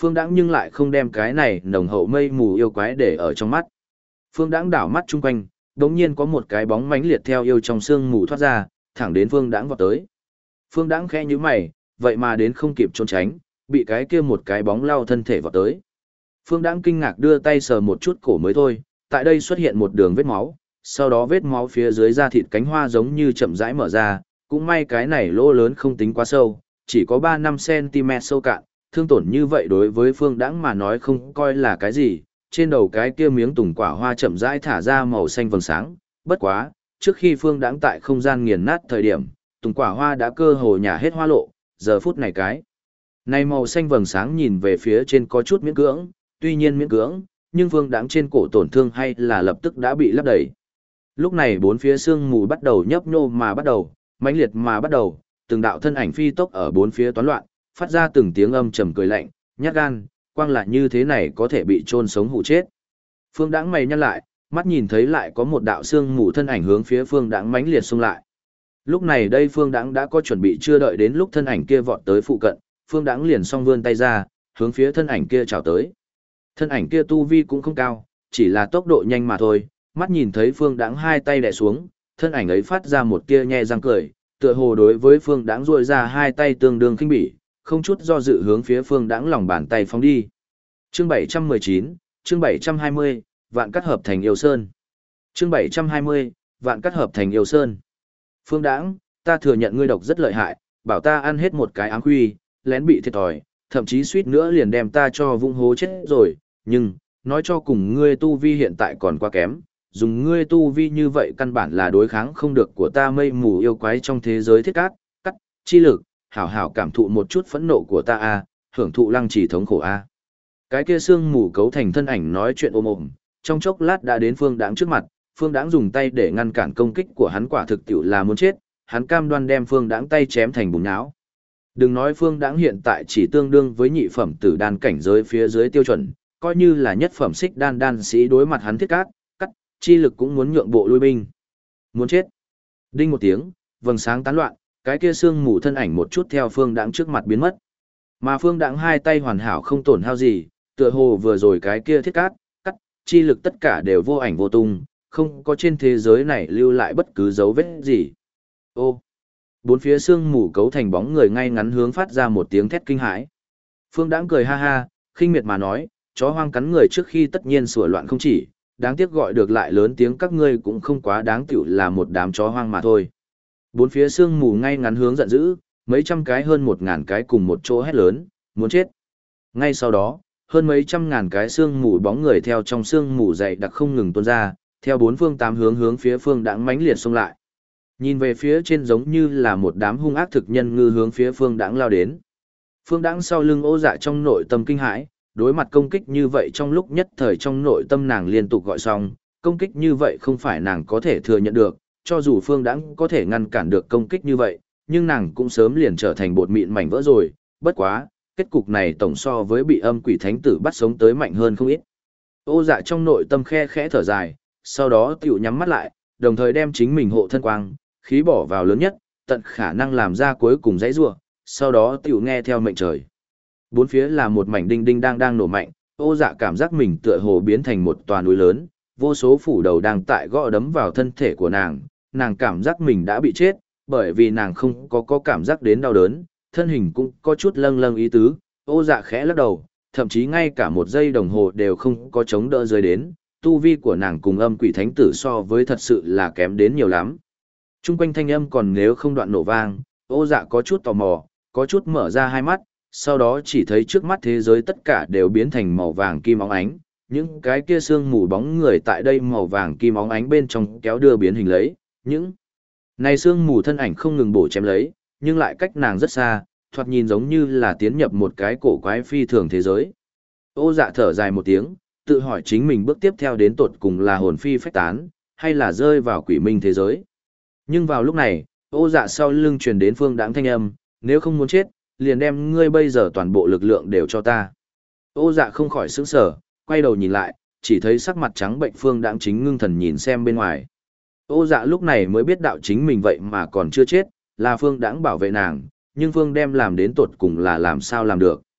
Phương Đãng nhưng lại không đem cái này nồng hậu mây mù yêu quái để ở trong mắt. Phương Đãng đảo mắt chung quanh, đống nhiên có một cái bóng mãnh liệt theo yêu trong sương mù thoát ra, thẳng đến Phương Đãng vọt tới. Phương Đãng khẽ nhíu mày, vậy mà đến không kịp trốn tránh, bị cái kia một cái bóng lao thân thể vọt tới. Phương Đãng kinh ngạc đưa tay sờ một chút cổ mới thôi, tại đây xuất hiện một đường vết máu, sau đó vết máu phía dưới da thịt cánh hoa giống như chậm rãi mở ra, cũng may cái này lỗ lớn không tính quá sâu, chỉ có 3-5 cm sâu cạn, thương tổn như vậy đối với Phương Đãng mà nói không coi là cái gì, trên đầu cái kia miếng tùng quả hoa chậm rãi thả ra màu xanh vầng sáng, bất quá, trước khi Phương Đãng tại không gian nghiền nát thời điểm, tùng quả hoa đã cơ hồ nhả hết hoa lộ, giờ phút này cái này màu xanh vầng sáng nhìn về phía trên có chút miễn cưỡng, tuy nhiên miễn cưỡng, nhưng Phương Đãng trên cổ tổn thương hay là lập tức đã bị lấp đầy. Lúc này bốn phía sương mù bắt đầu nhấp nhô mà bắt đầu, mãnh liệt mà bắt đầu, từng đạo thân ảnh phi tốc ở bốn phía toán loạn, phát ra từng tiếng âm trầm cười lạnh, nhát gan, quang lại như thế này có thể bị chôn sống hụ chết. Phương Đãng mày nhăn lại, mắt nhìn thấy lại có một đạo sương mù thân ảnh hướng phía Phương Đãng mãnh liệt xông lại. Lúc này đây Phương Đãng đã có chuẩn bị chưa đợi đến lúc thân ảnh kia vọt tới phụ cận, Phương Đãng liền song vươn tay ra, hướng phía thân ảnh kia chào tới. Thân ảnh kia tu vi cũng không cao, chỉ là tốc độ nhanh mà thôi, mắt nhìn thấy Phương Đãng hai tay đè xuống, thân ảnh ấy phát ra một tia nhe răng cười, tựa hồ đối với Phương Đãng duỗi ra hai tay tương đương khinh bỉ, không chút do dự hướng phía Phương Đãng lòng bàn tay phóng đi. Chương 719, chương 720, vạn cắt hợp thành yêu sơn. Chương 720, vạn cắt hợp thành yêu sơn. Phương Đãng, ta thừa nhận ngươi độc rất lợi hại, bảo ta ăn hết một cái áng quy, lén bị thiệt thòi, thậm chí suýt nữa liền đem ta cho vung hố chết rồi, nhưng, nói cho cùng ngươi tu vi hiện tại còn quá kém, dùng ngươi tu vi như vậy căn bản là đối kháng không được của ta mây mù yêu quái trong thế giới thiết cát, cắt, chi lực, hảo hảo cảm thụ một chút phẫn nộ của ta a, hưởng thụ lăng trì thống khổ a. Cái kia sương mù cấu thành thân ảnh nói chuyện ôm ôm, trong chốc lát đã đến Phương Đãng trước mặt, Phương Đãng dùng tay để ngăn cản công kích của hắn quả thực tiệu là muốn chết, hắn cam đoan đem Phương Đãng tay chém thành bùn nhão. Đừng nói Phương Đãng hiện tại chỉ tương đương với nhị phẩm tử đan cảnh giới phía dưới tiêu chuẩn, coi như là nhất phẩm xích đan đan sĩ đối mặt hắn thiết cát, cắt, chi lực cũng muốn nhượng bộ lui binh. Muốn chết. Đinh một tiếng, vầng sáng tán loạn, cái kia sương mù thân ảnh một chút theo Phương Đãng trước mặt biến mất. Mà Phương Đãng hai tay hoàn hảo không tổn hao gì, tựa hồ vừa rồi cái kia thiết cát, cắt, chi lực tất cả đều vô ảnh vô tung, không có trên thế giới này lưu lại bất cứ dấu vết gì. Ô! Bốn phía sương mù cấu thành bóng người ngay ngắn hướng phát ra một tiếng thét kinh hãi. Phương Đãng cười ha ha, khinh miệt mà nói, chó hoang cắn người trước khi tất nhiên sủa loạn không chỉ, đáng tiếc gọi được lại lớn tiếng các ngươi cũng không quá đáng tiểu là một đám chó hoang mà thôi. Bốn phía sương mù ngay ngắn hướng giận dữ, mấy trăm cái hơn 1000 cái cùng một chỗ hét lớn, muốn chết. Ngay sau đó, hơn mấy trăm ngàn cái sương mù bóng người theo trong sương mù dày đặc không ngừng tuôn ra, theo bốn phương tám hướng hướng phía Phương Đãng mãnh liệt xông lại. Nhìn về phía trên giống như là một đám hung ác thực nhân ngư hướng phía Phương Đãng lao đến. Phương Đãng sau lưng Ô Dạ trong nội tâm kinh hãi, đối mặt công kích như vậy trong lúc nhất thời trong nội tâm nàng liên tục gọi xong, công kích như vậy không phải nàng có thể thừa nhận được, cho dù Phương Đãng có thể ngăn cản được công kích như vậy, nhưng nàng cũng sớm liền trở thành bột mịn mảnh vỡ rồi, bất quá, kết cục này tổng so với bị âm quỷ thánh tử bắt sống tới mạnh hơn không ít. Ô Dạ trong nội tâm khe khẽ thở dài, sau đó tiểu nhắm mắt lại, đồng thời đem chính mình hộ thân quang, khí bỏ vào lớn nhất, tận khả năng làm ra cuối cùng dãy rủa, sau đó tiểu nghe theo mệnh trời. Bốn phía là một mảnh đinh đinh đang nổ mạnh, Ô Dạ cảm giác mình tựa hồ biến thành một tòa núi lớn, vô số phủ đầu đang tại gõ đấm vào thân thể của nàng cảm giác mình đã bị chết, bởi vì nàng không có cảm giác đến đau đớn, thân hình cũng có chút lâng lâng ý tứ, Ô Dạ khẽ lắc đầu, thậm chí ngay cả một giây đồng hồ đều không có chống đỡ dưới đến, tu vi của nàng cùng âm quỷ thánh tử so với thật sự là kém đến nhiều lắm. Trung quanh thanh âm còn nếu không đoạn nổ vang, Ô Dạ có chút tò mò, có chút mở ra hai mắt, sau đó chỉ thấy trước mắt thế giới tất cả đều biến thành màu vàng kim óng ánh, những cái kia sương mù bóng người tại đây màu vàng kim óng ánh bên trong kéo đưa biến hình lấy, những này sương mù thân ảnh không ngừng bổ chém lấy, nhưng lại cách nàng rất xa, thoạt nhìn giống như là tiến nhập một cái cổ quái phi thường thế giới. Ô Dạ thở dài một tiếng, tự hỏi chính mình bước tiếp theo đến tột cùng là hồn phi phách tán, hay là rơi vào quỷ minh thế giới. Nhưng vào lúc này, Ô Dạ sau lưng truyền đến Phương Đãng thanh âm, nếu không muốn chết, liền đem ngươi bây giờ toàn bộ lực lượng đều cho ta. Ô Dạ không khỏi sững sờ, quay đầu nhìn lại, chỉ thấy sắc mặt trắng bệnh Phương Đãng chính ngưng thần nhìn xem bên ngoài. Ô Dạ lúc này mới biết đạo chính mình vậy mà còn chưa chết, là Phương Đãng bảo vệ nàng, nhưng Phương đem làm đến tột cùng là làm sao làm được.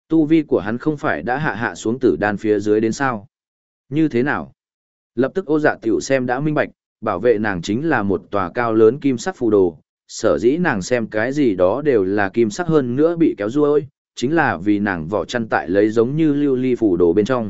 Tu vi của hắn không phải đã hạ xuống tử đan phía dưới đến sao? Như thế nào? Lập tức Ô Dạ tiểu xem đã minh bạch, bảo vệ nàng chính là một tòa cao lớn kim sắc phù đồ, sở dĩ nàng xem cái gì đó đều là kim sắc hơn nữa bị kéo ruôi, chính là vì nàng vỏ chăn tại lấy giống như lưu ly phù đồ bên trong.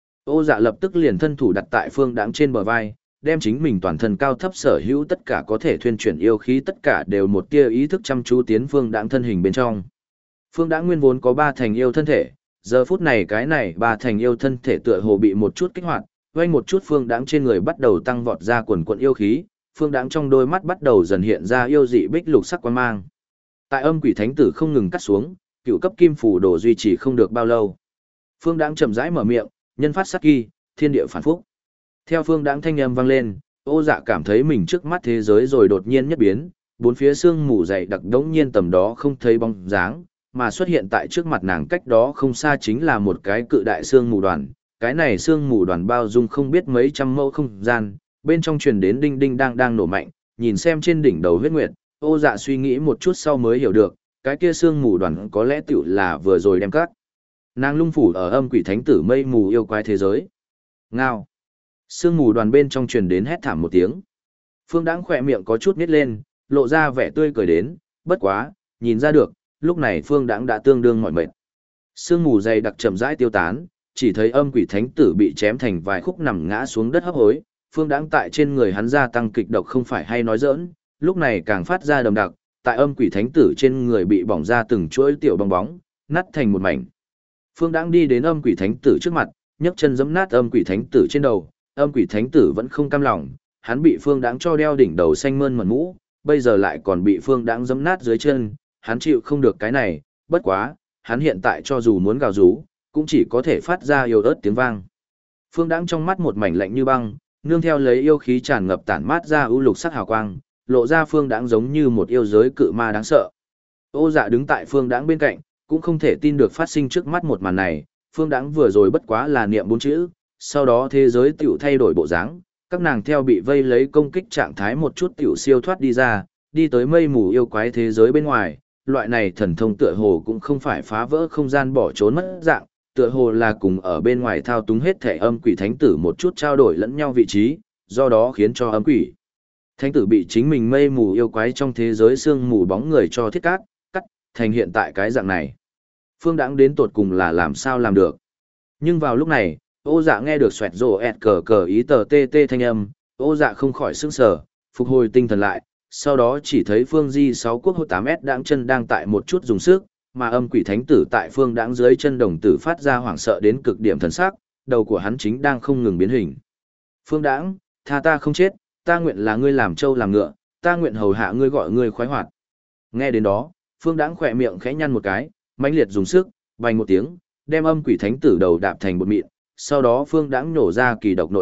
Ô Dạ lập tức liền thân thủ đặt tại Phương Đãng trên bờ vai, đem chính mình toàn thân cao thấp sở hữu tất cả có thể thuyên chuyển yêu khí tất cả đều một tia ý thức chăm chú tiến Phương Đãng thân hình bên trong. Phương Đãng nguyên vốn có 3 thành yêu thân thể, giờ phút này cái này 3 thành yêu thân thể tựa hồ bị một chút kích hoạt, vây một chút Phương Đãng trên người bắt đầu tăng vọt ra quần quần yêu khí, Phương Đãng trong đôi mắt bắt đầu dần hiện ra yêu dị bích lục sắc quang mang. Tại âm quỷ thánh tử không ngừng cắt xuống, cựu cấp kim phù đồ duy trì không được bao lâu. Phương Đãng chậm rãi mở miệng, nhân phát sát kỳ, thiên địa phản phúc. Theo Phương Đãng thanh âm vang lên, Ô Dạ cảm thấy mình trước mắt thế giới rồi đột nhiên nhất biến, bốn phía sương mù dày đặc đống nhiên tầm đó không thấy bóng dáng, mà xuất hiện tại trước mặt nàng cách đó không xa chính là một cái cự đại sương mù đoàn. Cái này sương mù đoàn bao dung không biết mấy trăm mẫu không gian, bên trong truyền đến đinh đinh đang nổ mạnh, nhìn xem trên đỉnh đầu huyết nguyệt, Ô Dạ suy nghĩ một chút sau mới hiểu được, cái kia sương mù đoàn có lẽ tiểu là vừa rồi đem cắt. Nàng lung phủ ở âm quỷ thánh tử mây mù yêu quái thế giới. Ngao. Sương mù đoàn bên trong truyền đến hét thảm một tiếng. Phương Đãng khỏe miệng có chút nít lên, lộ ra vẻ tươi cười đến, bất quá, nhìn ra được, lúc này Phương Đãng đã tương đương mỏi mệt. Sương mù dày đặc chậm rãi tiêu tán, chỉ thấy âm quỷ thánh tử bị chém thành vài khúc nằm ngã xuống đất hấp hối, Phương Đãng tại trên người hắn gia tăng kịch độc không phải hay nói giỡn, lúc này càng phát ra đầm đặc, tại âm quỷ thánh tử trên người bị bỏng ra từng chuỗi tiểu bong bóng, nát thành một mảnh. Phương Đãng đi đến âm quỷ thánh tử trước mặt, nhấc chân giẫm nát âm quỷ thánh tử trên đầu, âm quỷ thánh tử vẫn không cam lòng, hắn bị Phương Đãng cho đeo đỉnh đầu xanh mơn mận mũ, bây giờ lại còn bị Phương Đãng giẫm nát dưới chân, hắn chịu không được cái này, bất quá, hắn hiện tại cho dù muốn gào rú, cũng chỉ có thể phát ra yếu ớt tiếng vang. Phương Đãng trong mắt một mảnh lạnh như băng, nương theo lấy yêu khí tràn ngập tản mát ra ưu lục sắc hào quang, lộ ra Phương Đãng giống như một yêu giới cự ma đáng sợ. Ô Dạ đứng tại Phương Đãng bên cạnh, cũng không thể tin được phát sinh trước mắt một màn này, Phương Đãng vừa rồi bất quá là niệm 4 chữ, sau đó thế giới tiểu thay đổi bộ dáng, các nàng theo bị vây lấy công kích trạng thái một chút tiểu siêu thoát đi ra, đi tới mây mù yêu quái thế giới bên ngoài, loại này thần thông tựa hồ cũng không phải phá vỡ không gian bỏ trốn mất dạng, tựa hồ là cùng ở bên ngoài thao túng hết thể âm quỷ thánh tử một chút trao đổi lẫn nhau vị trí, do đó khiến cho âm quỷ thánh tử bị chính mình mây mù yêu quái trong thế giới sương mù bóng người cho thiết cắt, thành hiện tại cái dạng này. Phương Đãng đến tột cùng là làm sao làm được. Nhưng vào lúc này, Ô Dạ nghe được xoẹt rồ ẹt cờ cờ ý tờ tê tê thanh âm, Ô Dạ không khỏi sững sờ, phục hồi tinh thần lại, sau đó chỉ thấy Phương Di 6 quốc hộ 8S Đãng chân đang tại một chút dùng sức, mà âm quỷ thánh tử tại Phương Đãng dưới chân đồng tử phát ra hoảng sợ đến cực điểm thần sắc, đầu của hắn chính đang không ngừng biến hình. Phương Đãng, tha ta không chết, ta nguyện là ngươi làm trâu làm ngựa, ta nguyện hầu hạ ngươi gọi ngươi khoái hoạt. Nghe đến đó, Phương Đãng khỏe miệng khẽ nhăn một cái, mãnh liệt dùng sức, vang một tiếng, đem âm quỷ thánh tử đầu đạp thành bột mịn, sau đó Phương Đãng nổ ra kỳ độc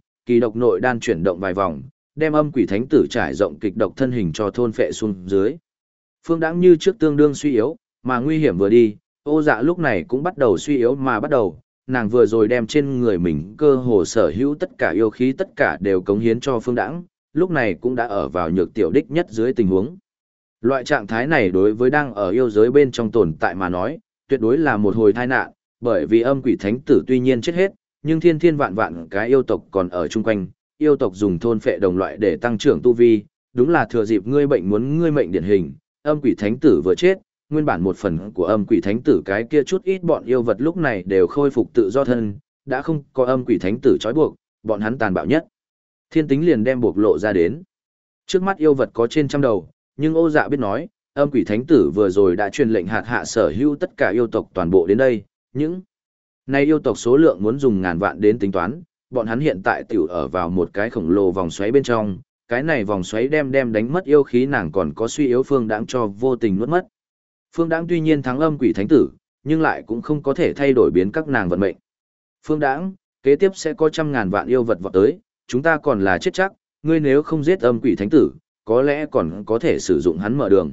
nội đan chuyển động vài vòng, đem âm quỷ thánh tử trải rộng kịch độc thân hình cho thôn phệ xuống dưới. Phương Đãng như trước tương đương suy yếu, mà nguy hiểm vừa đi, Ô Dạ lúc này cũng bắt đầu suy yếu mà bắt đầu, nàng vừa rồi đem trên người mình cơ hồ sở hữu tất cả yêu khí tất cả đều cống hiến cho Phương Đãng, lúc này cũng đã ở vào nhược tiểu đích nhất dưới tình huống. Loại trạng thái này đối với đang ở yêu giới bên trong tồn tại mà nói, tuyệt đối là một hồi tai nạn, bởi vì âm quỷ thánh tử tuy nhiên chết hết, nhưng thiên thiên vạn vạn cái yêu tộc còn ở chung quanh, yêu tộc dùng thôn phệ đồng loại để tăng trưởng tu vi, đúng là thừa dịp ngươi bệnh muốn ngươi mệnh điển hình, âm quỷ thánh tử vừa chết, nguyên bản một phần của âm quỷ thánh tử cái kia chút ít bọn yêu vật lúc này đều khôi phục tự do thân, đã không có âm quỷ thánh tử trói buộc, bọn hắn tàn bạo nhất. Thiên tính liền đem buộc lộ ra đến. Trước mắt yêu vật có trên trăm đầu, nhưng Ô Dạ biết nói, âm quỷ thánh tử vừa rồi đã truyền lệnh hạt hạ sở hữu tất cả yêu tộc toàn bộ đến đây, những nay yêu tộc số lượng muốn dùng ngàn vạn đến tính toán, bọn hắn hiện tại tiểu ở vào một cái khổng lồ vòng xoáy bên trong, cái này vòng xoáy đem đánh mất yêu khí nàng còn có suy yếu Phương Đãng cho vô tình nuốt mất. Phương Đãng tuy nhiên thắng âm quỷ thánh tử, nhưng lại cũng không có thể thay đổi biến các nàng vận mệnh. Phương Đãng, kế tiếp sẽ có trăm ngàn vạn yêu vật vọt tới, chúng ta còn là chết chắc, ngươi nếu không giết âm quỷ thánh tử, có lẽ còn có thể sử dụng hắn mở đường.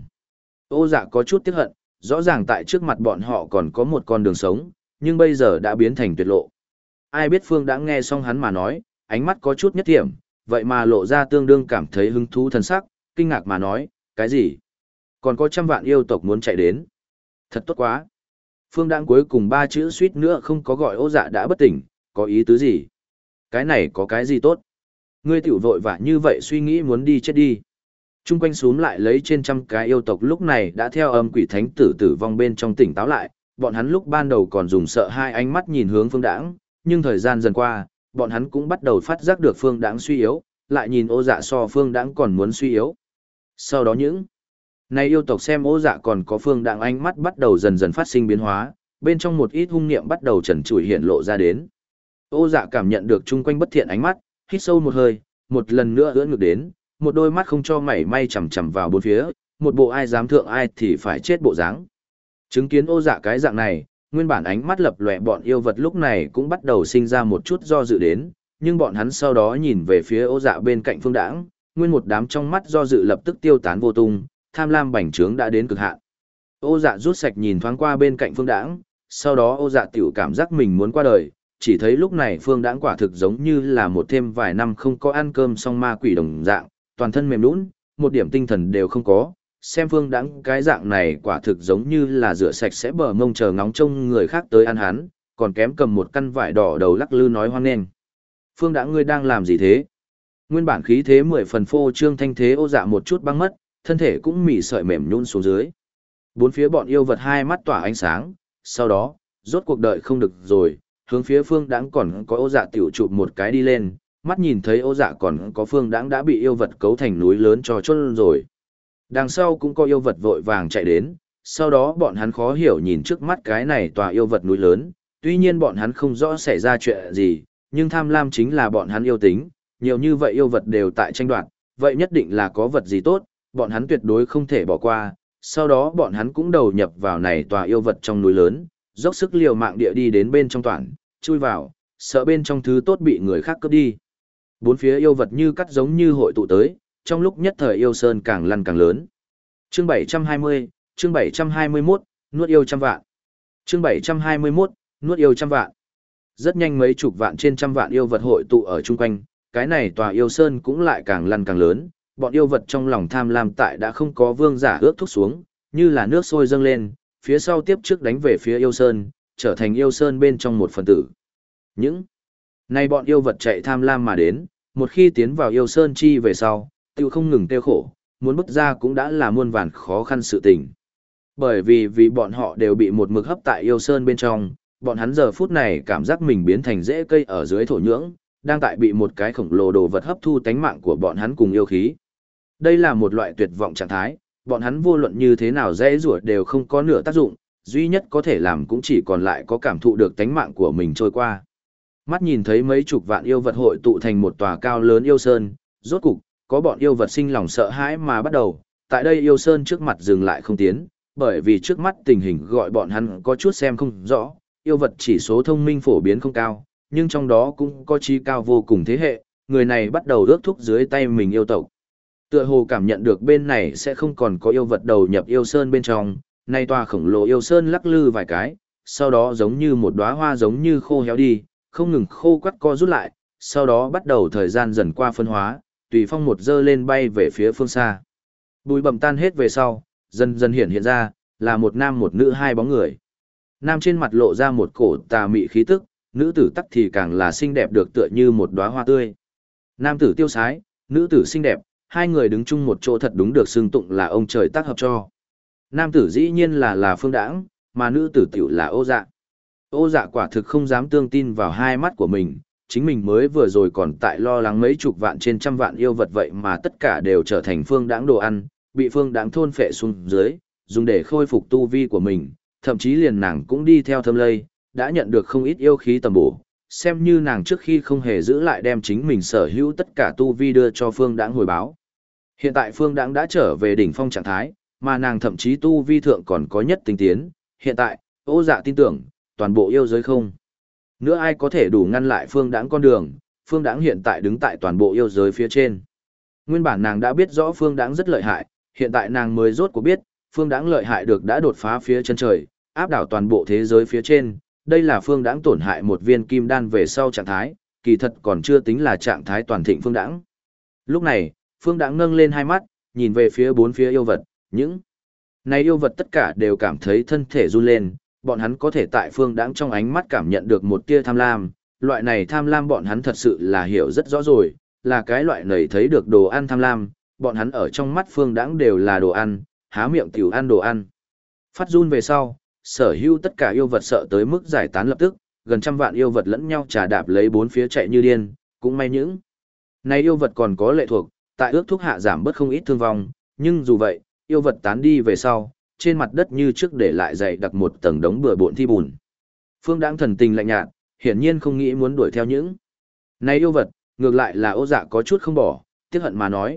Ô Dạ có chút tiếc hận, rõ ràng tại trước mặt bọn họ còn có một con đường sống, nhưng bây giờ đã biến thành tuyệt lộ. Ai biết Phương Đãng nghe xong hắn mà nói, ánh mắt có chút nhất thiểm, vậy mà lộ ra tương đương cảm thấy hứng thú thần sắc, kinh ngạc mà nói, cái gì? Còn có trăm vạn yêu tộc muốn chạy đến. Thật tốt quá. Phương Đãng cuối cùng ba chữ suýt nữa không có gọi Ô Dạ đã bất tỉnh, có ý tứ gì? Cái này có cái gì tốt? Ngươi tiểu vội vã như vậy suy nghĩ muốn đi chết đi. Trung quanh xuống lại lấy trên trăm cái yêu tộc lúc này đã theo âm quỷ thánh tử tử vong bên trong tỉnh táo lại, bọn hắn lúc ban đầu còn dùng sợ hai ánh mắt nhìn hướng Phương Đãng, nhưng thời gian dần qua, bọn hắn cũng bắt đầu phát giác được Phương Đãng suy yếu, lại nhìn Ô Dạ so Phương Đãng còn muốn suy yếu. Sau đó những này yêu tộc xem Ô Dạ còn có Phương Đãng ánh mắt bắt đầu dần dần phát sinh biến hóa, bên trong một ít hung niệm bắt đầu trần trụi hiện lộ ra đến. Ô Dạ cảm nhận được chung quanh bất thiện ánh mắt, hít sâu một hơi, một lần nữa ưỡn ngực đến, một đôi mắt không cho mảy may chằm chằm vào bốn phía, một bộ ai dám thượng ai thì phải chết bộ dáng. Chứng kiến Ô Dạ cái dạng này, nguyên bản ánh mắt lập lòe bọn yêu vật lúc này cũng bắt đầu sinh ra một chút do dự đến, nhưng bọn hắn sau đó nhìn về phía Ô Dạ bên cạnh Phương Đãng, nguyên một đám trong mắt do dự lập tức tiêu tán vô tung, tham lam bành trướng đã đến cực hạn. Ô Dạ rút sạch nhìn thoáng qua bên cạnh Phương Đãng, sau đó Ô Dạ tiểu cảm giác mình muốn qua đời, chỉ thấy lúc này Phương Đãng quả thực giống như là một thêm vài năm không có ăn cơm xong ma quỷ đồng dạng, toàn thân mềm nhũn, một điểm tinh thần đều không có. Xem Phương Đãng cái dạng này quả thực giống như là rửa sạch sẽ bờ mông chờ ngóng trông người khác tới ăn hắn, còn kém cầm một căn vải đỏ đầu lắc lư nói hoan nghênh. Phương Đãng ngươi đang làm gì thế? Nguyên bản khí thế 10 phần phô trương thanh thế Ô Dạ một chút băng mất, thân thể cũng mỉ sợi mềm nhũn xuống dưới. Bốn phía bọn yêu vật hai mắt tỏa ánh sáng, sau đó, rốt cuộc đợi không được rồi, hướng phía Phương Đãng còn có Ô Dạ tiểu chụp một cái đi lên, mắt nhìn thấy Ô Dạ còn có Phương Đãng đã bị yêu vật cấu thành núi lớn cho chôn rồi. Đằng sau cũng có yêu vật vội vàng chạy đến, sau đó bọn hắn khó hiểu nhìn trước mắt cái này tòa yêu vật núi lớn, tuy nhiên bọn hắn không rõ xảy ra chuyện gì, nhưng tham lam chính là bọn hắn yêu tính, nhiều như vậy yêu vật đều tại tranh đoạt, vậy nhất định là có vật gì tốt, bọn hắn tuyệt đối không thể bỏ qua, sau đó bọn hắn cũng đầu nhập vào này tòa yêu vật trong núi lớn, dốc sức liều mạng địa đi đến bên trong toàn, chui vào, sợ bên trong thứ tốt bị người khác cướp đi. Bốn phía yêu vật như cắt giống như hội tụ tới, trong lúc nhất thời yêu sơn càng lăn càng lớn. Chương 720, chương 721, nuốt yêu trăm vạn. Chương 721, nuốt yêu trăm vạn. Rất nhanh mấy chục vạn trên trăm vạn yêu vật hội tụ ở chung quanh, cái này tòa yêu sơn cũng lại càng lăn càng lớn, bọn yêu vật trong lòng tham lam tại đã không có vương giả ước thúc xuống, như là nước sôi dâng lên, phía sau tiếp trước đánh về phía yêu sơn, trở thành yêu sơn bên trong một phần tử. Những này bọn yêu vật chạy tham lam mà đến, một khi tiến vào yêu sơn chi về sau, tiêu không ngừng tiêu khổ, muốn bước ra cũng đã là muôn vàn khó khăn sự tình. Bởi vì bọn họ đều bị một mực hấp tại yêu sơn bên trong, bọn hắn giờ phút này cảm giác mình biến thành rễ cây ở dưới thổ nhưỡng, đang tại bị một cái khổng lồ đồ vật hấp thu tánh mạng của bọn hắn cùng yêu khí. Đây là một loại tuyệt vọng trạng thái, bọn hắn vô luận như thế nào dễ rủa đều không có nửa tác dụng, duy nhất có thể làm cũng chỉ còn lại có cảm thụ được tánh mạng của mình trôi qua. Mắt nhìn thấy mấy chục vạn yêu vật hội tụ thành một tòa cao lớn yêu sơn, rốt cục, có bọn yêu vật sinh lòng sợ hãi mà bắt đầu, tại đây yêu sơn trước mặt dừng lại không tiến, bởi vì trước mắt tình hình gọi bọn hắn có chút xem không rõ, yêu vật chỉ số thông minh phổ biến không cao, nhưng trong đó cũng có trí cao vô cùng thế hệ, người này bắt đầu ước thúc dưới tay mình yêu tộc. Tựa hồ cảm nhận được bên này sẽ không còn có yêu vật đầu nhập yêu sơn bên trong, nay tòa khổng lồ yêu sơn lắc lư vài cái, sau đó giống như một đóa hoa giống như khô héo đi, không ngừng khô quắt co rút lại, sau đó bắt đầu thời gian dần qua phân hóa, tùy phong một dơ lên bay về phía phương xa. Bụi bặm tan hết về sau, dần dần hiện ra, là một nam một nữ hai bóng người. Nam trên mặt lộ ra một cổ tà mị khí tức, nữ tử tắc thì càng là xinh đẹp được tựa như một đóa hoa tươi. Nam tử tiêu sái, nữ tử xinh đẹp, hai người đứng chung một chỗ thật đúng được xưng tụng là ông trời tác hợp cho. Nam tử dĩ nhiên là Phương Đãng, mà nữ tử tiểu là Ô Dạ. Ô Dạ quả thực không dám tương tin vào hai mắt của mình, chính mình mới vừa rồi còn tại lo lắng mấy chục vạn trên trăm vạn yêu vật vậy mà tất cả đều trở thành Phương Đãng đồ ăn, bị Phương Đãng thôn phệ xuống dưới, dùng để khôi phục tu vi của mình, thậm chí liền nàng cũng đi theo thâm lây, đã nhận được không ít yêu khí tầm bổ, xem như nàng trước khi không hề giữ lại đem chính mình sở hữu tất cả tu vi đưa cho Phương Đãng hồi báo. Hiện tại Phương Đãng đã trở về đỉnh phong trạng thái, mà nàng thậm chí tu vi thượng còn có nhất tinh tiến, hiện tại, Ô Dạ tin tưởng, toàn bộ yêu giới không nữa ai có thể đủ ngăn lại Phương Đãng con đường, Phương Đãng hiện tại đứng tại toàn bộ yêu giới phía trên. Nguyên bản nàng đã biết rõ Phương Đãng rất lợi hại, hiện tại nàng mới rốt cuộc biết, Phương Đãng lợi hại được đã đột phá phía chân trời, áp đảo toàn bộ thế giới phía trên, đây là Phương Đãng tổn hại một viên kim đan về sau trạng thái, kỳ thật còn chưa tính là trạng thái toàn thịnh Phương Đãng. Lúc này, Phương Đãng nâng lên hai mắt, nhìn về phía bốn phía yêu vật, những này yêu vật tất cả đều cảm thấy thân thể run lên, bọn hắn có thể tại Phương Đãng trong ánh mắt cảm nhận được một tia tham lam, loại này tham lam bọn hắn thật sự là hiểu rất rõ rồi, là cái loại nảy thấy được đồ ăn tham lam, bọn hắn ở trong mắt Phương Đãng đều là đồ ăn, há miệng tiểu ăn đồ ăn. Phát run về sau, sở hữu tất cả yêu vật sợ tới mức giải tán lập tức, gần trăm vạn yêu vật lẫn nhau trà đạp lấy bốn phía chạy như điên, cũng may những này yêu vật còn có lệ thuộc, tại ước thúc hạ giảm bớt không ít thương vong, nhưng dù vậy, yêu vật tán đi về sau, trên mặt đất như trước để lại dày đặc một tầng đống bừa bộn thi bùn. Phương Đãng thần tình lạnh nhạt, hiển nhiên không nghĩ muốn đuổi theo những này yêu vật, ngược lại là Ô Dạ có chút không bỏ, tiếc hận mà nói,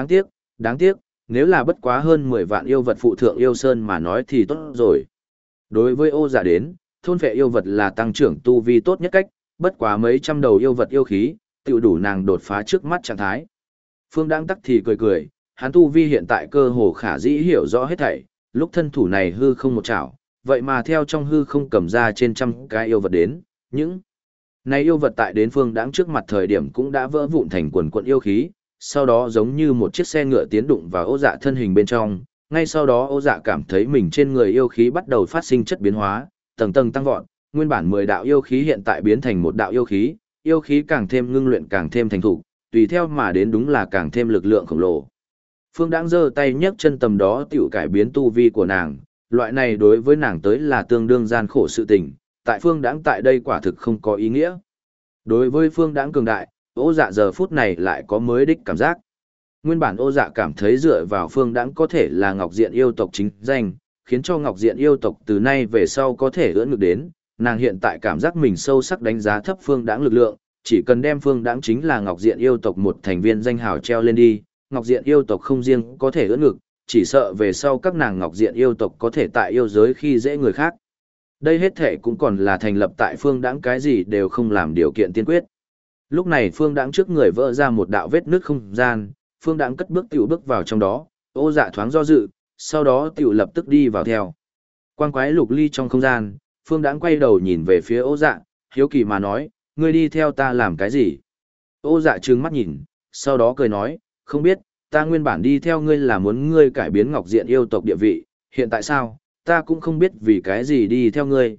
đáng tiếc, nếu là bất quá hơn 10 vạn yêu vật phụ thượng yêu sơn mà nói thì tốt rồi. Đối với Ô Dạ đến, thôn phệ yêu vật là tăng trưởng tu vi tốt nhất cách, bất quá mấy trăm đầu yêu vật yêu khí, tiểu đủ nàng đột phá trước mắt trạng thái. Phương Đãng tắc thì cười, hắn tu vi hiện tại cơ hồ khả dĩ hiểu rõ hết thảy, lúc thân thủ này hư không một chảo, vậy mà theo trong hư không cầm ra trên trăm cái yêu vật đến, những này yêu vật tại đến Phương Đãng trước mặt thời điểm cũng đã vỡ vụn thành quần quần yêu khí, sau đó giống như một chiếc xe ngựa tiến đụng vào Ô Dạ thân hình bên trong, ngay sau đó Ô Dạ cảm thấy mình trên người yêu khí bắt đầu phát sinh chất biến hóa, tầng tầng tăng vọt, nguyên bản 10 đạo yêu khí hiện tại biến thành một đạo yêu khí càng thêm ngưng luyện càng thêm thành thục, tùy theo mà đến đúng là càng thêm lực lượng khổng lồ. Phương Đãng giơ tay nhấc chân tầm đó tiểu cải biến tu vi của nàng, loại này đối với nàng tới là tương đương gian khổ sự tình, tại Phương Đãng tại đây quả thực không có ý nghĩa. Đối với Phương Đãng cường đại, Ô Dạ giờ phút này lại có mới đích cảm giác. Nguyên bản Ô Dạ cảm thấy dựa vào Phương Đãng có thể là Ngọc Diện yêu tộc chính danh, khiến cho Ngọc Diện yêu tộc từ nay về sau có thể ưỡn ngực đến, nàng hiện tại cảm giác mình sâu sắc đánh giá thấp Phương Đãng lực lượng, chỉ cần đem Phương Đãng chính là Ngọc Diện yêu tộc một thành viên danh hào treo lên đi, Ngọc Diện yêu tộc không riêng có thể ưỡn ngực, chỉ sợ về sau các nàng Ngọc Diện yêu tộc có thể tại yêu giới khi dễ người khác. Đây hết thể cũng còn là thành lập tại Phương Đãng cái gì đều không làm điều kiện tiên quyết. Lúc này Phương Đãng trước người vỡ ra một đạo vết nứt không gian, Phương Đãng cất bước tiểu bước vào trong đó, Ô Dạ thoáng do dự, sau đó tiểu lập tức đi vào theo. Quang quái lục ly trong không gian, Phương Đãng quay đầu nhìn về phía Ô Dạ, hiếu kỳ mà nói, ngươi đi theo ta làm cái gì? Ô Dạ trừng mắt nhìn, sau đó cười nói, không biết, ta nguyên bản đi theo ngươi là muốn ngươi cải biến Ngọc Diện yêu tộc địa vị, hiện tại sao, ta cũng không biết vì cái gì đi theo ngươi,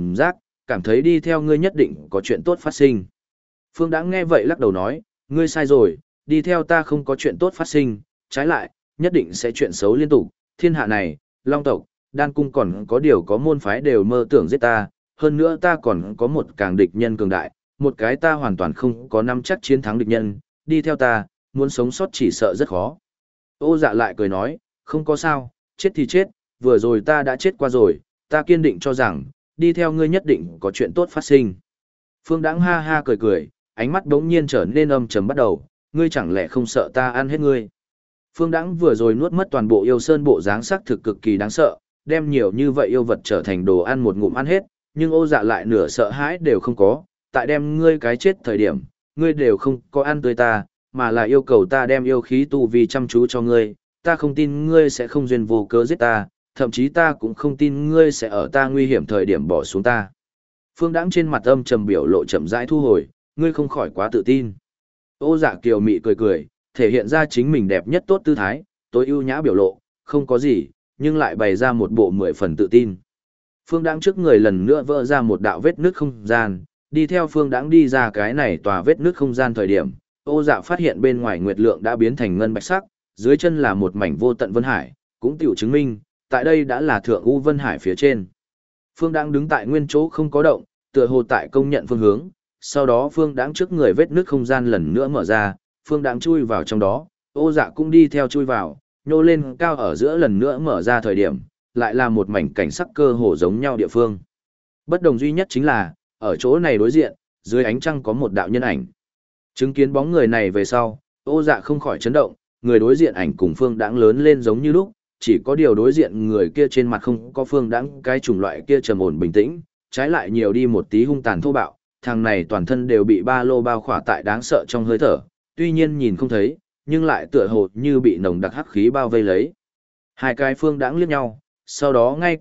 cảm thấy đi theo ngươi nhất định có chuyện tốt phát sinh. Phương Đãng nghe vậy lắc đầu nói, ngươi sai rồi, đi theo ta không có chuyện tốt phát sinh, trái lại, nhất định sẽ chuyện xấu liên tục, thiên hạ này, Long tộc, Đan cung còn có điều có môn phái đều mơ tưởng giết ta, hơn nữa ta còn có một càng địch nhân cường đại, một cái ta hoàn toàn không có nắm chắc chiến thắng địch nhân, đi theo ta, muốn sống sót chỉ sợ rất khó. Ô Dạ lại cười nói, không có sao, chết thì chết, vừa rồi ta đã chết qua rồi, ta kiên định cho rằng, đi theo ngươi nhất định có chuyện tốt phát sinh. Phương Đãng ha ha cười, ánh mắt đống nhiên trở nên âm trầm bắt đầu, ngươi chẳng lẽ không sợ ta ăn hết ngươi. Phương Đãng vừa rồi nuốt mất toàn bộ yêu sơn bộ dáng sắc thực cực kỳ đáng sợ, đem nhiều như vậy yêu vật trở thành đồ ăn một ngụm ăn hết, nhưng Ô Dạ lại nửa sợ hãi đều không có, tại đem ngươi cái chết thời điểm, ngươi đều không có ăn tươi ta, mà là yêu cầu ta đem yêu khí tu vi chăm chú cho ngươi, ta không tin ngươi sẽ không duyên vô cớ giết ta, thậm chí ta cũng không tin ngươi sẽ ở ta nguy hiểm thời điểm bỏ xuống ta. Phương Đãng trên mặt âm trầm biểu lộ chậm rãi thu hồi, ngươi không khỏi quá tự tin. Ô Dạ kiều mị cười, thể hiện ra chính mình đẹp nhất tốt tư thái, tối ưu nhã biểu lộ, không có gì, nhưng lại bày ra một bộ 10 phần tự tin. Phương Đãng trước người lần nữa vỡ ra một đạo vết nứt không gian, đi theo Phương Đãng đi ra cái này tòa vết nứt không gian thời điểm, Ô Dạ phát hiện bên ngoài nguyệt lượng đã biến thành ngân bạch sắc, dưới chân là một mảnh vô tận vân hải, cũng tiểu chứng minh, tại đây đã là thượng u vân hải phía trên. Phương Đãng đứng tại nguyên chỗ không có động, tựa hồ tại công nhận phương hướng, sau đó Phương Đãng trước người vết nứt không gian lần nữa mở ra, Phương Đãng chui vào trong đó, Ô Dạ cũng đi theo chui vào, nhô lên cao ở giữa lần nữa mở ra thời điểm, lại là một mảnh cảnh sắc cơ hồ giống nhau địa phương. Bất đồng duy nhất chính là, ở chỗ này đối diện, dưới ánh trăng có một đạo nhân ảnh. Chứng kiến bóng người này về sau, Ô Dạ không khỏi chấn động, người đối diện ảnh cùng Phương Đãng lớn lên giống như lúc, chỉ có điều đối diện người kia trên mặt không có Phương Đãng cái chủng loại kia trầm ổn bình tĩnh, trái lại nhiều đi một tí hung tàn thô bạo, thằng này toàn thân đều bị ba lô bao khỏa tại đáng sợ trong hơi thở, tuy nhiên nhìn không thấy, nhưng lại tựa hồ như bị nồng đặc hắc khí bao vây lấy. Hai cái Phương Đãng liếc nhau, sau đó ngay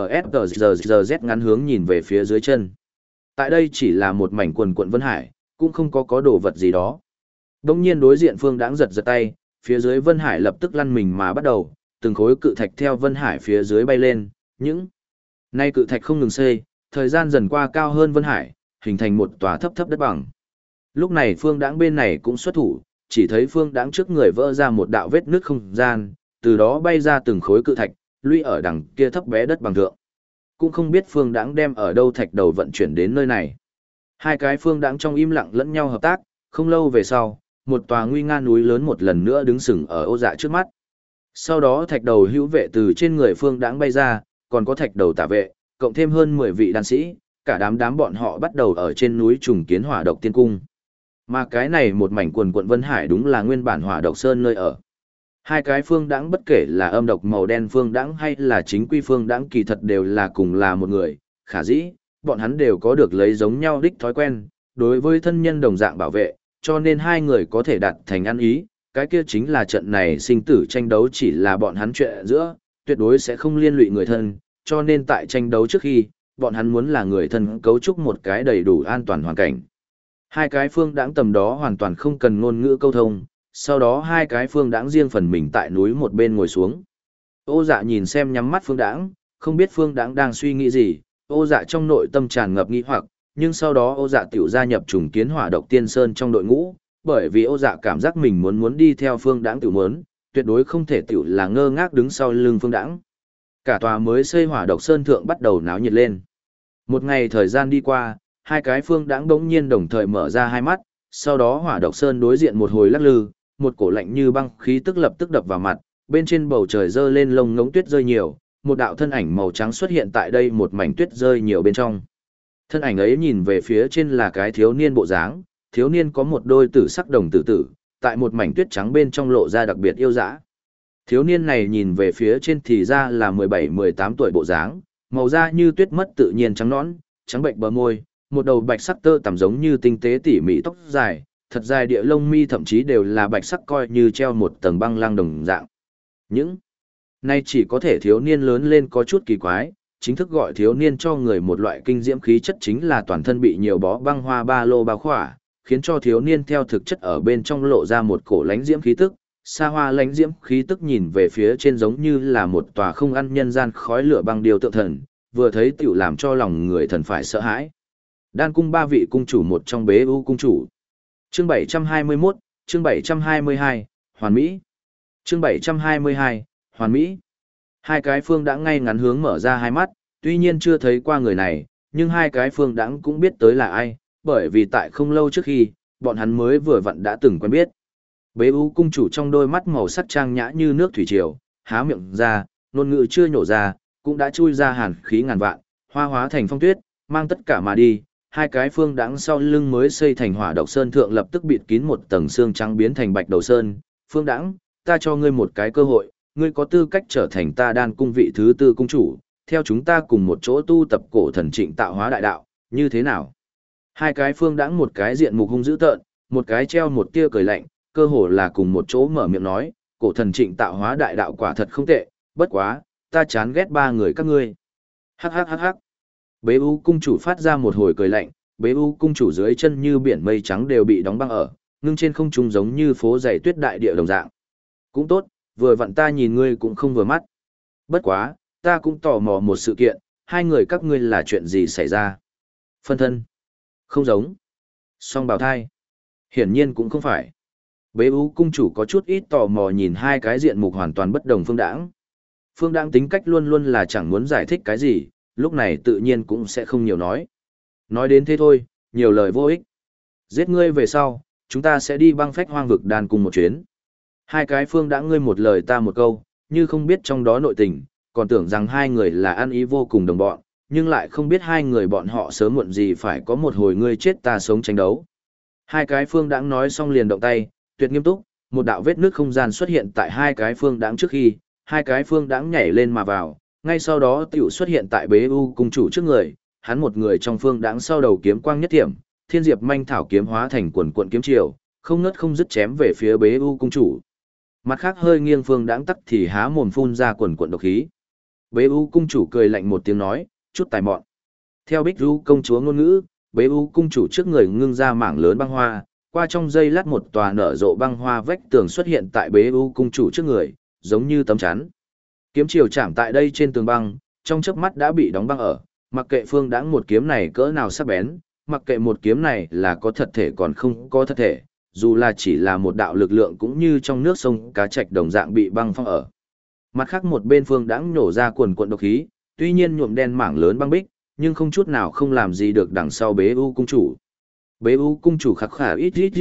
Z ngắn hướng nhìn về phía dưới chân. Tại đây chỉ là một mảnh quần quận vân hải, cũng không có đồ vật gì đó. Đông nhiên đối diện Phương Đãng giật tay, phía dưới vân hải lập tức lăn mình mà bắt đầu, từng khối cự thạch theo vân hải phía dưới bay lên, những Nay cự thạch không ngừng xây, thời gian dần qua cao hơn Vân Hải, hình thành một tòa thấp thấp đất bằng. Lúc này Phương Đãng bên này cũng xuất thủ, chỉ thấy Phương Đãng trước người vỡ ra một đạo vết nứt không gian, từ đó bay ra từng khối cự thạch, lũy ở đằng kia thấp bé đất bằng thượng. Cũng không biết Phương Đãng đem ở đâu thạch đầu vận chuyển đến nơi này. Hai cái Phương Đãng trong im lặng lẫn nhau hợp tác, không lâu về sau, một tòa nguy nga núi lớn một lần nữa đứng sừng ở Ô Dạ trước mắt. Sau đó thạch đầu hữu vệ từ trên người Phương Đãng bay ra, còn có thạch đầu tả vệ, cộng thêm hơn 10 vị đan sĩ, cả đám bọn họ bắt đầu ở trên núi trùng kiến Hỏa Độc Tiên Cung. Mà cái này một mảnh quần quận Vân Hải đúng là nguyên bản Hỏa Độc Sơn nơi ở. Hai cái Phương Đãng bất kể là âm độc màu đen Phương Đãng hay là chính quy Phương Đãng kỳ thật đều là cùng là một người, khả dĩ, bọn hắn đều có được lấy giống nhau đích thói quen, đối với thân nhân đồng dạng bảo vệ, cho nên hai người có thể đạt thành ăn ý, cái kia chính là trận này sinh tử tranh đấu chỉ là bọn hắn chuyện giữa, tuyệt đối sẽ không liên lụy người thân, cho nên tại tranh đấu trước khi, bọn hắn muốn là người thân cấu trúc một cái đầy đủ an toàn hoàn cảnh. Hai cái Phương Đãng tầm đó hoàn toàn không cần ngôn ngữ câu thông, sau đó hai cái Phương Đãng riêng phần mình tại núi một bên ngồi xuống. Ô Dạ nhìn xem nhắm mắt Phương Đãng, không biết Phương Đãng đang suy nghĩ gì, Ô Dạ trong nội tâm tràn ngập nghi hoặc, nhưng sau đó Ô Dạ tiểu gia nhập trùng kiến Hỏa Độc Tiên Sơn trong đội ngũ, bởi vì Ô Dạ cảm giác mình muốn đi theo Phương Đãng tiểu muốn, tuyệt đối không thể tiểu là ngơ ngác đứng sau lưng Phương Đãng. Cả tòa mới xây Hỏa Độc Sơn thượng bắt đầu náo nhiệt lên. Một ngày thời gian đi qua, hai cái Phương Đãng bỗng nhiên đồng thời mở ra hai mắt, sau đó Hỏa Độc Sơn đối diện một hồi lắc lư, một cổ lạnh như băng khí tức lập tức đập vào mặt, bên trên bầu trời dơ lên lông ngỗng tuyết rơi nhiều, một đạo thân ảnh màu trắng xuất hiện tại đây một mảnh tuyết rơi nhiều bên trong. Thân ảnh ấy nhìn về phía trên là cái thiếu niên bộ dáng, thiếu niên có một đôi tử sắc đồng tử tử, tại một mảnh tuyết trắng bên trong lộ ra đặc biệt yêu dã. Thiếu niên này nhìn về phía trên thì ra là 17-18 tuổi bộ dáng, màu da như tuyết mất tự nhiên trắng nõn, trắng bệnh bờ môi, một đầu bạch sắc tơ tằm giống như tinh tế tỉ mỉ tóc dài, thật dài địa lông mi thậm chí đều là bạch sắc coi như treo một tầng băng lăng đồng dạng. Những nay chỉ có thể thiếu niên lớn lên có chút kỳ quái, chính thức gọi thiếu niên cho người một loại kinh diễm khí chất chính là toàn thân bị nhiều bó băng hoa ba lô bao khỏa, khiến cho thiếu niên theo thực chất ở bên trong lộ ra một cổ lánh diễm khí tức, xa hoa lánh diễm khí tức nhìn về phía trên giống như là một tòa không ăn nhân gian khói lửa băng điều tượng thần, vừa thấy tiểu làm cho lòng người thần phải sợ hãi. Đan cung ba vị cung chủ một trong Bế U cung chủ. Chương 721, chương 722, Hoàn Mỹ. Chương 722, Hoàn Mỹ. Hai cái Phương Đãng ngay ngắn hướng mở ra hai mắt, tuy nhiên chưa thấy qua người này, nhưng hai cái Phương Đãng cũng biết tới là ai, bởi vì tại không lâu trước khi, bọn hắn mới vừa vặn đã từng quen biết. Bế U cung chủ trong đôi mắt màu sắc trang nhã như nước thủy triều, há miệng ra, ngôn ngữ chưa nhổ ra, cũng đã chui ra hàn khí ngàn vạn, hoa hóa thành phong tuyết, mang tất cả mà đi. Hai cái Phương Đãng sau lưng mới xây thành Hỏa Độc Sơn thượng lập tức bịt kín một tầng xương trắng biến thành Bạch Đầu Sơn. Phương Đãng, ta cho ngươi một cái cơ hội, ngươi có tư cách trở thành ta Đan cung vị thứ tư cung chủ, theo chúng ta cùng một chỗ tu tập cổ thần trịnh tạo hóa đại đạo, như thế nào? Hai cái Phương Đãng một cái diện mục hung dữ tợn, một cái treo một tia cười lạnh, cơ hồ là cùng một chỗ mở miệng nói, cổ thần trịnh tạo hóa đại đạo quả thật không tệ, bất quá, ta chán ghét ba người các ngươi. Hắc hắc hắc hắc. Bế U cung chủ phát ra một hồi cười lạnh, Bế U cung chủ dưới chân như biển mây trắng đều bị đóng băng ở, ngưng trên không trung giống như phố dày tuyết đại địa đồng dạng. Cũng tốt, vừa vặn ta nhìn ngươi cũng không vừa mắt. Bất quá, ta cũng tò mò một sự kiện, hai người các ngươi là chuyện gì xảy ra? Phân thân? Không giống. Song bào thai? Hiển nhiên cũng không phải. Bế U cung chủ có chút ít tò mò nhìn hai cái diện mục hoàn toàn bất đồng Phương Đãng. Phương Đãng tính cách luôn luôn là chẳng muốn giải thích cái gì, lúc này tự nhiên cũng sẽ không nhiều nói. Nói đến thế thôi, nhiều lời vô ích. Giết ngươi về sau, chúng ta sẽ đi băng phách hoang vực đàn cùng một chuyến. Hai cái Phương Đãng ngươi một lời ta một câu, như không biết trong đó nội tình, còn tưởng rằng hai người là ăn ý vô cùng đồng bọn, nhưng lại không biết hai người bọn họ sớm muộn gì phải có một hồi ngươi chết ta sống tranh đấu. Hai cái Phương Đãng nói xong liền động tay, tuyệt nghiêm túc, một đạo vết nước không gian xuất hiện tại hai cái Phương Đãng trước khi, hai cái Phương Đãng nhảy lên mà vào, ngay sau đó tiểu xuất hiện tại Bế U cung chủ trước người, hắn một người trong Phương Đãng sau đầu kiếm quang nhất thiểm, thiên diệp manh thảo kiếm hóa thành quần quần kiếm triều, không ngớt không dứt chém về phía Bế U cung chủ. Mặt khác hơi nghiêng Phương Đãng tắc thì há mồm phun ra quần quần độc khí. Bế U cung chủ cười lạnh một tiếng nói, chút tài mọn. Theo Bích Du công chúa ngôn ngữ, Bế U cung chủ trước người ngưng ra mảng lớn băng hoa, qua trong giây lát một tòa nở rộ băng hoa vách tường xuất hiện tại Bế U cung chủ trước người, giống như tấm chắn. Kiếm chiều chạm tại đây trên tường băng, trong chớp mắt đã bị đóng băng ở, mặc kệ Phương Đãng một kiếm này cỡ nào sắc bén, mặc kệ một kiếm này là có thật thể còn không có thật thể, dù là chỉ là một đạo lực lượng cũng như trong nước sông cá trạch đồng dạng bị băng phong ở. Mặt khác một bên Phương Đãng nổ ra quần quần độc khí, tuy nhiên nhuộm đen mảng lớn băng bích, nhưng không chút nào không làm gì được đằng sau Bế U cung chủ. Bế U cung chủ khắc khả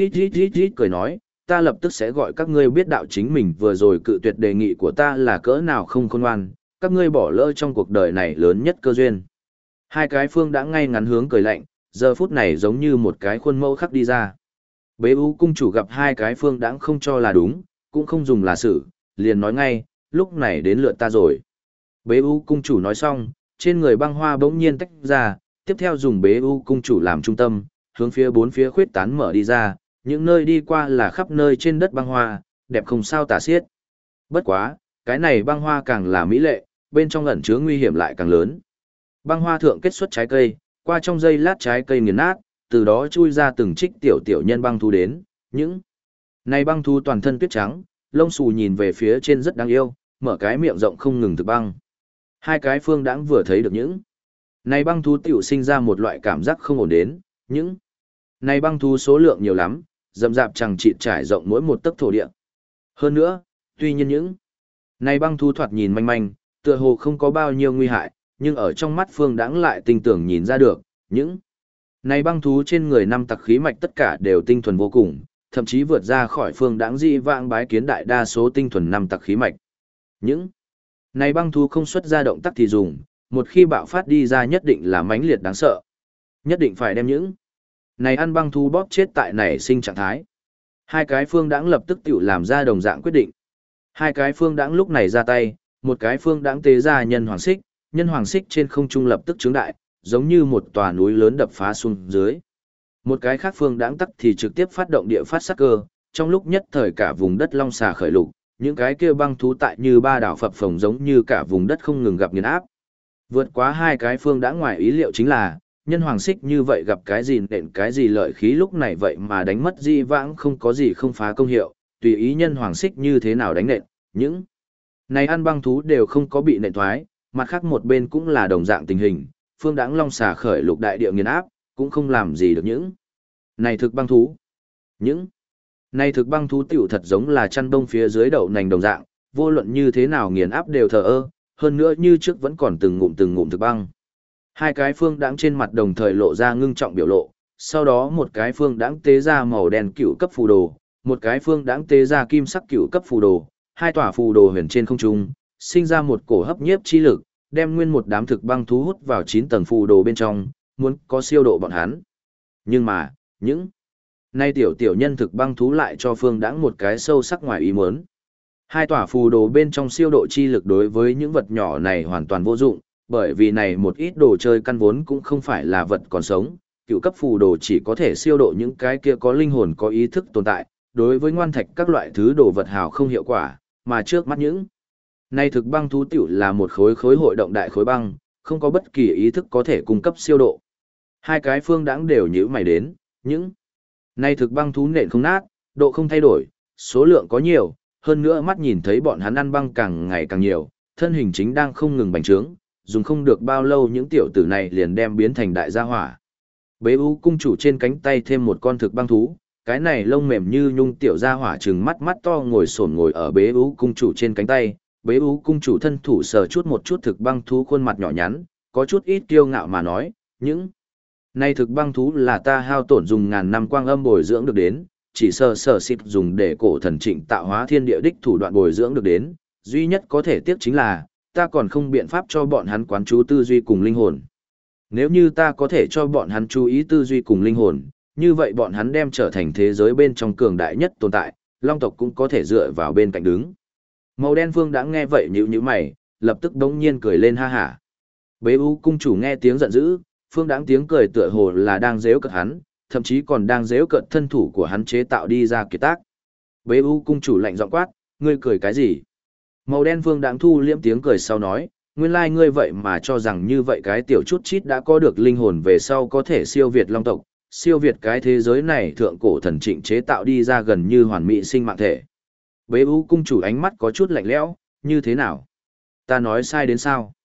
ít cười nói, ta lập tức sẽ gọi các ngươi biết đạo chính mình vừa rồi cự tuyệt đề nghị của ta là cỡ nào không khôn ngoan, các ngươi bỏ lỡ trong cuộc đời này lớn nhất cơ duyên. Hai cái Phương Đãng ngay ngắn hướng cười lạnh, giờ phút này giống như một cái khuôn mẫu khắc đi ra. Bế U cung chủ gặp hai cái Phương Đãng không cho là đúng, cũng không dùng là xử, liền nói ngay, lúc này đến lượt ta rồi. Bế U cung chủ nói xong, trên người băng hoa bỗng nhiên tách ra, tiếp theo dùng Bế U cung chủ làm trung tâm, hướng phía bốn phía khuyết tán mở đi ra, những nơi đi qua là khắp nơi trên đất băng hoa, đẹp không sao tả xiết. Bất quá, cái này băng hoa càng là mỹ lệ, bên trong ẩn chứa nguy hiểm lại càng lớn. Băng hoa thượng kết xuất trái cây, qua trong giây lát trái cây nghiền nát, từ đó chui ra từng trích tiểu tiểu nhân băng thú đến, những này băng thú toàn thân tuyết trắng, lông xù nhìn về phía trên rất đáng yêu, mở cái miệng rộng không ngừng thực băng. Hai cái Phương Đãng vừa thấy được những này băng thú tiểu sinh ra một loại cảm giác không ổn đến, những này băng thú số lượng nhiều lắm, rậm rạp chẳng chịt trải rộng mỗi một tấc thổ địa. Hơn nữa, tuy nhiên những này băng thú thoạt nhìn manh manh, tựa hồ không có bao nhiêu nguy hại, nhưng ở trong mắt Phương Đãng lại tinh tưởng nhìn ra được, những này băng thú trên người năm tặc khí mạch tất cả đều tinh thuần vô cùng, thậm chí vượt ra khỏi Phương Đãng dị vãng bái kiến đại đa số tinh thuần năm tặc khí mạch. Những này băng thú không xuất ra động tác thì dùng, một khi bạo phát đi ra nhất định là mãnh liệt đáng sợ. Nhất định phải đem những này ăn băng thú bóp chết tại nảy sinh trạng thái. Hai cái Phương Đãng lập tức tự làm ra đồng dạng quyết định. Hai cái Phương Đãng lúc này ra tay, một cái Phương Đãng tế ra nhân hoàng xích trên không trung lập tức trướng đại, giống như một tòa núi lớn đập phá xuống dưới. Một cái khác Phương Đãng tắc thì trực tiếp phát động địa phát sát cơ, trong lúc nhất thời cả vùng đất long xà khởi lục, những cái kia băng thú tại như ba đảo phập phồng giống như cả vùng đất không ngừng gặp nghiền áp. Vượt quá hai cái Phương Đãng ngoài ý liệu chính là, nhân hoàng xích như vậy gặp cái gì nện cái gì lợi khí lúc này vậy mà đánh mất di vãng không có gì không phá công hiệu, tùy ý nhân hoàng xích như thế nào đánh nện, những này ăn băng thú đều không có bị nện thoái, mặt khác một bên cũng là đồng dạng tình hình, Phương Đãng long xà khởi lục đại địa nghiền áp, cũng không làm gì được những này thực băng thú. Những này thực băng thú tiểu thật giống là chăn đông phía dưới đậu nành đồng dạng, vô luận như thế nào nghiền áp đều thờ ơ, hơn nữa như trước vẫn còn từng ngụm thực băng. Hai cái Phương Đãng trên mặt đồng thời lộ ra ngưng trọng biểu lộ, sau đó một cái Phương Đãng tế ra màu đen cựu cấp phù đồ, một cái Phương Đãng tế ra kim sắc cựu cấp phù đồ, hai tòa phù đồ huyền trên không trung, sinh ra một cổ hấp nhiếp chi lực, đem nguyên một đám thực băng thú hút vào 9 tầng phù đồ bên trong, muốn có siêu độ bọn hắn. Nhưng mà, những nay tiểu nhân thực băng thú lại cho Phương Đãng một cái sâu sắc ngoài ý muốn. Hai tòa phù đồ bên trong siêu độ chi lực đối với những vật nhỏ này hoàn toàn vô dụng, bởi vì này một ít đồ chơi căn vốn cũng không phải là vật còn sống, cựu cấp phù đồ chỉ có thể siêu độ những cái kia có linh hồn có ý thức tồn tại, đối với ngoan thạch các loại thứ đồ vật hào không hiệu quả, mà trước mắt những nay thực băng thú tiểu là một khối hội động đại khối băng, không có bất kỳ ý thức có thể cung cấp siêu độ. Hai cái Phương Đãng đều nhíu mày đến, những nay thực băng thú nện không nát, độ không thay đổi, số lượng có nhiều, hơn nữa mắt nhìn thấy bọn hắn ăn băng càng ngày càng nhiều, thân hình chính đang không ngừng bành trướng, dùng không được bao lâu những tiểu tử này liền đem biến thành đại gia hỏa. Bế U cung chủ trên cánh tay thêm một con thực băng thú, cái này lông mềm như nhung tiểu gia hỏa trừng mắt mắt to ngồi ở Bế U cung chủ trên cánh tay. Bế U cung chủ thân thủ sờ chút một chút thực băng thú khuôn mặt nhỏ nhắn, có chút ít kiêu ngạo mà nói, những này thực băng thú là ta hao tổn dùng ngàn năm quang âm bồi dưỡng được đến, chỉ sờ xịt dùng để cổ thần trịnh tạo hóa thiên địa đích thủ đoạn bồi dưỡng được đến, duy nhất có thể tiếc chính là, ta còn không biện pháp cho bọn hắn quán chú tư duy cùng linh hồn. Nếu như ta có thể cho bọn hắn chú ý tư duy cùng linh hồn, như vậy bọn hắn đem trở thành thế giới bên trong cường đại nhất tồn tại, long tộc cũng có thể dựa vào bên cạnh đứng. Màu đen Phương Đãng nghe vậy nhíu mày, lập tức đống nhiên cười lên ha hả. Bế U cung chủ nghe tiếng giận dữ, Phương Đãng tiếng cười tựa hồ là đang giễu cợt hắn, thậm chí còn đang giễu cợt thân thủ của hắn chế tạo đi ra kiệt tác. Bế U cung chủ lạnh giọng quát, ngươi cười cái gì? Màu đen Phương Đãng thu liễm tiếng cười sau nói, nguyên lai ngươi vậy mà cho rằng như vậy cái tiểu chút chít đã có được linh hồn về sau có thể siêu việt long tộc, siêu việt cái thế giới này thượng cổ thần trịnh chế tạo đi ra gần như hoàn mỹ sinh mạng thể. Bế U cung chủ ánh mắt có chút lạnh lẽo, như thế nào? Ta nói sai đến sao?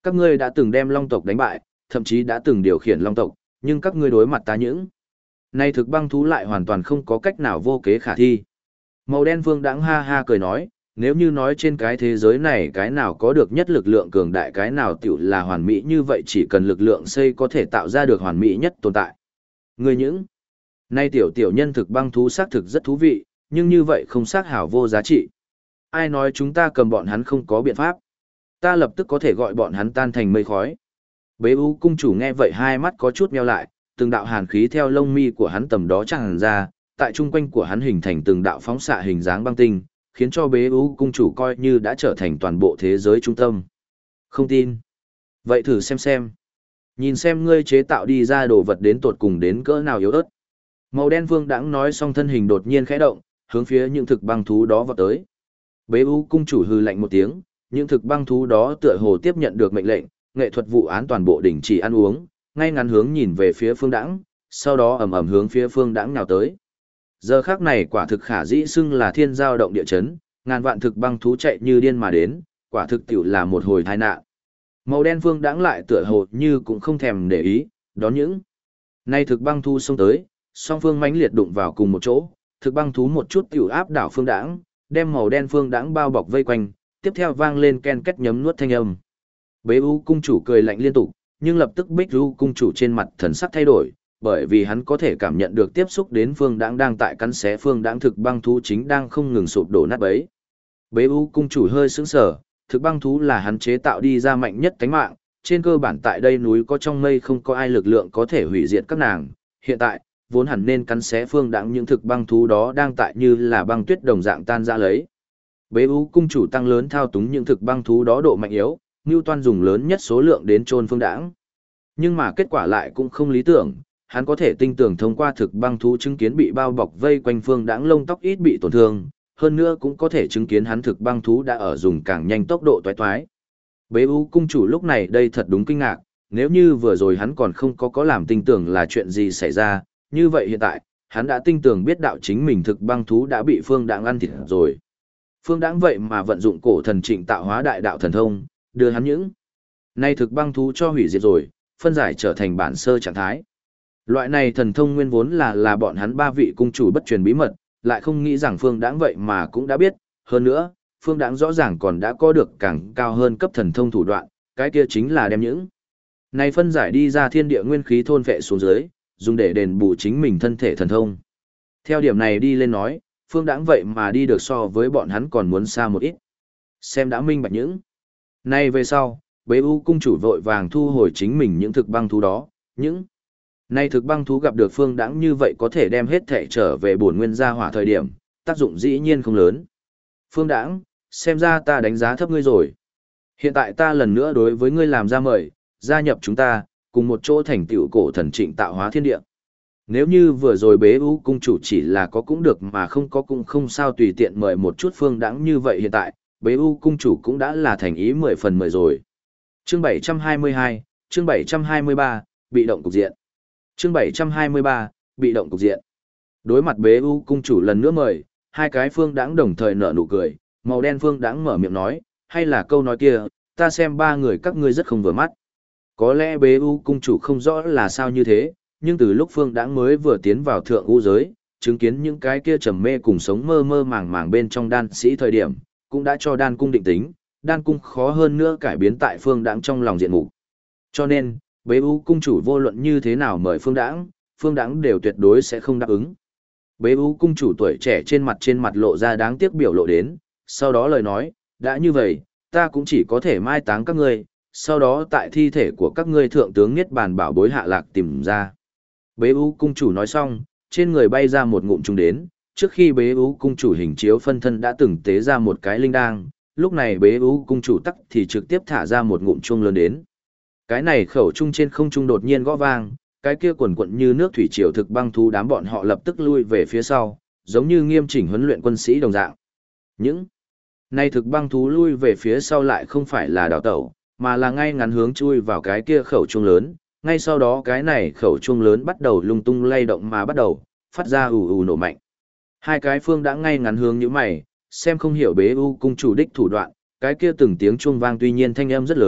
Các ngươi đã từng đem long tộc đánh bại, thậm chí đã từng điều khiển long tộc, nhưng các ngươi đối mặt ta những. Nay thực băng thú lại hoàn toàn không có cách nào vô kế khả thi. Màu đen vương đãng ha ha cười nói, nếu như nói trên cái thế giới này cái nào có được nhất lực lượng cường đại cái nào tiểu là hoàn mỹ như vậy chỉ cần lực lượng xây có thể tạo ra được hoàn mỹ nhất tồn tại. Ngươi những. Nay tiểu nhân thực băng thú xác thực rất thú vị, nhưng như vậy không xác hảo vô giá trị. Ai nói chúng ta cầm bọn hắn không có biện pháp. Ta lập tức có thể gọi bọn hắn tan thành mây khói. Bế U cung chủ nghe vậy hai mắt có chút meo lại, từng đạo hàn khí theo lông mi của hắn tầm đó tràn ra, tại trung quanh của hắn hình thành từng đạo phóng xạ hình dáng băng tinh, khiến cho Bế U cung chủ coi như đã trở thành toàn bộ thế giới trung tâm. Không tin. Vậy thử xem. Nhìn xem ngươi chế tạo đi ra đồ vật đến tột cùng đến cỡ nào yếu ớt. Màu đen vương đãng nói xong thân hình đột nhiên khẽ động, hướng phía những thực băng thú đó vọt tới. Bế U cung chủ hừ lạnh một tiếng, những thực băng thú đó tựa hồ tiếp nhận được mệnh lệnh, nghệ thuật vụ án toàn bộ đình chỉ ăn uống, ngay ngắn hướng nhìn về phía phương đãng, sau đó ầm ầm hướng phía phương đãng nào tới. Giờ khắc này quả thực khả dĩ xưng là thiên giao động địa chấn, ngàn vạn thực băng thú chạy như điên mà đến, quả thực tiểu là một hồi tai nạn. Màu đen phương đãng lại tựa hồ như cũng không thèm để ý, đón những. Nay thực băng thú xông tới, song phương mãnh liệt đụng vào cùng một chỗ, thực băng thú một chút tiểu áp đảo phương đãng, đem màu đen phương đãng bao bọc vây quanh, tiếp theo vang lên ken két nhấm nuốt thanh âm. Bế U cung chủ cười lạnh liên tục, nhưng lập tức Bích U cung chủ trên mặt thần sắc thay đổi, bởi vì hắn có thể cảm nhận được tiếp xúc đến phương đãng đang tại cắn xé phương đãng thực băng thú chính đang không ngừng sụp đổ nát bấy. Bế U cung chủ hơi sững sờ, thực băng thú là hắn chế tạo đi ra mạnh nhất cánh mạng, trên cơ bản tại đây núi có trong mây không có ai lực lượng có thể hủy diệt các nàng, hiện tại, vốn hẳn nên cắn xé phương đãng những thực băng thú đó đang tại như là băng tuyết đồng dạng tan ra lấy. Bế U cung chủ tăng lớn thao túng những thực băng thú đó độ mạnh yếu, Newton dùng lớn nhất số lượng đến chôn phương đãng. Nhưng mà kết quả lại cũng không lý tưởng, hắn có thể tinh tường thông qua thực băng thú chứng kiến bị bao bọc vây quanh phương đãng lông tóc ít bị tổn thương, hơn nữa cũng có thể chứng kiến hắn thực băng thú đã ở dùng càng nhanh tốc độ toái toái. Bế U cung chủ lúc này đây thật đúng kinh ngạc, nếu như vừa rồi hắn còn không có làm tinh tưởng là chuyện gì xảy ra, như vậy hiện tại, hắn đã tinh tường biết đạo chính mình thực băng thú đã bị phương đãng ăn thịt rồi. Phương đãng vậy mà vận dụng cổ thần trịnh tạo hóa đại đạo thần thông, đưa hắn những nay thực băng thú cho hủy diệt rồi, phân giải trở thành bản sơ trạng thái. Loại này thần thông nguyên vốn là bọn hắn ba vị cung chủ bất truyền bí mật, lại không nghĩ rằng phương đãng vậy mà cũng đã biết, hơn nữa, phương đãng rõ ràng còn đã có được càng cao hơn cấp thần thông thủ đoạn, cái kia chính là đem những này phân giải đi ra thiên địa nguyên khí thôn vệ xuống dưới, dùng để đền bù chính mình thân thể thần thông. Theo điểm này đi lên nói, phương đãng vậy mà đi được so với bọn hắn còn muốn xa một ít. Xem đã minh bạch những. Nay về sau, Bế U cung chủ vội vàng thu hồi chính mình những thực băng thú đó, những. Nay thực băng thú gặp được phương đãng như vậy có thể đem hết thể trở về bổn nguyên gia hỏa thời điểm, tác dụng dĩ nhiên không lớn. Phương đãng, xem ra ta đánh giá thấp ngươi rồi. Hiện tại ta lần nữa đối với ngươi làm ra mời, gia nhập chúng ta, cùng một chỗ thành tựu cổ thần trịnh tạo hóa thiên địa. Nếu như vừa rồi Bế U cung chủ chỉ là có cũng được mà không có cũng không sao tùy tiện mời một chút phương đãng như vậy hiện tại, Bế U cung chủ cũng đã là thành ý 10 phần mời rồi. Chương 722, chương 723, bị động cục diện. Chương 723, bị động cục diện. Đối mặt Bế U cung chủ lần nữa mời, hai cái phương đãng đồng thời nở nụ cười, màu đen phương đãng mở miệng nói, hay là câu nói kia, ta xem ba người các ngươi rất không vừa mắt. Có lẽ Bế U cung chủ không rõ là sao như thế, nhưng từ lúc phương đãng mới vừa tiến vào thượng u giới, chứng kiến những cái kia trầm mê cùng sống mơ mơ màng màng bên trong đan sĩ thời điểm, cũng đã cho đan cung định tính, đan cung khó hơn nữa cải biến tại phương đãng trong lòng diện mục. Cho nên, Bế U cung chủ vô luận như thế nào mời phương đãng đều tuyệt đối sẽ không đáp ứng. Bế U cung chủ tuổi trẻ trên mặt lộ ra đáng tiếc biểu lộ đến, sau đó lời nói, đã như vậy, ta cũng chỉ có thể mai táng các ngươi, sau đó tại thi thể của các ngươi thượng tướng Niết Bàn bảo bối hạ lạc tìm ra. Bế U cung chủ nói xong, trên người bay ra một ngụm trùng đến, trước khi Bế U cung chủ hình chiếu phân thân đã từng tế ra một cái linh đang, lúc này Bế U cung chủ tắc thì trực tiếp thả ra một ngụm chuông lớn đến. Cái này khẩu trung trên không trung đột nhiên gõ vang, cái kia quần quận như nước thủy triều thực băng thú đám bọn họ lập tức lui về phía sau, giống như nghiêm chỉnh huấn luyện quân sĩ đồng dạng. Những này thực băng thú lui về phía sau lại không phải là đào tẩu, mà là ngay ngắn hướng chui vào cái kia khẩu chuông lớn, ngay sau đó cái này khẩu chuông lớn bắt đầu lung tung lay động mà bắt đầu phát ra ù ù nổ mạnh. Hai cái phương đã ngay ngắn hướng như mày, xem không hiểu Bế U cung chủ đích thủ đoạn, cái kia từng tiếng chuông vang tuy nhiên thanh âm rất lớn,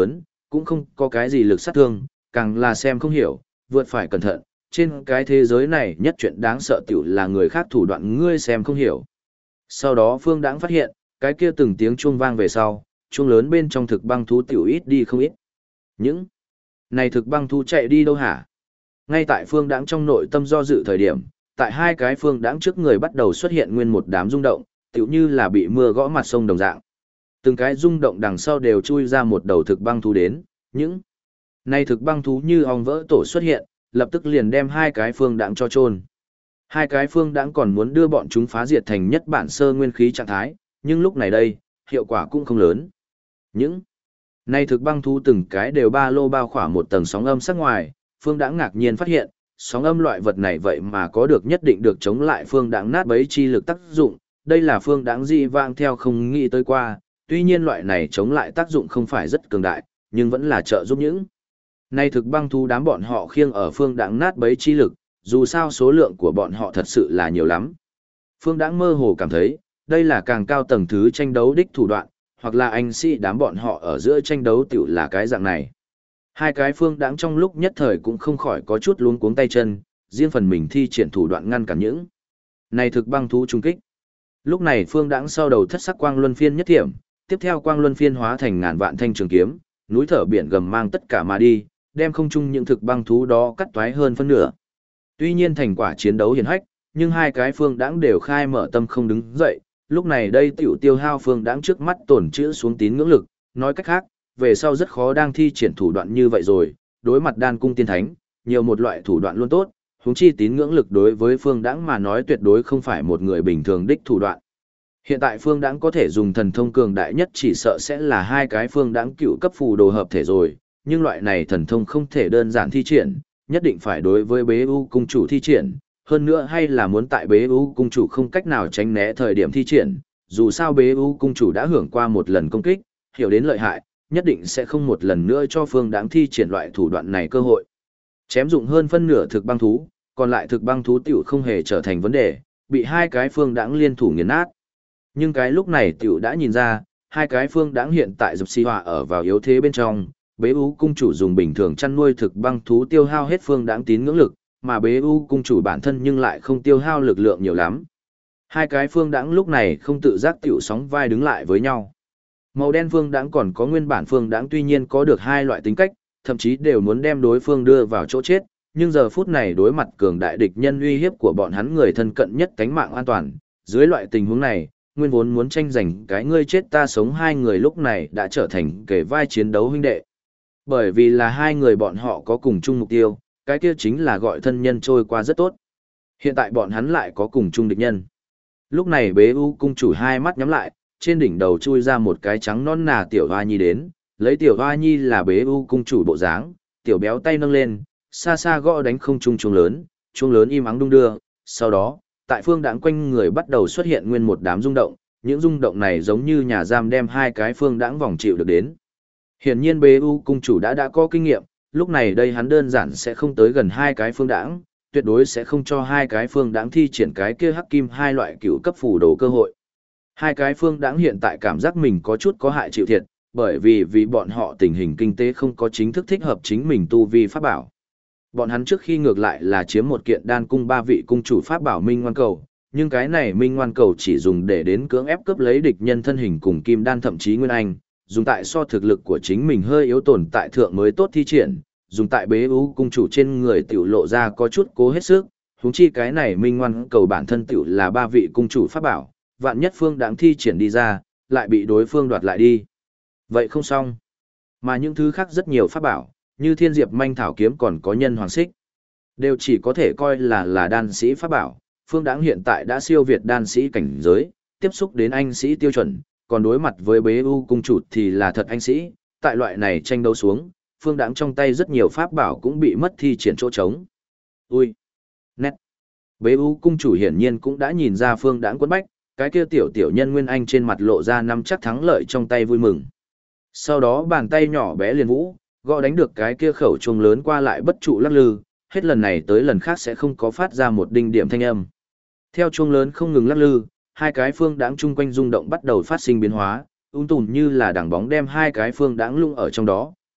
cũng không có cái gì lực sát thương, càng là xem không hiểu, vượt phải cẩn thận, trên cái thế giới này nhất chuyện đáng sợ tiểu là người khác thủ đoạn ngươi xem không hiểu. Sau đó Phương Đãng phát hiện, cái kia từng tiếng chuông vang về sau, chuông lớn bên trong thực băng thú tiểu ít đi không ít. Những này thực băng thú chạy đi đâu hả? Ngay tại Phương Đãng trong nội tâm do dự thời điểm, tại hai cái Phương Đãng trước người bắt đầu xuất hiện nguyên một đám rung động, tiểu như là bị mưa gõ mặt sông đồng dạng. Từng cái rung động đằng sau đều chui ra một đầu thực băng thú đến, những này thực băng thú như ong vỡ tổ xuất hiện, lập tức liền đem hai cái Phương Đãng cho chôn. Hai cái Phương Đãng còn muốn đưa bọn chúng phá diệt thành nhất bản sơ nguyên khí trạng thái, nhưng lúc này đây, hiệu quả cũng không lớn. Những này thực băng thú từng cái đều ba lô bao khỏa một tầng sóng âm sắc ngoài, Phương Đãng ngạc nhiên phát hiện, sóng âm loại vật này vậy mà có được nhất định được chống lại Phương Đãng nát bấy chi lực tác dụng, đây là Phương Đãng dị vãng theo không nghĩ tới qua, tuy nhiên loại này chống lại tác dụng không phải rất cường đại, nhưng vẫn là trợ giúp những này thực băng thú đám bọn họ khiêng ở Phương Đãng nát bấy chi lực, dù sao số lượng của bọn họ thật sự là nhiều lắm. Phương Đãng mơ hồ cảm thấy, đây là càng cao tầng thứ tranh đấu đích thủ đoạn, hoặc là anh sĩ đám bọn họ ở giữa tranh đấu tiểu là cái dạng này. Hai cái Phương Đãng trong lúc nhất thời cũng không khỏi có chút luống cuống tay chân, riêng phần mình thi triển thủ đoạn ngăn cản những này thực băng thú trung kích. Lúc này Phương Đãng sau đầu thất sắc quang luân phiên nhất thiểm, tiếp theo quang luân phiên hóa thành ngàn vạn thanh trường kiếm, núi thở biển gầm mang tất cả mà đi, đem không chung những thực băng thú đó cắt toái hơn phân nửa. Tuy nhiên thành quả chiến đấu hiển hách, nhưng hai cái Phương Đãng đều khai mở tâm không đứng dậy, lúc này đây tiểu tiêu hao Phương Đãng trước mắt tổn trữ xuống tín ngưỡng lực, nói cách khác, về sau rất khó đang thi triển thủ đoạn như vậy rồi, đối mặt đan cung tiên thánh, nhiều một loại thủ đoạn luôn tốt, huống chi tín ngưỡng lực đối với Phương Đãng mà nói tuyệt đối không phải một người bình thường đích thủ đoạn. Hiện tại Phương Đãng có thể dùng thần thông cường đại nhất chỉ sợ sẽ là hai cái Phương Đãng cựu cấp phù đồ hợp thể rồi, nhưng loại này thần thông không thể đơn giản thi triển, nhất định phải đối với Bế U cung chủ thi triển, hơn nữa hay là muốn tại Bế U cung chủ không cách nào tránh né thời điểm thi triển, dù sao Bế U cung chủ đã hưởng qua một lần công kích, hiểu đến lợi hại, nhất định sẽ không một lần nữa cho Phương Đãng thi triển loại thủ đoạn này cơ hội. Chém dụng hơn phân nửa thực băng thú, còn lại thực băng thú tiểu không hề trở thành vấn đề, bị hai cái Phương Đãng liên thủ nghiền nát. Nhưng cái lúc này tiểu đã nhìn ra, hai cái Phương Đãng hiện tại dập si họa ở vào yếu thế bên trong, Bế U cung chủ dùng bình thường chăn nuôi thực băng thú tiêu hao hết Phương Đãng tín ngưỡng lực, mà Bế U cung chủ bản thân nhưng lại không tiêu hao lực lượng nhiều lắm. Hai cái Phương Đãng lúc này không tự giác tiểu sóng vai đứng lại với nhau. Màu đen Phương Đãng còn có nguyên bản Phương Đãng tuy nhiên có được hai loại tính cách, thậm chí đều muốn đem đối phương đưa vào chỗ chết, nhưng giờ phút này đối mặt cường đại địch nhân uy hiếp của bọn hắn người thân cận nhất cánh mạng an toàn, dưới loại tình huống này, nguyên vốn muốn tranh giành cái ngươi chết ta sống hai người lúc này đã trở thành kẻ vai chiến đấu huynh đệ. Bởi vì là hai người bọn họ có cùng chung mục tiêu, cái kia chính là gọi thân nhân trôi qua rất tốt. Hiện tại bọn hắn lại có cùng chung địch nhân. Lúc này Bế U cung chủ hai mắt nhắm lại, trên đỉnh đầu chui ra một cái trắng non nà tiểu hoa nhi đến, lấy tiểu hoa nhi là Bế U cung chủ bộ dáng, tiểu béo tay nâng lên, xa xa gõ đánh không trung chuông lớn im ắng đung đưa, sau đó, tại Phương Đãng quanh người bắt đầu xuất hiện nguyên một đám rung động, những rung động này giống như nhà giam đem hai cái Phương Đãng vòng chịu được đến. Hiển nhiên Bế U cung chủ đã có kinh nghiệm, lúc này đây hắn đơn giản sẽ không tới gần hai cái Phương Đãng, tuyệt đối sẽ không cho hai cái Phương Đãng thi triển cái kia hắc kim hai loại cựu cấp phù đồ cơ hội. Hai cái Phương Đãng hiện tại cảm giác mình có chút có hại chịu thiệt, bởi vì bọn họ tình hình kinh tế không có chính thức thích hợp chính mình tu vi pháp bảo. Bọn hắn trước khi ngược lại là chiếm một kiện đan cung ba vị cung chủ pháp bảo Minh Ngoan Cầu, nhưng cái này Minh Ngoan Cầu chỉ dùng để đến cưỡng ép cướp lấy địch nhân thân hình cùng kim đan thậm chí nguyên anh, dùng tại so thực lực của chính mình hơi yếu tồn tại thượng mới tốt thi triển, dùng tại Bế U cung chủ trên người tiểu lộ ra có chút cố hết sức, huống chi cái này Minh Ngoan Cầu bản thân tiểu là ba vị cung chủ pháp bảo, vạn nhất Phương Đãng thi triển đi ra, lại bị đối phương đoạt lại đi. Vậy không xong. Mà những thứ khác rất nhiều pháp bảo, như Thiên Diệp Manh Thảo Kiếm còn có Nhân Hoàng Xích, đều chỉ có thể coi là đan sĩ pháp bảo. Phương Đãng hiện tại đã siêu việt đan sĩ cảnh giới, tiếp xúc đến anh sĩ tiêu chuẩn, còn đối mặt với Bế U cung chủ thì là thật anh sĩ, tại loại này tranh đấu xuống, Phương Đãng trong tay rất nhiều pháp bảo cũng bị mất thi triển chỗ trống. Ui, nét. Bế U cung chủ hiển nhiên cũng đã nhìn ra Phương Đãng quấn bách, cái kia tiểu nhân Nguyên Anh trên mặt lộ ra nắm chắc thắng lợi trong tay vui mừng. Sau đó bàn tay nhỏ bé liền vũ, gõ đánh được cái kia khẩu chuông lớn qua lại bất trụ lắc lư, hết lần này tới lần khác sẽ không có phát ra một đinh điểm thanh âm. Theo chuông lớn không ngừng lắc lư, hai cái Phương Đãng chung quanh rung động bắt đầu phát sinh biến hóa, tùn như là đằng bóng đem hai cái Phương Đãng lung ở trong đó,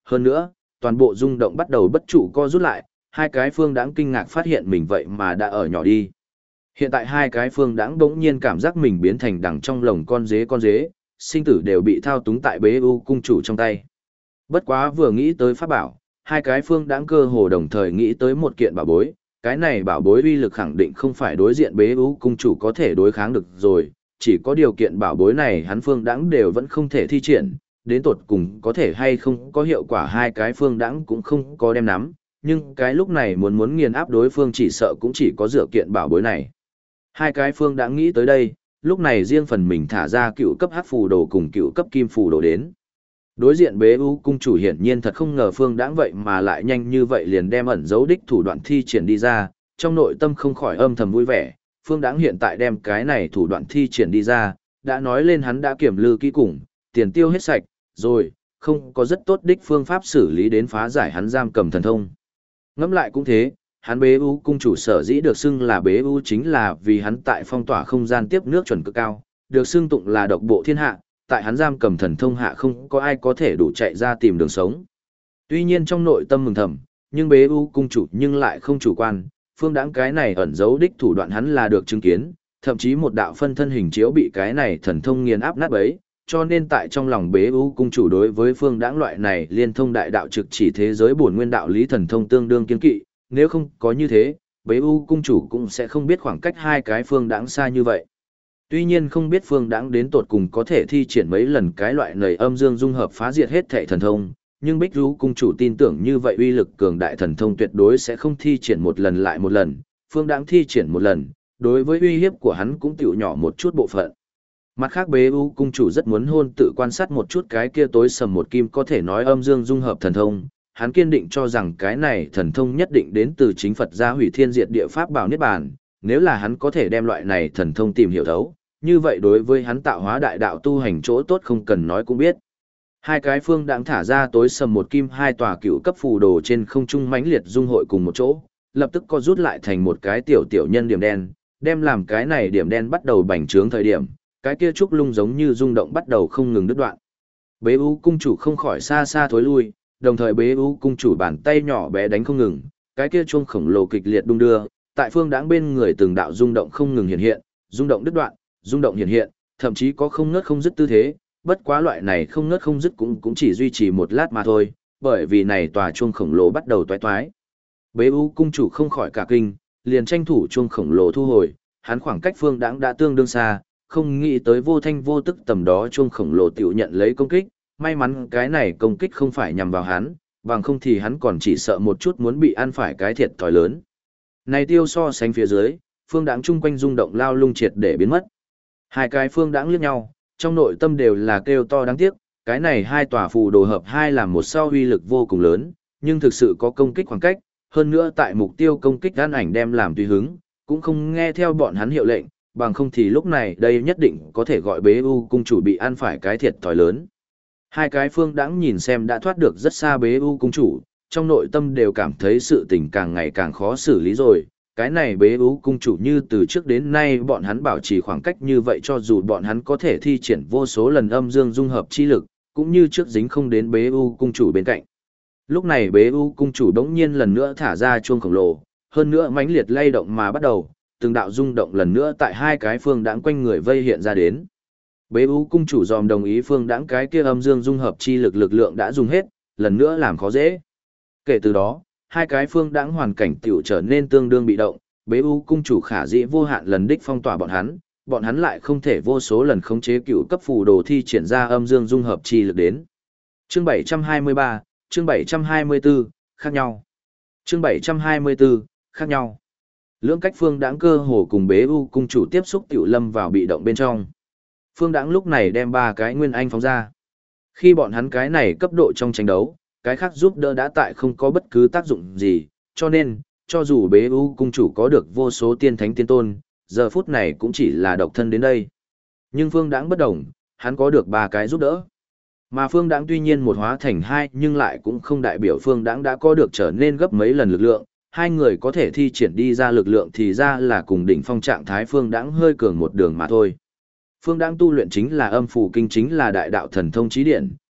Hơn nữa, toàn bộ rung động bắt đầu bất trụ co rút lại, hai cái phương đãng kinh ngạc phát hiện mình vậy mà đã ở nhỏ đi. Hiện tại hai cái phương đãng bỗng nhiên cảm giác mình biến thành đằng trong lồng con dế, sinh tử đều bị thao túng tại bế u cung chủ trong tay. Bất quá vừa nghĩ tới pháp bảo, hai cái phương đãng cơ hồ đồng thời nghĩ tới một kiện bảo bối, cái này bảo bối uy lực khẳng định không phải đối diện bế u cung chủ có thể đối kháng được rồi, chỉ có điều kiện bảo bối này hắn phương đãng đều vẫn không thể thi triển, đến tột cùng có thể hay không có hiệu quả hai cái phương đãng cũng không có đem nắm, nhưng cái lúc này muốn nghiền áp đối phương chỉ sợ cũng chỉ có dựa kiện bảo bối này. Hai cái phương đãng nghĩ tới đây, lúc này riêng phần mình thả ra cựu cấp hắc phù đồ cùng cựu cấp kim phù đồ đến. Đối diện bế u cung chủ hiển nhiên thật không ngờ phương đãng vậy mà lại nhanh như vậy liền đem ẩn dấu đích thủ đoạn thi triển đi ra, trong nội tâm không khỏi âm thầm vui vẻ, phương đãng hiện tại đem cái này thủ đoạn thi triển đi ra, đã nói lên hắn đã kiểm lư kỹ cùng, tiền tiêu hết sạch, rồi, không có rất tốt đích phương pháp xử lý đến phá giải hắn giam cầm thần thông. Ngẫm lại cũng thế, hắn bế u cung chủ sở dĩ được xưng là bế u chính là vì hắn tại phong tỏa không gian tiếp nước chuẩn cực cao, được xưng tụng là độc bộ thiên hạ, tại hắn giam cầm thần thông hạ không có ai có thể đủ chạy ra tìm đường sống. Tuy nhiên trong nội tâm mừng thầm, nhưng bế u cung chủ nhưng lại không chủ quan, phương đãng cái này ẩn giấu đích thủ đoạn hắn là được chứng kiến, thậm chí một đạo phân thân hình chiếu bị cái này thần thông nghiền áp nát bấy, cho nên tại trong lòng bế u cung chủ đối với phương đãng loại này liên thông đại đạo trực chỉ thế giới bổn nguyên đạo lý thần thông tương đương kiên kỵ, nếu không có như thế, bế u cung chủ cũng sẽ không biết khoảng cách hai cái phương đãng xa như vậy. Tuy nhiên không biết phương đãng đến tột cùng có thể thi triển mấy lần cái loại nầy âm dương dung hợp phá diệt hết thệ thần thông, nhưng Bích Vũ cung chủ tin tưởng như vậy uy lực cường đại thần thông tuyệt đối sẽ không thi triển một lần lại một lần, phương đãng thi triển một lần, đối với uy hiếp của hắn cũng tiểu nhỏ một chút bộ phận. Mặt khác bế u cung chủ rất muốn hôn tự quan sát một chút cái kia tối sầm một kim có thể nói âm dương dung hợp thần thông, hắn kiên định cho rằng cái này thần thông nhất định đến từ chính Phật gia hủy thiên diệt địa pháp bảo niết bàn, nếu là hắn có thể đem loại này thần thông tìm hiểu thấu, như vậy đối với hắn tạo hóa đại đạo tu hành chỗ tốt không cần nói cũng biết. Hai cái phương đãng thả ra tối sầm một kim hai tòa cựu cấp phù đồ trên không trung mãnh liệt dung hội cùng một chỗ, lập tức co rút lại thành một cái tiểu nhân điểm đen, đem làm cái này điểm đen bắt đầu bành trướng thời điểm, cái kia trúc lung giống như rung động bắt đầu không ngừng đứt đoạn. Bế u cung chủ không khỏi xa xa thối lui, đồng thời bế u cung chủ bàn tay nhỏ bé đánh không ngừng, cái kia chuông khổng lồ kịch liệt đung đưa, tại phương đãng bên người từng đạo rung động không ngừng hiện hiện, rung động đứt đoạn, rung động hiện hiện, thậm chí có không ngớt không dứt tư thế, bất quá loại này không ngớt không dứt cũng chỉ duy trì một lát mà thôi, bởi vì này tòa chuông khổng lồ bắt đầu toái toái. Bế u cung chủ không khỏi cả kinh, liền tranh thủ chuông khổng lồ thu hồi, hắn khoảng cách phương đãng đã tương đương xa, không nghĩ tới vô thanh vô tức tầm đó chuông khổng lồ tiểu nhận lấy công kích, may mắn cái này công kích không phải nhằm vào hắn, bằng không thì hắn còn chỉ sợ một chút muốn bị ăn phải cái thiệt thòi lớn. Này tiêu so sánh phía dưới, phương đãng chung quanh rung động lao lung triệt để biến mất. Hai cái phương đãng liếc nhau, trong nội tâm đều là kêu to đáng tiếc, cái này hai tòa phù đồ hợp hai làm một sau uy lực vô cùng lớn, nhưng thực sự có công kích khoảng cách, hơn nữa tại mục tiêu công kích an ảnh đem làm tùy hứng, cũng không nghe theo bọn hắn hiệu lệnh, bằng không thì lúc này đây nhất định có thể gọi bế u cung chủ bị ăn phải cái thiệt thòi lớn. Hai cái phương đãng nhìn xem đã thoát được rất xa bế u cung chủ, trong nội tâm đều cảm thấy sự tình càng ngày càng khó xử lý rồi. Cái này bế u cung chủ như từ trước đến nay bọn hắn bảo trì khoảng cách như vậy cho dù bọn hắn có thể thi triển vô số lần âm dương dung hợp chi lực, cũng như trước dính không đến bế u cung chủ bên cạnh. Lúc này bế u cung chủ đống nhiên lần nữa thả ra chuông khổng lồ, hơn nữa mãnh liệt lay động mà bắt đầu, từng đạo rung động lần nữa tại hai cái phương đãng quanh người vây hiện ra đến. Bế u cung chủ dòm đồng ý phương đãng cái kia âm dương dung hợp chi lực lượng đã dùng hết, lần nữa làm khó dễ. Kể từ đó, hai cái phương đãng hoàn cảnh tiểu trở nên tương đương bị động, bế u cung chủ khả dĩ vô hạn lần đích phong tỏa bọn hắn lại không thể vô số lần khống chế cựu cấp phù đồ thi triển ra âm dương dung hợp chi lực đến. Chương 723, chương 724, khác nhau. Chương 724, khác nhau. Lưỡng cách phương đãng cơ hồ cùng bế u cung chủ tiếp xúc tiểu lâm vào bị động bên trong. Phương đãng lúc này đem ba cái nguyên anh phóng ra. Khi bọn hắn cái này cấp độ trong tranh đấu, cái khác giúp đỡ đã tại không có bất cứ tác dụng gì, cho nên, cho dù bế u cung chủ có được vô số tiên thánh tiên tôn, giờ phút này cũng chỉ là độc thân đến đây. Nhưng phương đãng bất đồng, hắn có được ba cái giúp đỡ. Mà phương đãng tuy nhiên một hóa thành hai nhưng lại cũng không đại biểu phương đãng đã có được trở nên gấp mấy lần lực lượng, hai người có thể thi triển đi ra lực lượng thì ra là cùng đỉnh phong trạng thái phương đãng hơi cường một đường mà thôi. Phương đãng tu luyện chính là âm phù kinh chính là đại đạo thần thông chí điển,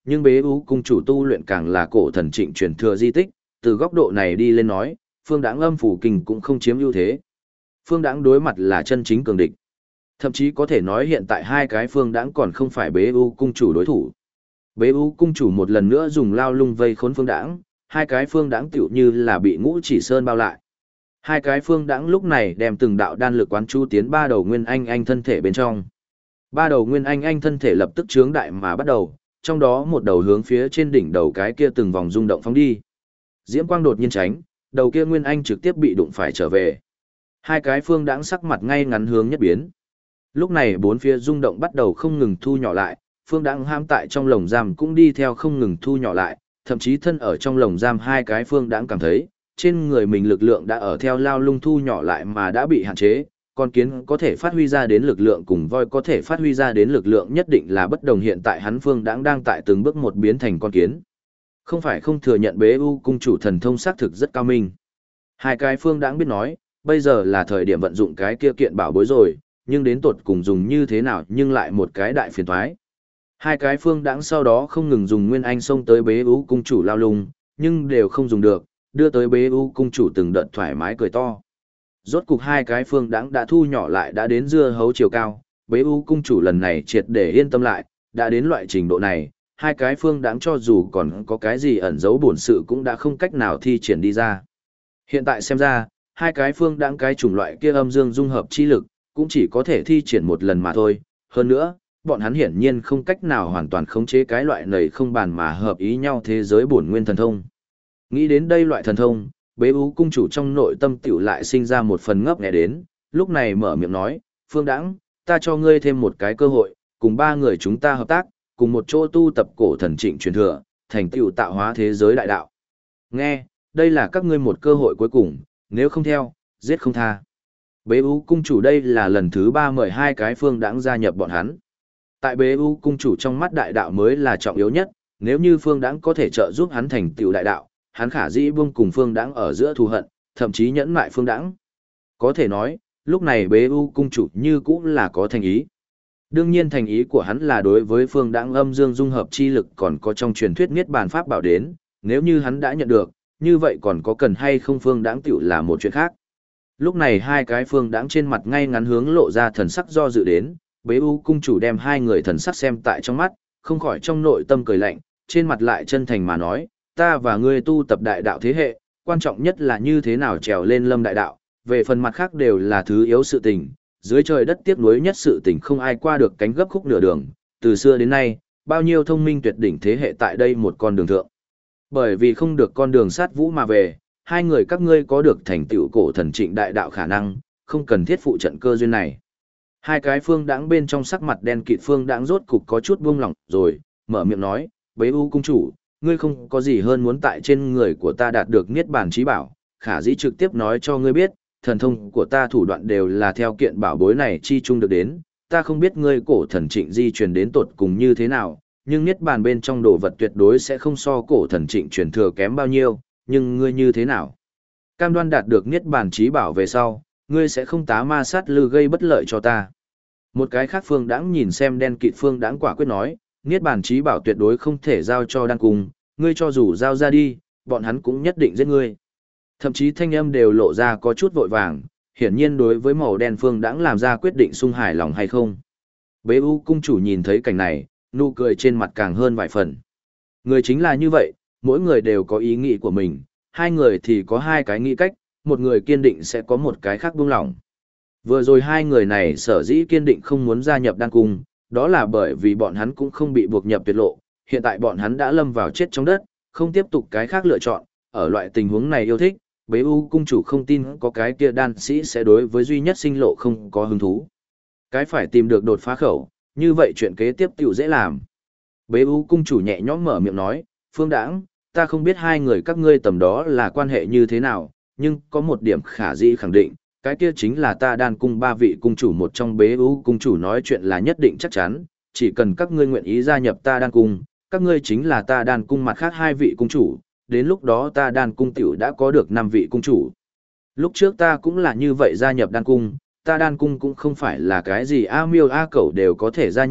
nhưng bế ú cung chủ tu luyện càng là cổ thần trịnh truyền thừa di tích, từ góc độ này đi lên nói, Phương Đãng âm phủ kinh cũng không chiếm ưu thế. Phương Đãng đối mặt là chân chính cường địch. Thậm chí có thể nói hiện tại hai cái Phương Đãng còn không phải bế ú cung chủ đối thủ. Bế ú cung chủ một lần nữa dùng lao lung vây khốn Phương Đãng, hai cái Phương Đãng tựu như là bị Ngũ Chỉ Sơn bao lại. Hai cái Phương Đãng lúc này đem từng đạo đan lực quán chu tiến ba đầu Nguyên Anh thân thể bên trong. Ba đầu Nguyên Anh thân thể lập tức chướng đại mà bắt đầu, trong đó một đầu hướng phía trên đỉnh đầu cái kia từng vòng rung động phóng đi. Diễm quang đột nhiên tránh, đầu kia Nguyên Anh trực tiếp bị đụng phải trở về. Hai cái Phương Đãng sắc mặt ngay ngắn hướng nhất biến. Lúc này bốn phía rung động bắt đầu không ngừng thu nhỏ lại, Phương Đãng ham tại trong lồng giam cũng đi theo không ngừng thu nhỏ lại, thậm chí thân ở trong lồng giam hai cái Phương Đãng cảm thấy, trên người mình lực lượng đã ở theo lao lung thu nhỏ lại mà đã bị hạn chế, con kiến có thể phát huy ra đến lực lượng cùng voi có thể phát huy ra đến lực lượng nhất định là bất đồng, hiện tại hắn Phương Đãng đang tại từng bước một biến thành con kiến. Không phải không thừa nhận bế u cung chủ thần thông xác thực rất cao minh. Hai cái Phương Đãng biết nói, bây giờ là thời điểm vận dụng cái kia kiện bảo bối rồi, nhưng đến tột cùng dùng như thế nào nhưng lại một cái đại phiền toái. Hai cái Phương Đãng sau đó không ngừng dùng Nguyên Anh xông tới bế u cung chủ lao lung, nhưng đều không dùng được, đưa tới bế u cung chủ từng đợt thoải mái cười to. Rốt cục hai cái Phương Đãng đã thu nhỏ lại đã đến dưa hấu chiều cao, bế u cung chủ lần này triệt để yên tâm lại, đã đến loại trình độ này, hai cái Phương Đãng cho dù còn có cái gì ẩn giấu bổn sự cũng đã không cách nào thi triển đi ra. Hiện tại xem ra, hai cái Phương Đãng cái chủng loại kia âm dương dung hợp chi lực, cũng chỉ có thể thi triển một lần mà thôi, hơn nữa, bọn hắn hiển nhiên không cách nào hoàn toàn khống chế cái loại này không bàn mà hợp ý nhau thế giới bổn nguyên thần thông. Nghĩ đến đây loại thần thông, bế ú cung chủ trong nội tâm tiểu lại sinh ra một phần ngấp nghé đến, lúc này mở miệng nói, Phương Đãng, ta cho ngươi thêm một cái cơ hội, cùng ba người chúng ta hợp tác, cùng một chỗ tu tập cổ thần trịnh truyền thừa, thành tựu tạo hóa thế giới đại đạo. Nghe, đây là các ngươi một cơ hội cuối cùng, nếu không theo, giết không tha. Bế ú cung chủ đây là lần thứ 3 mời hai cái Phương Đãng gia nhập bọn hắn. Tại bế ú cung chủ trong mắt đại đạo mới là trọng yếu nhất, nếu như Phương Đãng có thể trợ giúp hắn thành tựu đại đạo, hắn khả dĩ buông cùng Phương Đãng ở giữa thù hận, thậm chí nhẫn mại Phương Đãng. Có thể nói, lúc này bế u cung chủ như cũng là có thành ý. Đương nhiên thành ý của hắn là đối với Phương Đãng âm dương dung hợp chi lực còn có trong truyền thuyết niết bàn pháp bảo đến, nếu như hắn đã nhận được, như vậy còn có cần hay không Phương Đãng tiểu là một chuyện khác. Lúc này hai cái Phương Đãng trên mặt ngay ngắn hướng lộ ra thần sắc do dự đến, bế u cung chủ đem hai người thần sắc xem tại trong mắt, không khỏi trong nội tâm cười lạnh, trên mặt lại chân thành mà nói, ta và ngươi tu tập đại đạo thế hệ, quan trọng nhất là như thế nào trèo lên lâm đại đạo, về phần mặt khác đều là thứ yếu sự tình, dưới trời đất tiếc nuối nhất sự tình không ai qua được cánh gấp khúc nửa đường, từ xưa đến nay, bao nhiêu thông minh tuyệt đỉnh thế hệ tại đây một con đường thượng. Bởi vì không được con đường sát vũ mà về, hai người các ngươi có được thành tựu cổ thần trịnh đại đạo khả năng, không cần thiết phụ trận cơ duyên này. Hai cái Phương Đãng bên trong sắc mặt đen kịt Phương Đãng rốt cục có chút buông lỏng rồi, mở miệng nói, bế u cung chủ, ngươi không có gì hơn muốn tại trên người của ta đạt được niết bàn chí bảo, khả dĩ trực tiếp nói cho ngươi biết, thần thông của ta thủ đoạn đều là theo kiện bảo bối này chi chung được đến, ta không biết ngươi cổ thần trịnh di truyền đến tột cùng như thế nào, nhưng niết bàn bên trong đồ vật tuyệt đối sẽ không so cổ thần trịnh truyền thừa kém bao nhiêu, nhưng ngươi như thế nào? Cam đoan đạt được niết bàn chí bảo về sau, ngươi sẽ không tá ma sát lư gây bất lợi cho ta. Một cái khác Phương Đãng nhìn xem đen kịt Phương Đãng quả quyết nói, niết bàn chí bảo tuyệt đối không thể giao cho đan cung, ngươi cho dù giao ra đi, bọn hắn cũng nhất định giết ngươi. Thậm chí thanh âm đều lộ ra có chút vội vàng, hiển nhiên đối với màu đen Phương Đãng làm ra quyết định sung hài lòng hay không. Bế u cung chủ nhìn thấy cảnh này, nụ cười trên mặt càng hơn vài phần. Người chính là như vậy, mỗi người đều có ý nghĩ của mình, hai người thì có hai cái nghĩ cách, một người kiên định sẽ có một cái khác buông lỏng. Vừa rồi hai người này sở dĩ kiên định không muốn gia nhập đan cung, đó là bởi vì bọn hắn cũng không bị buộc nhập tuyệt lộ, hiện tại bọn hắn đã lâm vào chết trong đất, không tiếp tục cái khác lựa chọn, ở loại tình huống này yêu thích, bế u cung chủ không tin có cái kia đan sĩ sẽ đối với duy nhất sinh lộ không có hứng thú. Cái phải tìm được đột phá khẩu, như vậy chuyện kế tiếp tiểu dễ làm. Bế u cung chủ nhẹ nhõm mở miệng nói, Phương Đãng, ta không biết hai người các ngươi tầm đó là quan hệ như thế nào, nhưng có một điểm khả dĩ khẳng định, cái kia chính là ta đan cung ba vị cung chủ một trong. Bế u cung chủ nói chuyện là nhất định chắc chắn, chỉ cần các ngươi nguyện ý gia nhập ta đan cung, các ngươi chính là ta đan cung mặt khác hai vị cung chủ, đến lúc đó ta đan cung tiểu đã có được 5 vị cung chủ. Lúc trước ta cũng là như vậy gia nhập đan cung, ta đan cung cũng không phải là cái gì A miêu A cẩu đều có thể gia nhập,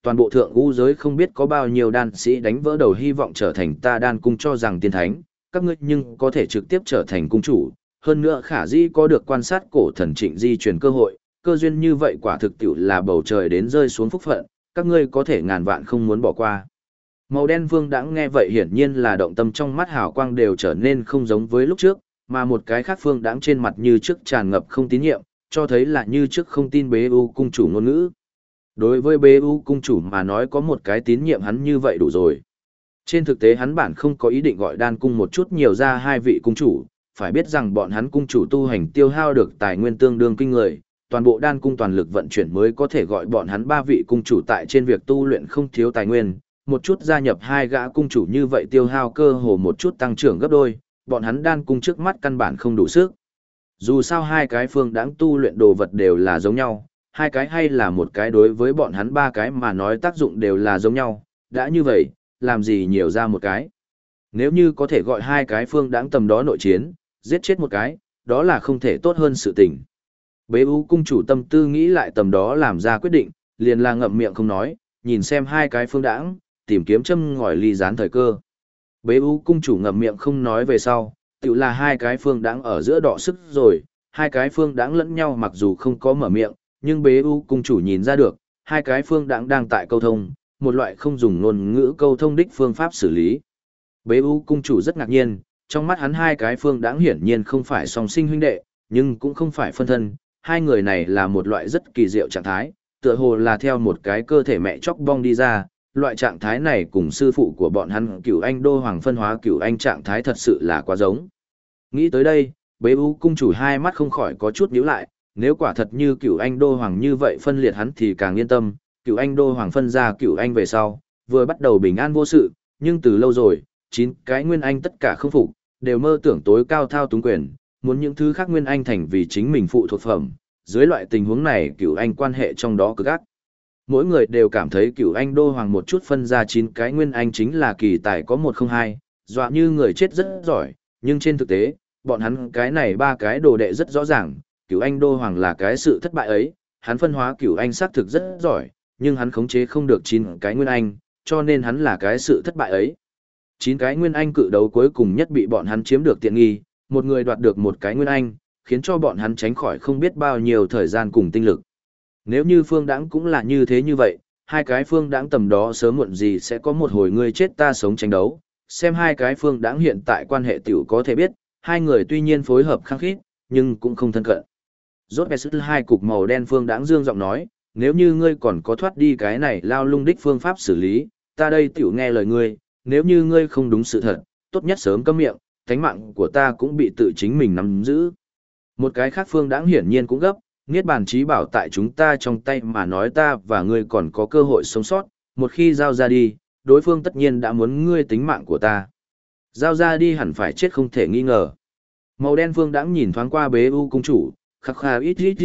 toàn bộ thượng u giới không biết có bao nhiêu đan sĩ đánh vỡ đầu hy vọng trở thành ta đan cung cho rằng tiên thánh, các ngươi nhưng có thể trực tiếp trở thành cung chủ, hơn nữa khả dĩ có được quan sát cổ thần trịnh di truyền cơ hội, cơ duyên như vậy quả thực tiệu là bầu trời đến rơi xuống phúc phận, các ngươi có thể ngàn vạn không muốn bỏ qua. Màu đen vương đãng nghe vậy hiển nhiên là động tâm, trong mắt hào quang đều trở nên không giống với lúc trước, mà một cái khác phương đãng trên mặt như trước tràn ngập không tín nhiệm, cho thấy là như trước không tin bế u cung chủ ngôn ngữ. Đối với bế u cung chủ mà nói có một cái tín nhiệm hắn như vậy đủ rồi. Trên thực tế hắn bản không có ý định gọi đan cung một chút nhiều ra hai vị cung chủ, phải biết rằng bọn hắn cung chủ tu hành tiêu hao được tài nguyên tương đương kinh người, toàn bộ đan cung toàn lực vận chuyển mới có thể gọi bọn hắn ba vị cung chủ tại trên việc tu luyện không thiếu tài nguyên, một chút gia nhập hai gã cung chủ như vậy tiêu hao cơ hồ một chút tăng trưởng gấp đôi, bọn hắn đan cung trước mắt căn bản không đủ sức. Dù sao hai cái phương đãng tu luyện đồ vật đều là giống nhau, hai cái hay là một cái đối với bọn hắn ba cái mà nói tác dụng đều là giống nhau, đã như vậy, làm gì nhiều ra một cái. Nếu như có thể gọi hai cái phương đãng tầm đó nội chiến, giết chết một cái, đó là không thể tốt hơn sự tình. Bế U cung chủ tâm tư nghĩ lại tầm đó làm ra quyết định, liền là ngậm miệng không nói, nhìn xem hai cái phương đãng, tìm kiếm châm ngòi ly gián thời cơ. Bế U cung chủ ngậm miệng không nói về sau, tự là hai cái phương đãng ở giữa đọ sức rồi, hai cái phương đãng lẫn nhau mặc dù không có mở miệng, nhưng Bế U cung chủ nhìn ra được, hai cái phương đãng đang tại câu thông, một loại không dùng ngôn ngữ câu thông đích phương pháp xử lý. Bế U cung chủ rất ngạc nhiên, trong mắt hắn hai cái phương đãng hiển nhiên không phải song sinh huynh đệ, nhưng cũng không phải phân thân, hai người này là một loại rất kỳ diệu trạng thái, tựa hồ là theo một cái cơ thể mẹ chóc bong đi ra, loại trạng thái này cùng sư phụ của bọn hắn Cửu Anh Đô Hoàng phân hóa Cửu Anh trạng thái thật sự là quá giống. Nghĩ tới đây, Bế U cung chủ hai mắt không khỏi có chút nhíu lại, nếu quả thật như Cửu Anh Đô Hoàng như vậy phân liệt hắn thì càng yên tâm, Cửu Anh Đô Hoàng phân ra Cửu Anh về sau, vừa bắt đầu bình an vô sự, nhưng từ lâu rồi, 9 cái Nguyên Anh tất cả không phục, đều mơ tưởng tối cao thao túng quyền, muốn những thứ khác Nguyên Anh thành vì chính mình phụ thuộc phẩm. Dưới loại tình huống này Cửu Anh quan hệ trong đó cực ác. Mỗi người đều cảm thấy Cửu Anh Đô Hoàng một chút phân ra 9 cái Nguyên Anh chính là kỳ tài có 102, dọa như người chết rất giỏi, nhưng trên thực tế, bọn hắn cái này ba cái đồ đệ rất rõ ràng, Cửu Anh Đô Hoàng là cái sự thất bại ấy, hắn phân hóa Cửu Anh xác thực rất giỏi, nhưng hắn khống chế không được 9 cái Nguyên Anh, cho nên hắn là cái sự thất bại ấy. 9 cái Nguyên Anh cự đấu cuối cùng nhất bị bọn hắn chiếm được tiện nghi, một người đoạt được một cái Nguyên Anh, khiến cho bọn hắn tránh khỏi không biết bao nhiêu thời gian cùng tinh lực. Nếu như phương đãng cũng là như thế như vậy, hai cái phương đãng tầm đó sớm muộn gì sẽ có một hồi ngươi chết ta sống tranh đấu. Xem hai cái phương đãng hiện tại quan hệ tiểu có thể biết, hai người tuy nhiên phối hợp khăng khít, nhưng cũng không thân cận. Rốt bè sức hai cục màu đen phương đãng dương giọng nói, nếu như ngươi còn có thoát đi cái này lao lung đích phương pháp xử lý, ta đây tiểu nghe lời ngươi, nếu như ngươi không đúng sự thật, tốt nhất sớm câm miệng, thánh mạng của ta cũng bị tự chính mình nắm giữ. Một cái khác phương đãng hiển nhiên cũng gấp, Niết bàn chí bảo tại chúng ta trong tay mà nói ta và ngươi còn có cơ hội sống sót, một khi giao ra đi, đối phương tất nhiên đã muốn ngươi tính mạng của ta. Giao ra đi hẳn phải chết không thể nghi ngờ. Màu đen phương đãng nhìn thoáng qua Bế U cung chủ, khắc khà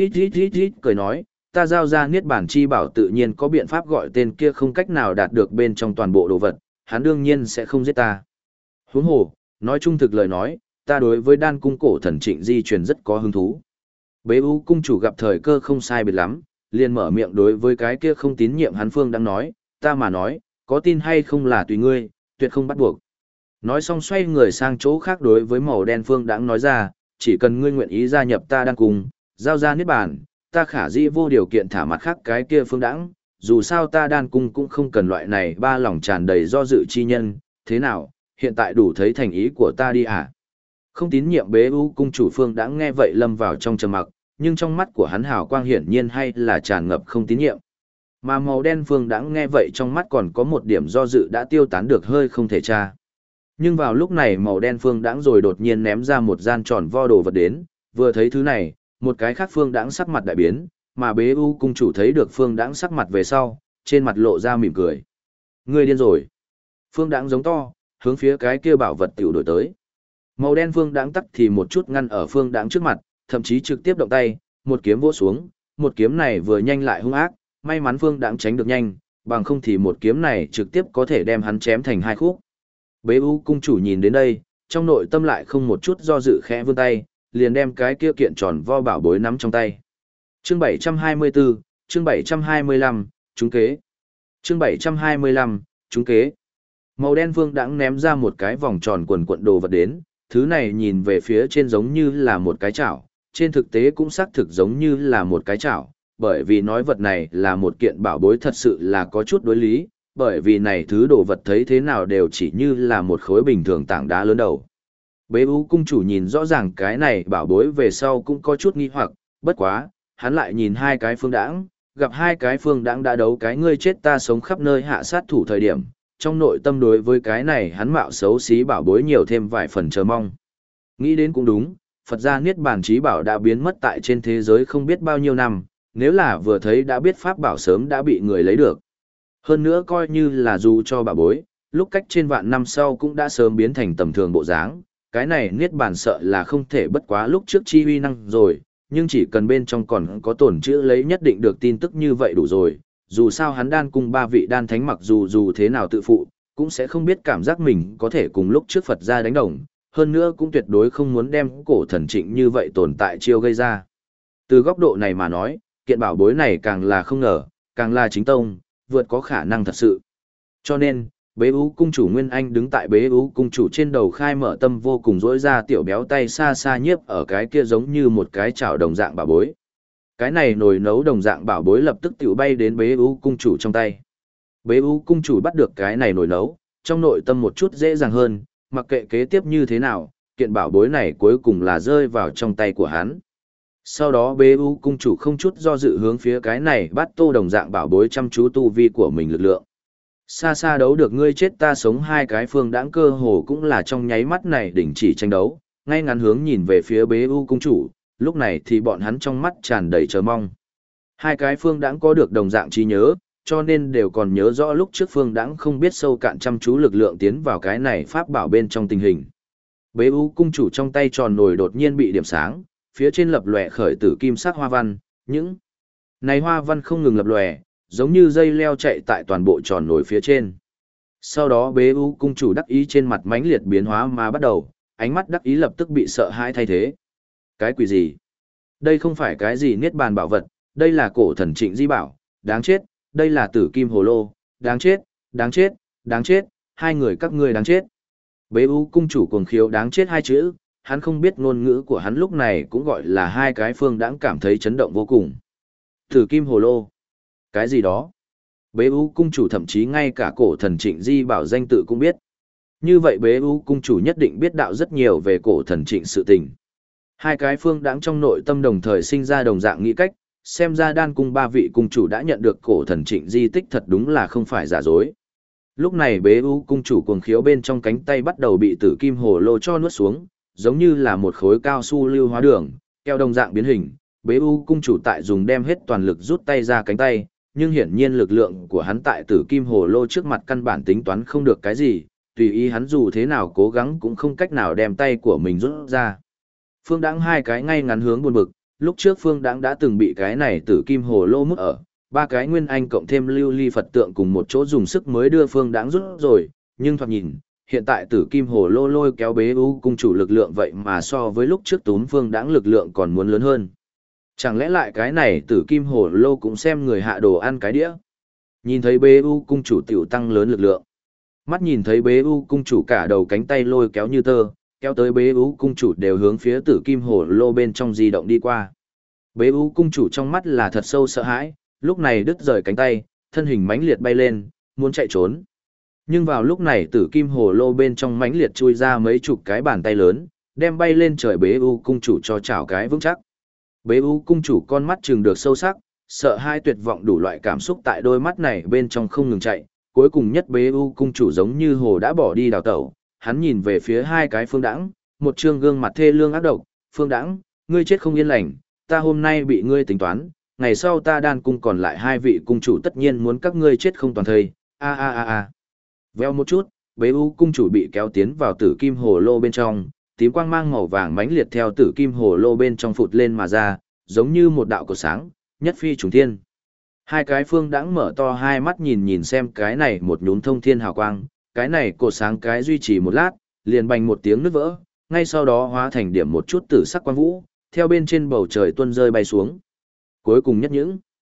ít cười nói, ta giao ra Niết bàn chi bảo tự nhiên có biện pháp gọi tên kia không cách nào đạt được bên trong toàn bộ đồ vật, hắn đương nhiên sẽ không giết ta. Huống hồ, nói trung thực lời nói, ta đối với đan cung cổ thần trịnh di truyền rất có hứng thú. Bế U cung chủ gặp thời cơ không sai biệt lắm, liền mở miệng đối với cái kia không tín nhiệm hắn phương đang nói, ta mà nói, có tin hay không là tùy ngươi, tuyệt không bắt buộc. Nói xong xoay người sang chỗ khác đối với màu đen phương đãng nói ra, chỉ cần ngươi nguyện ý gia nhập ta đan cung, giao ra niết bàn, ta khả dĩ vô điều kiện thả mặt khác cái kia phương đãng, dù sao ta đan cung cũng không cần loại này ba lòng tràn đầy do dự chi nhân, thế nào, hiện tại đủ thấy thành ý của ta đi à? Không tín nhiệm Bế U cung chủ phương đã nghe vậy lâm vào trong trầm mặc, nhưng trong mắt của hắn hào quang hiển nhiên hay là tràn ngập không tín nhiệm. Mà màu đen phương đã nghe vậy trong mắt còn có một điểm do dự đã tiêu tán được hơi không thể tra. Nhưng vào lúc này màu đen phương đãng rồi đột nhiên ném ra một gian tròn vo đồ vật đến, vừa thấy thứ này, một cái khác phương đãng sắc mặt đại biến, mà Bế U cung chủ thấy được phương đãng sắc mặt về sau, trên mặt lộ ra mỉm cười. Ngươi điên rồi. Phương đãng giống to, hướng phía cái kia bảo vật tiểu đổi tới. Màu đen phương đãng tắc thì một chút ngăn ở phương đãng trước mặt, thậm chí trực tiếp động tay, một kiếm vỗ xuống, một kiếm này vừa nhanh lại hung ác, may mắn phương đãng tránh được nhanh, bằng không thì một kiếm này trực tiếp có thể đem hắn chém thành hai khúc. Bế U cung chủ nhìn đến đây, trong nội tâm lại không một chút do dự khẽ vươn tay, liền đem cái kia kiện tròn vo bảo bối nắm trong tay. Chương 724, chương 725, trúng kế. Chương 725, trúng kế. Màu đen phương đãng ném ra một cái vòng tròn quần quận đồ vật đến, thứ này nhìn về phía trên giống như là một cái chảo, trên thực tế cũng xác thực giống như là một cái chảo, bởi vì nói vật này là một kiện bảo bối thật sự là có chút đối lý, bởi vì này thứ đồ vật thấy thế nào đều chỉ như là một khối bình thường tảng đá lớn đầu. Bế Ú cung chủ nhìn rõ ràng cái này bảo bối về sau cũng có chút nghi hoặc, bất quá, hắn lại nhìn hai cái phương đãng, gặp hai cái phương đãng đã đấu cái ngươi chết ta sống khắp nơi hạ sát thủ thời điểm, trong nội tâm đối với cái này hắn mạo xấu xí bảo bối nhiều thêm vài phần chờ mong. Nghĩ đến cũng đúng, Phật gia Niết Bàn Chí Bảo đã biến mất tại trên thế giới không biết bao nhiêu năm, nếu là vừa thấy đã biết pháp bảo sớm đã bị người lấy được. Hơn nữa coi như là dù cho bảo bối, lúc cách trên vạn năm sau cũng đã sớm biến thành tầm thường bộ dáng, cái này Niết Bàn sợ là không thể bất quá lúc trước chi huy năng rồi, nhưng chỉ cần bên trong còn có tổn chữ lấy nhất định được tin tức như vậy đủ rồi, dù sao hắn đan cung ba vị đan thánh mặc dù thế nào tự phụ, cũng sẽ không biết cảm giác mình có thể cùng lúc trước Phật gia đánh đồng, hơn nữa cũng tuyệt đối không muốn đem cổ thần trịnh như vậy tồn tại chiêu gây ra. Từ góc độ này mà nói, kiện bảo bối này càng là không ngờ, càng là chính tông, vượt có khả năng thật sự. Cho nên, Bế Ú cung chủ Nguyên Anh đứng tại Bế Ú cung chủ trên đầu khai mở tâm vô cùng rỗi ra tiểu béo tay xa xa nhiếp ở cái kia giống như một cái chảo đồng dạng bảo bối. Cái này nồi nấu đồng dạng bảo bối lập tức tiểu bay đến Bế Ú cung chủ trong tay. Bế Ú cung chủ bắt được cái này nồi nấu, trong nội tâm một chút dễ dàng hơn, mặc kệ kế tiếp như thế nào, kiện bảo bối này cuối cùng là rơi vào trong tay của hắn. Sau đó Bế Ú cung chủ không chút do dự hướng phía cái này bắt tô đồng dạng bảo bối chăm chú tu vi của mình lực lượng. Xa xa đấu được ngươi chết ta sống hai cái phương đãng cơ hồ cũng là trong nháy mắt này đình chỉ tranh đấu, ngay ngắn hướng nhìn về phía Bế Ú cung chủ, lúc này thì bọn hắn trong mắt tràn đầy chờ mong. Hai cái phương đãng có được đồng dạng trí nhớ, cho nên đều còn nhớ rõ lúc trước phương đãng không biết sâu cạn chăm chú lực lượng tiến vào cái này pháp bảo bên trong tình hình. Bế Ú cung chủ trong tay tròn nồi đột nhiên bị điểm sáng, phía trên lập lòe khởi tử kim sắc hoa văn, những này hoa văn không ngừng lập lòe, giống như dây leo chạy tại toàn bộ tròn nồi phía trên. Sau đó Bế Ú cung chủ đắc ý trên mặt mãnh liệt biến hóa mà bắt đầu, ánh mắt đắc ý lập tức bị sợ hãi thay thế. Cái quỷ gì? Đây không phải cái gì niết bàn bảo vật, đây là cổ thần Trịnh Di bảo, đáng chết, đây là tử kim hồ lô, đáng chết, đáng chết, đáng chết, hai người các ngươi đáng chết. Bế Ú cung chủ cuồng khiếu đáng chết hai chữ, hắn không biết ngôn ngữ của hắn lúc này cũng gọi là hai cái phương đãng cảm thấy chấn động vô cùng. Tử kim hồ lô. Cái gì đó? Bế Ú cung chủ thậm chí ngay cả cổ thần Trịnh Di bảo danh tự cũng biết. Như vậy Bế Ú cung chủ nhất định biết đạo rất nhiều về cổ thần Trịnh sự tình. Hai cái phương đãng trong nội tâm đồng thời sinh ra đồng dạng nghĩ cách, xem ra đan cung ba vị cung chủ đã nhận được cổ thần Trịnh di tích thật đúng là không phải giả dối. Lúc này Bế Ú cung chủ cuồng khiếu bên trong cánh tay bắt đầu bị tử kim hồ lô cho nuốt xuống, giống như là một khối cao su lưu hóa đường, keo đồng dạng biến hình. Bế U cung chủ tại dùng đem hết toàn lực rút tay ra cánh tay, nhưng hiển nhiên lực lượng của hắn tại tử kim hồ lô trước mặt căn bản tính toán không được cái gì, tùy ý hắn dù thế nào cố gắng cũng không cách nào đem tay của mình rút ra. Phương Đãng hai cái ngay ngắn hướng buồn bực, lúc trước Phương Đãng đã từng bị cái này tử kim hồ lô mút ở, ba cái nguyên anh cộng thêm lưu ly Phật tượng cùng một chỗ dùng sức mới đưa Phương Đãng rút rồi, nhưng thoạt nhìn, hiện tại tử kim hồ lô lôi kéo Bế U cung chủ lực lượng vậy mà so với lúc trước túm Phương Đãng lực lượng còn muốn lớn hơn. Chẳng lẽ lại cái này tử kim hồ lô cũng xem người hạ đồ ăn cái đĩa. Nhìn thấy Bế U cung chủ tiểu tăng lớn lực lượng. Mắt nhìn thấy Bế U cung chủ cả đầu cánh tay lôi kéo như tơ, kéo tới Bế U cung chủ đều hướng phía tử kim hồ lô bên trong di động đi qua. Bế U cung chủ trong mắt là thật sâu sợ hãi, lúc này đứt rời cánh tay, thân hình mãnh liệt bay lên, muốn chạy trốn. Nhưng vào lúc này tử kim hồ lô bên trong mãnh liệt chui ra mấy chục cái bàn tay lớn, đem bay lên trời Bế U cung chủ cho chảo cái vững chắc. Bế U cung chủ con mắt trừng được sâu sắc, sợ hai tuyệt vọng đủ loại cảm xúc tại đôi mắt này bên trong không ngừng chạy, cuối cùng nhất Bế U cung chủ giống như hồ đã bỏ đi đào tẩu, hắn nhìn về phía hai cái Phương Đãng, một trương gương mặt thê lương ác độc, Phương Đãng, ngươi chết không yên lành, ta hôm nay bị ngươi tính toán, ngày sau ta đan cung còn lại hai vị cung chủ tất nhiên muốn các ngươi chết không toàn thây, a a a a. Veo một chút, Bế U cung chủ bị kéo tiến vào tử kim hồ lô bên trong, tím quang mang màu vàng mãnh liệt theo tử kim hồ lô bên trong phụt lên mà ra, giống như một đạo cột sáng, nhất phi trùng thiên. Hai cái Phương Đãng mở to hai mắt nhìn xem cái này một nhún thông thiên hào quang, cái này cột sáng cái duy trì một lát, liền bành một tiếng nứt vỡ, ngay sau đó hóa thành điểm một chút tử sắc quang vũ, theo bên trên bầu trời tuôn rơi bay xuống. Cuối cùng nhất những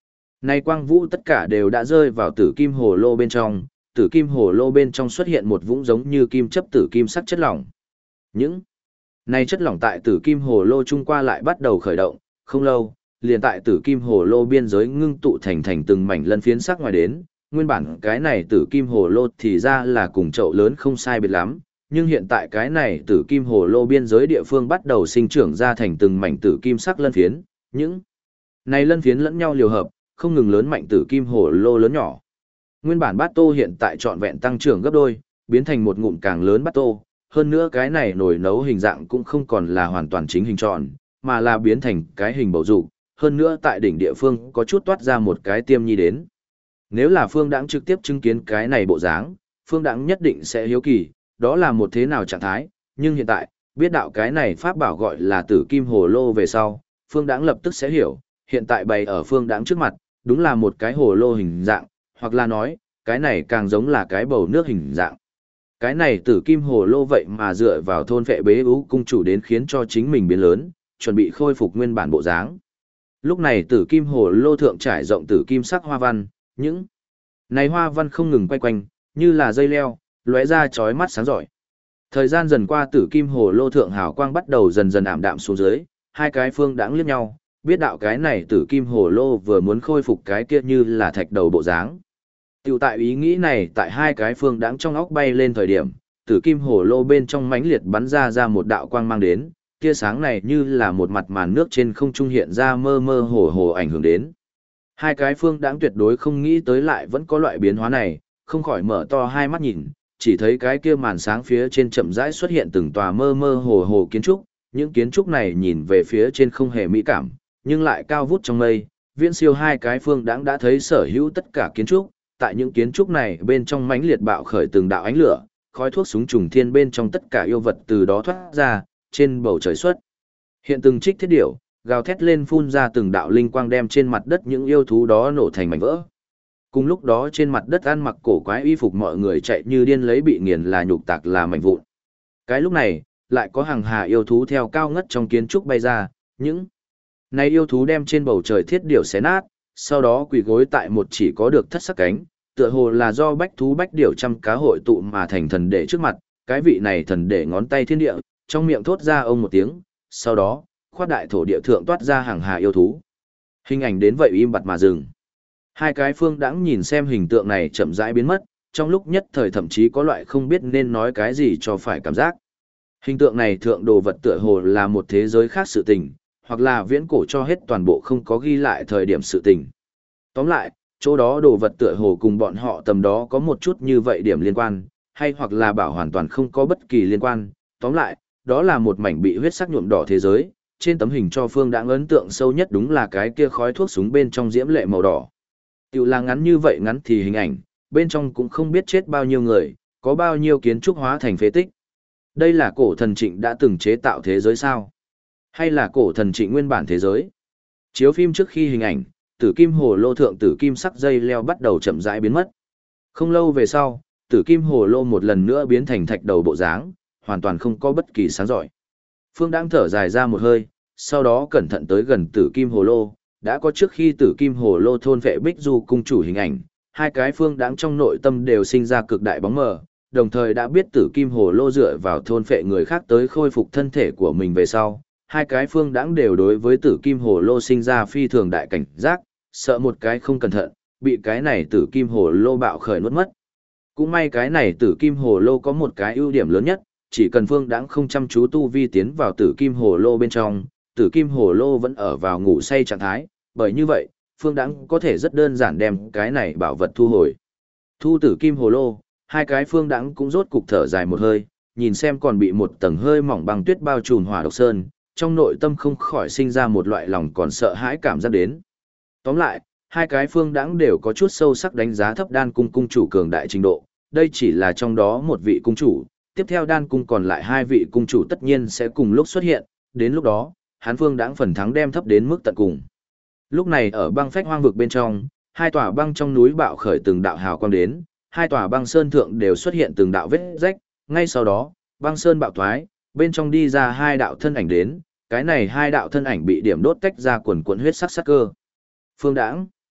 Nay quang vũ tất cả đều đã rơi vào tử kim hồ lô bên trong, tử kim hồ lô bên trong xuất hiện một vũng giống như kim chấp tử kim sắc chất lỏng. Những này chất lỏng tại tử kim hồ lô trung qua lại bắt đầu khởi động, không lâu, liền tại tử kim hồ lô biên giới ngưng tụ thành từng mảnh lân phiến sắc ngoài đến, nguyên bản cái này tử kim hồ lô thì ra là cùng chậu lớn không sai biệt lắm, nhưng hiện tại cái này tử kim hồ lô biên giới địa phương bắt đầu sinh trưởng ra thành từng mảnh tử kim sắc lân phiến, những này lân phiến lẫn nhau liều hợp, không ngừng lớn mạnh tử kim hồ lô lớn nhỏ. Nguyên bản bát tô hiện tại trọn vẹn tăng trưởng gấp đôi, biến thành một ngụm càng lớn bát tô, hơn nữa cái này nồi nấu hình dạng cũng không còn là hoàn toàn chính hình tròn, mà là biến thành cái hình bầu dục, hơn nữa tại đỉnh địa phương có chút toát ra một cái tiêm nhi đến. Nếu là Phương Đãng trực tiếp chứng kiến cái này bộ dáng, Phương Đãng nhất định sẽ hiếu kỳ, đó là một thế nào trạng thái, nhưng hiện tại, biết đạo cái này pháp bảo gọi là tử kim hồ lô về sau, Phương Đãng lập tức sẽ hiểu, hiện tại bày ở Phương Đãng trước mặt, đúng là một cái hồ lô hình dạng, hoặc là nói, cái này càng giống là cái bầu nước hình dạng. Cái này tử kim hồ lô vậy mà dựa vào thôn vệ bế ú cung chủ đến khiến cho chính mình biến lớn, chuẩn bị khôi phục nguyên bản bộ dáng. Lúc này tử kim hồ lô thượng trải rộng tử kim sắc hoa văn, những này hoa văn không ngừng quay quanh, như là dây leo, lóe ra chói mắt sáng rọi. Thời gian dần qua tử kim hồ lô thượng hào quang bắt đầu dần dần ảm đạm xuống dưới, hai cái Phương Đãng liếc nhau, biết đạo cái này tử kim hồ lô vừa muốn khôi phục cái kia như là thạch đầu bộ dáng. Tiểu tại ý nghĩ này tại hai cái Phương Đãng trong óc bay lên thời điểm, tử kim hồ lô bên trong mãnh liệt bắn ra một đạo quang mang đến, tia sáng này như là một mặt màn nước trên không trung hiện ra mơ mơ hồ hồ ảnh hưởng đến. Hai cái Phương Đãng tuyệt đối không nghĩ tới lại vẫn có loại biến hóa này, không khỏi mở to hai mắt nhìn, chỉ thấy cái kia màn sáng phía trên chậm rãi xuất hiện từng tòa mơ mơ hồ hồ kiến trúc, những kiến trúc này nhìn về phía trên không hề mỹ cảm, nhưng lại cao vút trong mây, viễn siêu hai cái Phương Đãng đã thấy sở hữu tất cả kiến trúc, tại những kiến trúc này bên trong mãnh liệt bạo khởi từng đạo ánh lửa, khói thuốc súng trùng thiên bên trong tất cả yêu vật từ đó thoát ra, trên bầu trời xuất hiện từng trích thiết điểu, gào thét lên phun ra từng đạo linh quang đem trên mặt đất những yêu thú đó nổ thành mảnh vỡ. Cùng lúc đó trên mặt đất ăn mặc cổ quái y phục mọi người chạy như điên lấy bị nghiền là nhục tạc là mảnh vụn. Cái lúc này, lại có hàng hà yêu thú theo cao ngất trong kiến trúc bay ra, những này yêu thú đem trên bầu trời thiết điểu xé nát, sau đó quỳ gối tại một chỉ có được thất sắc cánh, tựa hồ là do bách thú bách điểu trăm cá hội tụ mà thành thần đệ trước mặt, cái vị này thần đệ ngón tay thiên địa, trong miệng thốt ra ông một tiếng, sau đó, khoát đại thổ địa thượng toát ra hàng hà yêu thú. Hình ảnh đến vậy im bặt mà dừng. Hai cái Phương Đãng nhìn xem hình tượng này chậm rãi biến mất, trong lúc nhất thời thậm chí có loại không biết nên nói cái gì cho phải cảm giác. Hình tượng này thượng đồ vật tựa hồ là một thế giới khác sự tình, hoặc là viễn cổ cho hết toàn bộ không có ghi lại thời điểm sự tình. Tóm lại, chỗ đó đồ vật tựa hồ cùng bọn họ tầm đó có một chút như vậy điểm liên quan, hay hoặc là bảo hoàn toàn không có bất kỳ liên quan. Tóm lại, đó là một mảnh bị huyết sắc nhuộm đỏ thế giới, trên tấm hình cho Phương Đãng ấn tượng sâu nhất đúng là cái kia khói thuốc súng bên trong diễm lệ màu đỏ. Tiểu là ngắn như vậy ngắn thì hình ảnh, bên trong cũng không biết chết bao nhiêu người, có bao nhiêu kiến trúc hóa thành phế tích. Đây là cổ thần Trịnh đã từng chế tạo thế giới sao? Hay là cổ thần Trịnh nguyên bản thế giới? Chiếu phim trước khi hình ảnh, tử kim hồ lô thượng tử kim sắc dây leo bắt đầu chậm rãi biến mất. Không lâu về sau, tử kim hồ lô một lần nữa biến thành thạch đầu bộ dáng, hoàn toàn không có bất kỳ sáng giỏi. Phương Đãng thở dài ra một hơi, sau đó cẩn thận tới gần tử kim hồ lô, đã có trước khi tử kim hồ lô thôn vệ Bích Du cung chủ hình ảnh, hai cái Phương Đãng trong nội tâm đều sinh ra cực đại bóng mờ, đồng thời đã biết tử kim hồ lô dựa vào thôn vệ người khác tới khôi phục thân thể của mình về sau, hai cái Phương Đãng đều đối với tử kim hồ lô sinh ra phi thường đại cảnh giác, sợ một cái không cẩn thận, bị cái này tử kim hồ lô bạo khởi nuốt mất. Cũng may cái này tử kim hồ lô có một cái ưu điểm lớn nhất, chỉ cần Phương Đãng không chăm chú tu vi tiến vào tử kim hồ lô bên trong, tử kim hồ lô vẫn ở vào ngủ say trạng thái, bởi như vậy, Phương Đãng có thể rất đơn giản đem cái này bảo vật thu hồi. Thu tử kim hồ lô, hai cái Phương Đãng cũng rốt cục thở dài một hơi, nhìn xem còn bị một tầng hơi mỏng băng tuyết bao trùm Hỏa Độc Sơn, trong nội tâm không khỏi sinh ra một loại lòng còn sợ hãi cảm giác đến. Tóm lại, hai cái Phương Đãng đều có chút sâu sắc đánh giá thấp Đan cung cung chủ cường đại trình độ, đây chỉ là trong đó một vị cung chủ, tiếp theo Đan cung còn lại hai vị cung chủ tất nhiên sẽ cùng lúc xuất hiện, đến lúc đó, hắn Phương Đãng phần thắng đem thấp đến mức tận cùng. Lúc này ở băng phách hoang vực bên trong, hai tòa băng trong núi bạo khởi từng đạo hào quang đến, hai tòa băng sơn thượng đều xuất hiện từng đạo vết rách, ngay sau đó, băng sơn bạo thoái, bên trong đi ra hai đạo thân ảnh đến, cái này hai đạo thân ảnh bị điểm đốt tách ra quần quần huyết sắc sắc cơ. Phương Đãng.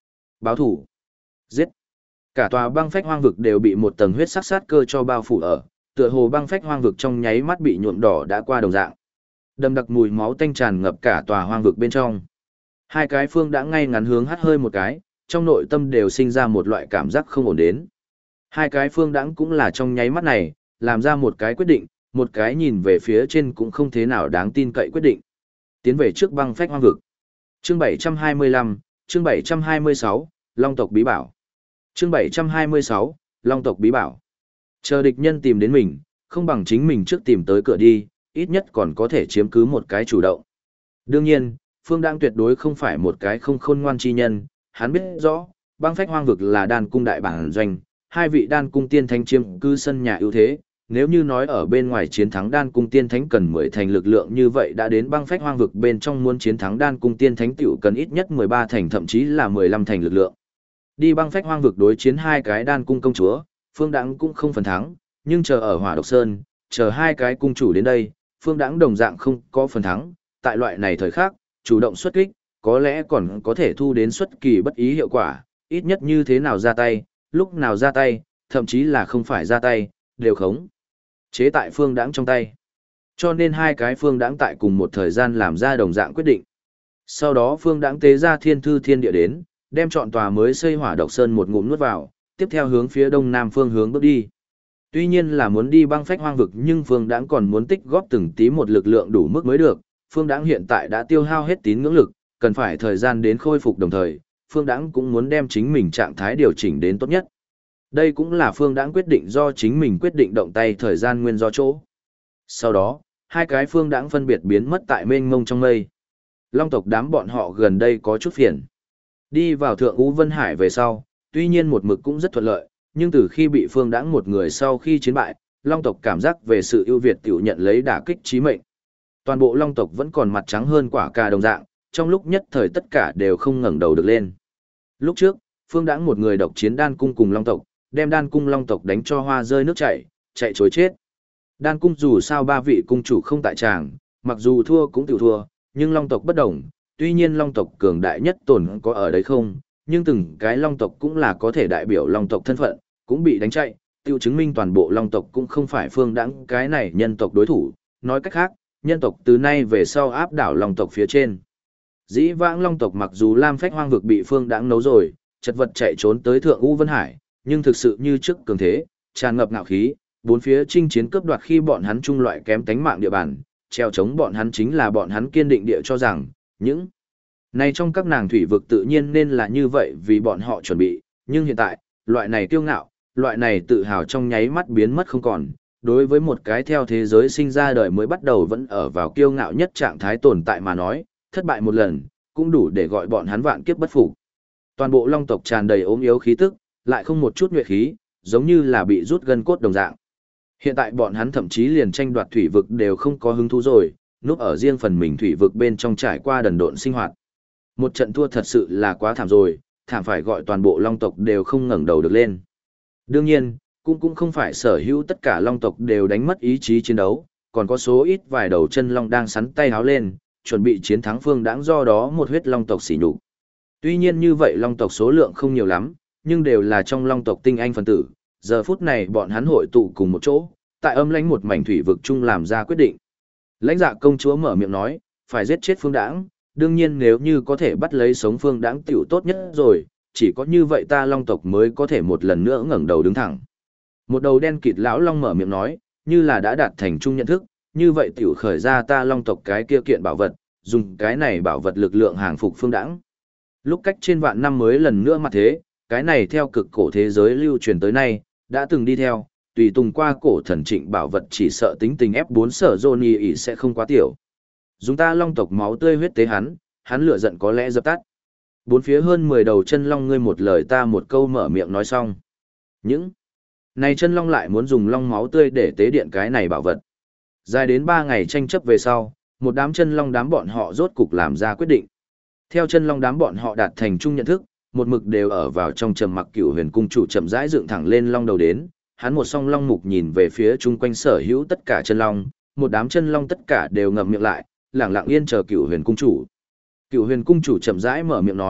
Báo thủ. Giết. Cả tòa băng phách hoang vực đều bị một tầng huyết sắc sát cơ cho bao phủ ở, tựa hồ băng phách hoang vực trong nháy mắt bị nhuộm đỏ đã qua đồng dạng. Đậm đặc mùi máu tanh tràn ngập cả tòa hoang vực bên trong. Hai cái phương đã ngay ngắn hướng hắt hơi một cái, trong nội tâm đều sinh ra một loại cảm giác không ổn đến. Hai cái phương đãng cũng là trong nháy mắt này, làm ra một cái quyết định, một cái nhìn về phía trên cũng không thế nào đáng tin cậy quyết định. Tiến về trước băng phách hoang vực. Chương 725, chương 726, Long tộc bí bảo. Chương 726, Long tộc bí bảo. Chờ địch nhân tìm đến mình, không bằng chính mình trước tìm tới cửa đi, ít nhất còn có thể chiếm cứ một cái chủ động. Đương nhiên, Phương Đãng tuyệt đối không phải một cái không khôn ngoan chi nhân, hắn biết rõ, băng phách hoang vực là đan cung đại bản doanh, hai vị đan cung tiên thánh chiếm cư sân nhà ưu thế, nếu như nói ở bên ngoài chiến thắng đan cung tiên thánh cần 10 thành lực lượng như vậy đã đến băng phách hoang vực bên trong muốn chiến thắng đan cung tiên thánh tiểu cần ít nhất 13 thành thậm chí là 15 thành lực lượng. Đi băng phách hoang vực đối chiến hai cái đan cung công chúa, Phương Đãng cũng không phần thắng, nhưng chờ ở Hỏa Độc Sơn, chờ hai cái cung chủ đến đây, Phương Đãng đồng dạng không có phần thắng, tại loại này thời khắc, chủ động xuất kích, có lẽ còn có thể thu đến xuất kỳ bất ý hiệu quả, ít nhất như thế nào ra tay, lúc nào ra tay, thậm chí là không phải ra tay, đều khống chế tại Phương Đãng trong tay. Cho nên hai cái Phương Đãng tại cùng một thời gian làm ra đồng dạng quyết định. Sau đó Phương Đãng tế ra Thiên Thư Thiên Địa đến, đem chọn tòa mới xây Hỏa Độc Sơn một ngụm nuốt vào, tiếp theo hướng phía đông nam phương hướng bước đi. Tuy nhiên là muốn đi băng phách hoang vực nhưng Phương Đãng còn muốn tích góp từng tí một lực lượng đủ mức mới được. Phương Đãng hiện tại đã tiêu hao hết tín ngưỡng lực, cần phải thời gian đến khôi phục đồng thời, Phương Đãng cũng muốn đem chính mình trạng thái điều chỉnh đến tốt nhất. Đây cũng là Phương Đãng quyết định do chính mình quyết định động tay thời gian nguyên do chỗ. Sau đó, hai cái Phương Đãng phân biệt biến mất tại mênh mông trong mây. Long tộc đám bọn họ gần đây có chút phiền. Đi vào Thượng Ú Vân Hải về sau, tuy nhiên một mực cũng rất thuận lợi, nhưng từ khi bị Phương Đãng một người sau khi chiến bại, Long tộc cảm giác về sự ưu việt tiểu nhận lấy đả kích chí mệnh. Toàn bộ Long tộc vẫn còn mặt trắng hơn quả cà đồng dạng, trong lúc nhất thời tất cả đều không ngẩng đầu được lên. Lúc trước, Phương Đãng một người độc chiến đan cung cùng Long tộc, đem đan cung Long tộc đánh cho hoa rơi nước chảy, chạy trối chết. Đan cung dù sao ba vị cung chủ không tại tràng, mặc dù thua cũng tiểu thua, nhưng Long tộc bất đồng, tuy nhiên Long tộc cường đại nhất tồn có ở đấy không, nhưng từng cái Long tộc cũng là có thể đại biểu Long tộc thân phận, cũng bị đánh chạy, tiêu chứng minh toàn bộ Long tộc cũng không phải Phương Đãng cái này nhân tộc đối thủ, nói cách khác, nhân tộc từ nay về sau áp đảo Long tộc phía trên. Dĩ vãng Long tộc mặc dù Lam Phách Hoang vực bị Phương Đãng nấu rồi, chật vật chạy trốn tới Thượng U Vân Hải, nhưng thực sự như trước cường thế, tràn ngập ngạo khí, bốn phía chinh chiến cướp đoạt khi bọn hắn trung loại kém tánh mạng địa bàn, treo chống bọn hắn chính là bọn hắn kiên định địa cho rằng, những này trong các nàng thủy vực tự nhiên nên là như vậy vì bọn họ chuẩn bị, nhưng hiện tại, loại này kiêu ngạo, loại này tự hào trong nháy mắt biến mất không còn. Đối với một cái theo thế giới sinh ra đời mới bắt đầu vẫn ở vào kiêu ngạo nhất trạng thái tồn tại mà nói, thất bại một lần, cũng đủ để gọi bọn hắn vạn kiếp bất phục. Toàn bộ Long tộc tràn đầy ốm yếu khí tức, lại không một chút nhuệ khí, giống như là bị rút gân cốt đồng dạng. Hiện tại bọn hắn thậm chí liền tranh đoạt thủy vực đều không có hứng thú rồi, núp ở riêng phần mình thủy vực bên trong trải qua đần độn sinh hoạt. Một trận thua thật sự là quá thảm rồi, thảm phải gọi toàn bộ Long tộc đều không ngẩng đầu được lên. Đương nhiên, cũng không phải sở hữu tất cả Long tộc đều đánh mất ý chí chiến đấu, còn có số ít vài đầu chân Long đang sắn tay háo lên, chuẩn bị chiến thắng Phương Đãng do đó một huyết Long tộc xỉ nhục. Tuy nhiên như vậy Long tộc số lượng không nhiều lắm, nhưng đều là trong Long tộc tinh anh phân tử, giờ phút này bọn hắn hội tụ cùng một chỗ, tại âm lãnh một mảnh thủy vực chung làm ra quyết định. Lãnh Dạ công chúa mở miệng nói, phải giết chết Phương Đãng, đương nhiên nếu như có thể bắt lấy sống Phương Đãng tiểu tốt nhất rồi, chỉ có như vậy ta Long tộc mới có thể một lần nữa ngẩng đầu đứng thẳng. Một đầu đen kịt lão long mở miệng nói, như là đã đạt thành chung nhận thức, như vậy tiểu khởi ra ta Long tộc cái kia kiện bảo vật, dùng cái này bảo vật lực lượng hàng phục Phương Đãng. Lúc cách trên vạn năm mới lần nữa mặt thế, cái này theo cực cổ thế giới lưu truyền tới nay, đã từng đi theo, tùy tùng qua cổ thần trịnh bảo vật chỉ sợ tính tình F4 sở Johnny ỉ sẽ không quá tiểu. Dùng ta Long tộc máu tươi huyết tế hắn lửa giận có lẽ dập tắt. Bốn phía hơn 10 đầu chân long ngươi một lời ta một câu mở miệng nói xong. Những này chân long lại muốn dùng long máu tươi để tế điện cái này bảo vật. Dài đến 3 ngày tranh chấp về sau, một đám chân long đám bọn họ rốt cục làm ra quyết định. Theo chân long đám bọn họ đạt thành chung nhận thức, một mực đều ở vào trong trầm mặc Cửu Huyền cung chủ chậm rãi dựng thẳng lên long đầu đến, hắn một song long mục nhìn về phía chung quanh sở hữu tất cả chân long, một đám chân long tất cả đều ngậm miệng lại, lặng lặng yên chờ Cửu Huyền cung chủ. Cửu Huyền cung chủ chậm rãi mở miệng nói,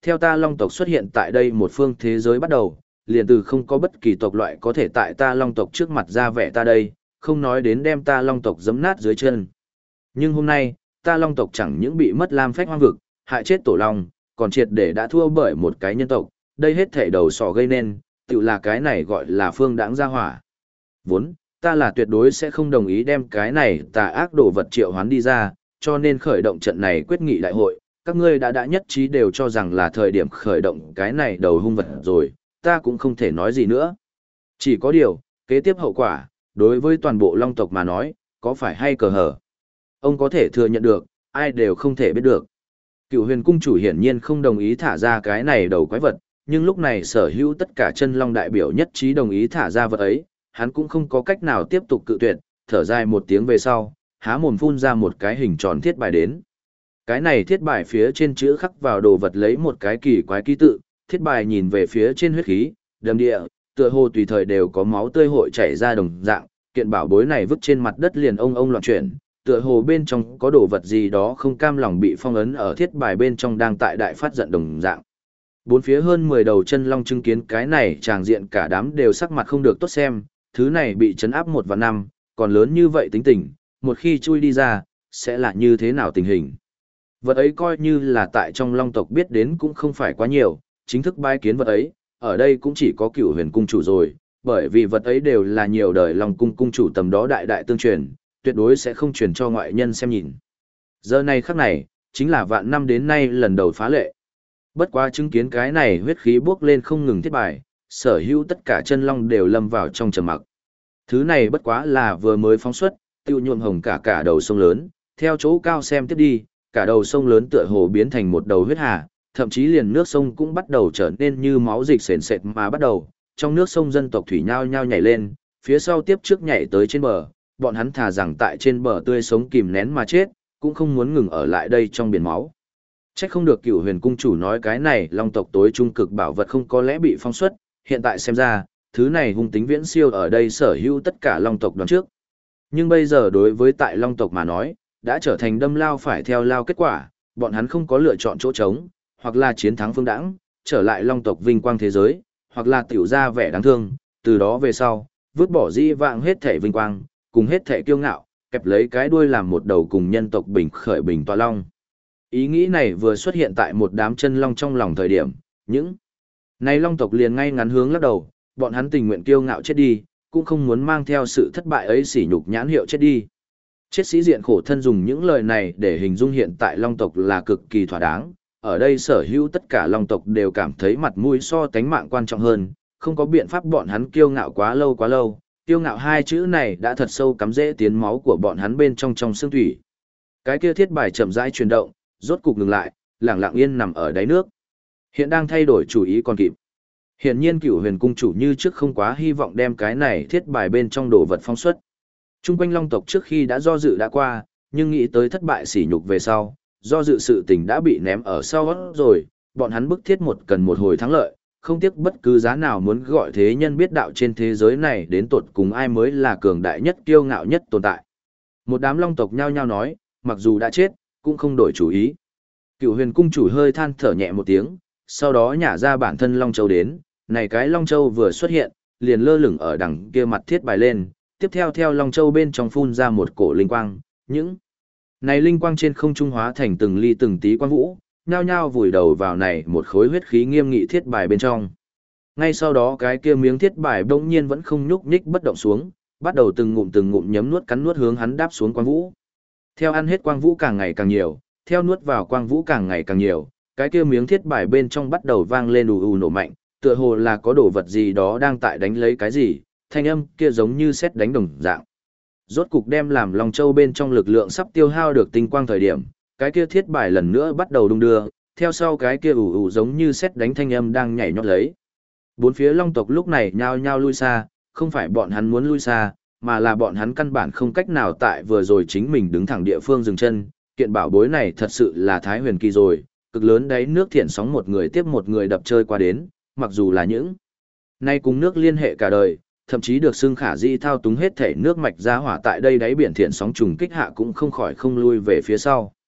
Theo ta Long tộc xuất hiện tại đây một phương thế giới bắt đầu, liền từ không có bất kỳ tộc loại có thể tại ta Long tộc trước mặt ra vẻ ta đây, không nói đến đem ta Long tộc giẫm nát dưới chân. Nhưng hôm nay, ta Long tộc chẳng những bị mất lam phách hoang vực, hại chết tổ long, còn triệt để đã thua bởi một cái nhân tộc, đây hết thể đầu sỏ gây nên, tự là cái này gọi là phương đãng gia hỏa. Vốn, ta là tuyệt đối sẽ không đồng ý đem cái này tà ác đồ vật triệu hoán đi ra, cho nên khởi động trận này quyết nghị đại hội, các ngươi đã nhất trí đều cho rằng là thời điểm khởi động cái này đầu hung vật rồi, ta cũng không thể nói gì nữa. Chỉ có điều, kế tiếp hậu quả, đối với toàn bộ long tộc mà nói, có phải hay cờ hở? Ông có thể thừa nhận được, ai đều không thể biết được. Cựu huyền cung chủ hiển nhiên không đồng ý thả ra cái này đầu quái vật, nhưng lúc này sở hữu tất cả chân long đại biểu nhất trí đồng ý thả ra vật ấy, hắn cũng không có cách nào tiếp tục cự tuyệt, thở dài một tiếng về sau, há mồm phun ra một cái hình tròn thiết bài đến. Cái này thiết bài phía trên chữ khắc vào đồ vật lấy một cái kỳ quái ký tự, thiết bài nhìn về phía trên huyết khí, đầm địa, tựa hồ tùy thời đều có máu tươi hội chảy ra đồng dạng, kiện bảo bối này vứt trên mặt đất liền ông loạn chuyển, tựa hồ bên trong có đồ vật gì đó không cam lòng bị phong ấn ở thiết bài bên trong đang tại đại phát giận đồng dạng. Bốn phía hơn 10 đầu chân long chứng kiến cái này tràng diện cả đám đều sắc mặt không được tốt xem, thứ này bị chấn áp 1 và 5, còn lớn như vậy tính tình, một khi chui đi ra, sẽ là như thế nào tình hình. Vật ấy coi như là tại trong long tộc biết đến cũng không phải quá nhiều, chính thức bái kiến vật ấy, ở đây cũng chỉ có Cửu huyền cung chủ rồi, bởi vì vật ấy đều là nhiều đời long cung cung chủ tầm đó đại đại tương truyền, tuyệt đối sẽ không truyền cho ngoại nhân xem nhìn. Giờ này khắc này, chính là vạn năm đến nay lần đầu phá lệ. Bất quá chứng kiến cái này huyết khí bốc lên không ngừng thiết bài, sở hữu tất cả chân long đều lâm vào trong trầm mặc. Thứ này bất quá là vừa mới phóng xuất, tiêu nhuộm hồng cả đầu sông lớn, theo chỗ cao xem tiếp đi, cả đầu sông lớn tựa hồ biến thành một đầu huyết hà, thậm chí liền nước sông cũng bắt đầu trở nên như máu dịch sền sệt mà bắt đầu, trong nước sông dân tộc thủy nhao nhao nhảy lên, phía sau tiếp trước nhảy tới trên bờ, bọn hắn thà rằng tại trên bờ tươi sống kìm nén mà chết, cũng không muốn ngừng ở lại đây trong biển máu. Chắc không được Cửu huyền cung chủ nói cái này long tộc tối trung cực bảo vật không có lẽ bị phong xuất, hiện tại xem ra, thứ này hung tính viễn siêu ở đây sở hữu tất cả long tộc đoán trước. Nhưng bây giờ đối với tại long tộc mà nói, đã trở thành đâm lao phải theo lao kết quả, bọn hắn không có lựa chọn chỗ trống, hoặc là chiến thắng phương đãng, trở lại long tộc vinh quang thế giới, hoặc là tiểu ra vẻ đáng thương, từ đó về sau, vứt bỏ dĩ vãng hết thể vinh quang, cùng hết thể kiêu ngạo, kẹp lấy cái đuôi làm một đầu cùng nhân tộc bình khởi bình tọa long. Ý nghĩ này vừa xuất hiện tại một đám chân long trong lòng thời điểm, những này long tộc liền ngay ngắn hướng lắc đầu, bọn hắn tình nguyện kiêu ngạo chết đi, cũng không muốn mang theo sự thất bại ấy sỉ nhục nhãn hiệu chết đi. Chết sĩ diện khổ thân dùng những lời này để hình dung hiện tại long tộc là cực kỳ thỏa đáng, ở đây sở hữu tất cả long tộc đều cảm thấy mặt mũi so tánh mạng quan trọng hơn, không có biện pháp bọn hắn kiêu ngạo quá lâu, kiêu ngạo hai chữ này đã thật sâu cắm rễ tiến máu của bọn hắn bên trong xương thủy. Cái kia thiết bài chậm rãi chuyển động, rốt cục ngừng lại, lặng lặng yên nằm ở đáy nước. Hiện đang thay đổi chủ ý còn kịp. Hiển nhiên Cửu huyền cung chủ như trước không quá hy vọng đem cái này thiết bài bên trong đồ vật phong xuất. Trung quanh long tộc trước khi đã do dự đã qua, nhưng nghĩ tới thất bại sỉ nhục về sau, do dự sự tình đã bị ném ở sau rồi, bọn hắn bức thiết cần một hồi thắng lợi, không tiếc bất cứ giá nào muốn gọi thế nhân biết đạo trên thế giới này đến tột cùng ai mới là cường đại nhất kiêu ngạo nhất tồn tại. Một đám long tộc nhao nhao nói, mặc dù đã chết, cũng không đổi chủ ý. Cửu huyền cung chủ hơi than thở nhẹ một tiếng, sau đó nhả ra bản thân long châu đến, này cái long châu vừa xuất hiện, liền lơ lửng ở đằng kia mặt thiết bài lên, tiếp theo theo long châu bên trong phun ra một cổ linh quang, những này linh quang trên không trung hóa thành từng ly từng tí quang vũ, nhao nhao vùi đầu vào này một khối huyết khí nghiêm nghị thiết bài bên trong. Ngay sau đó cái kia miếng thiết bài bỗng nhiên vẫn không nhúc nhích bất động xuống, bắt đầu từng ngụm nhấm nuốt cắn nuốt hướng hắn đáp xuống quang vũ. Theo ăn hết quang vũ càng ngày càng nhiều, theo nuốt vào quang vũ càng ngày càng nhiều, cái kia miếng thiết bài bên trong bắt đầu vang lên ù nổ mạnh, tựa hồ là có đồ vật gì đó đang tại đánh lấy cái gì, thanh âm kia giống như sét đánh đồng dạng. Rốt cục đem làm Long Châu bên trong lực lượng sắp tiêu hao được tinh quang thời điểm, cái kia thiết bài lần nữa bắt đầu đung đưa, theo sau cái kia ù giống như sét đánh thanh âm đang nhảy nhót lấy. Bốn phía Long tộc lúc này nhao nhao lui xa, không phải bọn hắn muốn lui xa, mà là bọn hắn căn bản không cách nào tại vừa rồi chính mình đứng thẳng địa phương dừng chân, kiện bảo bối này thật sự là thái huyền kỳ rồi, cực lớn đấy nước thiện sóng một người tiếp một người đập chơi qua đến, mặc dù là những nay cùng nước liên hệ cả đời, thậm chí được xưng khả di thao túng hết thể nước mạch ra hỏa tại đây đáy biển thiện sóng trùng kích hạ cũng không khỏi không lui về phía sau.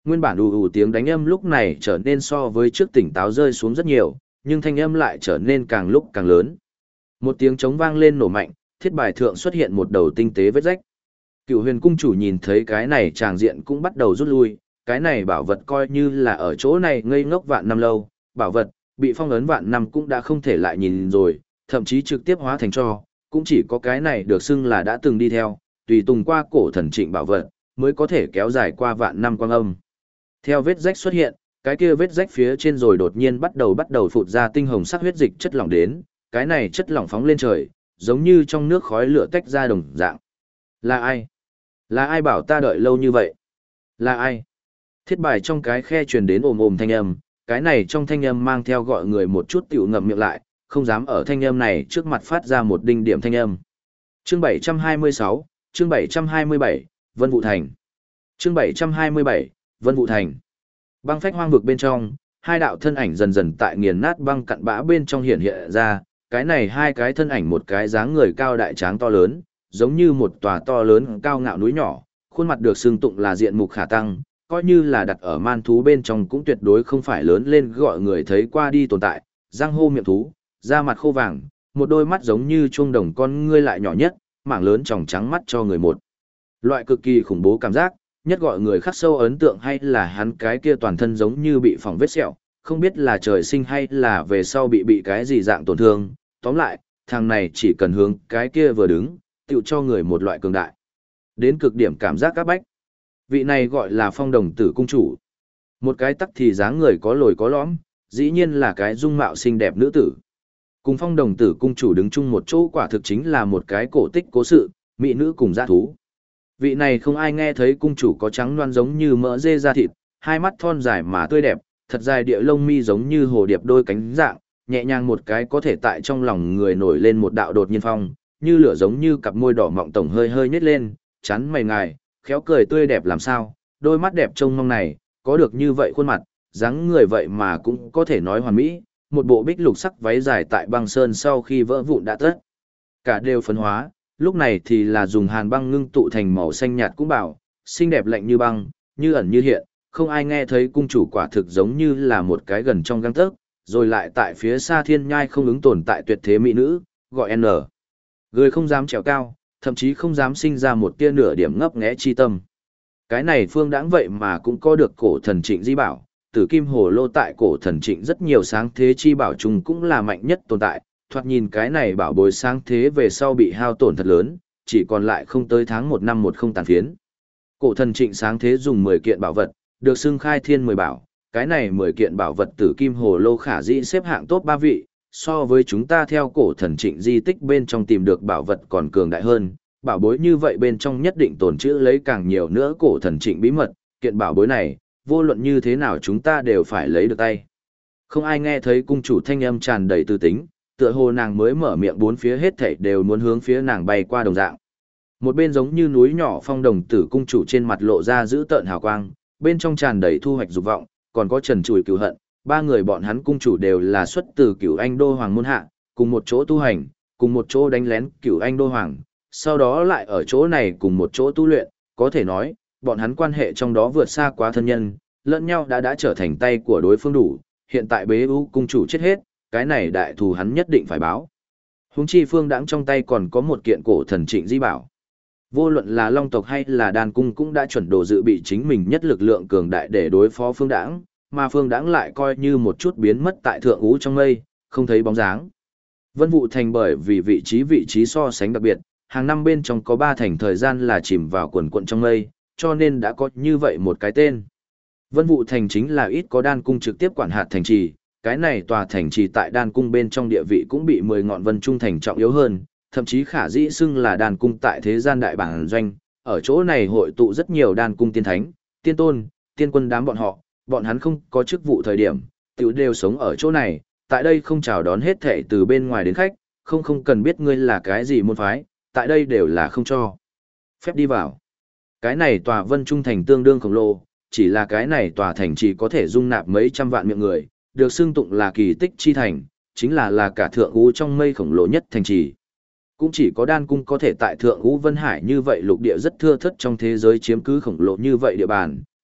Nguyên bản ù ù tiếng đánh âm lúc này trở nên so với trước tỉnh táo rơi xuống rất nhiều, nhưng thanh âm lại trở nên càng lúc càng lớn. Một tiếng trống vang lên nổ mạnh, thiết bài thượng xuất hiện một đầu tinh tế vết rách. Cựu huyền cung chủ nhìn thấy cái này tràng diện cũng bắt đầu rút lui, cái này bảo vật coi như là ở chỗ này ngây ngốc vạn năm lâu, bảo vật, bị phong ấn vạn năm cũng đã không thể lại nhìn rồi, thậm chí trực tiếp hóa thành tro, cũng chỉ có cái này được xưng là đã từng đi theo, tùy tùng qua cổ thần trịnh bảo vật, mới có thể kéo dài qua vạn năm quang âm. Theo vết rách xuất hiện, cái kia vết rách phía trên rồi đột nhiên bắt đầu phụt ra tinh hồng sắc huyết dịch chất lỏng đến, cái này chất lỏng phóng lên trời, giống như trong nước khói lửa tách ra đồng dạng. Là ai? Là ai bảo ta đợi lâu như vậy? Là ai? Thiết bài trong cái khe truyền đến ồm ồm thanh âm, cái này trong thanh âm mang theo gọi người một chút tiểu ngậm miệng lại, không dám ở thanh âm này trước mặt phát ra một đinh điểm thanh âm. Chương 726, chương 727, Vân Vũ Thành. Chương 727, Vân Vũ Thành. Băng phách hoang vực bên trong, hai đạo thân ảnh dần dần tại nghiền nát băng cặn bã bên trong hiện hiện ra, cái này hai cái thân ảnh một cái dáng người cao đại tráng to lớn, giống như một tòa to lớn cao ngạo núi nhỏ, khuôn mặt được xưng tụng là diện mục khả tăng, coi như là đặt ở man thú bên trong cũng tuyệt đối không phải lớn lên gọi người thấy qua đi tồn tại, răng hô miệng thú, da mặt khô vàng, một đôi mắt giống như chuông đồng con ngươi lại nhỏ nhất, mảng lớn tròng trắng mắt cho người một. Loại cực kỳ khủng bố cảm giác, nhất gọi người khắc sâu ấn tượng hay là hắn cái kia toàn thân giống như bị phỏng vết sẹo, không biết là trời sinh hay là về sau bị cái gì dạng tổn thương, tóm lại, thằng này chỉ cần hướng cái kia vừa đứng, tựu cho người một loại cường đại. Đến cực điểm cảm giác các bách. Vị này gọi là Phong Đồng Tử cung chủ. Một cái tắc thì dáng người có lồi có lõm, dĩ nhiên là cái dung mạo xinh đẹp nữ tử. Cùng Phong Đồng Tử cung chủ đứng chung một chỗ quả thực chính là một cái cổ tích cố sự, mỹ nữ cùng dã thú. Vị này không ai nghe thấy cung chủ có trắng loan giống như mỡ dê da thịt, hai mắt thon dài mà tươi đẹp, thật dài địa lông mi giống như hồ điệp đôi cánh dạng, nhẹ nhàng một cái có thể tại trong lòng người nổi lên một đạo đột nhiên phong, như lửa giống như cặp môi đỏ mọng tổng hơi hơi nhếch lên, chắn mày ngài, khéo cười tươi đẹp làm sao, đôi mắt đẹp trông mong này, có được như vậy khuôn mặt, dáng người vậy mà cũng có thể nói hoàn mỹ, một bộ bích lục sắc váy dài tại băng sơn sau khi vỡ vụn đã tất. Cả đều phấn hóa, lúc này thì là dùng hàn băng ngưng tụ thành màu xanh nhạt cũng bảo, xinh đẹp lạnh như băng, như ẩn như hiện, không ai nghe thấy cung chủ quả thực giống như là một cái gần trong gang tấc, rồi lại tại phía xa thiên nhai không ứng tồn tại tuyệt thế mỹ nữ, gọi N. Người không dám trèo cao, thậm chí không dám sinh ra một tia nửa điểm ngấp nghé chi tâm. Cái này Phương Đãng vậy mà cũng có được cổ thần Trịnh di bảo, Tử Kim Hồ Lô tại cổ thần Trịnh rất nhiều sáng thế chi bảo chung cũng là mạnh nhất tồn tại, thoạt nhìn cái này bảo bối sáng thế về sau bị hao tổn thật lớn, chỉ còn lại không tới tháng 1 năm 10 tàn phiến. Cổ thần Trịnh sáng thế dùng 10 kiện bảo vật, được xưng khai thiên 10 bảo, cái này 10 kiện bảo vật Tử Kim Hồ Lô khả dĩ xếp hạng top 3 vị, so với chúng ta theo cổ thần Trịnh di tích bên trong tìm được bảo vật còn cường đại hơn, bảo bối như vậy bên trong nhất định tồn trữ lấy càng nhiều nữa cổ thần Trịnh bí mật, kiện bảo bối này, vô luận như thế nào chúng ta đều phải lấy được tay. Không ai nghe thấy cung chủ thanh âm tràn đầy tư tính, tựa hồ nàng mới mở miệng bốn phía hết thảy đều muốn hướng phía nàng bay qua đồng dạng. Một bên giống như núi nhỏ Phong Đồng Tử cung chủ trên mặt lộ ra dữ tợn hào quang, bên trong tràn đầy thu hoạch dục vọng, còn có trần trụi cừu hận, ba người bọn hắn cung chủ đều là xuất từ Cửu Anh Đô Hoàng môn hạ, cùng một chỗ tu hành, cùng một chỗ đánh lén Cửu Anh Đô Hoàng, sau đó lại ở chỗ này cùng một chỗ tu luyện, có thể nói, bọn hắn quan hệ trong đó vượt xa quá thân nhân, lẫn nhau đã trở thành tay của đối phương đủ, hiện tại Bế U cung chủ chết hết, cái này đại thù hắn nhất định phải báo. Huống chi Phương Đãng trong tay còn có một kiện cổ thần Trịnh di bảo. Vô luận là Long tộc hay là Đan cung cũng đã chuẩn đồ dự bị chính mình nhất lực lượng cường đại để đối phó Phương Đãng, mà Phương Đãng lại coi như một chút biến mất tại thượng ú trong mây, không thấy bóng dáng. Vân Vũ Thành bởi vì vị trí so sánh đặc biệt, hàng năm bên trong có 3 thành thời gian là chìm vào quần quận trong mây, cho nên đã có như vậy một cái tên. Vân Vũ Thành chính là ít có Đan cung trực tiếp quản hạt thành trì, cái này tòa thành trì tại Đan cung bên trong địa vị cũng bị 10 ngọn Vân Trung thành trọng yếu hơn, thậm chí khả dĩ xưng là Đan cung tại thế gian đại bản doanh, ở chỗ này hội tụ rất nhiều Đan cung tiên thánh, tiên tôn, tiên quân đám bọn hắn không có chức vụ thời điểm, tiểu đều sống ở chỗ này, tại đây không chào đón hết thảy từ bên ngoài đến khách, không cần biết ngươi là cái gì môn phái, tại đây đều là không cho phép đi vào. Cái này tòa Vân Trung thành tương đương khổng lồ, chỉ là cái này tòa thành chỉ có thể dung nạp mấy trăm vạn miệng người, được xưng tụng là kỳ tích chi thành, chính là cả thượng ú trong mây khổng lồ nhất thành trì. Cũng chỉ có Đan cung có thể tại thượng ú Vân Hải như vậy lục địa rất thưa thớt trong thế giới chiếm cứ khổng lồ như vậy địa bàn,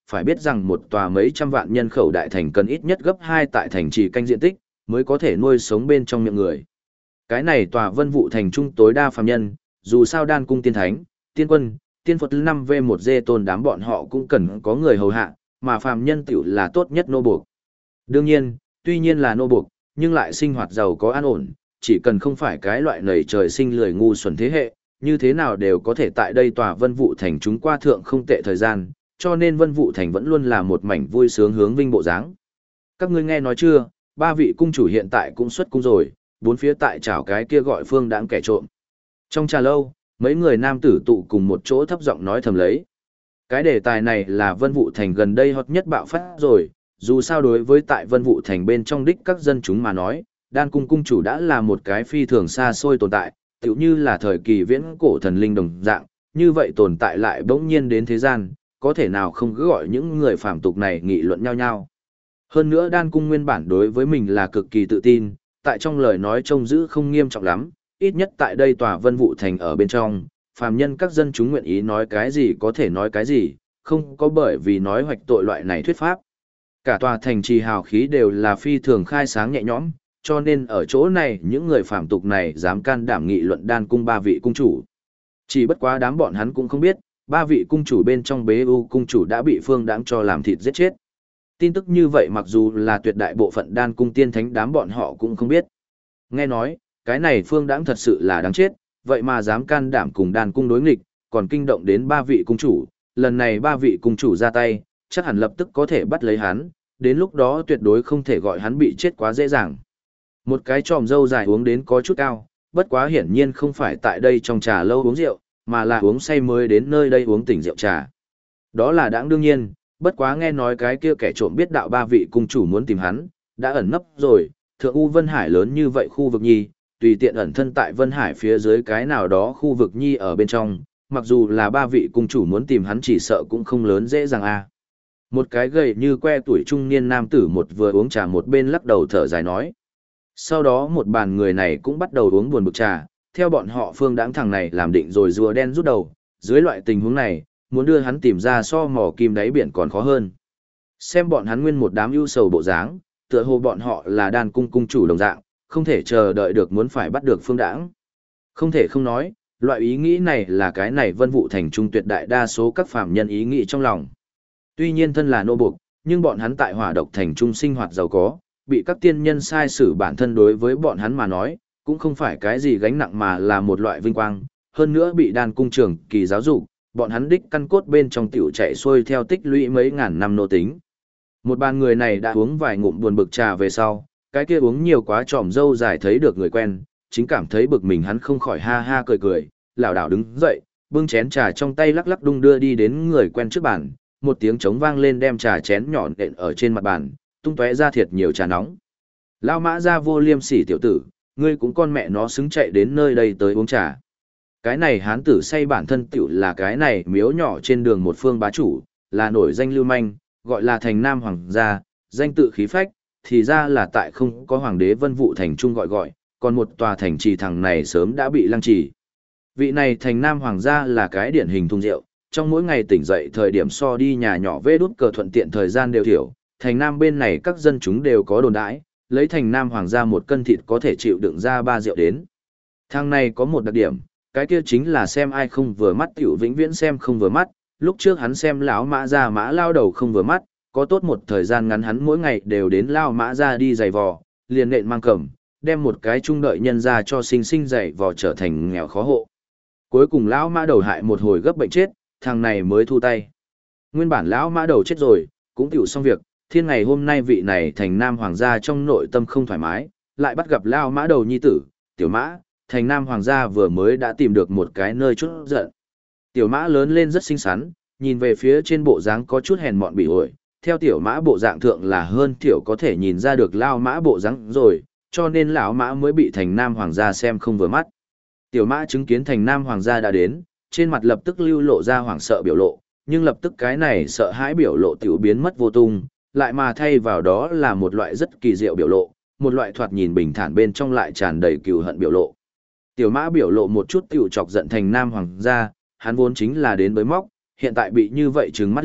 phải biết rằng một tòa mấy trăm vạn nhân khẩu đại thành cần ít nhất gấp 2 tại thành trì canh diện tích, mới có thể nuôi sống bên trong miệng người. Cái này tòa Vân Vũ thành trung tối đa phàm nhân, dù sao đan cung tiên thánh, tiên quân, tiên Phật 5v1 tôn đám bọn họ cũng cần có người hầu hạ, mà phàm nhân tiểu là tốt nhất nô buộc. Đương nhiên, tuy nhiên là nô buộc, nhưng lại sinh hoạt giàu có an ổn, chỉ cần không phải cái loại nảy trời sinh lười ngu xuẩn thế hệ, như thế nào đều có thể tại đây tòa Vân Vũ thành chúng qua thượng không tệ thời gian, cho nên Vân Vũ thành vẫn luôn là một mảnh vui sướng hướng vinh bộ dáng. Các ngươi nghe nói chưa, ba vị cung chủ hiện tại cũng xuất cung rồi, bốn phía tại chảo cái kia gọi Phương Đãng kẻ trộm. Trong trà lâu, mấy người nam tử tụ cùng một chỗ thấp giọng nói thầm lấy. Cái đề tài này là Vân Vũ thành gần đây hot nhất bạo phát rồi, dù sao đối với tại Vân Vũ thành bên trong đích các dân chúng mà nói, đan cung cung chủ đã là một cái phi thường xa xôi tồn tại, tựu như là thời kỳ viễn cổ thần linh đồng dạng, như vậy tồn tại lại bỗng nhiên đến thế gian, có thể nào không cứ gọi những người phàm tục này nghị luận nhau nhau. Hơn nữa đan cung nguyên bản đối với mình là cực kỳ tự tin, tại trong lời nói trông giữ không nghiêm trọng lắm, ít nhất tại đây tòa Vân Vũ thành ở bên trong, phàm nhân các dân chúng nguyện ý nói cái gì có thể nói cái gì, không có bởi vì nói hoạch tội loại này thuyết pháp. Cả tòa thành trì hào khí đều là phi thường khai sáng nhẹ nhõm, cho nên ở chỗ này những người phàm tục này dám can đảm nghị luận đan cung ba vị cung chủ. Chỉ bất quá đám bọn hắn cũng không biết, ba vị cung chủ bên trong Bế U cung chủ đã bị Phương Đãng cho làm thịt giết chết. Tin tức như vậy mặc dù là tuyệt đại bộ phận đan cung tiên thánh đám bọn họ cũng không biết. Nghe nói, cái này Phương Đãng thật sự là đáng chết, vậy mà dám can đảm cùng đan cung đối nghịch, còn kinh động đến ba vị cung chủ, lần này ba vị cung chủ ra tay, chắc hẳn lập tức có thể bắt lấy hắn, đến lúc đó tuyệt đối không thể gọi hắn bị chết quá dễ dàng. Một cái tròm dâu dài uống đến có chút cao, bất quá hiển nhiên không phải tại đây trong trà lâu uống rượu, mà là uống say mới đến nơi đây uống tỉnh rượu trà. Đó là đãng đương nhiên, bất quá nghe nói cái kia kẻ trộm biết đạo ba vị cung chủ muốn tìm hắn, đã ẩn nấp rồi, thượng U Vân Hải lớn như vậy khu vực nhi, tùy tiện ẩn thân tại Vân Hải phía dưới cái nào đó khu vực nhi ở bên trong, mặc dù là ba vị cung chủ muốn tìm hắn chỉ sợ cũng không lớn dễ dàng a. Một cái gầy như que tuổi trung niên nam tử một vừa uống trà một bên lắc đầu thở dài nói. Sau đó một bàn người này cũng bắt đầu uống buồn bực trà, theo bọn họ Phương Đãng thằng này làm định rồi rùa đen rút đầu, dưới loại tình huống này, muốn đưa hắn tìm ra so mỏ kim đáy biển còn khó hơn. Xem bọn hắn nguyên một đám ưu sầu bộ dáng, tựa hồ bọn họ là đan cung cung chủ đồng dạng, không thể chờ đợi được muốn phải bắt được Phương Đãng. Không thể không nói, loại ý nghĩ này là cái này Vân Vũ thành trung tuyệt đại đa số các phàm nhân ý nghĩ trong lòng. Tuy nhiên thân là nô buộc, nhưng bọn hắn tại Hỏa Độc thành trung sinh hoạt giàu có, bị các tiên nhân sai xử bản thân đối với bọn hắn mà nói, cũng không phải cái gì gánh nặng mà là một loại vinh quang, hơn nữa bị đan cung trưởng kỳ giáo dục, bọn hắn đích căn cốt bên trong tiểu chạy xuôi theo tích lũy mấy ngàn năm nô tính. Một bàn người này đã uống vài ngụm buồn bực trà về sau, cái kia uống nhiều quá tròm dâu dài thấy được người quen, chính cảm thấy bực mình hắn không khỏi ha ha cười cười, lảo đảo đứng dậy, bưng chén trà trong tay lắc lắc đung đưa đi đến người quen trước bàn, một tiếng trống vang lên đem trà chén nhỏ nện ở trên mặt bàn, tung tóe ra thiệt nhiều trà nóng. Lao Mã ra vô liêm sỉ tiểu tử, ngươi cũng con mẹ nó xứng chạy đến nơi đây tới uống trà. Cái này hán tử say bản thân tiểu là cái này miếu nhỏ trên đường một phương bá chủ, là nổi danh lưu manh, gọi là thành nam hoàng gia, danh tự khí phách, thì ra là tại không có hoàng đế Vân Vũ thành trung gọi, còn một tòa thành trì thằng này sớm đã bị lăng trì. Vị này thành nam hoàng gia là cái điển hình thung rượu, trong mỗi ngày tỉnh dậy thời điểm so đi nhà nhỏ vê đút cờ thuận tiện thời gian đều thiểu, thành nam bên này các dân chúng đều có đồn đãi, lấy thành nam hoàng gia một cân thịt có thể chịu đựng ra 3 rượu đến. Thằng này có một đặc điểm, cái kia chính là xem ai không vừa mắt tiểu vĩnh viễn xem không vừa mắt, lúc trước hắn xem lão Mã gia Mã lao đầu không vừa mắt, có tốt một thời gian ngắn hắn mỗi ngày đều đến lao Mã gia đi giày vò, liền nện mang cầm, đem một cái trung đợi nhân ra cho sinh sinh giày vò trở thành nghèo khó hộ. Cuối cùng lão Mã đầu hại một hồi gấp bệnh chết, thằng này mới thu tay. Nguyên bản lão Mã đầu chết rồi, cũng tiểu xong việc, thiên ngày hôm nay vị này thành nam hoàng gia trong nội tâm không thoải mái, lại bắt gặp lão Mã đầu nhi tử, tiểu Mã, thành nam hoàng gia vừa mới đã tìm được một cái nơi chút giận. Tiểu Mã lớn lên rất xinh xắn, nhìn về phía trên bộ dáng có chút hèn mọn bị ổi, theo tiểu Mã bộ dạng thượng là hơn tiểu có thể nhìn ra được lão Mã bộ dáng rồi, cho nên lão Mã mới bị thành nam hoàng gia xem không vừa mắt. Tiểu Mã chứng kiến thành nam hoàng gia đã đến, trên mặt lập tức lưu lộ ra hoảng sợ biểu lộ, nhưng lập tức cái này sợ hãi biểu lộ tiểu biến mất vô tung, lại mà thay vào đó là một loại rất kỳ diệu biểu lộ, một loại thoạt nhìn bình thản bên trong lại tràn đầy cừu hận biểu lộ. Tiểu Mã biểu lộ một chút tiểu chọc giận thành nam hoàng gia, hắn vốn chính là đến bới móc, hiện tại bị như vậy trừng mắt liếc,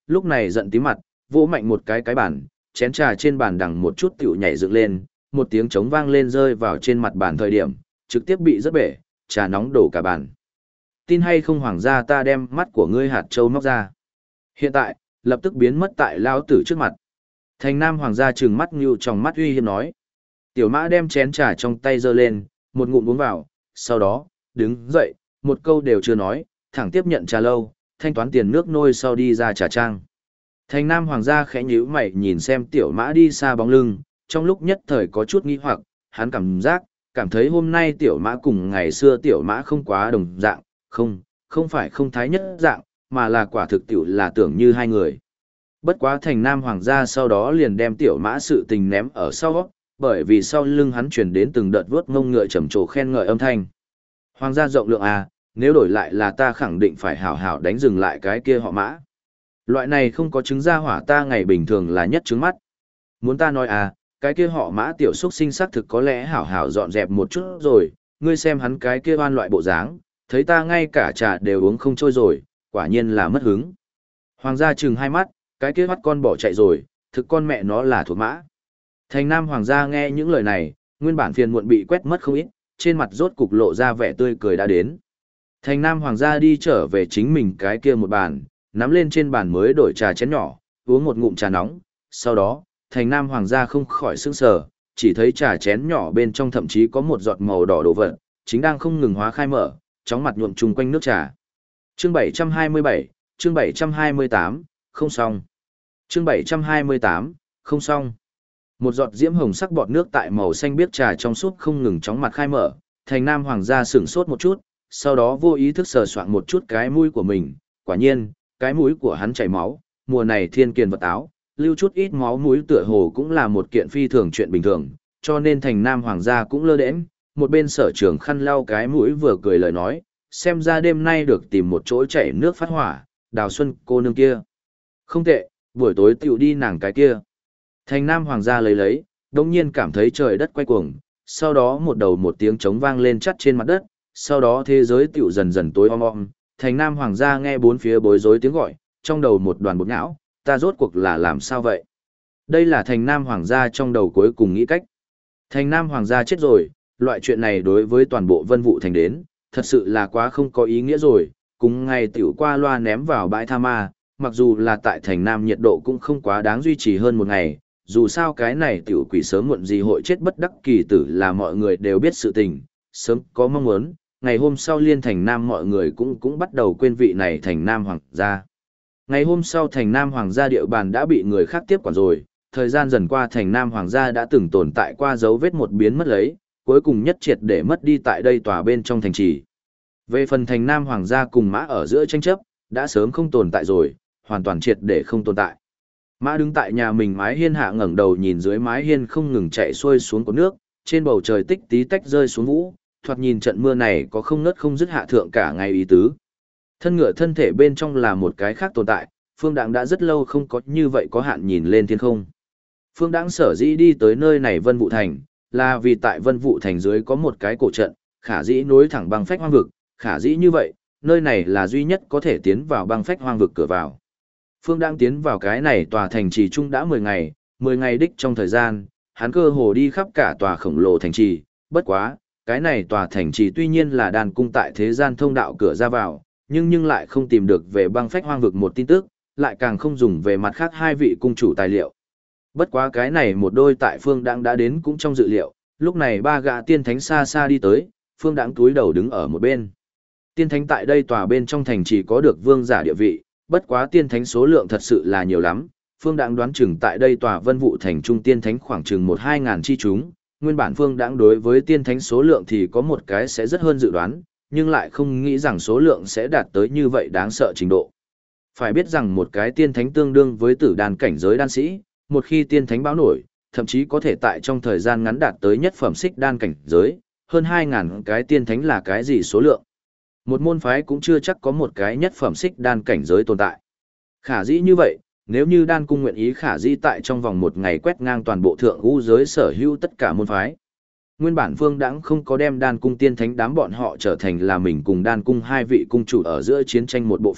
lúc này giận tím mặt, vỗ mạnh một cái bàn, chén trà trên bàn đằng một chút tiểu nhảy dựng lên, một tiếng trống vang lên rơi vào trên mặt bàn thời điểm, trực tiếp bị rớt bể, trà nóng đổ cả bàn. Tin hay không hoàng gia ta đem mắt của ngươi hạt châu móc ra. Hiện tại, lập tức biến mất tại lao tử trước mặt. Thành Nam hoàng gia trừng mắt nhưu trong mắt uy hiếp nói. Tiểu Mã đem chén trà trong tay giơ lên, một ngụm uống vào, sau đó, đứng dậy, một câu đều chưa nói, thẳng tiếp nhận trà lâu, thanh toán tiền nước nôi sau đi ra trà trang. Thành Nam hoàng gia khẽ nhíu mày nhìn xem Tiểu Mã đi xa bóng lưng, trong lúc nhất thời có chút nghi hoặc, hắn cảm thấy hôm nay Tiểu Mã cùng ngày xưa Tiểu Mã không quá đồng dạng, không phải không thái nhất dạng, mà là quả thực tiểu là tưởng như hai người. Bất quá Thành Nam hoàng gia sau đó liền đem Tiểu Mã sự tình ném ở sau, bởi vì sau lưng hắn truyền đến từng đợt vuốt ngông ngựa trầm trồ khen ngợi âm thanh. Hoàng gia rộng lượng à, nếu đổi lại là ta khẳng định phải hảo hảo đánh dừng lại cái kia họ Mã. Loại này không có chứng gia hỏa ta ngày bình thường là nhất trứng mắt. Muốn ta nói à, cái kia họ Mã tiểu xuất sinh xác thực có lẽ hảo hảo dọn dẹp một chút rồi, ngươi xem hắn cái kia oan loại bộ dáng, thấy ta ngay cả trà đều uống không trôi rồi, quả nhiên là mất hứng. Hoàng gia trừng hai mắt, cái kia mắt con bỏ chạy rồi, thực con mẹ nó là thuộc Mã. Thành Nam hoàng gia nghe những lời này, nguyên bản phiền muộn bị quét mất không ít, trên mặt rốt cục lộ ra vẻ tươi cười đã đến. Thành Nam hoàng gia đi trở về chính mình cái kia một bàn, nắm lên trên bàn mới đổi trà chén nhỏ, uống một ngụm trà nóng, sau đó, Thành Nam hoàng gia không khỏi sững sờ, chỉ thấy trà chén nhỏ bên trong thậm chí có một giọt màu đỏ đồ vật, chính đang không ngừng hóa khai mở, chóng mặt nhuộm chung quanh nước trà. Chương 727, chương 728, không xong. Chương 728, không xong. Một giọt diễm hồng sắc bọt nước tại màu xanh biếc trà trong suốt không ngừng chóng mặt khai mở, Thành Nam hoàng gia sửng sốt một chút, sau đó vô ý thức sờ soạng một chút cái mũi của mình, quả nhiên, cái mũi của hắn chảy máu, mùa này thiên kiền vật áo, lưu chút ít máu mũi tựa hồ cũng là một kiện phi thường chuyện bình thường, cho nên Thành Nam hoàng gia cũng lơ đễnh, một bên sở trường khăn lau cái mũi vừa cười lời nói, xem ra đêm nay được tìm một chỗ chảy nước phát hỏa, Đào Xuân cô nương kia. Không tệ, buổi tối tiểu đi nàng cái kia. Thành Nam hoàng gia lấy, đống nhiên cảm thấy trời đất quay cuồng, sau đó một tiếng trống vang lên chắt trên mặt đất, sau đó thế giới tiểu dần dần tối om. Thành Nam hoàng gia nghe bốn phía bối rối tiếng gọi, trong đầu một đoàn bột não, ta rốt cuộc là làm sao vậy? Đây là Thành Nam hoàng gia trong đầu cuối cùng nghĩ cách. Thành Nam hoàng gia chết rồi, loại chuyện này đối với toàn bộ Vân Vũ thành đến, thật sự là quá không có ý nghĩa rồi, cùng ngày tiểu qua loa ném vào bãi tha ma, mặc dù là tại thành Nam nhiệt độ cũng không quá đáng duy trì hơn một ngày, dù sao cái này tiểu quỷ sớm muộn gì hội chết bất đắc kỳ tử là mọi người đều biết sự tình, sớm có mong muốn, ngày hôm sau liên thành Nam mọi người cũng bắt đầu quên vị này thành Nam hoàng gia. Ngày hôm sau thành Nam hoàng gia địa bàn đã bị người khác tiếp quản rồi, thời gian dần qua thành Nam hoàng gia đã từng tồn tại qua dấu vết một biến mất lấy, cuối cùng nhất triệt để mất đi tại đây tòa bên trong thành trì. Về phần thành Nam hoàng gia cùng Mã ở giữa tranh chấp, đã sớm không tồn tại rồi, hoàn toàn triệt để không tồn tại. Mã đứng tại nhà mình mái hiên hạ ngẩng đầu nhìn dưới mái hiên không ngừng chạy xuôi xuống cột nước, trên bầu trời tích tí tách rơi xuống vũ, thoạt nhìn trận mưa này có không ngớt không dứt hạ thượng cả ngày ý tứ. Thân ngựa thân thể bên trong là một cái khác tồn tại, Phương Đãng đã rất lâu không có như vậy có hạn nhìn lên thiên không. Phương Đãng sở dĩ đi tới nơi này Vân Vũ Thành, là vì tại Vân Vũ Thành dưới có một cái cổ trận, khả dĩ nối thẳng băng phách hoang vực, khả dĩ như vậy, nơi này là duy nhất có thể tiến vào băng phách hoang vực cửa vào. Phương Đãng tiến vào cái này tòa thành trì chung đã 10 ngày đích trong thời gian, hắn cơ hồ đi khắp cả tòa khổng lồ thành trì, bất quá, cái này tòa thành trì tuy nhiên là đàn cung tại thế gian thông đạo cửa ra vào, nhưng lại không tìm được về băng phách hoang vực một tin tức, lại càng không dùng về mặt khác hai vị cung chủ tài liệu. Bất quá cái này một đôi tại Phương Đãng đã đến cũng trong dự liệu, lúc này ba gã tiên thánh xa xa đi tới, Phương Đãng túi đầu đứng ở một bên. Tiên thánh tại đây tòa bên trong thành chỉ có được vương giả địa vị, bất quá tiên thánh số lượng thật sự là nhiều lắm, Phương Đãng đoán chừng tại đây tòa Vân Vũ thành trung tiên thánh khoảng chừng 1-2 ngàn chi chúng, nguyên bản Phương Đãng đối với tiên thánh số lượng thì có một cái sẽ rất hơn dự đoán, nhưng lại không nghĩ rằng số lượng sẽ đạt tới như vậy đáng sợ trình độ. Phải biết rằng một cái tiên thánh tương đương với tử đàn cảnh giới đan sĩ, một khi tiên thánh báo nổi, thậm chí có thể tại trong thời gian ngắn đạt tới nhất phẩm xích đan cảnh giới, hơn 2.000 cái tiên thánh là cái gì số lượng. Một môn phái cũng chưa chắc có một cái nhất phẩm xích đan cảnh giới tồn tại. Khả dĩ như vậy, nếu như đan cung nguyện ý khả dĩ tại trong vòng một ngày quét ngang toàn bộ thượng ngũ giới sở hữu tất cả môn phái. Nguyên bản Phương Đãng không có đem đan cung tiên thánh đám bọn họ trở thành là mình cùng đan cung hai vị cung chủ ở giữa chiến tranh một bộ phận,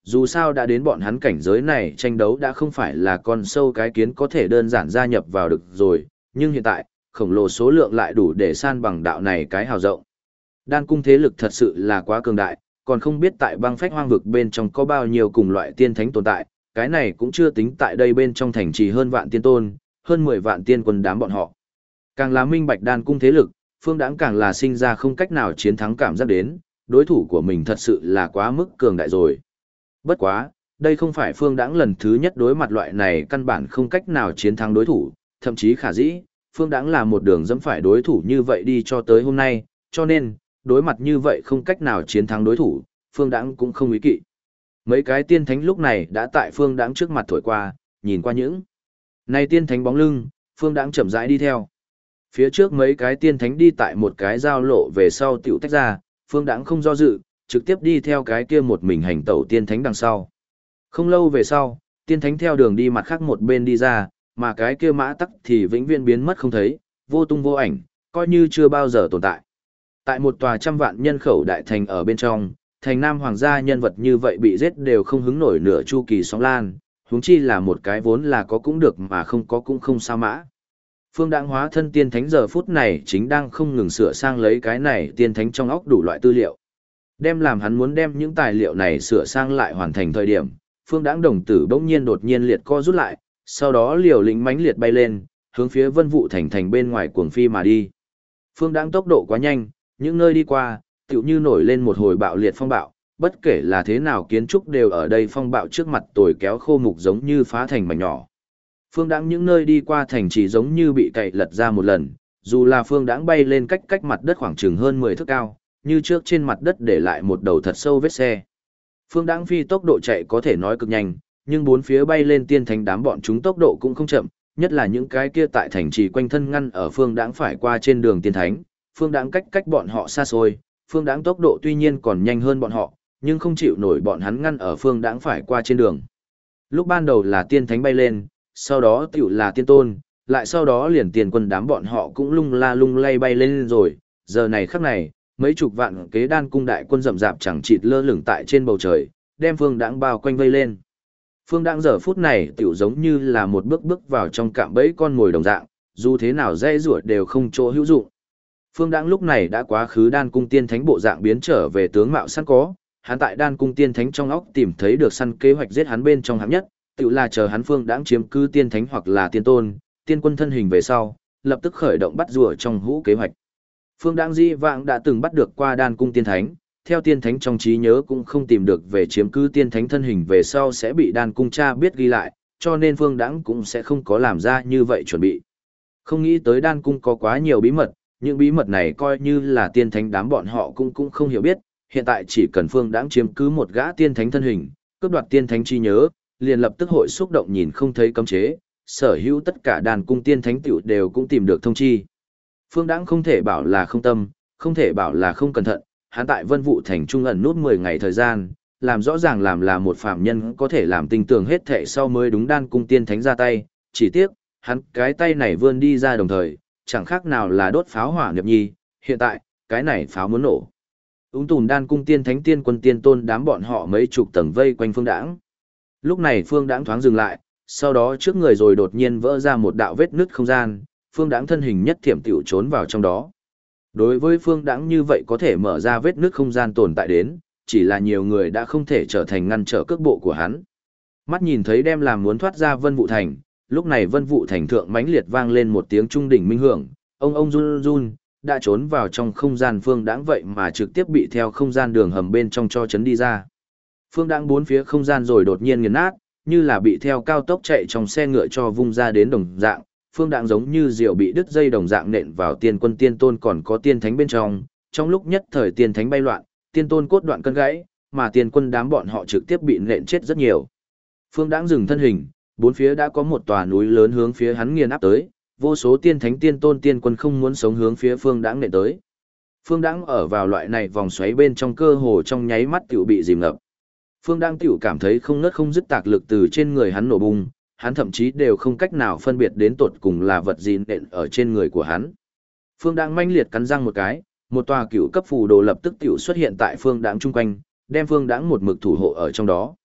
Dù sao đã đến bọn hắn cảnh giới này, tranh đấu đã không phải là con sâu cái kiến có thể đơn giản gia nhập vào được rồi, nhưng hiện tại, khổng lồ số lượng lại đủ để san bằng đạo này cái hào rộng. Đan cung thế lực thật sự là quá cường đại, còn không biết tại băng phách hoang vực bên trong có bao nhiêu cùng loại tiên thánh tồn tại, cái này cũng chưa tính tại đây bên trong thành trì hơn vạn tiên tôn, hơn 10 vạn tiên quân đám bọn họ. Càng là minh bạch đan cung thế lực, Phương Đãng càng là sinh ra không cách nào chiến thắng cảm giác đến, đối thủ của mình thật sự là quá mức cường đại rồi. Bất quá, đây không phải Phương Đãng lần thứ nhất đối mặt loại này căn bản không cách nào chiến thắng đối thủ, thậm chí khả dĩ, Phương Đãng là một đường dẫm phải đối thủ như vậy đi cho tới hôm nay, cho nên, đối mặt như vậy không cách nào chiến thắng đối thủ, Phương Đãng cũng không ý kỵ. Mấy cái tiên thánh lúc này đã tại Phương Đãng trước mặt thổi qua, nhìn qua những này tiên thánh bóng lưng, Phương Đãng chậm rãi đi theo. Phía trước mấy cái tiên thánh đi tại một cái giao lộ về sau tiểu tách ra, Phương Đãng không do dự, trực tiếp đi theo cái kia một mình hành tẩu tiên thánh đằng sau. Không lâu về sau, tiên thánh theo đường đi mặt khác một bên đi ra, mà cái kia mã tắc thì vĩnh viễn biến mất không thấy, vô tung vô ảnh, coi như chưa bao giờ tồn tại. Tại một tòa trăm vạn nhân khẩu đại thành ở bên trong, thành nam hoàng gia nhân vật như vậy bị giết đều không hứng nổi nửa chu kỳ sóng lan, huống chi là một cái vốn là có cũng được mà không có cũng không sao mã. Phương Đãng hóa thân tiên thánh giờ phút này chính đang không ngừng sửa sang lấy cái này tiên thánh trong óc đủ loại tư liệu. Đem làm hắn muốn đem những tài liệu này sửa sang lại hoàn thành thời điểm, Phương Đãng đồng tử bỗng nhiên đột nhiên liệt co rút lại, sau đó liều lĩnh mãnh liệt bay lên, hướng phía Vân Vũ thành thành bên ngoài cuồng phi mà đi. Phương Đãng tốc độ quá nhanh, những nơi đi qua, tựu như nổi lên một hồi bạo liệt phong bạo, bất kể là thế nào kiến trúc đều ở đây phong bạo trước mặt tồi kéo khô mục giống như phá thành mảnh nhỏ. Phương Đãng những nơi đi qua thành chỉ giống như bị cày lật ra một lần, dù là Phương Đãng bay lên cách mặt đất khoảng chừng hơn 10 thước cao, như trước trên mặt đất để lại một đầu thật sâu vết xe. Phương Đãng phi tốc độ chạy có thể nói cực nhanh, nhưng bốn phía bay lên tiên thánh đám bọn chúng tốc độ cũng không chậm, nhất là những cái kia tại thành trì quanh thân ngăn ở Phương Đãng phải qua trên đường tiên thánh, Phương Đãng cách bọn họ xa xôi, Phương Đãng tốc độ tuy nhiên còn nhanh hơn bọn họ, nhưng không chịu nổi bọn hắn ngăn ở Phương Đãng phải qua trên đường. Lúc ban đầu là tiên thánh bay lên, sau đó tiểu là tiên tôn, lại sau đó liền tiền quân đám bọn họ cũng lung la lung lay bay lên rồi, giờ này khắc này, mấy chục vạn kế đan cung đại quân rậm rạp chẳng chịt lơ lửng tại trên bầu trời, đem Phương Đãng bao quanh vây lên. Phương Đãng giờ phút này tiểu giống như là một bước vào trong cạm bẫy con mồi đồng dạng, dù thế nào dây rủa đều không chỗ hữu dụng. Phương Đãng lúc này đã quá khứ đan cung tiên thánh bộ dạng biến trở về tướng mạo sẵn có, hắn tại đan cung tiên thánh trong óc tìm thấy được săn kế hoạch giết hắn bên trong hạng nhất, tự là chờ hắn Phương Đãng chiếm cứ tiên thánh hoặc là tiên tôn, tiên quân thân hình về sau, lập tức khởi động bắt rùa trong hũ kế hoạch. Phương Đãng di vãng đã từng bắt được qua đan cung tiên thánh, theo tiên thánh trong trí nhớ cũng không tìm được về chiếm cứ tiên thánh thân hình về sau sẽ bị đan cung cha biết ghi lại, cho nên Phương Đãng cũng sẽ không có làm ra như vậy chuẩn bị. Không nghĩ tới đan cung có quá nhiều bí mật, những bí mật này coi như là tiên thánh đám bọn họ cũng không hiểu biết, hiện tại chỉ cần Phương Đãng chiếm cứ một gã tiên thánh thân hình, cướp đoạt tiên thánh trí nhớ, liền lập tức hội xúc động nhìn không thấy cấm chế, sở hữu tất cả đàn cung tiên thánh tiểu đều cũng tìm được thông chi. Phương Đãng không thể bảo là không tâm, không thể bảo là không cẩn thận, hắn tại Vân Vũ thành trung ẩn nút 10 ngày thời gian, làm rõ ràng làm là một phàm nhân có thể làm tinh tường hết thệ sau mới đúng đan cung tiên thánh ra tay, chỉ tiếc, hắn cái tay này vươn đi ra đồng thời, chẳng khác nào là đốt pháo hỏa nghiệp nhi, hiện tại, cái này pháo muốn nổ. Úng tùn đan cung tiên thánh tiên quân tiên tôn đám bọn họ mấy chục tầng vây quanh Phương Đãng. Lúc này Phương Đãng thoáng dừng lại, sau đó trước người rồi đột nhiên vỡ ra một đạo vết nứt không gian, Phương Đãng thân hình nhất thiểm tiểu trốn vào trong đó. Đối với Phương Đãng như vậy có thể mở ra vết nứt không gian tồn tại đến, chỉ là nhiều người đã không thể trở thành ngăn trở cước bộ của hắn. Mắt nhìn thấy đem làm muốn thoát ra Vân Vũ thành, lúc này Vân Vũ thành thượng mãnh liệt vang lên một tiếng trung đỉnh minh hưởng, ông run run, đã trốn vào trong không gian Phương Đãng vậy mà trực tiếp bị theo không gian đường hầm bên trong cho chấn đi ra. Phương Đãng bốn phía không gian rồi đột nhiên nghiền nát, như là bị theo cao tốc chạy trong xe ngựa cho vung ra đến đồng dạng, Phương Đãng giống như diều bị đứt dây đồng dạng nện vào tiên quân tiên tôn còn có tiên thánh bên trong lúc nhất thời tiên thánh bay loạn, tiên tôn cốt đoạn cân gãy, mà tiên quân đám bọn họ trực tiếp bị nện chết rất nhiều. Phương Đãng dừng thân hình, bốn phía đã có một tòa núi lớn hướng phía hắn nghiền áp tới, vô số tiên thánh tiên tôn tiên quân không muốn sống hướng phía Phương Đãng nện tới. Phương Đãng ở vào loại này vòng xoáy bên trong cơ hồ trong nháy mắt tiểu bị dìm ngập. Phương Đãng tiểu cảm thấy không ngớt không dứt tạc lực từ trên người hắn nổ bung, hắn thậm chí đều không cách nào phân biệt đến tột cùng là vật gì nện ở trên người của hắn. Phương Đãng manh liệt cắn răng một cái, một tòa cựu cấp phù đồ lập tức tiểu xuất hiện tại Phương Đãng chung quanh, đem Phương Đãng một mực thủ hộ ở trong đó.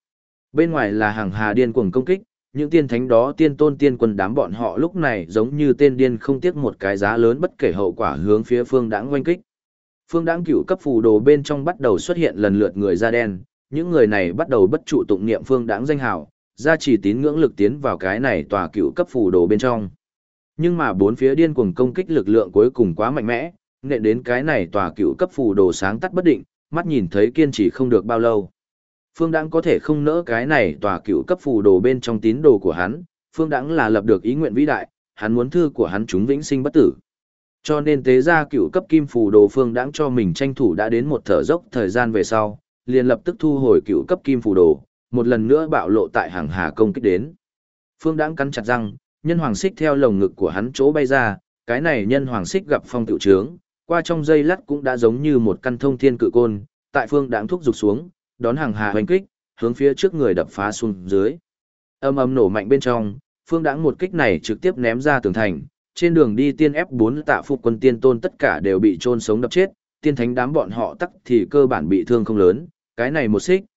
Bên ngoài là hàng hà điên cuồng công kích, những tiên thánh đó tiên tôn tiên quân đám bọn họ lúc này giống như tên điên không tiếc một cái giá lớn bất kể hậu quả hướng phía Phương Đãng oanh kích. Phương Đãng cửu cấp phù đồ bên trong bắt đầu xuất hiện lần lượt người da đen, những người này bắt đầu bất trụ tụng niệm Phương Đãng danh hào, gia trì tín ngưỡng lực tiến vào cái này tòa cửu cấp phù đồ bên trong. Nhưng mà bốn phía điên cuồng công kích lực lượng cuối cùng quá mạnh mẽ, nện đến cái này tòa cửu cấp phù đồ sáng tắt bất định, mắt nhìn thấy kiên trì không được bao lâu. Phương Đãng có thể không nỡ cái này tòa cửu cấp phù đồ bên trong tín đồ của hắn, Phương Đãng là lập được ý nguyện vĩ đại, hắn muốn thư của hắn chúng vĩnh sinh bất tử. Cho nên tế ra cửu cấp kim phù đồ Phương Đãng cho mình tranh thủ đã đến một thở dốc thời gian về sau, liền lập tức thu hồi cửu cấp kim phù đồ, một lần nữa bạo lộ tại hàng hà công kích đến. Phương Đãng cắn chặt răng, nhân hoàng xích theo lồng ngực của hắn chỗ bay ra, cái này nhân hoàng xích gặp phong tiểu trướng, qua trong giây lát cũng đã giống như một căn thông thiên cự côn, tại Phương Đãng thúc giục xuống, đón hàng hà hoành kích, hướng phía trước người đập phá xuống dưới. Âm ầm nổ mạnh bên trong, Phương Đãng một kích này trực tiếp ném ra tường thành, trên đường đi tiên F4 Tạ Phục quân tiên tôn tất cả đều bị chôn sống đập chết, tiên thánh đám bọn họ tắc thì cơ bản bị thương không lớn, cái này một xích,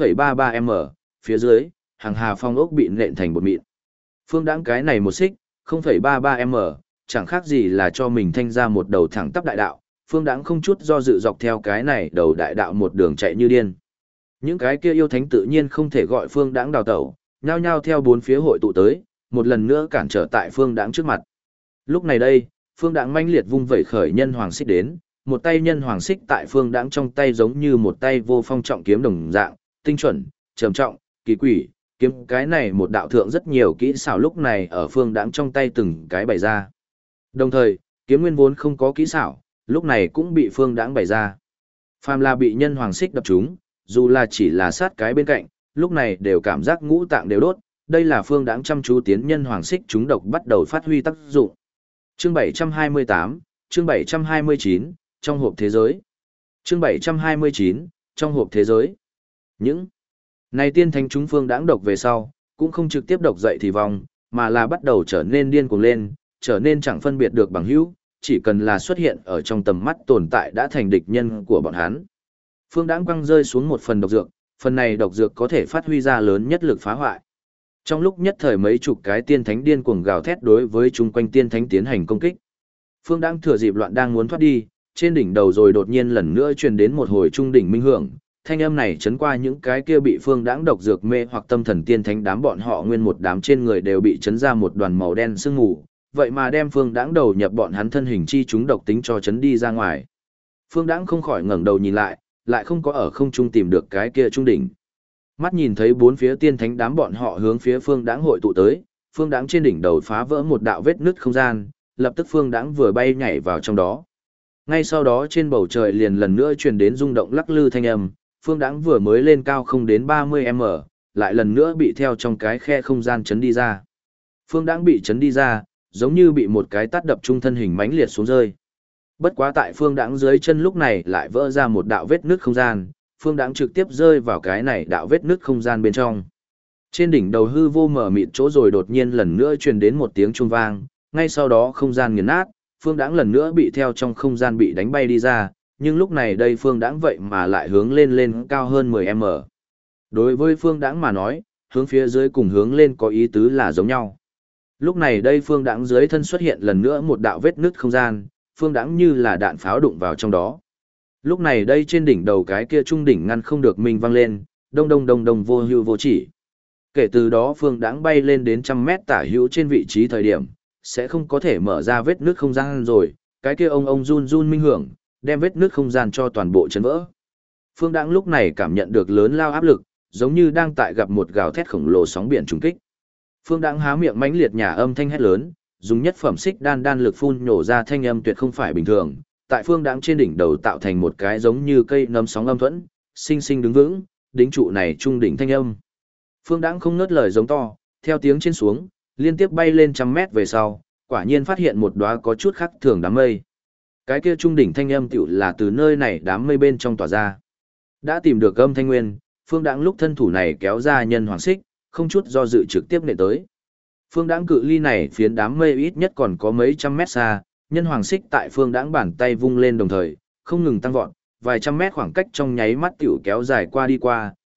0,33m, phía dưới, hàng hà phong ốc bị nện thành bột mịn. Phương Đãng cái này một xích, 0,33m, chẳng khác gì là cho mình thanh ra một đầu thẳng tắp đại đạo, Phương Đãng không chút do dự dọc theo cái này đầu đại đạo một đường chạy như điên. Những cái kia yêu thánh tự nhiên không thể gọi Phương Đãng đào tẩu, nhao nhao theo bốn phía hội tụ tới, một lần nữa cản trở tại Phương Đãng trước mặt. Lúc này đây, Phương Đãng manh liệt vung vẩy khởi nhân hoàng xích đến, một tay nhân hoàng xích tại Phương Đãng trong tay giống như một tay vô phong trọng kiếm đồng dạng, tinh chuẩn, trầm trọng, kỳ quỷ, kiếm cái này một đạo thượng rất nhiều kỹ xảo lúc này ở Phương Đãng trong tay từng cái bày ra. Đồng thời, kiếm nguyên vốn không có kỹ xảo, lúc này cũng bị Phương Đãng bày ra. Phàm là bị nhân hoàng xích đập trúng, dù là chỉ là sát cái bên cạnh, lúc này đều cảm giác ngũ tạng đều đốt, đây là Phương Đãng chăm chú tiến nhân hoàng xích trúng độc bắt đầu phát huy tác dụng. Chương 728, chương 729, trong hộp thế giới. Chương 729, trong hộp thế giới. Những này tiên thánh chúng Phương Đãng độc về sau, cũng không trực tiếp độc dậy thì vong, mà là bắt đầu trở nên điên cuồng lên, trở nên chẳng phân biệt được bằng hữu, chỉ cần là xuất hiện ở trong tầm mắt tồn tại đã thành địch nhân của bọn hắn. Phương Đãng quăng rơi xuống một phần độc dược, phần này độc dược có thể phát huy ra lớn nhất lực phá hoại. Trong lúc nhất thời mấy chục cái tiên thánh điên cuồng gào thét đối với chung quanh tiên thánh tiến hành công kích. Phương Đãng thừa dịp loạn đang muốn thoát đi, trên đỉnh đầu rồi đột nhiên lần nữa truyền đến một hồi trung đỉnh minh hưởng, thanh âm này chấn qua những cái kia bị Phương Đãng độc dược mê hoặc tâm thần tiên thánh đám bọn họ nguyên một đám trên người đều bị chấn ra một đoàn màu đen sương mù, vậy mà đem Phương Đãng đầu nhập bọn hắn thân hình chi chúng độc tính cho chấn đi ra ngoài. Phương Đãng không khỏi ngẩng đầu nhìn lại không có ở không trung tìm được cái kia trung đỉnh. Mắt nhìn thấy bốn phía tiên thánh đám bọn họ hướng phía Phương Đãng hội tụ tới, Phương Đãng trên đỉnh đầu phá vỡ một đạo vết nứt không gian, lập tức Phương Đãng vừa bay nhảy vào trong đó. Ngay sau đó trên bầu trời liền lần nữa truyền đến rung động lắc lư thanh âm, Phương Đãng vừa mới lên cao không đến 30m, lại lần nữa bị theo trong cái khe không gian chấn đi ra. Phương Đãng bị chấn đi ra, giống như bị một cái tát đập trung thân hình mãnh liệt xuống rơi. Bất quá tại Phương Đãng dưới chân lúc này lại vỡ ra một đạo vết nứt không gian, Phương Đãng trực tiếp rơi vào cái này đạo vết nứt không gian bên trong. Trên đỉnh đầu hư vô mở mịt chỗ rồi đột nhiên lần nữa truyền đến một tiếng chuông vang, ngay sau đó không gian nghiền nát, Phương Đãng lần nữa bị theo trong không gian bị đánh bay đi ra, nhưng lúc này đây Phương Đãng vậy mà lại hướng lên cao hơn 10m. Đối với Phương Đãng mà nói, hướng phía dưới cùng hướng lên có ý tứ là giống nhau. Lúc này đây Phương Đãng dưới thân xuất hiện lần nữa một đạo vết nứt không gian, Phương Đãng như là đạn pháo đụng vào trong đó. Lúc này đây trên đỉnh đầu cái kia trung đỉnh ngăn không được mình vang lên, đông đông đông đông vô hưu vô chỉ. Kể từ đó Phương Đãng bay lên đến 100m tả hữu trên vị trí thời điểm, sẽ không có thể mở ra vết nứt không gian rồi, cái kia ông run run minh hưởng, đem vết nứt không gian cho toàn bộ chấn vỡ. Phương Đãng lúc này cảm nhận được lớn lao áp lực, giống như đang tại gặp một gào thét khổng lồ sóng biển trùng kích. Phương Đãng há miệng mãnh liệt nhả âm thanh hét lớn, dùng nhất phẩm xích đan lực phun nhổ ra thanh âm tuyệt không phải bình thường, tại Phương Đãng trên đỉnh đầu tạo thành một cái giống như cây nấm sóng âm thuẫn, sinh sinh đứng vững, đính trụ này trung đỉnh thanh âm. Phương Đãng không ngớt lời giống to, theo tiếng trên xuống, liên tiếp bay lên 100m về sau, quả nhiên phát hiện một đóa có chút khác thường đám mây. Cái kia trung đỉnh thanh âm tựu là từ nơi này đám mây bên trong tỏa ra. Đã tìm được âm thanh nguyên, Phương Đãng lúc thân thủ này kéo ra nhân hoàng xích, không chút do dự trực tiếp nện tới. Phương Đãng cự ly này phiến đám mây ít nhất còn có mấy trăm mét xa, nhân hoàng xích tại Phương Đãng bàn tay vung lên đồng thời, không ngừng tăng vọt, vài trăm mét khoảng cách trong nháy mắt tiểu kéo dài qua đi qua,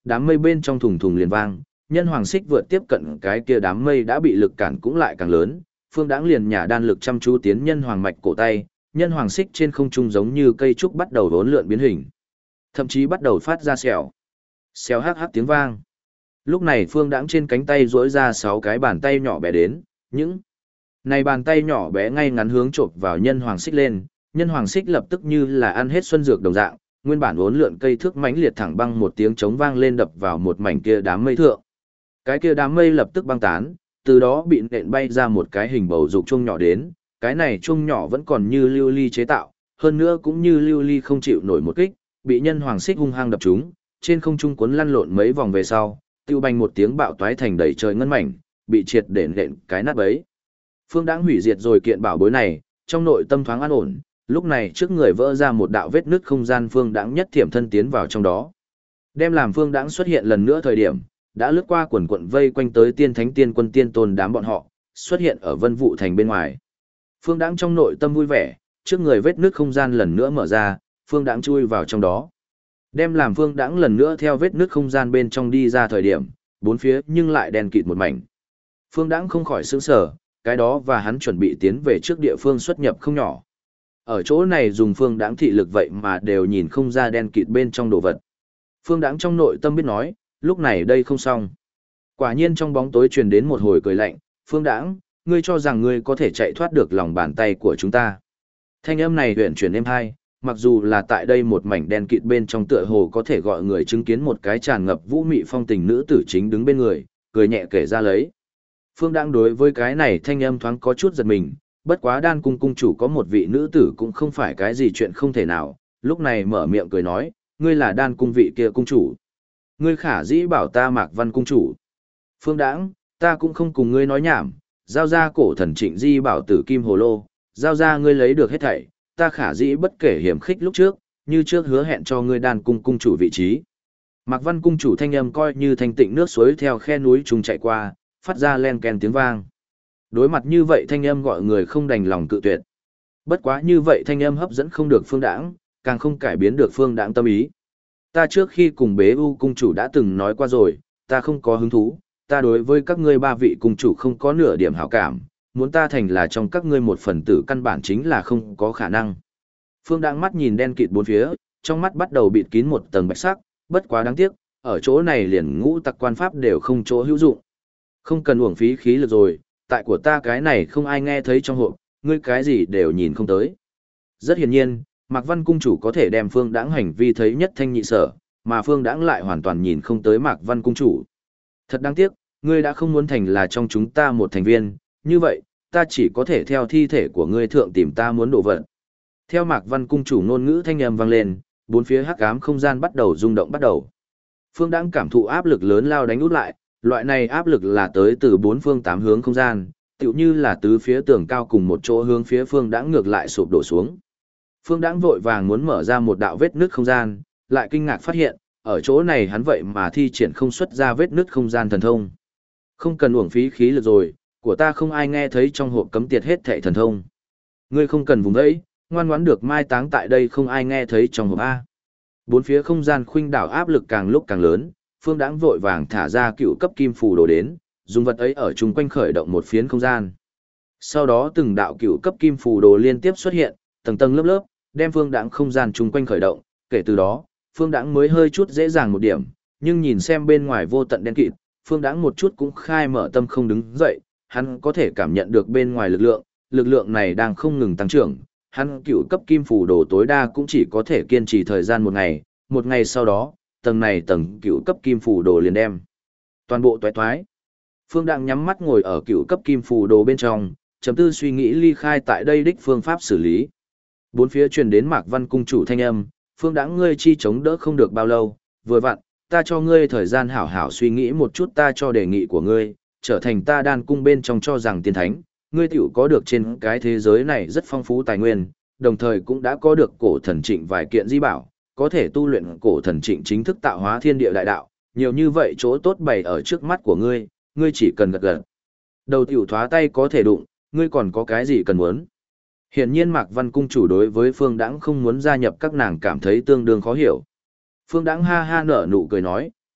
đám mây bên trong thùng thùng liền vang, nhân hoàng xích vượt tiếp cận cái kia đám mây đã bị lực cản cũng lại càng lớn, Phương Đãng liền nhả đan lực chăm chú tiến nhân hoàng mạch cổ tay, nhân hoàng xích trên không trung giống như cây trúc bắt đầu uốn lượn biến hình, thậm chí bắt đầu phát ra xèo xèo hắc hắc tiếng vang. Lúc này Phương Đãng trên cánh tay duỗi ra 6 cái bàn tay nhỏ bé đến, những này bàn tay nhỏ bé ngay ngắn hướng chộp vào nhân hoàng xích lên, nhân hoàng xích lập tức như là ăn hết xuân dược đồng dạng, nguyên bản uốn lượn cây thước mãnh liệt thẳng băng một tiếng trống vang lên đập vào một mảnh kia đám mây thượng. Cái kia đám mây lập tức băng tán, từ đó bị nện bay ra một cái hình bầu dục chuông nhỏ đến, cái này chuông nhỏ vẫn còn như lưu ly chế tạo, hơn nữa cũng như lưu ly không chịu nổi một kích, bị nhân hoàng xích hung hăng đập trúng, trên không trung cuốn lăn lộn mấy vòng về sau, tiêu bành một tiếng bạo toái thành đầy trời ngân mảnh, bị triệt để nện cái nát bấy. Phương Đãng hủy diệt rồi kiện bảo bối này, trong nội tâm thoáng an ổn, lúc này trước người vỡ ra một đạo vết nứt không gian, Phương Đãng nhất thiểm thân tiến vào trong đó. Đem làm Phương Đãng xuất hiện lần nữa thời điểm, đã lướt qua quần quận vây quanh tới tiên thánh tiên quân tiên tôn đám bọn họ, xuất hiện ở Vân Vũ thành bên ngoài. Phương Đãng trong nội tâm vui vẻ, trước người vết nứt không gian lần nữa mở ra, Phương Đãng chui vào trong đó. Đem làm Phương Đãng lần nữa theo vết nứt không gian bên trong đi ra thời điểm, bốn phía nhưng lại đen kịt một mảnh. Phương Đãng không khỏi sửng sở, cái đó và hắn chuẩn bị tiến về trước địa phương xuất nhập không nhỏ. Ở chỗ này dùng Phương Đãng thị lực vậy mà đều nhìn không ra đen kịt bên trong đồ vật. Phương Đãng trong nội tâm biết nói, lúc này đây không xong. Quả nhiên trong bóng tối truyền đến một hồi cười lạnh, Phương Đãng, ngươi cho rằng ngươi có thể chạy thoát được lòng bàn tay của chúng ta. Thanh âm này huyền chuyển êm hai, mặc dù là tại đây một mảnh đen kịt bên trong tựa hồ có thể gọi người chứng kiến một cái tràn ngập vũ mị phong tình nữ tử chính đứng bên người, cười nhẹ kể ra lấy. Phương Đãng đối với cái này thanh âm thoáng có chút giật mình, bất quá Đan cung cung chủ có một vị nữ tử cũng không phải cái gì chuyện không thể nào, lúc này mở miệng cười nói, ngươi là Đan cung vị kia cung chủ. Ngươi khả dĩ bảo ta Mạc Văn cung chủ. Phương Đãng, ta cũng không cùng ngươi nói nhảm, giao ra cổ thần Trịnh Di bảo tử kim hồ lô, giao ra ngươi lấy được hết thảy, ta khả dĩ bất kể hiểm khích lúc trước, như trước hứa hẹn cho ngươi Đan cung cung chủ vị trí. Mạc Văn cung chủ thanh âm coi như thanh tịnh nước suối theo khe núi trùng chạy qua, phát ra len ken tiếng vang. Đối mặt như vậy thanh âm gọi người không đành lòng cự tuyệt. Bất quá như vậy thanh âm hấp dẫn không được Phương Đãng, càng không cải biến được Phương Đãng tâm ý. Ta trước khi cùng Bế U cung chủ đã từng nói qua rồi, ta không có hứng thú, ta đối với các ngươi ba vị cung chủ không có nửa điểm hảo cảm, muốn ta thành là trong các ngươi một phần tử căn bản chính là không có khả năng. Phương Đãng mắt nhìn đen kịt bốn phía, trong mắt bắt đầu bịt kín một tầng bạch sắc, bất quá đáng tiếc, ở chỗ này liền ngũ tặc quan pháp đều không chỗ hữu dụng. Không cần uổng phí khí lực rồi, tại của ta cái này không ai nghe thấy trong hộp, ngươi cái gì đều nhìn không tới. Rất hiển nhiên, Mạc Văn cung chủ có thể đem Phương Đãng hành vi thấy nhất thanh nhị sở, mà Phương Đãng lại hoàn toàn nhìn không tới Mạc Văn cung chủ. Thật đáng tiếc, ngươi đã không muốn thành là trong chúng ta một thành viên, như vậy, ta chỉ có thể theo thi thể của ngươi thượng tìm ta muốn đồ vật. Theo Mạc Văn cung chủ ngôn ngữ thanh âm vang lên, bốn phía hắc ám không gian bắt đầu rung động bắt đầu. Phương Đãng cảm thụ áp lực lớn lao đánh út lại, loại này áp lực là tới từ bốn phương tám hướng không gian, tựu như là tứ phía tường cao cùng một chỗ hướng phía Phương Đãng ngược lại sụp đổ xuống. Phương Đãng vội vàng muốn mở ra một đạo vết nứt không gian, lại kinh ngạc phát hiện, ở chỗ này hắn vậy mà thi triển không xuất ra vết nứt không gian thần thông. Không cần uổng phí khí lực rồi, của ta không ai nghe thấy trong hộp cấm tiệt hết thảy thần thông. Ngươi không cần vùng ấy, ngoan ngoãn được mai táng tại đây không ai nghe thấy trong hộp A. Bốn phía không gian khuynh đảo áp lực càng lúc càng lớn, Phương Đãng vội vàng thả ra cựu cấp kim phù đồ đến, dùng vật ấy ở chung quanh khởi động một phiến không gian. Sau đó từng đạo cựu cấp kim phù đồ liên tiếp xuất hiện, tầng tầng lớp lớp, đem Phương Đãng không gian chung quanh khởi động, kể từ đó, Phương Đãng mới hơi chút dễ dàng một điểm, nhưng nhìn xem bên ngoài vô tận đen kịt, Phương Đãng một chút cũng khai mở tâm không đứng dậy, hắn có thể cảm nhận được bên ngoài lực lượng này đang không ngừng tăng trưởng, hắn cựu cấp kim phù đồ tối đa cũng chỉ có thể kiên trì thời gian một ngày sau đó, tầng cựu cấp kim phù đồ liền đem toàn bộ toái toái. Phương Đãng nhắm mắt ngồi ở cựu cấp kim phù đồ bên trong, chấm tư suy nghĩ ly khai tại đây đích phương pháp xử lý. Bốn phía truyền đến Mạc Văn cung chủ thanh âm, Phương Đãng ngươi chi chống đỡ không được bao lâu, vừa vặn, ta cho ngươi thời gian hảo hảo suy nghĩ một chút ta cho đề nghị của ngươi, trở thành ta Đan cung bên trong cho rằng tiên thánh, ngươi tiểu có được trên cái thế giới này rất phong phú tài nguyên, đồng thời cũng đã có được cổ thần Trịnh vài kiện di bảo, có thể tu luyện cổ thần Trịnh chính thức tạo hóa thiên địa đại đạo, nhiều như vậy chỗ tốt bày ở trước mắt của ngươi, ngươi chỉ cần gật gật đầu tiểu thoá tay có thể đụng, ngươi còn có cái gì cần muốn. Hiển nhiên Mạc Văn cung chủ đối với Phương Đãng không muốn gia nhập các nàng cảm thấy tương đương khó hiểu. Phương Đãng ha ha nở nụ cười nói,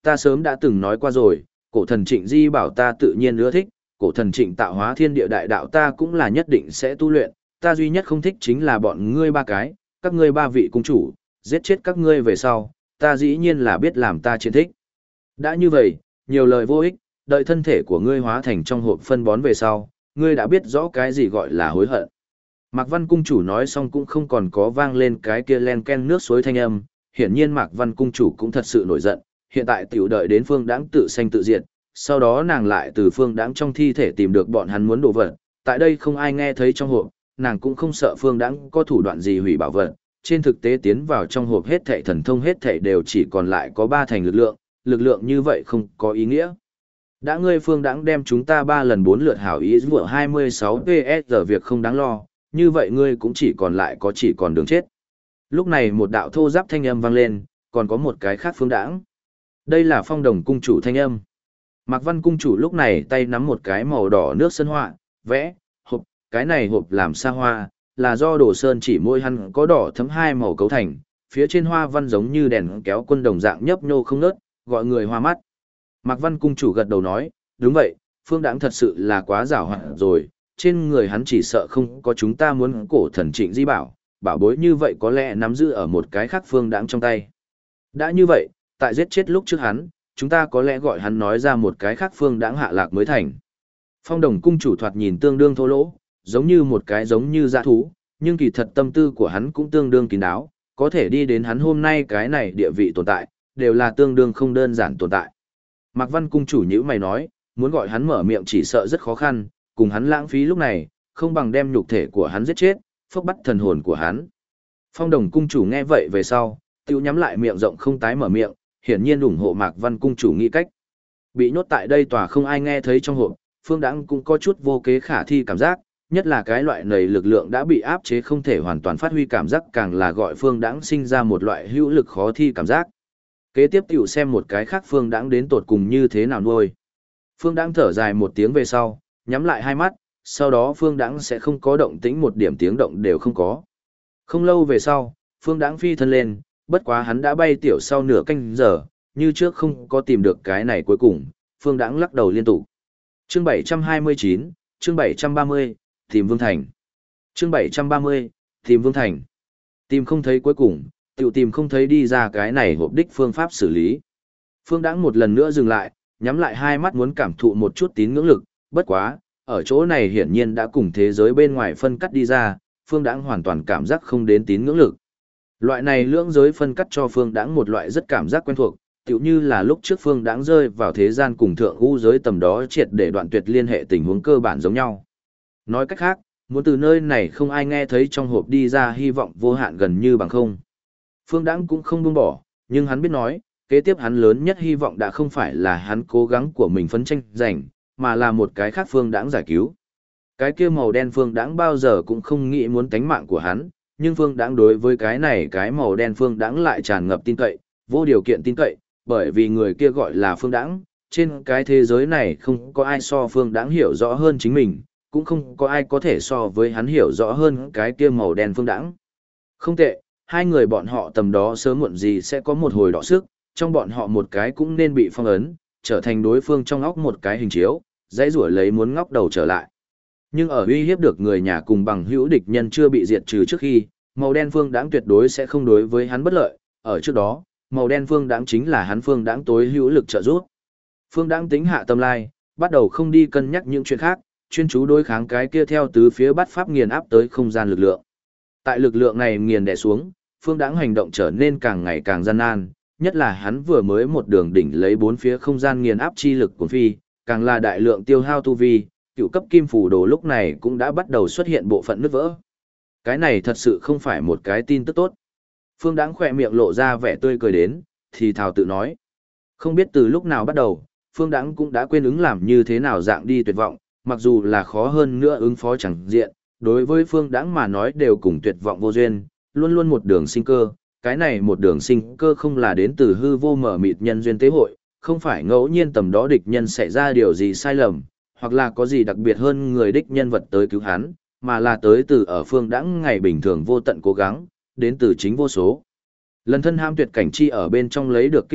Ta sớm đã từng nói qua rồi, cổ thần Trịnh Di bảo ta tự nhiên ưa thích, cổ thần Trịnh tạo hóa thiên địa đại đạo ta cũng là nhất định sẽ tu luyện, ta duy nhất không thích chính là bọn ngươi ba cái, các ngươi ba vị cung chủ, giết chết các ngươi về sau, ta dĩ nhiên là biết làm ta chiến thích. Đã như vậy, nhiều lời vô ích, đợi thân thể của ngươi hóa thành trong hộp phân bón về sau, ngươi đã biết rõ cái gì gọi là hối hận. Mạc Văn cung chủ nói xong cũng không còn có vang lên cái kia len ken nước suối thanh âm, hiển nhiên Mạc Văn cung chủ cũng thật sự nổi giận, hiện tại tiểu đợi đến Phương Đãng tự sanh tự diệt, sau đó nàng lại từ Phương Đãng trong thi thể tìm được bọn hắn muốn đồ vật, tại đây không ai nghe thấy trong hộp, nàng cũng không sợ Phương Đãng có thủ đoạn gì hủy bảo vật, trên thực tế tiến vào trong hộp hết thảy thần thông hết thảy đều chỉ còn lại có 3 thành lực lượng như vậy không có ý nghĩa. Đã ngươi Phương Đãng đem chúng ta 3 lần 4 lượt hảo ý vừa 26 PS giờ việc không đáng lo, như vậy ngươi cũng chỉ còn đường chết. Lúc này một đạo thô giáp thanh âm vang lên, còn có một cái khác Phương Đãng. Đây là Phong Đồng cung chủ thanh âm. Mạc Văn cung chủ lúc này tay nắm một cái màu đỏ nước sơn họa, vẽ, hộp, cái này hộp làm sa hoa, là do Đồ Sơn chỉ môi hắn có đỏ thấm 2 màu cấu thành, phía trên hoa văn giống như đèn kéo quân đồng dạng nhấp nhô không ngớt, gọi người hoa mắt. Mạc Văn cung chủ gật đầu nói, đúng vậy, Phương Đãng thật sự là quá giàu hoạt rồi, trên người hắn chỉ sợ không có chúng ta muốn cổ thần Trịnh Di bảo, bảo bối như vậy có lẽ nắm giữ ở một cái khác Phương Đãng trong tay. Đã như vậy, tại giết chết lúc trước hắn, chúng ta có lẽ gọi hắn nói ra một cái khác Phương Đãng hạ lạc mới thành. Phong Đồng cung chủ thoạt nhìn tương đương thô lỗ, giống như một cái giống như dã thú, nhưng kỳ thật tâm tư của hắn cũng tương đương kín đáo, có thể đi đến hắn hôm nay cái này địa vị tồn tại, đều là tương đương không đơn giản tồn tại. Mạc Văn cung chủ nhíu mày nói, muốn gọi hắn mở miệng chỉ sợ rất khó khăn, cùng hắn lãng phí lúc này, không bằng đem nhục thể của hắn giết chết, phốc bắt thần hồn của hắn. Phong Đồng cung chủ nghe vậy về sau, tiêu nhắm lại miệng rộng không tái mở miệng, hiển nhiên ủng hộ Mạc Văn cung chủ nghĩ cách. Bị nhốt tại đây tòa không ai nghe thấy trong hộp, Phương Đãng cũng có chút vô kế khả thi cảm giác, nhất là cái loại này lực lượng đã bị áp chế không thể hoàn toàn phát huy cảm giác càng là gọi Phương Đãng sinh ra một loại hữu lực khó thi cảm giác. Kế tiếp tiểu xem một cái khác Phương Đãng đến tột cùng như thế nào nuôi. Phương Đãng thở dài một tiếng về sau, nhắm lại hai mắt, sau đó Phương Đãng sẽ không có động tĩnh một điểm tiếng động đều không có. Không lâu về sau, Phương Đãng phi thân lên, bất quá hắn đã bay tiểu sau nửa canh giờ, như trước không có tìm được cái này cuối cùng, Phương Đãng lắc đầu liên tục. Chương 729, chương 730, tìm Vương Thành. Chương 730, tìm Vương Thành. Tìm không thấy cuối cùng, tiểu tìm không thấy đi ra cái này hộp đích phương pháp xử lý. Phương Đãng một lần nữa dừng lại, nhắm lại hai mắt muốn cảm thụ một chút tín ngưỡng lực, bất quá, ở chỗ này hiển nhiên đã cùng thế giới bên ngoài phân cắt đi ra, Phương Đãng hoàn toàn cảm giác không đến tín ngưỡng lực. Loại này lưỡng giới phân cắt cho Phương Đãng một loại rất cảm giác quen thuộc, tựu như là lúc trước Phương Đãng rơi vào thế gian cùng thượng u giới tầm đó triệt để đoạn tuyệt liên hệ tình huống cơ bản giống nhau. Nói cách khác, muốn từ nơi này không ai nghe thấy trong hộp đi ra hy vọng vô hạn gần như bằng không. Phương Đãng cũng không buông bỏ, nhưng hắn biết nói, kế tiếp hắn lớn nhất hy vọng đã không phải là hắn cố gắng của mình phấn tranh giành, mà là một cái khác Phương Đãng giải cứu. Cái kia màu đen Phương Đãng bao giờ cũng không nghĩ muốn tánh mạng của hắn, nhưng Phương Đãng đối với cái này cái màu đen Phương Đãng lại tràn ngập tin cậy, vô điều kiện tin cậy, bởi vì người kia gọi là Phương Đãng, trên cái thế giới này không có ai so Phương Đãng hiểu rõ hơn chính mình, cũng không có ai có thể so với hắn hiểu rõ hơn cái kia màu đen Phương Đãng. Không tệ, hai người bọn họ tầm đó sớm muộn gì sẽ có một hồi đọ sức, trong bọn họ một cái cũng nên bị phong ấn, trở thành đối phương trong óc một cái hình chiếu, dãy rủa lấy muốn ngóc đầu trở lại. Nhưng ở uy hiếp được người nhà cùng bằng hữu địch nhân chưa bị diệt trừ trước khi, màu đen Phương Đãng tuyệt đối sẽ không đối với hắn bất lợi, ở trước đó, màu đen Phương Đãng chính là hắn Phương Đãng tối hữu lực trợ giúp. Phương Đãng tính hạ tâm lai, bắt đầu không đi cân nhắc những chuyện khác, chuyên chú đối kháng cái kia theo tứ phía bắt pháp nghiền áp tới không gian lực lượng. Tại lực lượng này nghiền đè xuống, Phương Đãng hành động trở nên càng ngày càng gian nan, nhất là hắn vừa mới một đường đỉnh lấy bốn phía không gian nghiền áp chi lực của phi, càng là đại lượng tiêu hao tu vi, cựu cấp kim phù đồ lúc này cũng đã bắt đầu xuất hiện bộ phận nứt vỡ. Cái này thật sự không phải một cái tin tức tốt. Phương Đãng khỏe miệng lộ ra vẻ tươi cười đến, thì thào tự nói. Không biết từ lúc nào bắt đầu, Phương Đãng cũng đã quên ứng làm như thế nào dạng đi tuyệt vọng, mặc dù là khó hơn nữa ứng phó chẳng diện, đối với Phương Đãng mà nói đều cùng tuyệt vọng vô duyên, luôn luôn một đường sinh cơ, cái này một đường sinh cơ không là đến từ hư vô mở mịt nhân duyên tế hội, không phải ngẫu nhiên tầm đó địch nhân xảy ra điều gì sai lầm, hoặc là có gì đặc biệt hơn người đích nhân vật tới cứu hắn, mà là tới từ ở Phương Đãng ngày bình thường vô tận cố gắng, đến từ chính vô số. Lần thân ham tuyệt cảnh chi ở bên trong lấy được kinh nghiệm,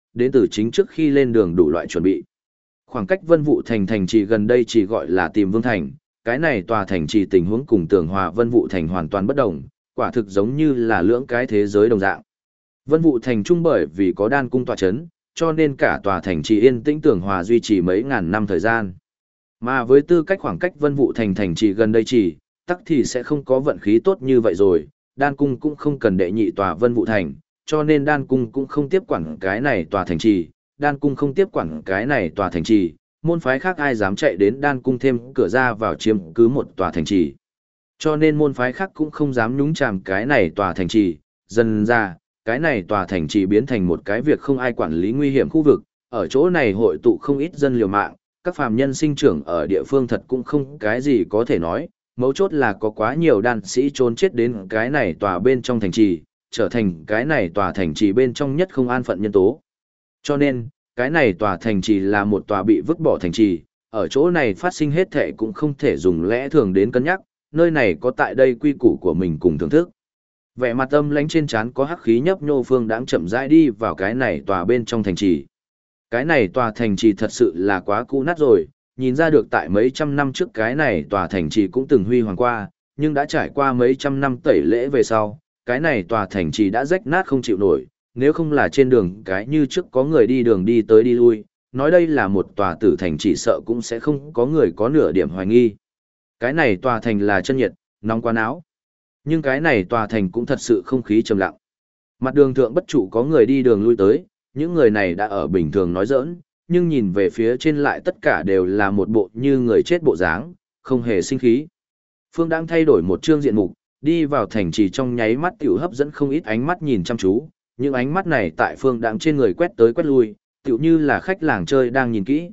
đến từ chính trước khi lên đường đủ loại chuẩn bị. Khoảng cách Vân Vũ Thành thành trì gần đây chỉ gọi là Tìm Vương Thành, cái này tòa thành trì tình huống cùng Tường Hòa Vân Vũ Thành hoàn toàn bất đồng, quả thực giống như là lưỡng cái thế giới đồng dạng. Vân Vũ Thành trung bởi vì có đan cung tọa chấn, cho nên cả tòa thành trì yên tĩnh Tường Hòa duy trì mấy ngàn năm thời gian. Mà với tư cách khoảng cách Vân Vũ Thành thành trì gần đây chỉ, tắc thì sẽ không có vận khí tốt như vậy rồi, đan cung cũng không cần đệ nhị tòa Vân Vũ Thành, cho nên đan cung cũng không tiếp quản cái này tòa thành trì, đan cung không tiếp quản cái này tòa thành trì, môn phái khác ai dám chạy đến đan cung thêm cửa ra vào chiếm cứ một tòa thành trì. Cho nên môn phái khác cũng không dám nhúng chàm cái này tòa thành trì, dần ra, cái này tòa thành trì biến thành một cái việc không ai quản lý nguy hiểm khu vực, ở chỗ này hội tụ không ít dân liều mạng, các phàm nhân sinh trưởng ở địa phương thật cũng không cái gì có thể nói, mấu chốt là có quá nhiều đan sĩ trốn chết đến cái này tòa bên trong thành trì, trở thành cái này tòa thành trì bên trong nhất không an phận nhân tố. Cho nên, cái này tòa thành trì là một tòa bị vứt bỏ thành trì, ở chỗ này phát sinh hết thệ cũng không thể dùng lẽ thường đến cân nhắc, nơi này có tại đây quy củ của mình cùng thưởng thức. Vẻ mặt âm lãnh trên trán có hắc khí nhấp nhô Phương Đãng chậm rãi đi vào cái này tòa bên trong thành trì. Cái này tòa thành trì thật sự là quá cũ nát rồi, nhìn ra được tại mấy trăm năm trước cái này tòa thành trì cũng từng huy hoàng qua, nhưng đã trải qua mấy trăm năm tẩy lễ về sau, cái này tòa thành trì đã rách nát không chịu nổi, nếu không là trên đường cái như trước có người đi đường đi tới đi lui, nói đây là một tòa tử thành chỉ sợ cũng sẽ không có người có nửa điểm hoài nghi. Cái này tòa thành là chân nhiệt, nóng quá náo. Nhưng cái này tòa thành cũng thật sự không khí trầm lặng. Mặt đường thượng bất trụ có người đi đường lui tới, những người này đã ở bình thường nói giỡn, nhưng nhìn về phía trên lại tất cả đều là một bộ như người chết bộ dáng, không hề sinh khí. Phương đang thay đổi một chương diện mục, đi vào thành trì trong nháy mắt tiểu hấp dẫn không ít ánh mắt nhìn chăm chú, những ánh mắt này tại Phương đang trên người quét tới quét lui, tiểu như là khách làng chơi đang nhìn kỹ,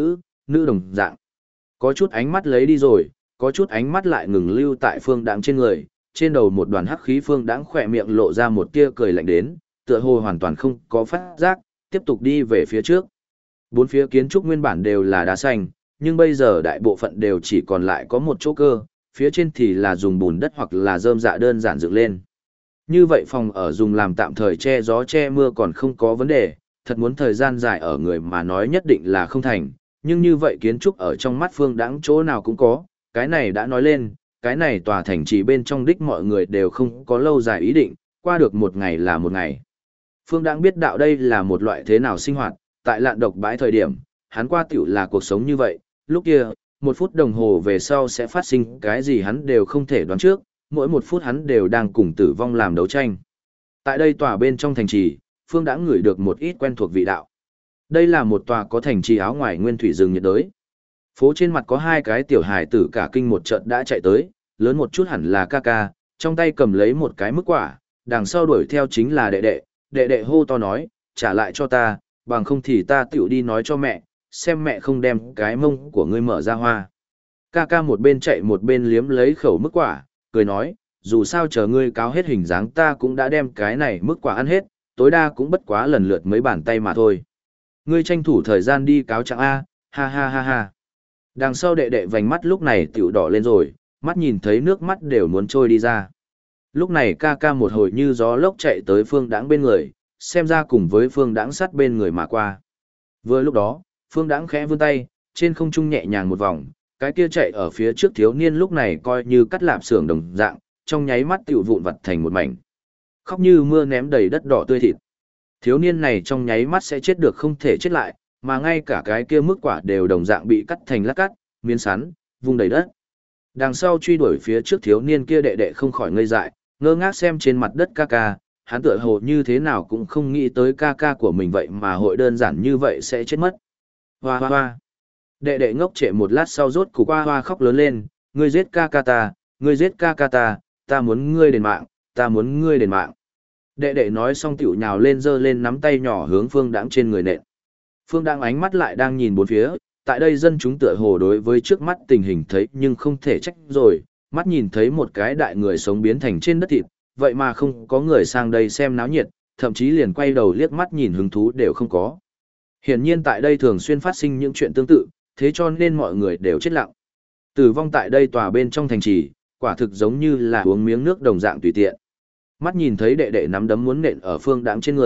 nữ đồng dạng. Có chút ánh mắt lấy đi rồi, có chút ánh mắt lại ngừng lưu tại Phương đang trên người, trên đầu một đoàn hắc khí Phương đang khỏe miệng lộ ra một tia cười lạnh đến, tựa hồ hoàn toàn không có phát giác, tiếp tục đi về phía trước. Bốn phía kiến trúc nguyên bản đều là đá xanh, nhưng bây giờ đại bộ phận đều chỉ còn lại có một chỗ cơ, phía trên thì là dùng bùn đất hoặc là rơm dạ đơn giản dựng lên. Như vậy phòng ở dùng làm tạm thời che gió che mưa còn không có vấn đề, thật muốn thời gian dài ở người mà nói nhất định là không thành, nhưng như vậy kiến trúc ở trong mắt Phương Đãng chỗ nào cũng có, cái này đã nói lên, cái này tòa thành trì bên trong đích mọi người đều không có lâu dài ý định, qua được một ngày là một ngày. Phương Đãng biết đạo đây là một loại thế nào sinh hoạt, tại lạn độc bãi thời điểm, hắn qua tiểu là cuộc sống như vậy, lúc kia, 1 phút đồng hồ về sau sẽ phát sinh cái gì hắn đều không thể đoán trước, mỗi 1 phút hắn đều đang cùng tử vong làm đấu tranh. Tại đây tòa bên trong thành trì, Phương Đãng ngửi được một ít quen thuộc vị đạo. Đây là một tòa có thành trì áo ngoài nguyên thủy rừng nhiệt đới. Phố trên mặt có 2 cái tiểu hài tử cả kinh một trận đã chạy tới, lớn một chút hẳn là ca ca, trong tay cầm lấy một cái mức quả, đằng sau đuổi theo chính là đệ đệ hô to nói, trả lại cho ta, bằng không thì ta tiểu đi nói cho mẹ, xem mẹ không đem cái mông của ngươi mở ra hoa. Ca ca một bên chạy một bên liếm lấy khẩu mức quả, cười nói, dù sao chờ ngươi cáo hết hình dáng ta cũng đã đem cái này mức quả ăn hết, tối đa cũng bất quá lần lượt mấy bàn tay mà thôi. Ngươi tranh thủ thời gian đi cáo trạng A, ha ha ha ha. Đằng sau đệ đệ vành mắt lúc này tiểu đỏ lên rồi, mắt nhìn thấy nước mắt đều muốn trôi đi ra. Lúc này ca ca một hồi như gió lốc chạy tới Phương Đãng bên người, xem ra cùng với Phương Đãng sát bên người mà qua. Vừa lúc đó, Phương Đãng khẽ vươn tay, trên không trung nhẹ nhàng một vòng, cái kia chạy ở phía trước thiếu niên lúc này coi như cắt lạp xưởng đồng dạng, trong nháy mắt tiểu vụn vặt thành một mảnh. Khóc như mưa ném đầy đất đỏ tươi thịt. Thiếu niên này trong nháy mắt sẽ chết được không thể chết lại, mà ngay cả cái kia mức quả đều đồng dạng bị cắt thành lát cắt, miếng sắn, vung đầy đất. Đằng sau truy đuổi phía trước thiếu niên kia đệ đệ không khỏi ngây dại, ngơ ngác xem trên mặt đất ca ca, hắn tựa hồ như thế nào cũng không nghĩ tới ca ca của mình vậy mà hội đơn giản như vậy sẽ chết mất. Hoa hoa hoa. Đệ đệ ngốc trệ một lát sau rốt cục hoa hoa khóc lớn lên, ngươi giết ca ca ta, ngươi giết ca ca ta, ta muốn ngươi đền mạng, ta muốn ngươi đền mạng. Đệ đệ nói xong tiểu nhào lên giơ lên nắm tay nhỏ hướng Phương Đãng trên người nện. Phương Đãng ánh mắt lại đang nhìn bốn phía, tại đây dân chúng tựa hồ đối với trước mắt tình hình thấy nhưng không thể trách rồi, mắt nhìn thấy một cái đại người sống biến thành trên đất thịt, vậy mà không có người sang đây xem náo nhiệt, thậm chí liền quay đầu liếc mắt nhìn hứng thú đều không có. Hiển nhiên tại đây thường xuyên phát sinh những chuyện tương tự, thế cho nên mọi người đều chết lặng. Tử vong tại đây tòa bên trong thành trì, quả thực giống như là uống miếng nước đồng dạng tùy tiện. Mắt nhìn thấy đệ đệ nắm đấm muốn nện ở Phương Đãng trên người,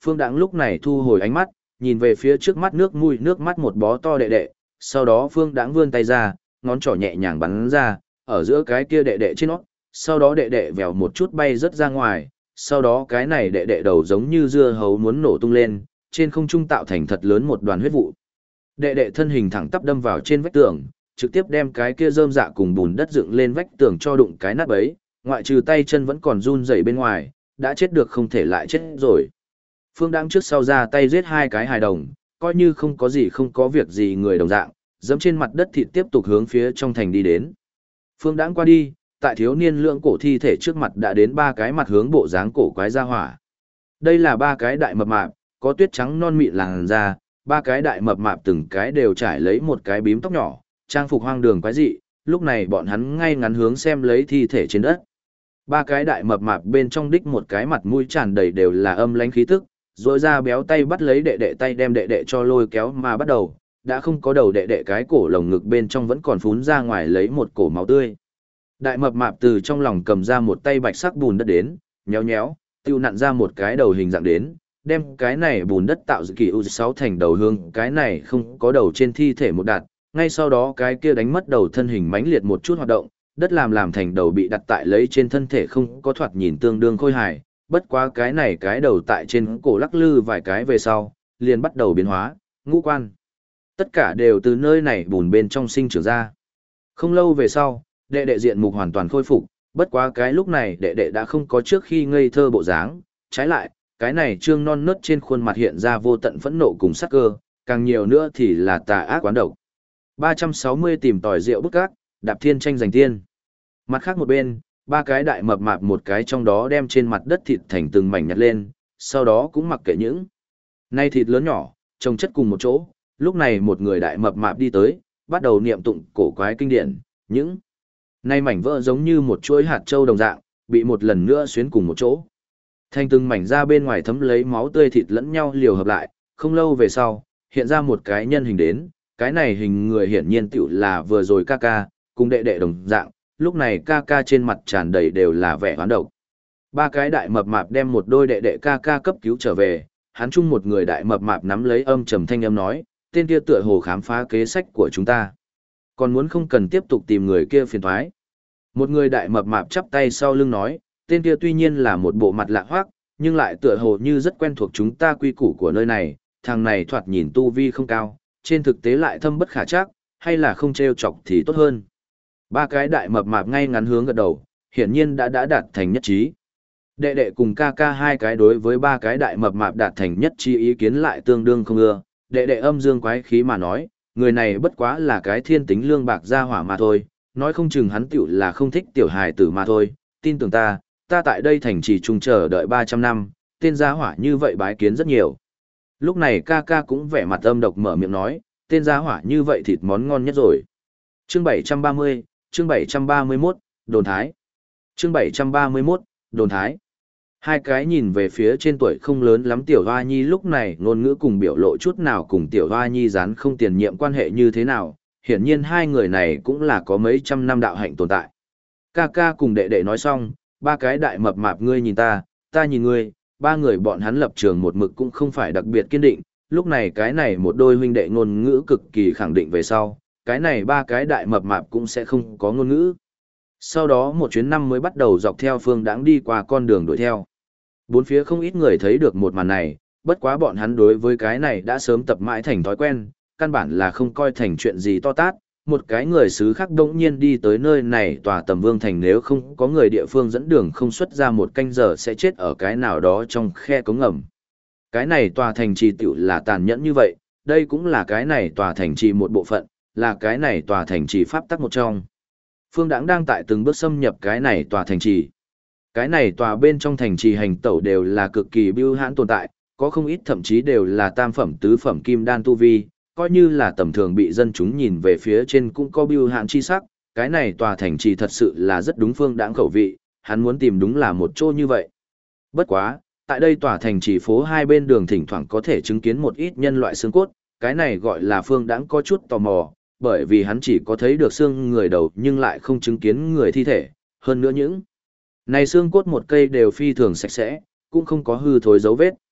Phương Đãng lúc này thu hồi ánh mắt, nhìn về phía trước mắt nước mũi nước mắt một bó to đệ đệ, sau đó Phương Đãng vươn tay ra, ngón trỏ nhẹ nhàng bắn ra, ở giữa cái kia đệ đệ trên nó, sau đó đệ đệ vèo một chút bay rất ra ngoài, sau đó cái này đệ đệ đầu giống như dưa hấu muốn nổ tung lên, trên không trung tạo thành thật lớn một đoàn huyết vụ. Đệ đệ thân hình thẳng tắp đâm vào trên vách tường, trực tiếp đem cái kia rơm dạ cùng bùn đất dựng lên vách tường cho đụng cái nát bấy, ngoại trừ tay chân vẫn còn run rẩy bên ngoài, đã chết được không thể lại chết rồi. Phương Đãng trước sau ra tay giết hai cái hài đồng, coi như không có gì không có việc gì người đồng dạng, dẫm trên mặt đất thịt tiếp tục hướng phía trong thành đi đến. Phương Đãng qua đi, tại thiếu niên lượng cổ thi thể trước mặt đã đến ba cái mặt hướng bộ dáng cổ quái ra hỏa. Đây là ba cái đại mập mạp, có tuyết trắng non mịn làn da, ba cái đại mập mạp từng cái đều trải lấy một cái bím tóc nhỏ, trang phục hoang đường quái dị, lúc này bọn hắn ngay ngắn hướng xem lấy thi thể trên đất. Ba cái đại mập mạp bên trong đích một cái mặt mũi tràn đầy đều là âm lãnh khí tức, rồi ra béo tay bắt lấy đệ đệ tay đem đệ đệ cho lôi kéo mà bắt đầu, đã không có đầu đệ đệ cái cổ lồng ngực bên trong vẫn còn phún ra ngoài lấy một cổ máu tươi. Đại mập mạp từ trong lòng cầm ra một tay bạch sắc bùn đất đến, nhéo nhéo, tiêu nặn ra một cái đầu hình dạng đến, đem cái này bùn đất tạo dự kỳ U6 thành đầu hương, cái này không có đầu trên thi thể một đặt, ngay sau đó cái kia đánh mất đầu thân hình mãnh liệt một chút hoạt động, đất làm thành đầu bị đặt tại lấy trên thân thể không có thoạt nhìn tương đương khôi hài, bất quá cái này cái đầu tại trên cổ lắc lư vài cái về sau, liền bắt đầu biến hóa, ngũ quan. Tất cả đều từ nơi này bùn bên trong sinh trưởng ra. Không lâu về sau, đệ đệ diện mục hoàn toàn khôi phục, bất quá cái lúc này đệ đệ đã không có trước khi ngây thơ bộ dáng, trái lại, cái này trương non nớt trên khuôn mặt hiện ra vô tận phẫn nộ cùng sắc cơ, càng nhiều nữa thì là tà ác quán độc. 360 tìm tòi rượu bức cát, đạp thiên tranh giành tiên. Mặt khác một bên, ba cái đại mập mạp một cái trong đó đem trên mặt đất thịt thành từng mảnh nhặt lên, sau đó cũng mặc kệ những nay thịt lớn nhỏ, chồng chất cùng một chỗ, lúc này một người đại mập mạp đi tới, bắt đầu niệm tụng cổ quái kinh điển, những nay mảnh vỡ giống như một chuỗi hạt châu đồng dạng, bị một lần nữa xuyến cùng một chỗ. Thành từng mảnh ra bên ngoài thấm lấy máu tươi thịt lẫn nhau liều hợp lại, không lâu về sau, hiện ra một cái nhân hình đến, cái này hình người hiển nhiên tiểu là vừa rồi ca ca, cùng đệ đệ đồng dạng, lúc này ca ca trên mặt tràn đầy đều là vẻ hoán độc. Ba cái đại mập mạp đem một đôi đệ đệ ca ca cấp cứu trở về, hắn chung một người đại mập mạp nắm lấy âm trầm thanh âm nói, tên kia tựa hồ khám phá kế sách của chúng ta. Còn muốn không cần tiếp tục tìm người kia phiền thoái. Một người đại mập mạp chắp tay sau lưng nói, tên kia tuy nhiên là một bộ mặt lạ hoác, nhưng lại tựa hồ như rất quen thuộc chúng ta quy củ của nơi này, thằng này thoạt nhìn tu vi không cao, trên thực tế lại thâm bất khả trắc, hay là không trêu chọc thì tốt hơn. Ba cái đại mập mạp ngay ngắn hướng gật đầu, hiển nhiên đã đạt thành nhất trí. Đệ đệ cùng ca ca hai cái đối với ba cái đại mập mạp đạt thành nhất trí ý kiến lại tương đương không ưa, đệ đệ âm dương quái khí mà nói, người này bất quá là cái thiên tính lương bạc gia hỏa mà thôi, nói không chừng hắn tiểu là không thích tiểu hài tử mà thôi, tin tưởng ta tại đây thành trì trung chờ đợi 300 năm, tên gia hỏa như vậy bái kiến rất nhiều. Lúc này ca ca cũng vẻ mặt âm độc mở miệng nói, tên gia hỏa như vậy thịt món ngon nhất rồi. Chương 730, chương 731, đồn thái. Chương 731, đồn thái. Hai cái nhìn về phía trên tuổi không lớn lắm tiểu hoa nhi lúc này ngôn ngữ cùng biểu lộ chút nào cùng tiểu hoa nhi dán không tiền nhiệm quan hệ như thế nào, hiển nhiên hai người này cũng là có mấy trăm năm đạo hạnh tồn tại. Ca ca cùng đệ đệ nói xong, ba cái đại mập mạp ngươi nhìn ta nhìn ngươi, ba người bọn hắn lập trường một mực cũng không phải đặc biệt kiên định, lúc này cái này một đôi huynh đệ ngôn ngữ cực kỳ khẳng định về sau, cái này ba cái đại mập mạp cũng sẽ không có ngôn ngữ. Sau đó một chuyến năm mới bắt đầu dọc theo Phương Đãng đi qua con đường đuổi theo. Bốn phía không ít người thấy được một màn này, bất quá bọn hắn đối với cái này đã sớm tập mãi thành thói quen, căn bản là không coi thành chuyện gì to tát. Một cái người xứ khác đỗng nhiên đi tới nơi này tòa tầm vương thành nếu không có người địa phương dẫn đường không xuất ra một canh giờ sẽ chết ở cái nào đó trong khe cống ngầm. Cái này tòa thành trì tiểu là tàn nhẫn như vậy, đây cũng là cái này tòa thành trì một bộ phận, là cái này tòa thành trì pháp tắc một trong. Phương Đãng đang tại từng bước xâm nhập cái này tòa thành trì. Cái này tòa bên trong thành trì hành tẩu đều là cực kỳ bưu hãn tồn tại, có không ít thậm chí đều là tam phẩm tứ phẩm kim đan tu vi, coi như là tầm thường bị dân chúng nhìn về phía trên cũng có bưu hãn chi sắc, cái này tòa thành trì thật sự là rất đúng Phương Đãng khẩu vị, hắn muốn tìm đúng là một chỗ như vậy. Bất quá, tại đây tòa thành trì phố hai bên đường thỉnh thoảng có thể chứng kiến một ít nhân loại xương cốt, cái này gọi là Phương Đãng có chút tò mò, bởi vì hắn chỉ có thấy được xương người đầu nhưng lại không chứng kiến người thi thể, hơn nữa những này xương cốt một cây đều phi thường sạch sẽ, cũng không có hư thối dấu vết.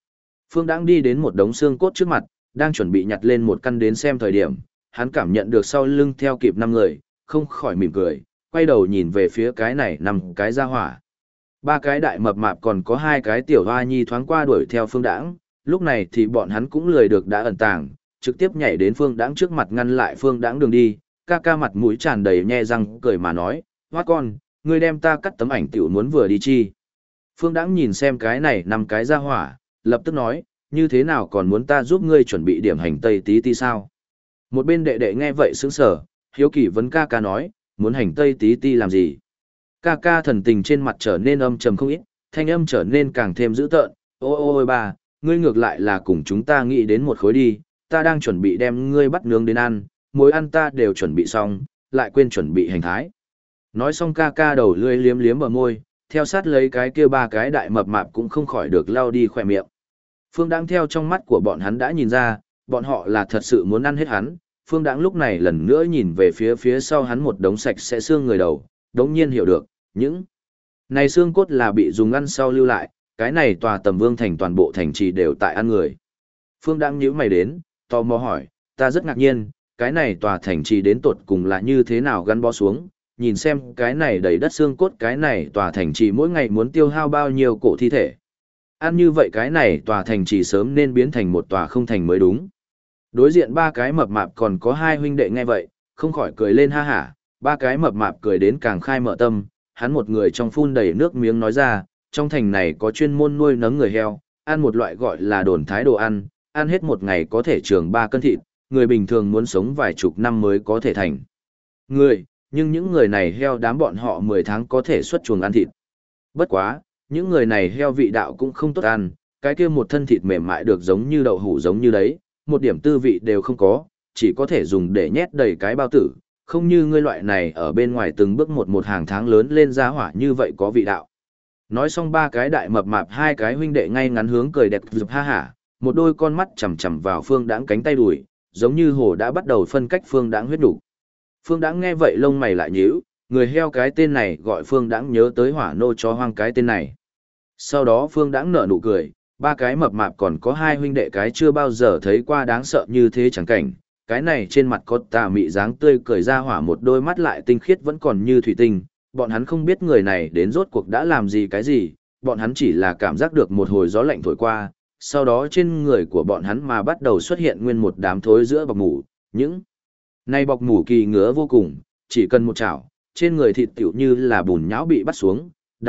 Phương Đãng đi đến một đống xương cốt trước mặt, đang chuẩn bị nhặt lên một căn đến xem thời điểm, hắn cảm nhận được sau lưng theo kịp 5 người, không khỏi mỉm cười, quay đầu nhìn về phía cái này 5 cái ra hỏa. 3 cái đại mập mạp còn có 2 cái tiểu hoa nhi thoáng qua đuổi theo Phương Đãng, lúc này thì bọn hắn cũng lười được đã ẩn tàng, trực tiếp nhảy đến Phương Đãng trước mặt ngăn lại Phương Đãng đường đi, ca ca mặt mũi tràn đầy nhe răng cười mà nói, "Hoa con, ngươi đem ta cắt tấm ảnh tiểu muốn vừa đi chi?" Phương Đãng nhìn xem cái này 5 cái ra hỏa, lập tức nói, "Như thế nào còn muốn ta giúp ngươi chuẩn bị điểm hành tây tí tí sao?" Một bên đệ đệ nghe vậy sững sờ, hiếu kỳ vấn ca ca nói, "Muốn hành tây tí tí làm gì?" Ca ca thần tình trên mặt trở nên âm trầm không ít, thanh âm trở nên càng thêm dữ tợn, ôi bà, ngươi ngược lại là cùng chúng ta nghĩ đến một khối đi, ta đang chuẩn bị đem ngươi bắt nướng đến ăn, mối ăn ta đều chuẩn bị xong, lại quên chuẩn bị hành thái." Nói xong ca ca đầu lưỡi liếm liếm bờ môi, theo sát lấy cái kia 3 cái đại mập mạp cũng không khỏi được lao đi khỏe miệng. Phương Đãng theo trong mắt của bọn hắn đã nhìn ra, bọn họ là thật sự muốn ăn hết hắn. Phương Đãng lúc này lần nữa nhìn về phía sau hắn một đống sạch sẽ xương người đầu, đống nhiên hiểu được, những này xương cốt là bị dùng ăn sau lưu lại, cái này tòa Tầm Vương thành toàn bộ thành trì đều tại ăn người. Phương Đãng nhíu mày đến, tò mò hỏi, ta rất ngạc nhiên, cái này tòa thành trì đến tột cùng là như thế nào gắn bó xuống, nhìn xem cái này đầy đất xương cốt, cái này tòa thành trì mỗi ngày muốn tiêu hao bao nhiêu cổ thi thể. Ăn như vậy cái này tòa thành trì sớm nên biến thành một tòa không thành mới đúng. Đối diện 3 cái mập mạp còn có 2 huynh đệ nghe vậy, không khỏi cười lên ha hả, 3 cái mập mạp cười đến càng khai mở tâm, hắn một người trong phun đầy nước miếng nói ra, trong thành này có chuyên môn nuôi nấng người heo, ăn một loại gọi là đồn thái đồ ăn hết một ngày có thể trường 3 cân thịt, người bình thường muốn sống vài chục năm mới có thể thành người, nhưng những người này heo đám bọn họ 10 tháng có thể xuất chuồng ăn thịt. Bất quá, những người này heo vị đạo cũng không tốt ăn, cái kia một thân thịt mềm mại được giống như đậu hũ giống như đấy, một điểm tư vị đều không có, chỉ có thể dùng để nhét đầy cái bao tử, không như ngươi loại này ở bên ngoài từng bước một hàng tháng lớn lên ra hỏa như vậy có vị đạo. Nói xong 3 cái đại mập mạp 2 cái huynh đệ ngay ngắn hướng cười đẹp rực ha hả, một đôi con mắt chằm chằm vào Phương Đãng cánh tay đùi, giống như hồ đã bắt đầu phân cách Phương Đãng huyết đủ. Phương Đãng nghe vậy lông mày lại nhíu, người heo cái tên này gọi Phương Đãng nhớ tới hỏa nô chó hoang cái tên này. Sau đó Phương Đãng nở nụ cười, 3 cái mập mạp còn có 2 huynh đệ cái chưa bao giờ thấy qua đáng sợ như thế chẳng cảnh, cái này trên mặt có tà mị dáng tươi cười ra hỏa, một đôi mắt lại tinh khiết vẫn còn như thủy tinh, bọn hắn không biết người này đến rốt cuộc đã làm gì cái gì, bọn hắn chỉ là cảm giác được một hồi gió lạnh thổi qua, sau đó trên người của bọn hắn mà bắt đầu xuất hiện nguyên một đám thối giữa bọc mủ, những này bọc mủ kỳ ngứa vô cùng, chỉ cần một chảo, trên người thịt tiểu như là bùn nhão bị bắt xuống,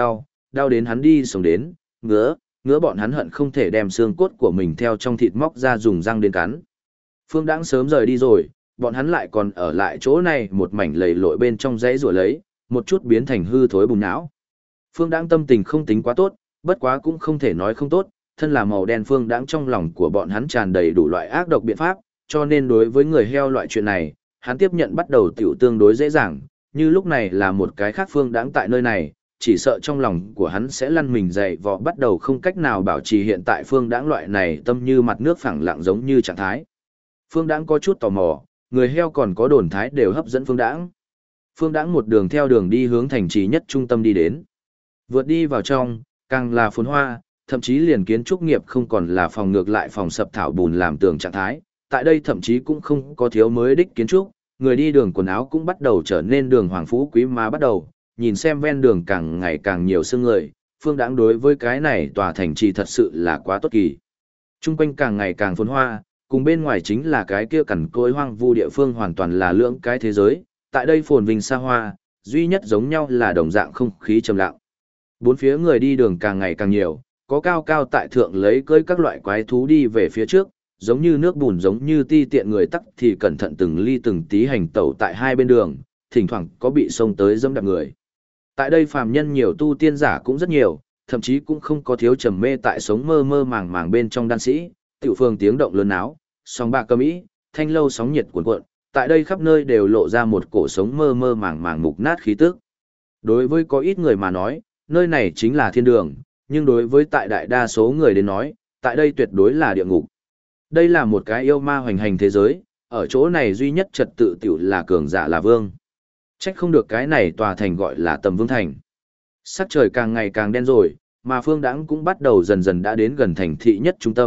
đau đến hắn đi sống đến, ngứa bọn hắn hận không thể đem xương cốt của mình theo trong thịt móc ra dùng răng đến cắn. Phương Đãng sớm rời đi rồi, bọn hắn lại còn ở lại chỗ này một mảnh lầy lội bên trong dãy rủa lấy, một chút biến thành hư thối bùn nhão. Phương Đãng tâm tình không tính quá tốt, bất quá cũng không thể nói không tốt, thân là màu đen Phương Đãng trong lòng của bọn hắn tràn đầy đủ loại ác độc biện pháp, cho nên đối với người heo loại chuyện này, hắn tiếp nhận bắt đầu tiểu tương đối dễ dàng, như lúc này là một cái khác Phương Đãng tại nơi này, chỉ sợ trong lòng của hắn sẽ lăn mình dậy vò, bắt đầu không cách nào bảo trì hiện tại Phương Đãng loại này tâm như mặt nước phẳng lặng giống như trạng thái. Phương Đãng có chút tò mò, người heo còn có đồn thái đều hấp dẫn Phương Đãng. Phương Đãng một đường theo đường đi hướng thành trì nhất trung tâm đi đến. Vượt đi vào trong, càng là phồn hoa, thậm chí liền kiến trúc nghiệp không còn là phòng ngược lại phòng sập thảo bùn làm tường trạng thái, tại đây thậm chí cũng không có thiếu mới đích kiến trúc, người đi đường quần áo cũng bắt đầu trở nên đường hoàng phú quý mà bắt đầu, nhìn xem ven đường càng ngày càng nhiều xương người, Phương Đãng đối với cái này tòa thành trì thật sự là quá tốt kỳ. Trung quanh càng ngày càng phồn hoa, cùng bên ngoài chính là cái kia cằn cỗi hoang vu địa phương hoàn toàn là lưỡng cái thế giới, tại đây phồn vinh xa hoa, duy nhất giống nhau là đồng dạng không khí trầm lặng. Bốn phía người đi đường càng ngày càng nhiều, có cao cao tại thượng lấy cưỡi các loại quái thú đi về phía trước, giống như nước bùn giống như ti tiện người tắc thì cẩn thận từng ly từng tí hành tẩu tại hai bên đường, thỉnh thoảng có bị xông tới dẫm đạp người. Tại đây phàm nhân nhiều, tu tiên giả cũng rất nhiều, thậm chí cũng không có thiếu trầm mê tại sống mơ mơ màng màng bên trong đan sĩ, tiểu phương tiếng động lớn áo, song bạc cầm ý, thanh lâu sóng nhiệt cuồn cuộn, tại đây khắp nơi đều lộ ra một cổ sống mơ mơ màng màng mục nát khí tức. Đối với có ít người mà nói, nơi này chính là thiên đường, nhưng đối với tại đại đa số người đến nói, tại đây tuyệt đối là địa ngục. Đây là một cái yêu ma hoành hành thế giới, ở chỗ này duy nhất trật tự tiểu là cường giả là vương. Trách không được cái này tòa thành gọi là Tầm Vương Thành. Sắc trời càng ngày càng đen rồi, mà Phương Đãng cũng bắt đầu dần dần đã đến gần thành thị nhất trung tâm,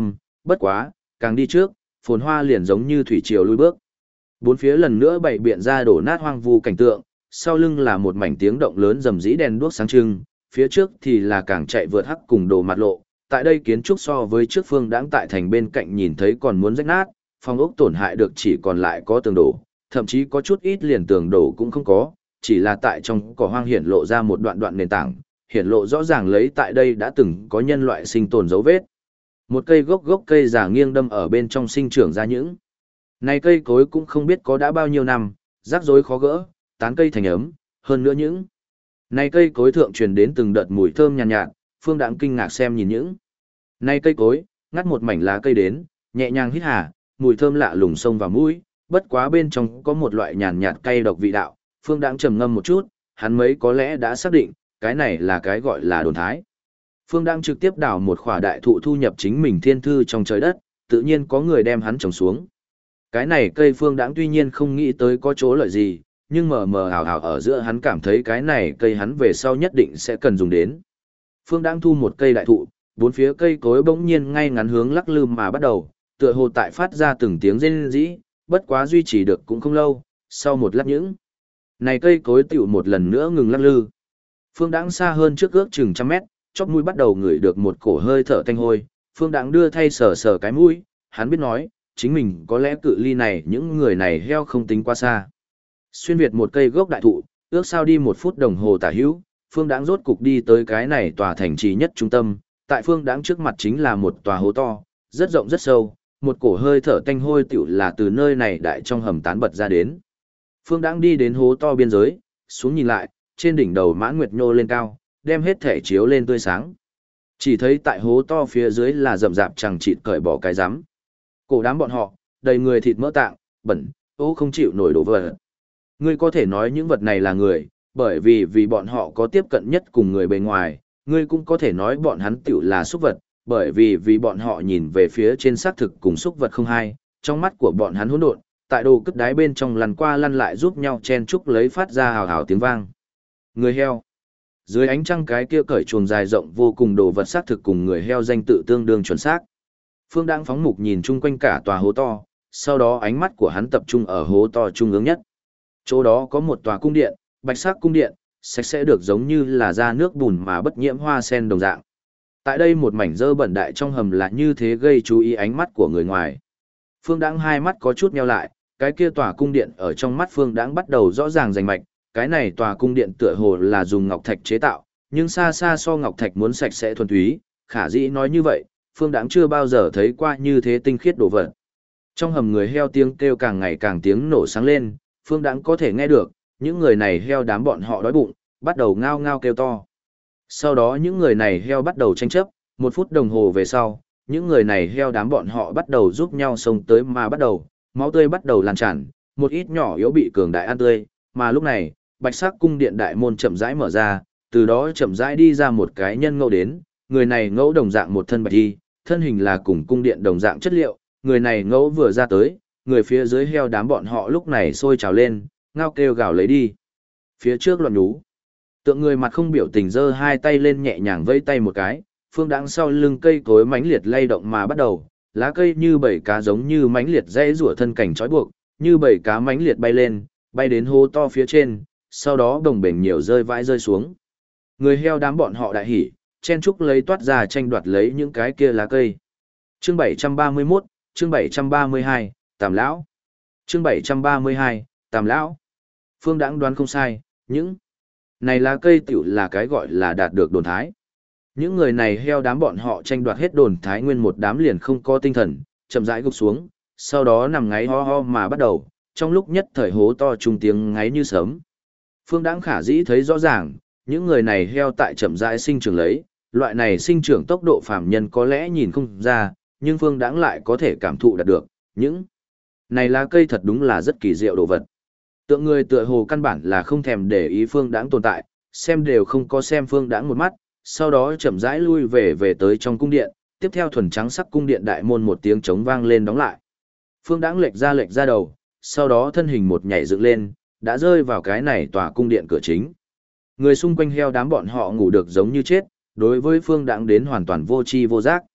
Bất quá, càng đi trước, phồn hoa liền giống như thủy triều lui bước. Bốn phía lần nữa bày biện ra đổ nát hoang vu cảnh tượng, sau lưng là một mảnh tiếng động lớn rầm rĩ đèn đuốc sáng trưng, phía trước thì là càng chạy vượt hắc cùng đồ mặt lộ. Tại đây kiến trúc so với trước Phương Đãng tại thành bên cạnh nhìn thấy còn muốn rách nát, phong ốc tổn hại được chỉ còn lại có tường đổ, thậm chí có chút ít liền tường đổ cũng không có, chỉ là tại trong cỏ hoang hiển lộ ra một đoạn đoạn nền tảng, hiển lộ rõ ràng lấy tại đây đã từng có nhân loại sinh tồn dấu vết. Một cây gốc cây già nghiêng đâm ở bên trong sinh trưởng ra những. Này cây cối cũng không biết có đã bao nhiêu năm, rắc rối khó gỡ, tán cây thành ấm, hơn nữa những. Này cây cối thượng truyền đến từng đợt mùi thơm nhàn nhạt, Phương Đãng kinh ngạc xem nhìn những. Này cây cối, ngắt một mảnh lá cây đến, nhẹ nhàng hít hà, mùi thơm lạ lùng xông vào mũi, bất quá bên trong có một loại nhàn nhạt cay độc vị đạo, Phương Đãng trầm ngâm một chút, hắn mấy có lẽ đã xác định, cái này là cái gọi là đồn thái. Phương Đãng trực tiếp đào một khỏa đại thụ thu nhập chính mình thiên thư trong trời đất, tự nhiên có người đem hắn trồng xuống. Cái này cây Phương Đãng tuy nhiên không nghĩ tới có chỗ lợi gì, nhưng mờ mờ ảo ảo ở giữa hắn cảm thấy cái này cây hắn về sau nhất định sẽ cần dùng đến. Phương Đãng thu một cây đại thụ, bốn phía cây cối bỗng nhiên ngay ngắn hướng lắc lư mà bắt đầu, tựa hồ tại phát ra từng tiếng rên rỉ, bất quá duy trì được cũng không lâu, sau một lát những. Này cây cối tiểu một lần nữa ngừng lắc lư. Phương Đãng xa hơn trước ước chừng trăm mét, chóp mũi bắt đầu ngửi được một cổ hơi thở tanh hôi, Phương Đãng đưa thay sờ sờ cái mũi, hắn biết nói, chính mình có lẽ cự ly này những người này heo không tính quá xa. Xuyên việt một cây gốc đại thụ, ước sao đi 1 phút đồng hồ tả hữu, Phương Đãng rốt cục đi tới cái này tòa thành trì nhất trung tâm, tại Phương Đãng trước mặt chính là một tòa hố to, rất rộng rất sâu, một cổ hơi thở tanh hôi tiểu là từ nơi này đại trong hầm tán bật ra đến. Phương Đãng đi đến hố to biên giới, xuống nhìn lại, trên đỉnh đầu Mãn Nguyệt nhô lên cao, đem hết thể chiếu lên tươi sáng. Chỉ thấy tại hố to phía dưới là rậm rạp chẳng chịt cởi bỏ cái rắm. Cổ đám bọn họ, đầy người thịt mỡ tạng, bẩn, không chịu nổi đổ vật. Ngươi có thể nói những vật này là người, bởi vì bọn họ có tiếp cận nhất cùng người bề ngoài, ngươi cũng có thể nói bọn hắn tiểu là súc vật, bởi vì bọn họ nhìn về phía trên xác thực cùng súc vật không hai, trong mắt của bọn hắn hỗn độn, tại đồ cất đáy bên trong lăn qua lăn lại giúp nhau chen chúc lấy phát ra hào hào tiếng vang. Người heo. Dưới ánh trăng cái kia cởi chuồng dài rộng vô cùng đồ vật xác thực cùng người heo danh tự tương đương chuẩn xác. Phương Đãng phóng mục nhìn chung quanh cả tòa hố to, sau đó ánh mắt của hắn tập trung ở hố to trung ương nhất. Chỗ đó có một tòa cung điện, bạch sắc cung điện, sạch sẽ được giống như là ra nước bùn mà bất nhiễm hoa sen đồng dạng. Tại đây một mảnh dơ bẩn đại trong hầm là như thế gây chú ý ánh mắt của người ngoài. Phương Đãng hai mắt có chút nheo lại, cái kia tòa cung điện ở trong mắt Phương Đãng bắt đầu rõ ràng rành mạch, cái này tòa cung điện tựa hồ là dùng ngọc thạch chế tạo, nhưng xa xa so ngọc thạch muốn sạch sẽ thuần túy, khả dĩ nói như vậy, Phương Đãng chưa bao giờ thấy qua như thế tinh khiết đồ vật. Trong hầm người heo tiếng kêu càng ngày càng tiếng nổ sáng lên, Phương Đãng có thể nghe được, những người này heo đám bọn họ đói bụng, bắt đầu ngao ngao kêu to. Sau đó những người này heo bắt đầu tranh chấp, 1 phút đồng hồ về sau, những người này heo đám bọn họ bắt đầu giúp nhau xông tới mà bắt đầu, máu tươi bắt đầu lan tràn, một ít nhỏ yếu bị cường đại ăn tươi, mà lúc này, bạch sắc cung điện đại môn chậm rãi mở ra, từ đó chậm rãi đi ra một cái nhân ngẫu đến, người này ngẫu đồng dạng một thân bạch y, thân hình là cùng cung điện đồng dạng chất liệu, người này ngẫu vừa ra tới, người phía dưới heo đám bọn họ lúc này sôi trào lên, ngao kêu gào lấy đi. Phía trước loạn nhú, tượng người mặt không biểu tình giơ hai tay lên nhẹ nhàng vẫy tay một cái, Phương Đãng sau lưng cây cối mãnh liệt lay động mà bắt đầu, lá cây như bầy cá giống như mãnh liệt dãy rủa thân cảnh trói buộc, như bầy cá mãnh liệt bay lên, bay đến hố to phía trên, sau đó đồng bền nhiều rơi vãi rơi xuống. Người heo đám bọn họ đại hỉ, chen chúc lấy toát ra tranh đoạt lấy những cái kia lá cây. Chương 731, chương 732, Tàm lão. Chương 732, Tàm lão. Phương Đãng đoán không sai, những này lá cây tiểu là cái gọi là đạt được đồn thái. Những người này heo đám bọn họ tranh đoạt hết đồn thái nguyên một đám liền không có tinh thần, chậm rãi gục xuống, sau đó nằm ngáy ho ho mà bắt đầu, trong lúc nhất thời hố to trung tiếng ngáy như sớm. Phương Đãng khả dĩ thấy rõ ràng, những người này heo tại chậm rãi sinh trưởng lấy, loại này sinh trưởng tốc độ phàm nhân có lẽ nhìn không ra, nhưng Phương Đãng lại có thể cảm thụ đạt được, những này lá cây thật đúng là rất kỳ diệu đồ vật. Tượng người tựa hồ căn bản là không thèm để ý Phương Đãng tồn tại, xem đều không có xem Phương Đãng một mắt, sau đó chậm rãi lui về tới trong cung điện, tiếp theo thuần trắng sắc cung điện đại môn một tiếng trống vang lên đóng lại. Phương Đãng lệch ra đầu, sau đó thân hình một nhảy dựng lên, đã rơi vào cái này tòa cung điện cửa chính. Người xung quanh heo đám bọn họ ngủ được giống như chết, đối với Phương Đãng đến hoàn toàn vô tri vô giác.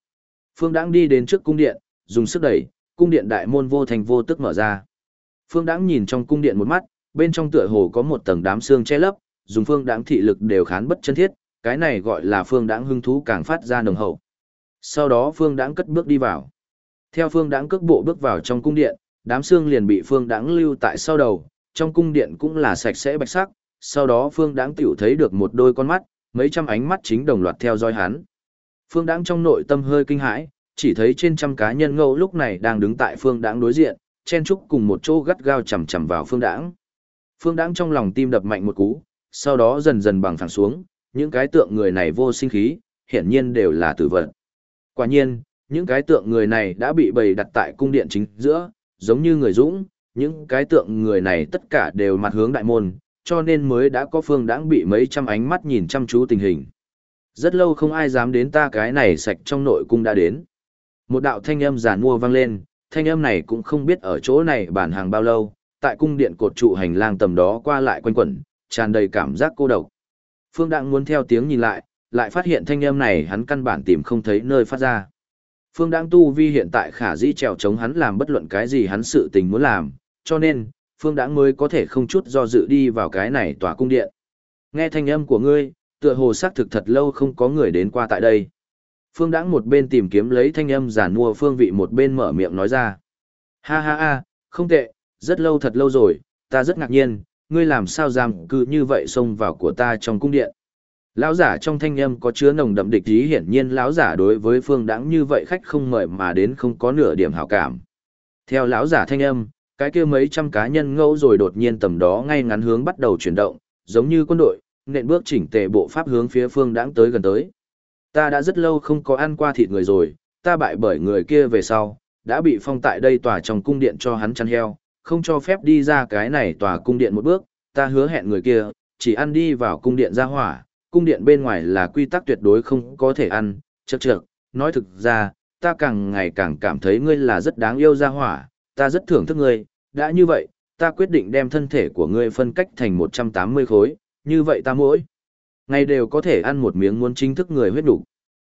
Phương Đãng đi đến trước cung điện, dùng sức đẩy, cung điện đại môn vô thành vô tức mở ra. Phương Đãng nhìn trong cung điện một mắt, bên trong tựa hồ có một tầng đám xương che lấp, dùng Phương Đãng thị lực đều khán bất chân thiết, cái này gọi là Phương Đãng hứng thú càng phát ra nồng hậu. Sau đó Phương Đãng cất bước đi vào. Theo Phương Đãng cước bộ bước vào trong cung điện, đám xương liền bị Phương Đãng lưu tại sau đầu, trong cung điện cũng là sạch sẽ bạch sắc, sau đó Phương Đãng tiểu thấy được một đôi con mắt, mấy trăm ánh mắt chính đồng loạt theo dõi hắn. Phương Đãng trong nội tâm hơi kinh hãi, chỉ thấy trên trăm cá nhân ngẫu lúc này đang đứng tại Phương Đãng đối diện, chen chúc cùng một chỗ gắt gao chằm chằm vào Phương Đãng. Phương Đãng trong lòng tim đập mạnh một cú, sau đó dần dần bằng phẳng xuống, những cái tượng người này vô sinh khí, hiển nhiên đều là tử vật. Quả nhiên, những cái tượng người này đã bị bày đặt tại cung điện chính giữa, giống như người dũng, những cái tượng người này tất cả đều mặt hướng đại môn, cho nên mới đã có Phương Đãng bị mấy trăm ánh mắt nhìn chăm chú tình hình. Rất lâu không ai dám đến ta cái này sạch trong nội cung đã đến. Một đạo thanh âm giản mua vang lên, thanh âm này cũng không biết ở chỗ này bản hàng bao lâu, tại cung điện cột trụ hành lang tầm đó qua lại quanh quẩn, tràn đầy cảm giác cô độc. Phương Đãng muốn theo tiếng nhìn lại, lại phát hiện thanh âm này hắn căn bản tìm không thấy nơi phát ra. Phương Đãng tu vi hiện tại khả dĩ trèo chống hắn làm bất luận cái gì hắn sự tình muốn làm, cho nên, Phương Đãng mới có thể không chút do dự đi vào cái này tòa cung điện. Nghe thanh âm của ngươi, tựa hồ xác thực thật lâu không có người đến qua tại đây. Phương Đãng một bên tìm kiếm lấy thanh âm giản mua phương vị một bên mở miệng nói ra. Ha ha ha, không tệ, rất lâu thật lâu rồi, ta rất ngạc nhiên, ngươi làm sao dám cứ như vậy xông vào của ta trong cung điện. Lão giả trong thanh âm có chứa nồng đậm địch ý, hiển nhiên lão giả đối với Phương Đãng như vậy khách không mời mà đến không có nửa điểm hảo cảm. Theo lão giả thanh âm, cái kia mấy trăm cá nhân ngẫu rồi đột nhiên tầm đó ngay ngắn hướng bắt đầu chuyển động, giống như quân đội, nện bước chỉnh tề bộ pháp hướng phía Phương Đãng tới gần tới. Ta đã rất lâu không có ăn qua thịt người rồi, ta bại bởi người kia về sau, đã bị phong tại đây tòa trong cung điện cho hắn chăn heo, không cho phép đi ra cái này tòa cung điện một bước, ta hứa hẹn người kia, chỉ ăn đi vào cung điện ra hỏa, cung điện bên ngoài là quy tắc tuyệt đối không có thể ăn, chậc chậc, nói thực ra, ta càng ngày càng cảm thấy ngươi là rất đáng yêu ra hỏa, ta rất thưởng thức ngươi, đã như vậy, ta quyết định đem thân thể của ngươi phân cách thành 180 khối, như vậy ta mỗi ngày đều có thể ăn một miếng muốn chính thức người huyết đủ.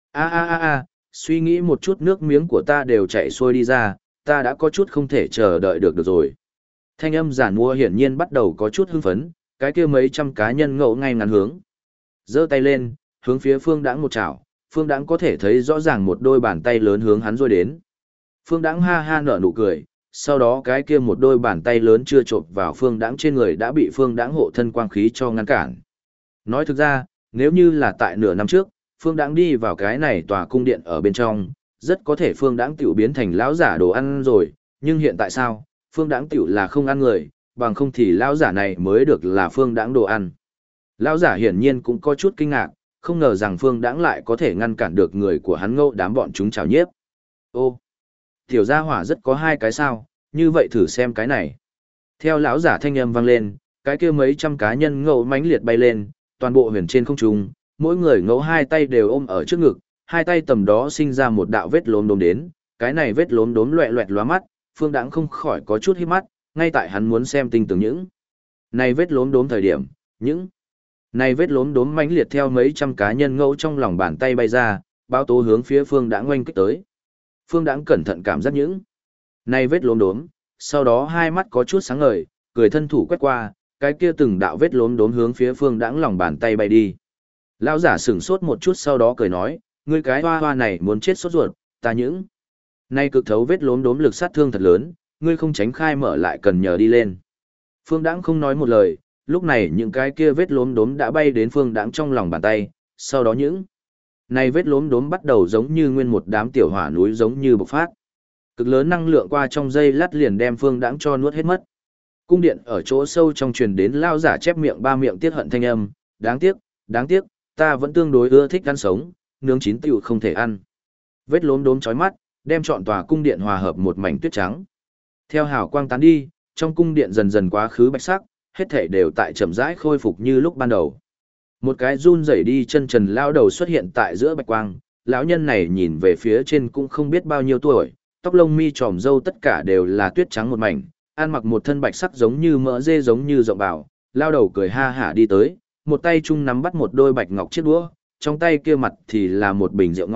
Suy nghĩ một chút nước miếng của ta đều chảy xuôi đi ra, ta đã có chút không thể chờ đợi được rồi. Thanh âm giản mua hiển nhiên bắt đầu có chút hưng phấn, cái kia mấy trăm cá nhân ngẫu ngay ngắn hướng. Giơ tay lên, hướng phía Phương Đãng một chảo, Phương Đãng có thể thấy rõ ràng một đôi bàn tay lớn hướng hắn rôi đến. Phương Đãng ha ha nở nụ cười, sau đó cái kia một đôi bàn tay lớn chưa chộp vào Phương Đãng trên người đã bị Phương Đãng hộ thân quang khí cho ngăn cản. Nói thực ra, nếu như là tại nửa năm trước, Phương Đãng đi vào cái này tòa cung điện ở bên trong, rất có thể Phương Đãng tiểu biến thành lão giả đồ ăn rồi, nhưng hiện tại sao, Phương Đãng tiểu là không ăn người, bằng không thì lão giả này mới được là Phương Đãng đồ ăn. Lão giả hiển nhiên cũng có chút kinh ngạc, không ngờ rằng Phương Đãng lại có thể ngăn cản được người của hắn ngẫu đám bọn chúng chào nhiếp. Ô, tiểu gia hỏa rất có hai cái sao, như vậy thử xem cái này. Theo lão giả thanh âm vang lên, cái kia mấy trăm cá nhân ngẫu mãnh liệt bay lên, toàn bộ huyền trên không trung, mỗi người ngẫu hai tay đều ôm ở trước ngực, hai tay tầm đó sinh ra một đạo vết lốm đốm đến, cái này vết lốm đốm loẹt loẹt lóa mắt, Phương Đãng không khỏi có chút híp mắt, ngay tại hắn muốn xem tinh tường những này vết lốm đốm thời điểm, những này vết lốm đốm mãnh liệt theo mấy trăm cá nhân ngẫu trong lòng bàn tay bay ra, báo tố hướng phía Phương Đãng oanh kích tới. Phương Đãng cẩn thận cảm giác những này vết lốm đốm, sau đó hai mắt có chút sáng ngời, cười thân thủ quét qua, cái kia từng đạo vết lốm đốm hướng phía Phương Đãng lòng bàn tay bay đi. Lão giả sửng sốt một chút sau đó cười nói, ngươi cái hoa hoa này muốn chết sốt ruột, ta những nay cực thấu vết lốm đốm lực sát thương thật lớn, ngươi không tránh khai mở lại cần nhờ đi lên. Phương Đãng không nói một lời, lúc này những cái kia vết lốm đốm đã bay đến Phương Đãng trong lòng bàn tay, sau đó những này vết lốm đốm bắt đầu giống như nguyên một đám tiểu hỏa núi giống như bộc phát. Cực lớn năng lượng qua trong giây lát liền đem Phương Đãng cho nuốt hết mất. Cung điện ở chỗ sâu trong truyền đến lão giả chép miệng ba miệng tiết hận thanh âm, đáng tiếc, ta vẫn tương đối ưa thích ăn sống, nướng chín tiểu không thể ăn. Vết lốm đốm chói mắt, đem trọn tòa cung điện hòa hợp một mảnh tuyết trắng. Theo hào quang tán đi, trong cung điện dần dần quá khứ bạch sắc, hết thảy đều tại chậm rãi khôi phục như lúc ban đầu. Một cái run rẩy đi chân trần lão đầu xuất hiện tại giữa bạch quang, lão nhân này nhìn về phía trên cũng không biết bao nhiêu tuổi, tóc lông mi tròm râu tất cả đều là tuyết trắng một mảnh, ăn mặc một thân bạch sắc giống như mỡ dê giống như rộng bảo, lão đầu cười ha hả đi tới, một tay chung nắm bắt một đôi bạch ngọc chiếc đũa, trong tay kia mặt thì là một bình rượu ngon,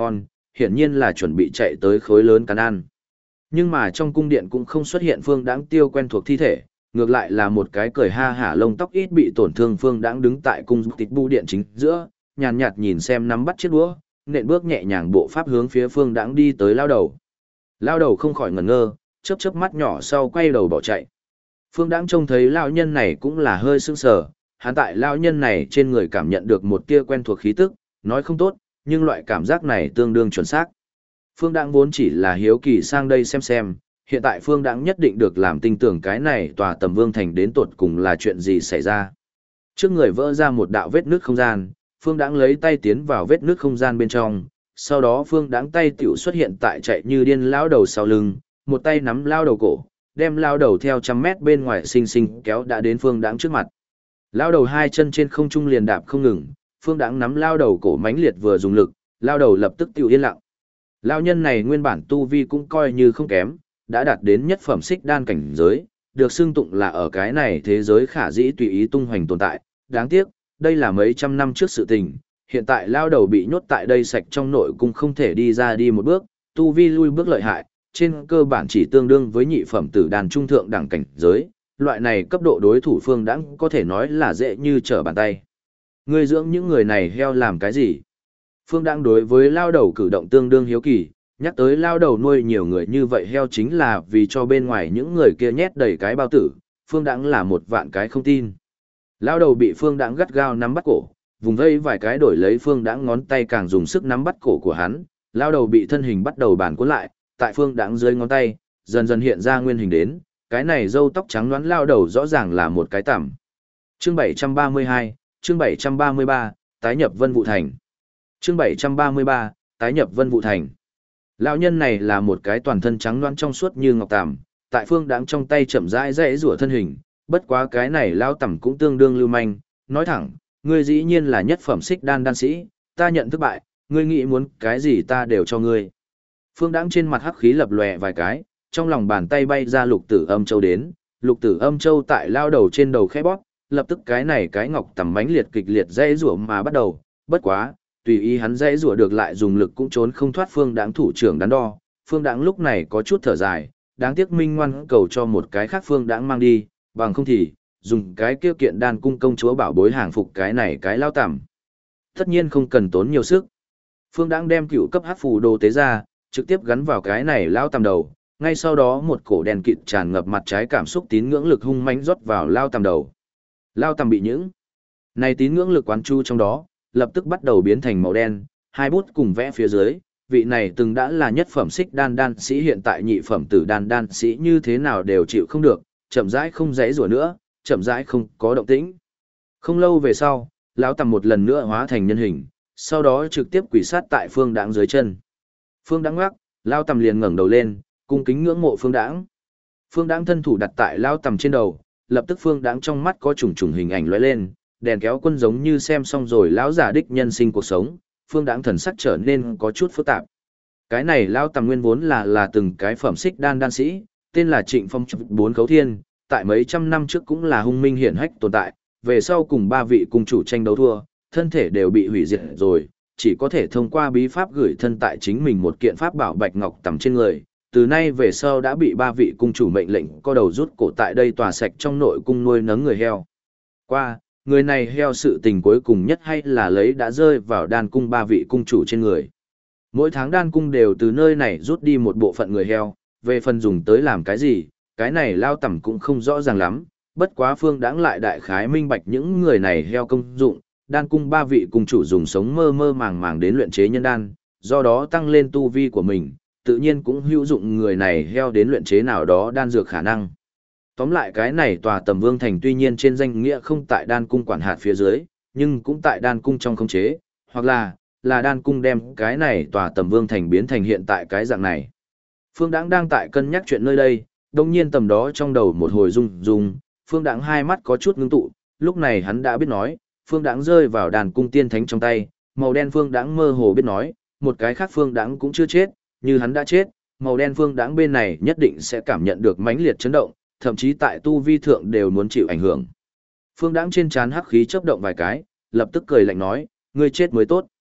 hiển nhiên là chuẩn bị chạy tới khối lớn cắn ăn. Nhưng mà trong cung điện cũng không xuất hiện Phương Đãng Tiêu quen thuộc thi thể, ngược lại là một cái cười ha hả lông tóc ít bị tổn thương Phương Đãng đứng tại cung tịch bu điện chính giữa, nhàn nhạt nhìn xem nắm bắt chiếc đũa, nện bước nhẹ nhàng bộ pháp hướng phía Phương Đãng đi tới lao đầu. Lao đầu không khỏi ngẩn ngơ, chớp chớp mắt nhỏ sau quay đầu bỏ chạy. Phương Đãng trông thấy lão nhân này cũng là hơi sững sờ, hắn tại lão nhân này trên người cảm nhận được một tia quen thuộc khí tức, nói không tốt, nhưng loại cảm giác này tương đương chuẩn xác. Phương Đãng vốn chỉ là hiếu kỳ sang đây xem, hiện tại Phương Đãng nhất định được làm tin tưởng cái này tòa Tầm Vương Thành đến tột cùng là chuyện gì xảy ra. Trước người vỡ ra một đạo vết nước không gian, Phương Đãng lấy tay tiến vào vết nước không gian bên trong, sau đó Phương Đãng tay tiểu xuất hiện tại chạy như điên lão đầu sau lưng, một tay nắm lao đầu cổ, đem lao đầu theo 100 mét bên ngoài xinh xinh kéo đã đến Phương Đãng trước mặt. Lao đầu hai chân trên không trung liền đạp không ngừng, Phương Đãng nắm lao đầu cổ mãnh liệt vừa dùng lực, lao đầu lập tức tiểu yên lặng. Lao nhân này nguyên bản tu vi cũng coi như không kém, đã đạt đến nhất phẩm xích đan cảnh giới, được xưng tụng là ở cái này thế giới khả dĩ tùy ý tung hoành tồn tại. Đáng tiếc, đây là mấy trăm năm trước sự tình, hiện tại lao đầu bị nhốt tại đây sạch trong nội cung không thể đi ra đi một bước, tu vi lui bước lợi hại, trên cơ bản chỉ tương đương với nhị phẩm tử đàn trung thượng đẳng cảnh giới, loại này cấp độ đối thủ Phương Đãng có thể nói là dễ như trở bàn tay. Ngươi dưỡng những người này heo làm cái gì? Phương Đãng đối với lao đầu cử động tương đương hiếu kỳ, nhắc tới lao đầu nuôi nhiều người như vậy heo chính là vì cho bên ngoài những người kia nhét đầy cái bao tử, Phương Đãng là một vạn cái không tin. Lao đầu bị Phương Đãng gắt gao nắm bắt cổ, vùng vây vài cái đổi lấy Phương Đãng ngón tay càng dùng sức nắm bắt cổ của hắn, lao đầu bị thân hình bắt đầu bàn cuốn lại, tại Phương Đãng dưới ngón tay, dần dần hiện ra nguyên hình đến, cái này râu tóc trắng nõn lao đầu rõ ràng là một cái tằm. Chương 732, chương 733, tái nhập Vân Vũ Thành. Chương 733, tái nhập Vân Vũ Thành. Lão nhân này là một cái toàn thân trắng nõn trong suốt như ngọc tằm, tại Phương Đãng trong tay chậm rãi rẽ rủa thân hình, bất quá cái này lao tằm cũng tương đương lưu manh, nói thẳng, ngươi dĩ nhiên là nhất phẩm xích đan đan sĩ, ta nhận thất bại, ngươi nghĩ muốn cái gì ta đều cho ngươi. Phương Đãng trên mặt hắc khí lập lòe vài cái, trong lòng bàn tay bay ra lục tử âm châu đến, lục tử âm châu tại lao đầu trên đầu khẽ bóp, lập tức cái này cái ngọc tằm mãnh liệt kịch liệt dãy rủa mà bắt đầu, bất quá, tùy ý hắn dãy rủa được lại dùng lực cũng trốn không thoát Phương Đãng thủ trưởng đắn đo. Phương Đãng lúc này có chút thở dài, đáng tiếc Minh Ngoan cầu cho một cái khác Phương Đãng mang đi, bằng không thì dùng cái kia kiện đan cung công chúa bảo bối hàng phục cái này cái lao tằm. Tất nhiên không cần tốn nhiều sức. Phương Đãng đem cựu cấp hắc phù đồ tế ra, trực tiếp gắn vào cái này lao tằm đầu, ngay sau đó một cổ đèn kịt tràn ngập mặt trái cảm xúc tín ngưỡng lực hung mãnh rót vào lao tằm đầu. Lao tằm bị những này tín ngưỡng lực quán chu trong đó, lập tức bắt đầu biến thành màu đen, hai bút cùng vẽ phía dưới, vị này từng đã là nhất phẩm xích đan đan sĩ hiện tại nhị phẩm tử đan đan sĩ như thế nào đều chịu không được, chậm rãi không dãy rủa nữa, chậm rãi không có động tĩnh. Không lâu về sau, lão tằm một lần nữa hóa thành nhân hình, sau đó trực tiếp quỳ sát tại Phương Đãng dưới chân. Phương Đãng ngoắc, lão tằm liền ngẩng đầu lên, cung kính ngưỡng mộ Phương Đãng. Phương Đãng thân thủ đặt tại lão tằm trên đầu, lập tức Phương Đãng trong mắt có trùng trùng hình ảnh lóe lên, đèn kéo quân giống như xem xong rồi lão giả đích nhân sinh cuộc sống, Phương Đãng thần sắc trở nên có chút phức tạp. Cái này lão tằm nguyên vốn là từng cái phẩm xích đan đan sĩ, tên là Trịnh Phong bốn khấu thiên, tại mấy trăm năm trước cũng là hung minh hiển hách tồn tại, về sau cùng ba vị cung chủ tranh đấu thua, thân thể đều bị hủy diệt rồi, chỉ có thể thông qua bí pháp gửi thân tại chính mình một kiện pháp bảo bạch ngọc tầm trên người, từ nay về sau đã bị ba vị cung chủ mệnh lệnh co đầu rút cổ tại đây tòa sạch trong nội cung nuôi nấng người heo. Qua, người này heo sự tình cuối cùng nhất hay là lấy đã rơi vào đan cung ba vị cung chủ trên người. Mỗi tháng đan cung đều từ nơi này rút đi một bộ phận người heo, về phần dùng tới làm cái gì, cái này lao tầm cũng không rõ ràng lắm, bất quá Phương Đãng lại đại khái minh bạch những người này heo công dụng, đan cung ba vị cung chủ dùng sống mơ mơ màng màng đến luyện chế nhân đan, do đó tăng lên tu vi của mình, tự nhiên cũng hữu dụng người này heo đến luyện chế nào đó đan dược khả năng. Tóm lại cái này tòa Tầm Vương Thành tuy nhiên trên danh nghĩa không tại đan cung quản hạt phía dưới, nhưng cũng tại đan cung trong khống chế, hoặc là đan cung đem cái này tòa Tầm Vương Thành biến thành hiện tại cái dạng này. Phương Đãng đang tại cân nhắc chuyện nơi đây, đồng nhiên tầm đó trong đầu một hồi rung, Phương Đãng hai mắt có chút ngưng tụ, lúc này hắn đã biết nói, Phương Đãng rơi vào đàn cung tiên thánh trong tay, màu đen Phương Đãng mơ hồ biết nói, một cái khác Phương Đãng cũng chưa chết, như hắn đã chết, màu đen Phương Đãng bên này nhất định sẽ cảm nhận được mãnh liệt chấn động, thậm chí tại tu vi thượng đều muốn chịu ảnh hưởng. Phương Đãng trên trán hắc khí chớp động vài cái, lập tức cười lạnh nói, ngươi chết mới tốt.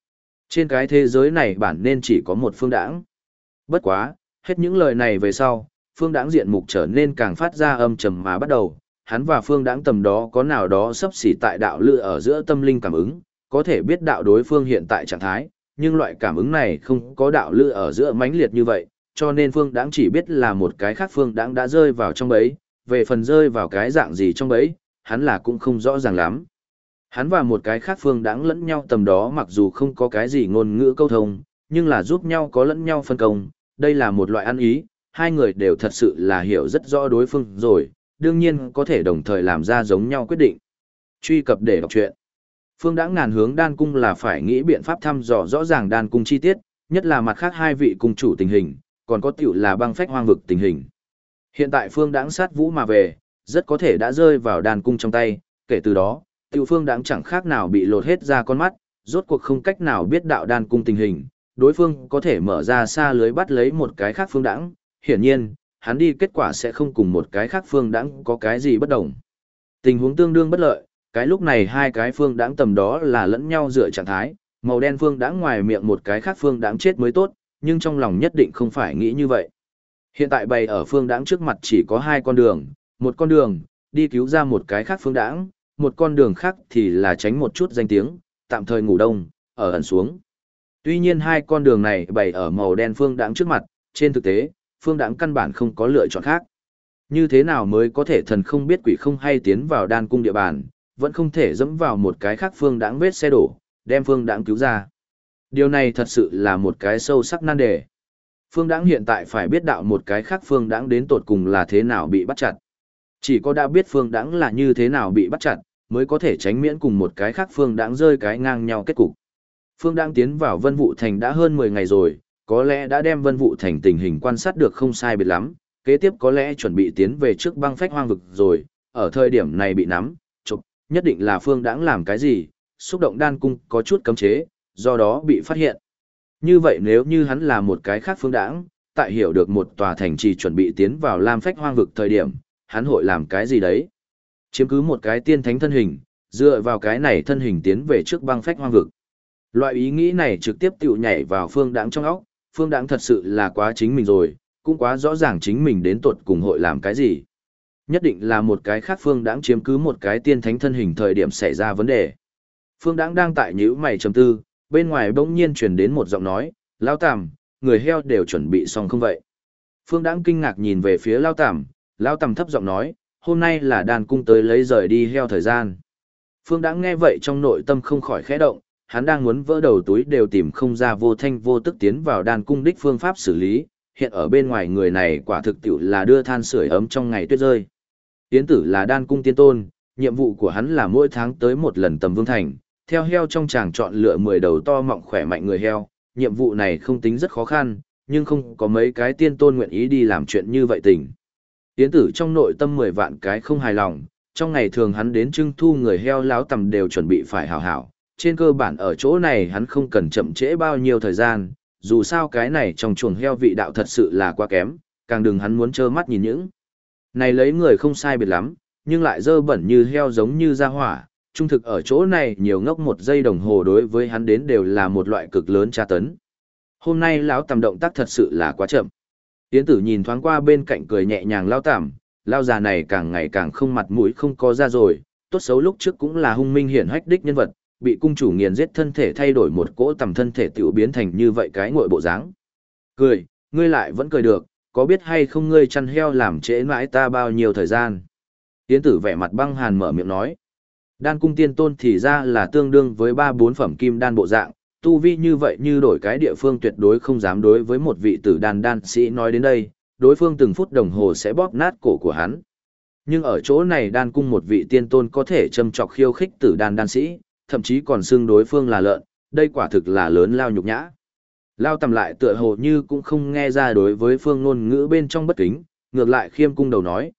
Trên cái thế giới này bản nên chỉ có một Phương Đãng. Bất quá, hết những lời này về sau, Phương Đãng diện mục trở nên càng phát ra âm trầm mà bắt đầu, hắn và Phương Đãng tầm đó có nào đó sấp xỉ tại đạo lự ở giữa tâm linh cảm ứng, có thể biết đạo đối phương hiện tại trạng thái, nhưng loại cảm ứng này không có đạo lự ở giữa mãnh liệt như vậy, cho nên Phương Đãng chỉ biết là một cái khác Phương Đãng đã rơi vào trong bẫy, về phần rơi vào cái dạng gì trong bẫy, hắn là cũng không rõ ràng lắm. Hắn và một cái khác Phương Đãng lẫn nhau tầm đó mặc dù không có cái gì ngôn ngữ câu thông, nhưng là giúp nhau có lẫn nhau phân công, đây là một loại ăn ý, hai người đều thật sự là hiểu rất rõ đối phương rồi, đương nhiên có thể đồng thời làm ra giống nhau quyết định. Truy cập để đọc truyện. Phương Đãng ngàn hướng đan cung là phải nghĩ biện pháp thăm dò rõ ràng đan cung chi tiết, nhất là mặt khác hai vị cung chủ tình hình, còn có tiểu là băng phách hoang vực tình hình. Hiện tại Phương Đãng sát vũ mà về, rất có thể đã rơi vào đan cung trong tay, kể từ đó, tiểu Phương Đãng chẳng khác nào bị lột hết ra con mắt, rốt cuộc không cách nào biết đạo đan cung tình hình, đối phương có thể mở ra xa lưới bắt lấy một cái khác Phương Đãng, hiển nhiên, hắn đi kết quả sẽ không cùng một cái khác Phương Đãng có cái gì bất đồng. Tình huống tương đương bất lợi, cái lúc này hai cái Phương Đãng tầm đó là lẫn nhau dựa trạng thái, màu đen Phương Đãng ngoài miệng một cái khác Phương Đãng chết mới tốt, nhưng trong lòng nhất định không phải nghĩ như vậy. Hiện tại bày ở Phương Đãng trước mặt chỉ có hai con đường, một con đường, đi cứu ra một cái khác Phương Đãng, một con đường khác thì là tránh một chút danh tiếng, tạm thời ngủ đông, ở ẩn xuống. Tuy nhiên hai con đường này bày ở màu đen Phương Đãng trước mặt, trên thực tế, Phương Đãng căn bản không có lựa chọn khác. Như thế nào mới có thể thần không biết quỷ không hay tiến vào đan cung địa bàn, vẫn không thể dẫm vào một cái khác Phương Đãng vết xe đổ, đem Phương Đãng cứu ra. Điều này thật sự là một cái sâu sắc nan đề. Phương Đãng hiện tại phải biết đạo một cái khác Phương Đãng đến tột cùng là thế nào bị bắt chặt. Chỉ có đã biết Phương Đãng là như thế nào bị bắt chặt, mới có thể tránh miễn cùng một cái khác Phương Đãng rơi cái ngang nhau kết cục. Phương Đãng tiến vào Vân Vũ Thành đã hơn 10 ngày rồi, có lẽ đã đem Vân Vũ Thành tình hình quan sát được không sai biệt lắm, kế tiếp có lẽ chuẩn bị tiến về trước băng phách hoang vực rồi, ở thời điểm này bị nắm, chụp, nhất định là Phương Đãng làm cái gì, xúc động đan cung có chút cấm chế, do đó bị phát hiện. Như vậy nếu như hắn là một cái khác Phương Đãng, tại hiểu được một tòa thành trì chuẩn bị tiến vào lam phách hoang vực thời điểm, hắn hội làm cái gì đấy? Chiếm cứ một cái tiên thánh thân hình, dựa vào cái này thân hình tiến về trước băng phách hoang vực. Loại ý nghĩ này trực tiếp tiểu nhảy vào Phương Đãng trong óc, Phương Đãng thật sự là quá chính mình rồi, cũng quá rõ ràng chính mình đến tột cùng hội làm cái gì. Nhất định là một cái khác Phương Đãng chiếm cứ một cái tiên thánh thân hình thời điểm xảy ra vấn đề. Phương Đãng đang tại nhíu mày trầm tư, bên ngoài bỗng nhiên truyền đến một giọng nói, Lao Tằm, người heo đều chuẩn bị xong không vậy? Phương Đãng kinh ngạc nhìn về phía Lao Tằm, Lao Tằm thấp giọng nói, hôm nay là đàn cung tới lấy rời đi heo thời gian. Phương Đãng nghe vậy trong nội tâm không khỏi khẽ động, hắn đang muốn vỡ đầu túi đều tìm không ra vô thanh vô tức tiến vào đàn cung đích phương pháp xử lý, hiện ở bên ngoài người này quả thực tiểu là đưa than sưởi ấm trong ngày tuyết rơi. Tiến tử là đan cung tiên tôn, nhiệm vụ của hắn là mỗi tháng tới một lần tầm vương thành, theo heo trong tràng chọn lựa 10 đầu to mọng khỏe mạnh người heo, nhiệm vụ này không tính rất khó khăn, nhưng không có mấy cái tiên tôn nguyện ý đi làm chuyện như vậy tình. Tiến tử trong nội tâm 10 vạn cái không hài lòng, trong ngày thường hắn đến trưng thu người heo láo tầm đều chuẩn bị phải hảo hảo, trên cơ bản ở chỗ này hắn không cần chậm trễ bao nhiêu thời gian, dù sao cái này trong chuồng heo vị đạo thật sự là quá kém, càng đừng hắn muốn trơ mắt nhìn những. Này lấy người không sai biệt lắm, nhưng lại dơ bẩn như heo giống như ra hỏa, trung thực ở chỗ này nhiều ngốc 1 giây đồng hồ đối với hắn đến đều là một loại cực lớn tra tấn. Hôm nay lão tầm động tác thật sự là quá chậm. Yến tử nhìn thoáng qua bên cạnh cười nhẹ nhàng lao tằm, lao già này càng ngày càng không mặt mũi không có ra rồi, tốt xấu lúc trước cũng là hung minh hiển hách đích nhân vật, bị cung chủ nghiền giết thân thể thay đổi một cỗ tầm thân thể tiểu biến thành như vậy cái ngội bộ dáng. Cười, ngươi lại vẫn cười được, có biết hay không ngươi chăn heo làm trễ mãi ta bao nhiêu thời gian? Yến tử vẻ mặt băng hàn mở miệng nói. Đan cung tiên tôn thì ra là tương đương với 3-4 phẩm kim đan bộ dạng, tu vi như vậy như đổi cái địa phương tuyệt đối không dám đối với một vị tử đan sĩ nói đến đây, đối phương từng phút đồng hồ sẽ bóp nát cổ của hắn. Nhưng ở chỗ này đan cung một vị tiên tôn có thể châm chọc khiêu khích tử đan sĩ, thậm chí còn xưng đối phương là lợn, đây quả thực là lớn lao nhục nhã. Lao tầm lại tựa hồ như cũng không nghe ra đối với phương ngôn ngữ bên trong bất kính, ngược lại khiêm cung đầu nói,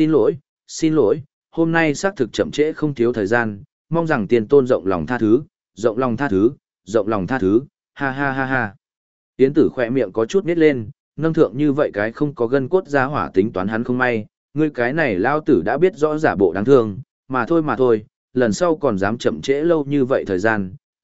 xin lỗi, hôm nay xác thực chậm trễ không thiếu thời gian, mong rằng tiên tôn rộng lòng tha thứ, rộng lòng tha thứ, ha ha ha ha. Yến tử khỏe miệng có chút nít lên, nâng thượng như vậy cái không có gân cốt ra hỏa tính toán hắn không may, ngươi cái này lao tử đã biết rõ giả bộ đáng thương, mà thôi, lần sau còn dám chậm trễ lâu như vậy thời gian,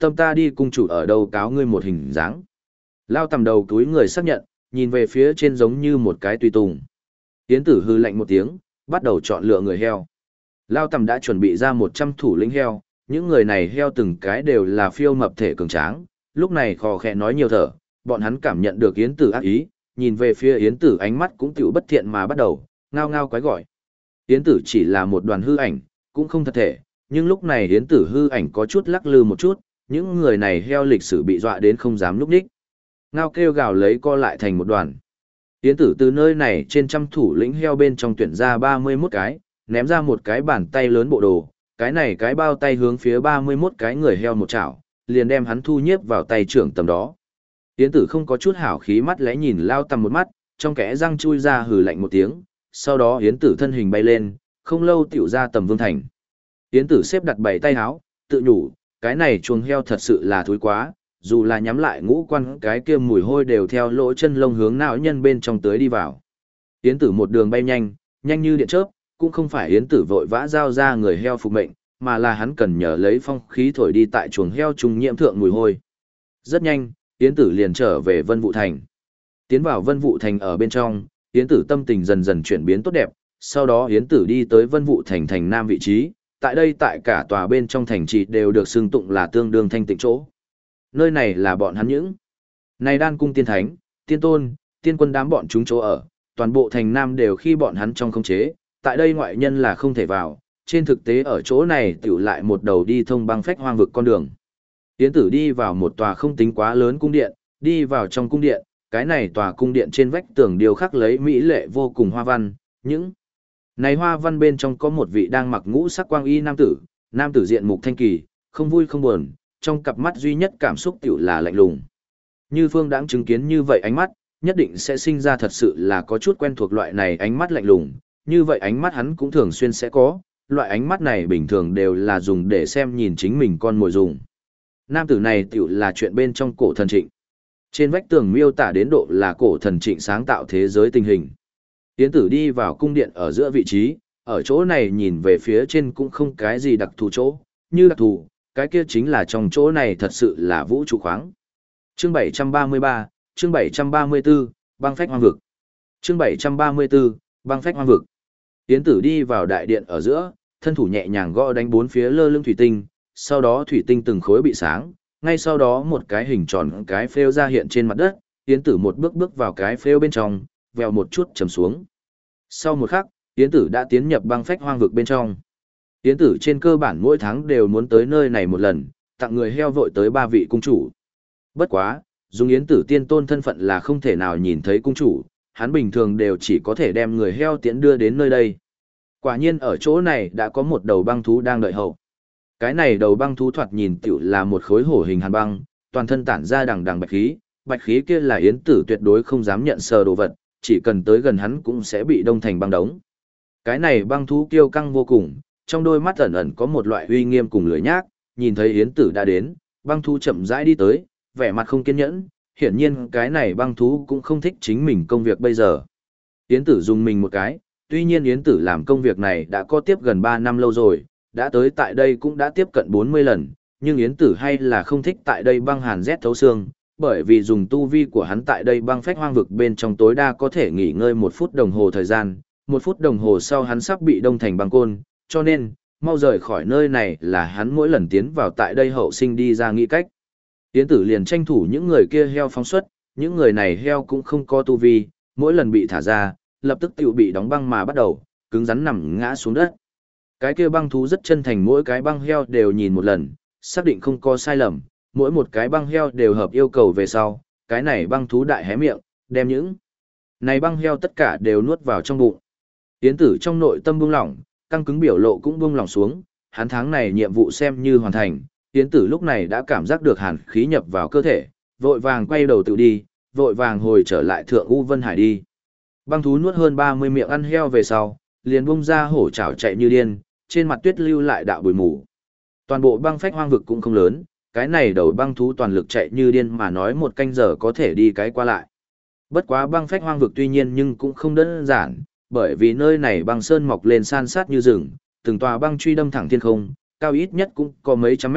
tâm ta đi cung chủ ở đâu cáo ngươi một hình dáng. Lao tầm đầu túi người xác nhận, nhìn về phía trên giống như một cái tùy tùng. Yến tử hư lạnh một tiếng, bắt đầu chọn lựa người heo. Lao tầm đã chuẩn bị ra 100 thủ lĩnh heo, những người này heo từng cái đều là phiêu mập thể cường tráng, lúc này khò khẽ nói nhiều thở, bọn hắn cảm nhận được Yến tử ác ý, nhìn về phía Yến tử ánh mắt cũng tiểu bất thiện mà bắt đầu, ngao ngao quái gọi. Yến tử chỉ là một đoàn hư ảnh, cũng không thật thể, nhưng lúc này Yến tử hư ảnh có chút lắc lư một chút, những người này heo lịch sử bị dọa đến không dám núp đích. Ngao kêu gào lấy co lại thành một đoàn. Yến tử từ nơi này trên trăm thủ lĩnh heo bên trong tuyển ra 31 cái, ném ra một cái bàn tay lớn bộ đồ, cái này cái bao tay hướng phía 31 cái người heo một chảo, liền đem hắn thu nhiếp vào tay trưởng tầm đó. Yến tử không có chút hảo khí mắt lẽ nhìn Lao tầm một mắt, trong kẽ răng chui ra hừ lạnh một tiếng, sau đó Yến tử thân hình bay lên, không lâu tiểu ra tầm vương thành. Yến tử xếp đặt 7 tay háo, tự nhủ, cái này chuồng heo thật sự là thúi quá, dù là nhắm lại ngũ quan cái kia mùi hôi đều theo lỗ chân lông hướng não nhân bên trong tới đi vào. Yến tử một đường bay nhanh, nhanh như điện chớp, cũng không phải Yến tử vội vã giao ra người heo phục mệnh, mà là hắn cần nhờ lấy phong khí thổi đi tại chuồng heo trùng nhiễm thượng mùi hôi. Rất nhanh, Yến tử liền trở về Vân Vũ Thành. Tiến vào Vân Vũ Thành ở bên trong, Yến tử tâm tình dần dần chuyển biến tốt đẹp, sau đó Yến tử đi tới Vân Vũ Thành thành nam vị trí, tại đây tại cả tòa bên trong thành trì đều được xưng tụng là tương đương thanh tịnh chỗ. Nơi này là bọn hắn những này đan cung tiên thánh, tiên tôn, tiên quân đám bọn chúng chỗ ở, toàn bộ thành nam đều khi bọn hắn trong khống chế, tại đây ngoại nhân là không thể vào, trên thực tế ở chỗ này tiểu lại một đầu đi thông băng phách hoang vực con đường. Yến tử đi vào một tòa không tính quá lớn cung điện, đi vào trong cung điện, cái này tòa cung điện trên vách tường điêu khắc lấy mỹ lệ vô cùng hoa văn, những này hoa văn bên trong có một vị đang mặc ngũ sắc quang y nam tử diện mục thanh kỳ, không vui không buồn, trong cặp mắt duy nhất cảm xúc tiểu là lạnh lùng. Như Phương Đãng chứng kiến như vậy ánh mắt, nhất định sẽ sinh ra thật sự là có chút quen thuộc loại này ánh mắt lạnh lùng, như vậy ánh mắt hắn cũng thường xuyên sẽ có, loại ánh mắt này bình thường đều là dùng để xem nhìn chính mình con mồi dùng. Nam tử này tiểu là chuyện bên trong cổ thần Trịnh. Trên vách tường miêu tả đến độ là cổ thần Trịnh sáng tạo thế giới tình hình. Yến tử đi vào cung điện ở giữa vị trí, ở chỗ này nhìn về phía trên cũng không cái gì đặc thù chỗ, như đặc thù, cái kia chính là trong chỗ này thật sự là vũ trụ khoáng. Chương 733, chương 734, băng phách hoang vực. Chương 734, băng phách hoang vực. Yến tử đi vào đại điện ở giữa, thân thủ nhẹ nhàng gõ đánh bốn phía lơ lưng thủy tinh, sau đó thủy tinh từng khối bị sáng, ngay sau đó một cái hình tròn cái phêu ra hiện trên mặt đất, Yến tử một bước bước vào cái phêu bên trong, vèo một chút chầm xuống. Sau một khắc, Yến tử đã tiến nhập băng phách hoang vực bên trong. Yến tử trên cơ bản mỗi tháng đều muốn tới nơi này một lần, tặng người heo vội tới 3 vị cung chủ. Bất quá, dùng Yến tử tiên tôn thân phận là không thể nào nhìn thấy cung chủ, hắn bình thường đều chỉ có thể đem người heo tiễn đưa đến nơi đây. Quả nhiên ở chỗ này đã có một đầu băng thú đang đợi hậu. Cái này đầu băng thú thoạt nhìn tiểu là một khối hổ hình hàn băng, toàn thân tản ra đằng đằng bạch khí kia là Yến tử tuyệt đối không dám nhận sờ đồ vật, chỉ cần tới gần hắn cũng sẽ bị đông thành băng đống. Cái này băng thú kiêu căng vô cùng, trong đôi mắt ẩn ẩn có một loại uy nghiêm cùng lười nhác, nhìn thấy Yến tử đã đến, băng thú chậm rãi đi tới, vẻ mặt không kiên nhẫn, hiển nhiên cái này băng thú cũng không thích chính mình công việc bây giờ. Yến tử dùng mình một cái, tuy nhiên Yến tử làm công việc này đã có tiếp gần 3 năm lâu rồi, đã tới tại đây cũng đã tiếp cận 40 lần, nhưng Yến tử hay là không thích tại đây băng hàn rét thấu xương, bởi vì dùng tu vi của hắn tại đây băng phách hoang vực bên trong tối đa có thể nghỉ ngơi 1 phút đồng hồ thời gian, 1 phút đồng hồ sau hắn sắp bị đông thành băng côn, cho nên, mau rời khỏi nơi này là hắn mỗi lần tiến vào tại đây hậu sinh đi ra nghĩ cách. Yến tử liền tranh thủ những người kia heo phóng xuất, những người này heo cũng không có tu vi, mỗi lần bị thả ra, lập tức tiểu bị đóng băng mà bắt đầu, cứng rắn nằm ngã xuống đất. Cái kia băng thú rất chân thành, mỗi cái băng heo đều nhìn một lần, xác định không có sai lầm, mỗi một cái băng heo đều hợp yêu cầu về sau, cái này băng thú đại hé miệng, đem những này băng heo tất cả đều nuốt vào trong bụng. Yến tử trong nội tâm buông lỏng, căng cứng biểu lộ cũng buông lỏng xuống, hắn tháng này nhiệm vụ xem như hoàn thành, Yến tử lúc này đã cảm giác được hàn khí nhập vào cơ thể, vội vàng quay đầu tự đi, vội vàng hồi trở lại thượng U Vân Hải đi. Băng thú nuốt hơn 30 miệng ăn heo về sau, liền bung ra hổ chảo chạy như điên, trên mặt tuyết lưu lại đạo bụi mù. Toàn bộ băng phách hoang vực cũng không lớn, cái này đầu băng thú toàn lực chạy như điên mà nói 1 canh giờ có thể đi cái qua lại. Bất quá băng phách hoang vực tuy nhiên nhưng cũng không đơn giản, bởi vì nơi này băng sơn mọc lên san sát như rừng, từng tòa băng truy đâm thẳng thiên không, cao ít nhất cũng có mấy trăm mét,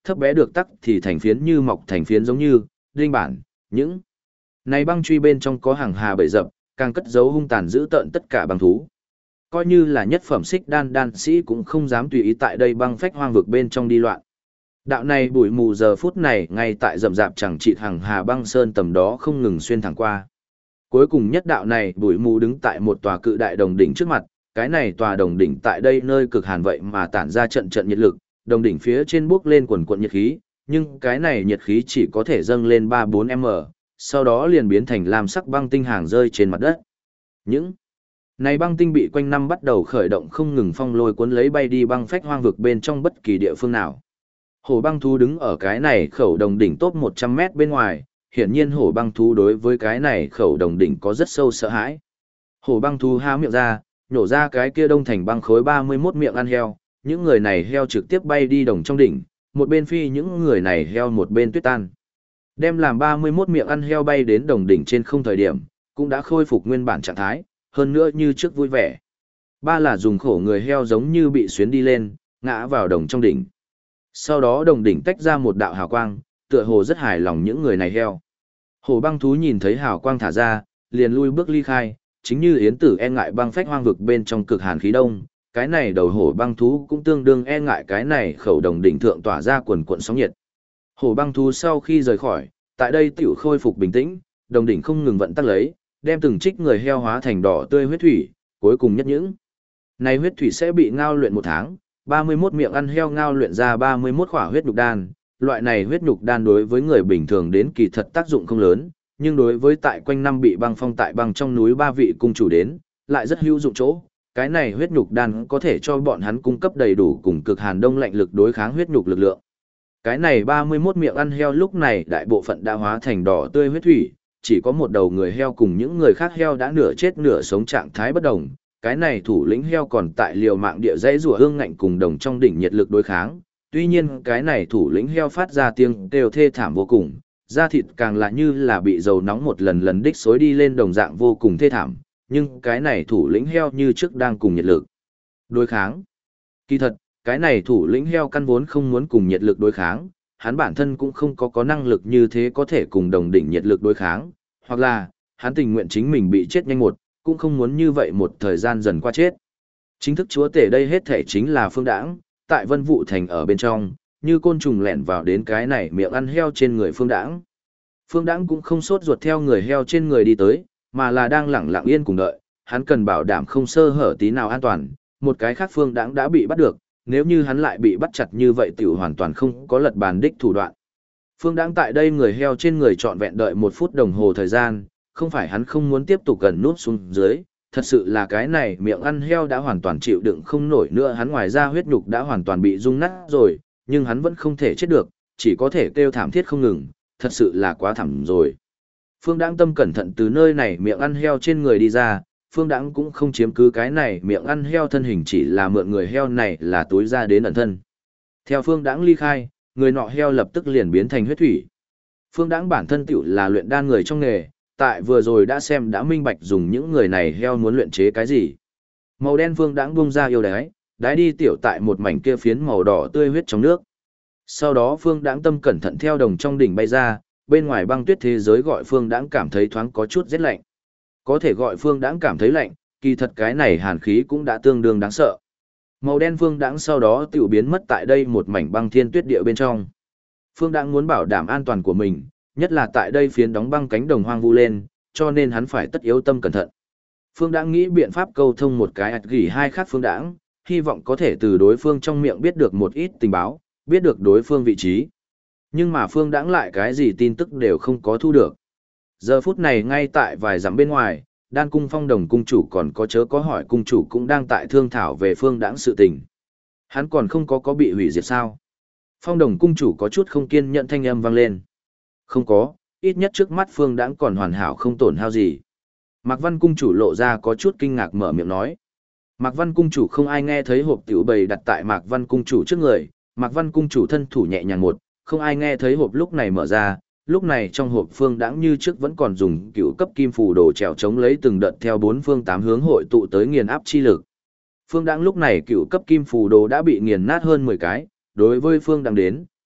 thấp bé được tắc thì thành phiến như mọc thành phiến giống như, đinh bản, những này băng truy bên trong có hàng hà bầy dập, càng cất giấu hung tàn dữ tợn tất cả băng thú. Coi như là nhất phẩm xích đan sĩ cũng không dám tùy ý tại đây băng phách hoang vực bên trong đi loạn. Đạo này bụi mù giờ phút này ngay tại rậm rạp chẳng chịt hàng hà băng sơn tầm đó không ngừng xuyên thẳng qua. Cuối cùng nhất đạo này bụi mù đứng tại một tòa cự đại đồng đỉnh trước mặt, cái này tòa đồng đỉnh tại đây nơi cực hàn vậy mà tản ra trận trận nhiệt lực, đồng đỉnh phía trên bước lên quần quần nhiệt khí, nhưng cái này nhiệt khí chỉ có thể dâng lên 3-4m, sau đó liền biến thành lam sắc băng tinh hàng rơi trên mặt đất. Những này băng tinh bị quanh năm bắt đầu khởi động không ngừng phong lôi cuốn lấy bay đi băng phách hoang vực bên trong bất kỳ địa phương nào. Hổ băng thú đứng ở cái này khẩu đồng đỉnh top 100 mét bên ngoài, hiển nhiên hổ băng thú đối với cái này khẩu đồng đỉnh có rất sâu sợ hãi. Hổ băng thú há miệng ra, nhổ ra cái kia đông thành băng khối 31 miệng ăn heo, những người này heo trực tiếp bay đi đồng trong đỉnh, một bên phi những người này heo một bên tuyết tan. Đem làm 31 miệng ăn heo bay đến đồng đỉnh trên không thời điểm, cũng đã khôi phục nguyên bản trạng thái, hơn nữa như trước vui vẻ. Ba là dùng khổ người heo giống như bị xuyến đi lên, ngã vào đồng trong đỉnh. Sau đó đồng đỉnh tách ra một đạo hào quang, tựa hồ rất hài lòng những người này heo. Hổ băng thú nhìn thấy hào quang thả ra, liền lui bước ly khai, chính như yến tử e ngại băng phách hoang vực bên trong cực hàn khí đông, cái này đầu hổ băng thú cũng tương đương e ngại cái này khẩu đồng đỉnh thượng tỏa ra quần cuộn sóng nhiệt. Hổ băng thú sau khi rời khỏi, tại đây tiểu khôi phục bình tĩnh, đồng đỉnh không ngừng vận tắc lấy, đem từng trích người heo hóa thành đỏ tươi huyết thủy, cuối cùng nhất những này huyết thủy sẽ bị ngao luyện 1 tháng, 31 miệng ăn heo ngao luyện ra 31 khỏa huyết nhục đan. Loại này huyết nhục đan đối với người bình thường đến kỳ thật tác dụng không lớn, nhưng đối với tại quanh năm bị băng phong tại băng trong núi 3 vị cung chủ đến, lại rất hữu dụng chỗ. Cái này huyết nhục đan có thể cho bọn hắn cung cấp đầy đủ cùng cực hàn đông lạnh lực đối kháng huyết nhục lực lượng. Cái này 31 miệng ăn heo lúc này đại bộ phận đã hóa thành đỏ tươi huyết thủy, chỉ có một đầu người heo cùng những người khác heo đã nửa chết nửa sống trạng thái bất đồng. Cái này thủ lĩnh heo còn tại liều mạng địa dãy rủa hương ngạnh cùng đồng trong đỉnh nhiệt lực đối kháng. Tuy nhiên cái này thủ lĩnh heo phát ra tiếng kêu thê thảm vô cùng, da thịt càng là như là bị dầu nóng một lần lần đích xối đi lên đồng dạng vô cùng thê thảm, nhưng cái này thủ lĩnh heo như trước đang cùng nhiệt lực đối kháng. Kỳ thật, cái này thủ lĩnh heo căn vốn không muốn cùng nhiệt lực đối kháng, hắn bản thân cũng không có năng lực như thế có thể cùng đồng đỉnh nhiệt lực đối kháng, hoặc là, hắn tình nguyện chính mình bị chết nhanh một, cũng không muốn như vậy một thời gian dần qua chết. Chính thức chúa tể đây hết thể chính là Phương Đãng, tại Vân Vũ Thành ở bên trong, như côn trùng lẻn vào đến cái này miệng ăn heo trên người Phương Đãng. Phương Đãng cũng không sốt ruột theo người heo trên người đi tới, mà là đang lẳng lặng yên cùng đợi, hắn cần bảo đảm không sơ hở tí nào an toàn, một cái khác Phương Đãng đã bị bắt được, nếu như hắn lại bị bắt chặt như vậy tiểu hoàn toàn không có lật bàn đích thủ đoạn. Phương Đãng tại đây người heo trên người trọn vẹn đợi 1 phút đồng hồ thời gian, không phải hắn không muốn tiếp tục gần nút xuống dưới, thật sự là cái này miệng ăn heo đã hoàn toàn chịu đựng không nổi nữa, hắn ngoài ra huyết nhục đã hoàn toàn bị rung nát rồi, nhưng hắn vẫn không thể chết được, chỉ có thể kêu thảm thiết không ngừng, thật sự là quá thảm rồi. Phương Đãng tâm cẩn thận từ nơi này miệng ăn heo trên người đi ra, Phương Đãng cũng không chiếm cứ cái này miệng ăn heo thân hình, chỉ là mượn người heo này là túi ra đến ẩn thân. Theo Phương Đãng ly khai, người nọ heo lập tức liền biến thành huyết thủy. Phương Đãng bản thân tiểu là luyện đan người trong nghề, tại vừa rồi đã xem đã minh bạch dùng những người này heo muốn luyện chế cái gì. Màu đen Phương Đãng bung ra yêu đái đi tiểu tại một mảnh kia phiến màu đỏ tươi huyết trong nước. Sau đó Phương Đãng tâm cẩn thận theo đồng trong đỉnh bay ra, bên ngoài băng tuyết thế giới gọi Phương Đãng cảm thấy thoáng có chút rét lạnh. Có thể gọi Phương Đãng cảm thấy lạnh, kỳ thật cái này hàn khí cũng đã tương đương đáng sợ. Màu đen Phương Đãng sau đó tiểu biến mất tại đây một mảnh băng thiên tuyết địa bên trong. Phương Đãng muốn bảo đảm an toàn của mình, nhất là tại đây phiến đóng băng cánh đồng hoang vu lên, cho nên hắn phải tất yếu tâm cẩn thận. Phương Đãng nghĩ biện pháp câu thông một cái gỉ hai khác Phương Đãng, hy vọng có thể từ đối phương trong miệng biết được một ít tình báo, biết được đối phương vị trí. Nhưng mà Phương Đãng lại cái gì tin tức đều không có thu được. Giờ phút này ngay tại vài dặm bên ngoài, Đan Cung Phong Đồng cung chủ còn có chớ có hỏi cung chủ cũng đang tại thương thảo về Phương Đãng sự tình. Hắn còn không có bị hủy diệt sao? Phong Đồng cung chủ có chút không kiên nhẫn thanh âm vang lên. Không có, ít nhất trước mắt Phương Đãng còn hoàn hảo không tổn hao gì. Mạc Văn cung chủ lộ ra có chút kinh ngạc mở miệng nói. Mạc Văn cung chủ không ai nghe thấy hộp tiểu bày đặt tại Mạc Văn cung chủ trước người, Mạc Văn cung chủ thân thủ nhẹ nhàng một, không ai nghe thấy hộp lúc này mở ra, lúc này trong hộp Phương Đãng như trước vẫn còn dùng cựu cấp kim phù đồ trèo chống lấy từng đợt theo 4 phương 8 hướng hội tụ tới nghiền áp chi lực. Phương Đãng lúc này cựu cấp kim phù đồ đã bị nghiền nát hơn 10 cái, đối với Phương Đãng đến,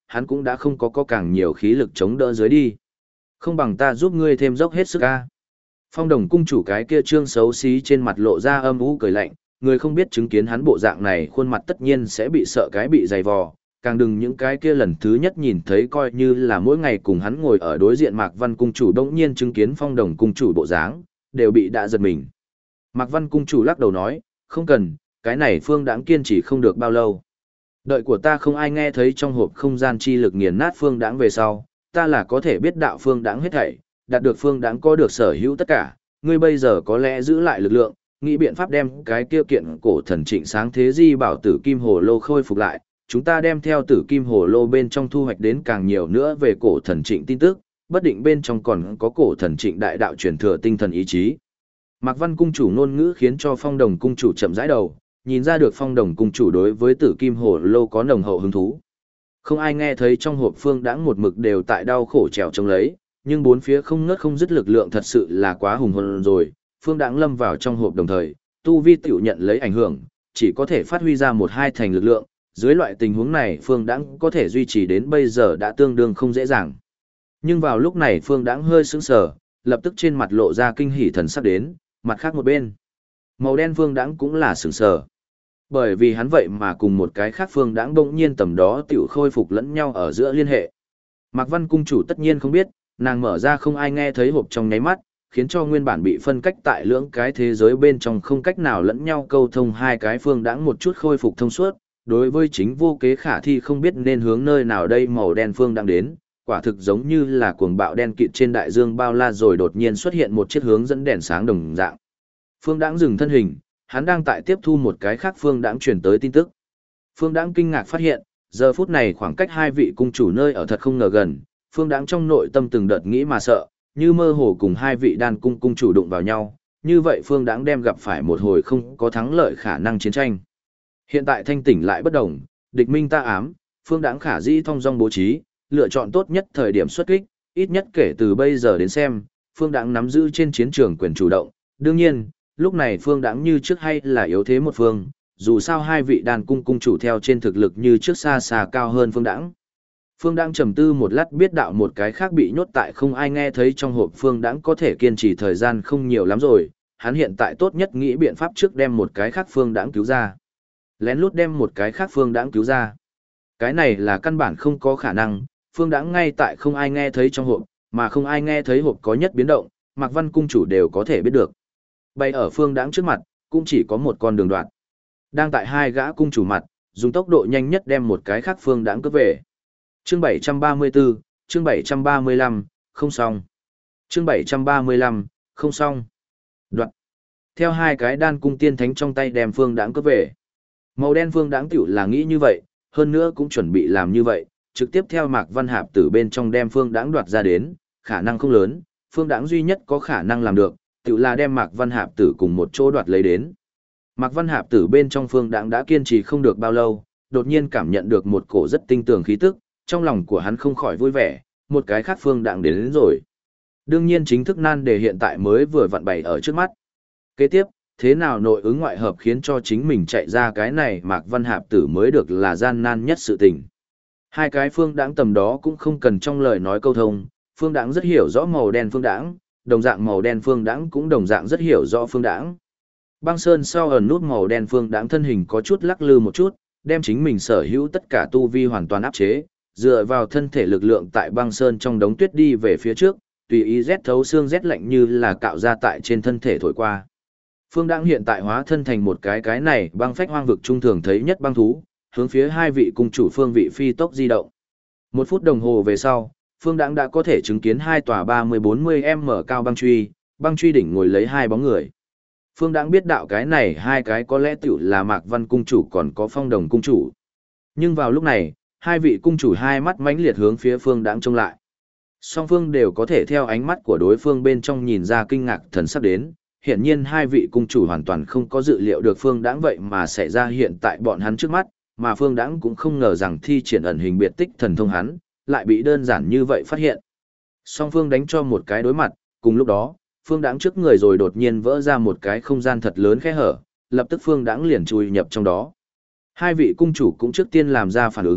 hắn cũng đã không có càng nhiều khí lực chống đỡ dưới đi. Không bằng ta giúp ngươi thêm dốc hết sức ca. Phong Đồng cung chủ cái kia trương xấu xí trên mặt lộ ra âm u cười lạnh, người không biết chứng kiến hắn bộ dạng này khuôn mặt tất nhiên sẽ bị sợ cái bị dày vò, càng đừng những cái kia lần thứ nhất nhìn thấy coi như là mỗi ngày cùng hắn ngồi ở đối diện Mạc Văn cung chủ đống nhiên chứng kiến Phong Đồng cung chủ bộ dáng, đều bị đã giật mình. Mạc Văn cung chủ lắc đầu nói, không cần, cái này Phương Đãng kiên trì không được bao lâu. Đợi của ta không ai nghe thấy trong hộp không gian chi lực nghiền nát Phương Đãng về sau, ta là có thể biết đạo Phương Đãng hết thảy, đạt được Phương Đãng có được sở hữu tất cả, ngươi bây giờ có lẽ giữ lại lực lượng, nghĩ biện pháp đem cái kia kiện cổ thần trịnh sáng thế di bảo tử kim hồ lô khôi phục lại, chúng ta đem theo tử kim hồ lô bên trong thu hoạch đến càng nhiều nữa về cổ thần trịnh tin tức, bất định bên trong còn có cổ thần trịnh đại đạo truyền thừa tinh thần ý chí. Mạc Văn cung chủ ngôn ngữ khiến cho Phong Đồng cung chủ chậm rãi đầu, nhìn ra được Phong Đồng cung chủ đối với tử kim hồ lô có nồng hậu hứng thú. Không ai nghe thấy trong hộp Phương Đãng một mực đều tại đau khổ trèo trông lấy, nhưng bốn phía không ngớt không dứt lực lượng thật sự là quá hùng hồn rồi. Phương Đãng lâm vào trong hộp đồng thời, tu vi tiểu nhận lấy ảnh hưởng, chỉ có thể phát huy ra một hai thành lực lượng, dưới loại tình huống này Phương Đãng có thể duy trì đến bây giờ đã tương đương không dễ dàng. Nhưng vào lúc này Phương Đãng hơi sững sờ, lập tức trên mặt lộ ra kinh hỉ thần sắc đến, mặt khác một bên. Màu đen Phương Đãng cũng là sững sờ. Bởi vì hắn vậy mà cùng một cái khác Phương Đãng bỗng nhiên tầm đó tiểu khôi phục lẫn nhau ở giữa liên hệ. Mạc Văn cung chủ tất nhiên không biết, nàng mở ra không ai nghe thấy hộp trong nháy mắt, khiến cho nguyên bản bị phân cách tại lưỡng cái thế giới bên trong không cách nào lẫn nhau câu thông hai cái Phương Đãng một chút khôi phục thông suốt, đối với chính vô kế khả thi không biết nên hướng nơi nào đây màu đen Phương Đãng đến, quả thực giống như là cuồng bạo đen kịt trên đại dương bao la rồi đột nhiên xuất hiện một chiếc hướng dẫn đèn sáng đồng dạng. Phương Đãng dừng thân hình, hắn đang tại tiếp thu một cái khác Phương Đãng truyền tới tin tức. Phương Đãng kinh ngạc phát hiện, giờ phút này khoảng cách hai vị cung chủ nơi ở thật không ngờ gần, Phương Đãng trong nội tâm từng đợt nghĩ mà sợ, như mơ hồ cùng hai vị đan cung cung chủ đụng vào nhau, như vậy Phương Đãng đem gặp phải một hồi không có thắng lợi khả năng chiến tranh. Hiện tại thanh tỉnh lại bất đồng, địch minh ta ám, Phương Đãng khả dĩ thông dong bố trí, lựa chọn tốt nhất thời điểm xuất kích, ít nhất kể từ bây giờ đến xem, Phương Đãng nắm giữ trên chiến trường quyền chủ động. Đương nhiên, lúc này Phương Đãng như trước hay là yếu thế một phương, dù sao hai vị đàn cung cung chủ theo trên thực lực như trước xa xa cao hơn Phương Đãng. Phương Đãng trầm tư một lát biết đạo một cái khác bị nhốt tại không ai nghe thấy trong hộp Phương Đãng có thể kiên trì thời gian không nhiều lắm rồi, hắn hiện tại tốt nhất nghĩ biện pháp trước đem một cái khác Phương Đãng cứu ra. Lén lút đem một cái khác Phương Đãng cứu ra. Cái này là căn bản không có khả năng, Phương Đãng ngay tại không ai nghe thấy trong hộp, mà không ai nghe thấy hộp có nhất biến động, Mạc Văn cung chủ đều có thể biết được. Bay ở Phương Đãng trước mặt, cũng chỉ có một con đường đoạn. Đang tại hai gã cung chủ mặt, dùng tốc độ nhanh nhất đem một cái khác Phương Đãng cướp về. Chương 734, chương 735, không xong. Chương 735, không xong. Đoạn. Theo hai cái đan cung tiên thánh trong tay đem Phương Đãng cướp về. Màu đen Phương Đãng tiểu là nghĩ như vậy, hơn nữa cũng chuẩn bị làm như vậy, trực tiếp theo Mạc Văn Hạp Tử bên trong đem Phương Đãng đoạt ra đến, khả năng không lớn, Phương Đãng duy nhất có khả năng làm được, tự là đem Mạc Văn Hạp Tử cùng một chỗ đoạt lấy đến. Mạc Văn Hạp Tử bên trong Phương Đãng đã kiên trì không được bao lâu, đột nhiên cảm nhận được một cổ rất tinh tường khí tức, trong lòng của hắn không khỏi vui vẻ, một cái khác Phương Đãng đến rồi. Đương nhiên chính thức nan đề hiện tại mới vừa vặn bày ở trước mắt. Kế tiếp, thế nào nội ứng ngoại hợp khiến cho chính mình chạy ra cái này Mạc Văn Hạp Tử mới được là gian nan nhất sự tình. Hai cái Phương Đãng tầm đó cũng không cần trong lời nói câu thông, Phương Đãng rất hiểu rõ màu đen Phương Đãng, đồng dạng màu đen Phương Đãng cũng đồng dạng rất hiểu rõ Phương Đãng. Băng Sơn sau ẩn nút màu đen Phương Đãng thân hình có chút lắc lư một chút, đem chính mình sở hữu tất cả tu vi hoàn toàn áp chế, dựa vào thân thể lực lượng tại Băng Sơn trong đống tuyết đi về phía trước, tùy ý rét thấu xương rét lạnh như là cạo ra tại trên thân thể thổi qua. Phương Đãng hiện tại hóa thân thành một cái này băng phách hoang vực trung thường thấy nhất băng thú, hướng phía hai vị cung chủ phương vị phi tốc di động. Một phút đồng hồ về sau, Phương Đãng đã có thể chứng kiến hai tòa 30-40m cao băng truy đỉnh ngồi lấy hai bóng người. Phương Đãng biết đạo cái này hai cái có lẽ tiểu là Mạc Văn cung chủ còn có Phong Đồng cung chủ. Nhưng vào lúc này, hai vị cung chủ hai mắt mãnh liệt hướng phía Phương Đãng trông lại. Song phương đều có thể theo ánh mắt của đối phương bên trong nhìn ra kinh ngạc thần sắc đến. Hiển nhiên hai vị cung chủ hoàn toàn không có dự liệu được Phương Đãng vậy mà xảy ra hiện tại bọn hắn trước mắt, mà Phương Đãng cũng không ngờ rằng thi triển ẩn hình biệt tích thần thông hắn, lại bị đơn giản như vậy phát hiện. Song phương đánh cho một cái đối mặt, cùng lúc đó, Phương Đãng trước người rồi đột nhiên vỡ ra một cái không gian thật lớn khe hở, lập tức Phương Đãng liền chui nhập trong đó. Hai vị cung chủ cũng trước tiên làm ra phản ứng,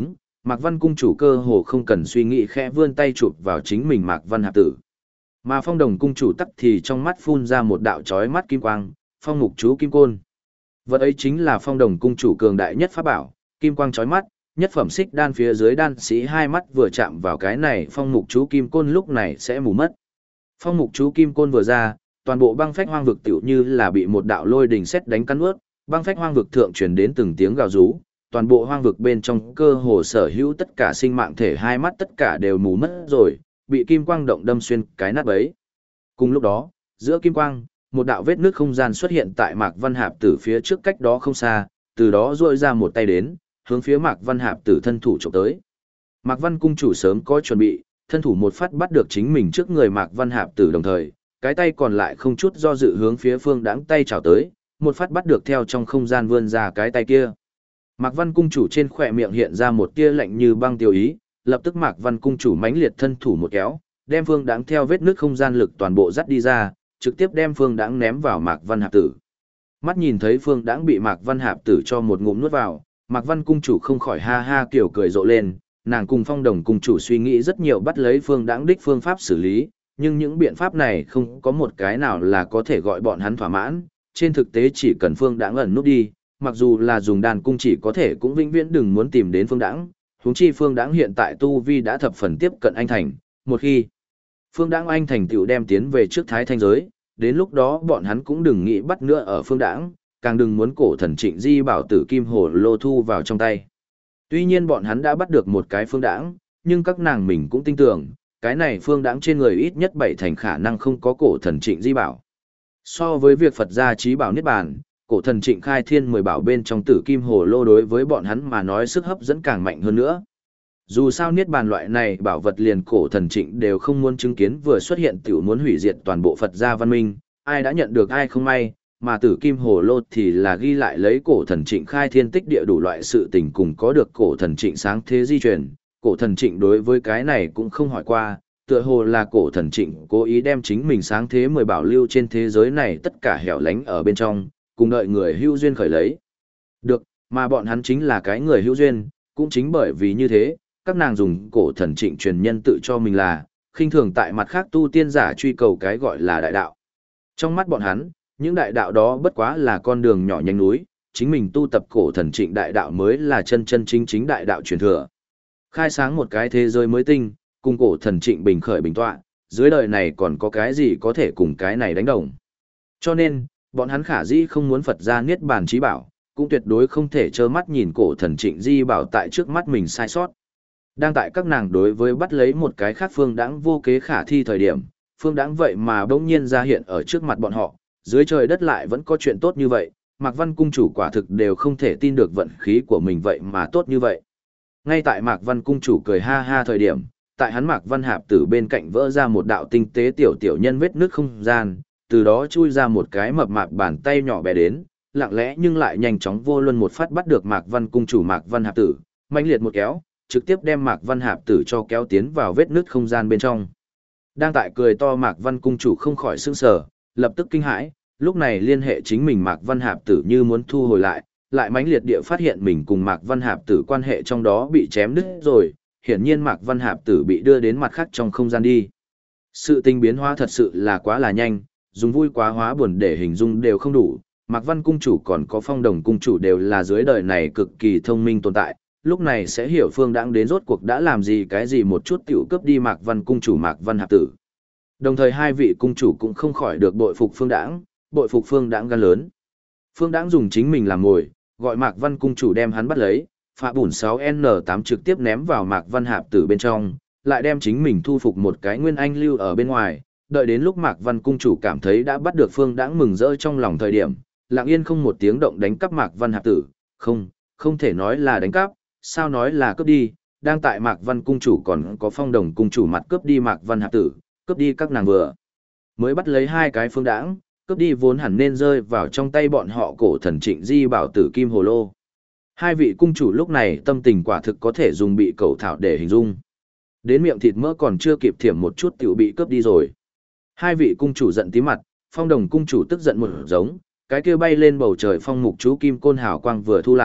Mạc Văn cung chủ cơ hồ không cần suy nghĩ khẽ vươn tay chụp vào chính mình Mạc Văn Hạp tử. Mà Phong Đồng cung chủ tắc thì trong mắt phun ra một đạo chói mắt kim quang, phong mục chú kim côn. Vật ấy chính là Phong Đồng cung chủ cường đại nhất pháp bảo, kim quang chói mắt, nhất phẩm xích đan phía dưới đan sĩ hai mắt vừa chạm vào cái này phong mục chú kim côn lúc này sẽ mù mất. Phong mục chú kim côn vừa ra, toàn bộ băng phách hoang vực tựu như là bị một đạo lôi đình sét đánh cắn ướt, băng phách hoang vực thượng truyền đến từng tiếng gào rú, toàn bộ hoang vực bên trong cơ hồ sở hữu tất cả sinh mạng thể hai mắt tất cả đều mù mất rồi, bị kim quang động đâm xuyên cái nát bấy. Cùng lúc đó, giữa kim quang, một đạo vết nước không gian xuất hiện tại Mạc Văn Hạp tử phía trước cách đó không xa, từ đó duỗi ra một tay đến, hướng phía Mạc Văn Hạp tử thân thủ chụp tới. Mạc Văn cung chủ sớm có chuẩn bị, thân thủ một phát bắt được chính mình trước người Mạc Văn Hạp tử đồng thời, cái tay còn lại không chút do dự hướng phía Phương Đãng tay chảo tới, một phát bắt được theo trong không gian vươn ra cái tay kia. Mạc Văn cung chủ trên khỏe miệng hiện ra một tia lạnh như băng tiêu ý, lập tức Mạc Văn cung chủ mãnh liệt thân thủ một kéo, đem Phương Đãng theo vết nước không gian lực toàn bộ dắt đi ra, trực tiếp đem Phương Đãng ném vào Mạc Văn Hạp tử. Mắt nhìn thấy Phương Đãng bị Mạc Văn Hạp tử cho một ngụm nuốt vào, Mạc Văn cung chủ không khỏi ha ha kiểu cười rộ lên, nàng cùng Phong Đồng cung chủ suy nghĩ rất nhiều bắt lấy Phương Đãng đích phương pháp xử lý, nhưng những biện pháp này không có một cái nào là có thể gọi bọn hắn thỏa mãn, trên thực tế chỉ cần Phương Đãng ẩn núp đi, mặc dù là dùng đàn cung chỉ có thể cũng vĩnh viễn đừng muốn tìm đến Phương Đãng, huống chi Phương Đãng hiện tại tu vi đã thập phần tiếp cận anh thành, một khi Phương Đãng anh thành tựu đem tiến về trước Thái Thanh giới, đến lúc đó bọn hắn cũng đừng nghĩ bắt nữa ở Phương Đãng, càng đừng muốn cổ thần Trịnh Di bảo tử kim hồ lô thu vào trong tay. Tuy nhiên bọn hắn đã bắt được một cái Phương Đãng, nhưng các nàng mình cũng tin tưởng, cái này Phương Đãng trên người ít nhất 7 thành khả năng không có cổ thần Trịnh Di bảo. So với việc Phật gia trí bảo niết bàn, cổ thần Trịnh khai thiên 10 bảo bên trong tử kim hồ lô đối với bọn hắn mà nói sức hấp dẫn càng mạnh hơn nữa. Dù sao niết bàn loại này bảo vật liền cổ thần Trịnh đều không muốn chứng kiến vừa xuất hiện tiểu muốn hủy diệt toàn bộ Phật gia văn minh, ai đã nhận được ai không may, mà tử kim hồ lô thì là ghi lại lấy cổ thần Trịnh khai thiên tích địa đủ loại sự tình cùng có được cổ thần Trịnh sáng thế di truyền. Cổ thần Trịnh đối với cái này cũng không hỏi qua, tựa hồ là cổ thần Trịnh cố ý đem chính mình sáng thế 10 bảo lưu trên thế giới này tất cả hẻo lánh ở bên trong, cùng đợi người hữu duyên khởi lấy. Được, mà bọn hắn chính là cái người hữu duyên, cũng chính bởi vì như thế, các nàng dùng cổ thần Trịnh truyền nhân tự cho mình là, khinh thường tại mặt khác tu tiên giả truy cầu cái gọi là đại đạo. Trong mắt bọn hắn, những đại đạo đó bất quá là con đường nhỏ nhanh núi, chính mình tu tập cổ thần Trịnh đại đạo mới là chân chân chính chính đại đạo truyền thừa. Khai sáng một cái thế giới mới tinh, cùng cổ thần Trịnh bình khởi bình tọa, dưới đời này còn có cái gì có thể cùng cái này đánh đồng. Cho nên, bọn hắn khả dĩ không muốn Phật gia niết bàn trí bảo, cũng tuyệt đối không thể trơ mắt nhìn cổ thần Trịnh Di bảo tại trước mắt mình sai sót. Đang tại các nàng đối với bắt lấy một cái khác Phương Đãng vô kế khả thi thời điểm, Phương Đãng vậy mà bỗng nhiên ra hiện ở trước mặt bọn họ, dưới trời đất lại vẫn có chuyện tốt như vậy, Mạc Văn cung chủ quả thực đều không thể tin được vận khí của mình vậy mà tốt như vậy. Ngay tại Mạc Văn cung chủ cười ha ha thời điểm, tại hắn Mạc Văn Hạp tử bên cạnh vỡ ra một đạo tinh tế tiểu tiểu nhân vết nước không gian, từ đó chui ra một cái mập mạp bàn tay nhỏ bé đến, lặng lẽ nhưng lại nhanh chóng vô luân một phát bắt được Mạc Văn cung chủ Mạc Văn Hạp tử, mãnh liệt một kéo, trực tiếp đem Mạc Văn Hạp tử cho kéo tiến vào vết nước không gian bên trong. Đang tại cười to Mạc Văn cung chủ không khỏi sửng sở, lập tức kinh hãi, lúc này liên hệ chính mình Mạc Văn Hạp tử như muốn thu hồi lại mãnh liệt địa phát hiện mình cùng Mạc Văn Hạp tử quan hệ trong đó bị chém đứt rồi, hiển nhiên Mạc Văn Hạp tử bị đưa đến mặt khác trong không gian đi. Sự tình biến hóa thật sự là quá là nhanh, dùng vui quá hóa buồn để hình dung đều không đủ, Mạc Văn cung chủ còn có Phong Đồng cung chủ đều là dưới đời này cực kỳ thông minh tồn tại, lúc này sẽ hiểu Phương Đãng đến rốt cuộc đã làm gì cái gì một chút tiểu cướp đi Mạc Văn cung chủ Mạc Văn Hạp tử. Đồng thời hai vị cung chủ cũng không khỏi được bội phục Phương Đãng, bội phục Phương Đãng gan lớn. Phương Đãng dùng chính mình làm mồi, gọi Mạc Văn cung chủ đem hắn bắt lấy, phá bùn 6N8 trực tiếp ném vào Mạc Văn Hạp tử bên trong, lại đem chính mình thu phục một cái nguyên anh lưu ở bên ngoài, đợi đến lúc Mạc Văn cung chủ cảm thấy đã bắt được Phương Đãng mừng rỡ trong lòng thời điểm, lặng yên không một tiếng động đánh cắp Mạc Văn Hạp tử, không thể nói là đánh cắp, sao nói là cướp đi, đang tại Mạc Văn cung chủ còn có Phong Đồng cung chủ mặt cướp đi Mạc Văn Hạp tử, cướp đi các nàng vừa mới bắt lấy hai cái Phương Đãng, cướp đi vốn hẳn nên rơi vào trong tay bọn họ cổ thần Trịnh Di bảo tử kim hồ lô. Hai vị cung chủ lúc này tâm tình quả thực có thể dùng bị cẩu thảo để hình dung. Đến miệng thịt mỡ còn chưa kịp thiểm một chút tiểu bị cướp đi rồi. Hai vị cung chủ giận tí mặt, Phong Đồng cung chủ tức giận một giống, cái kia bay lên bầu trời phong mục chú kim côn hào quang vừa thu lại,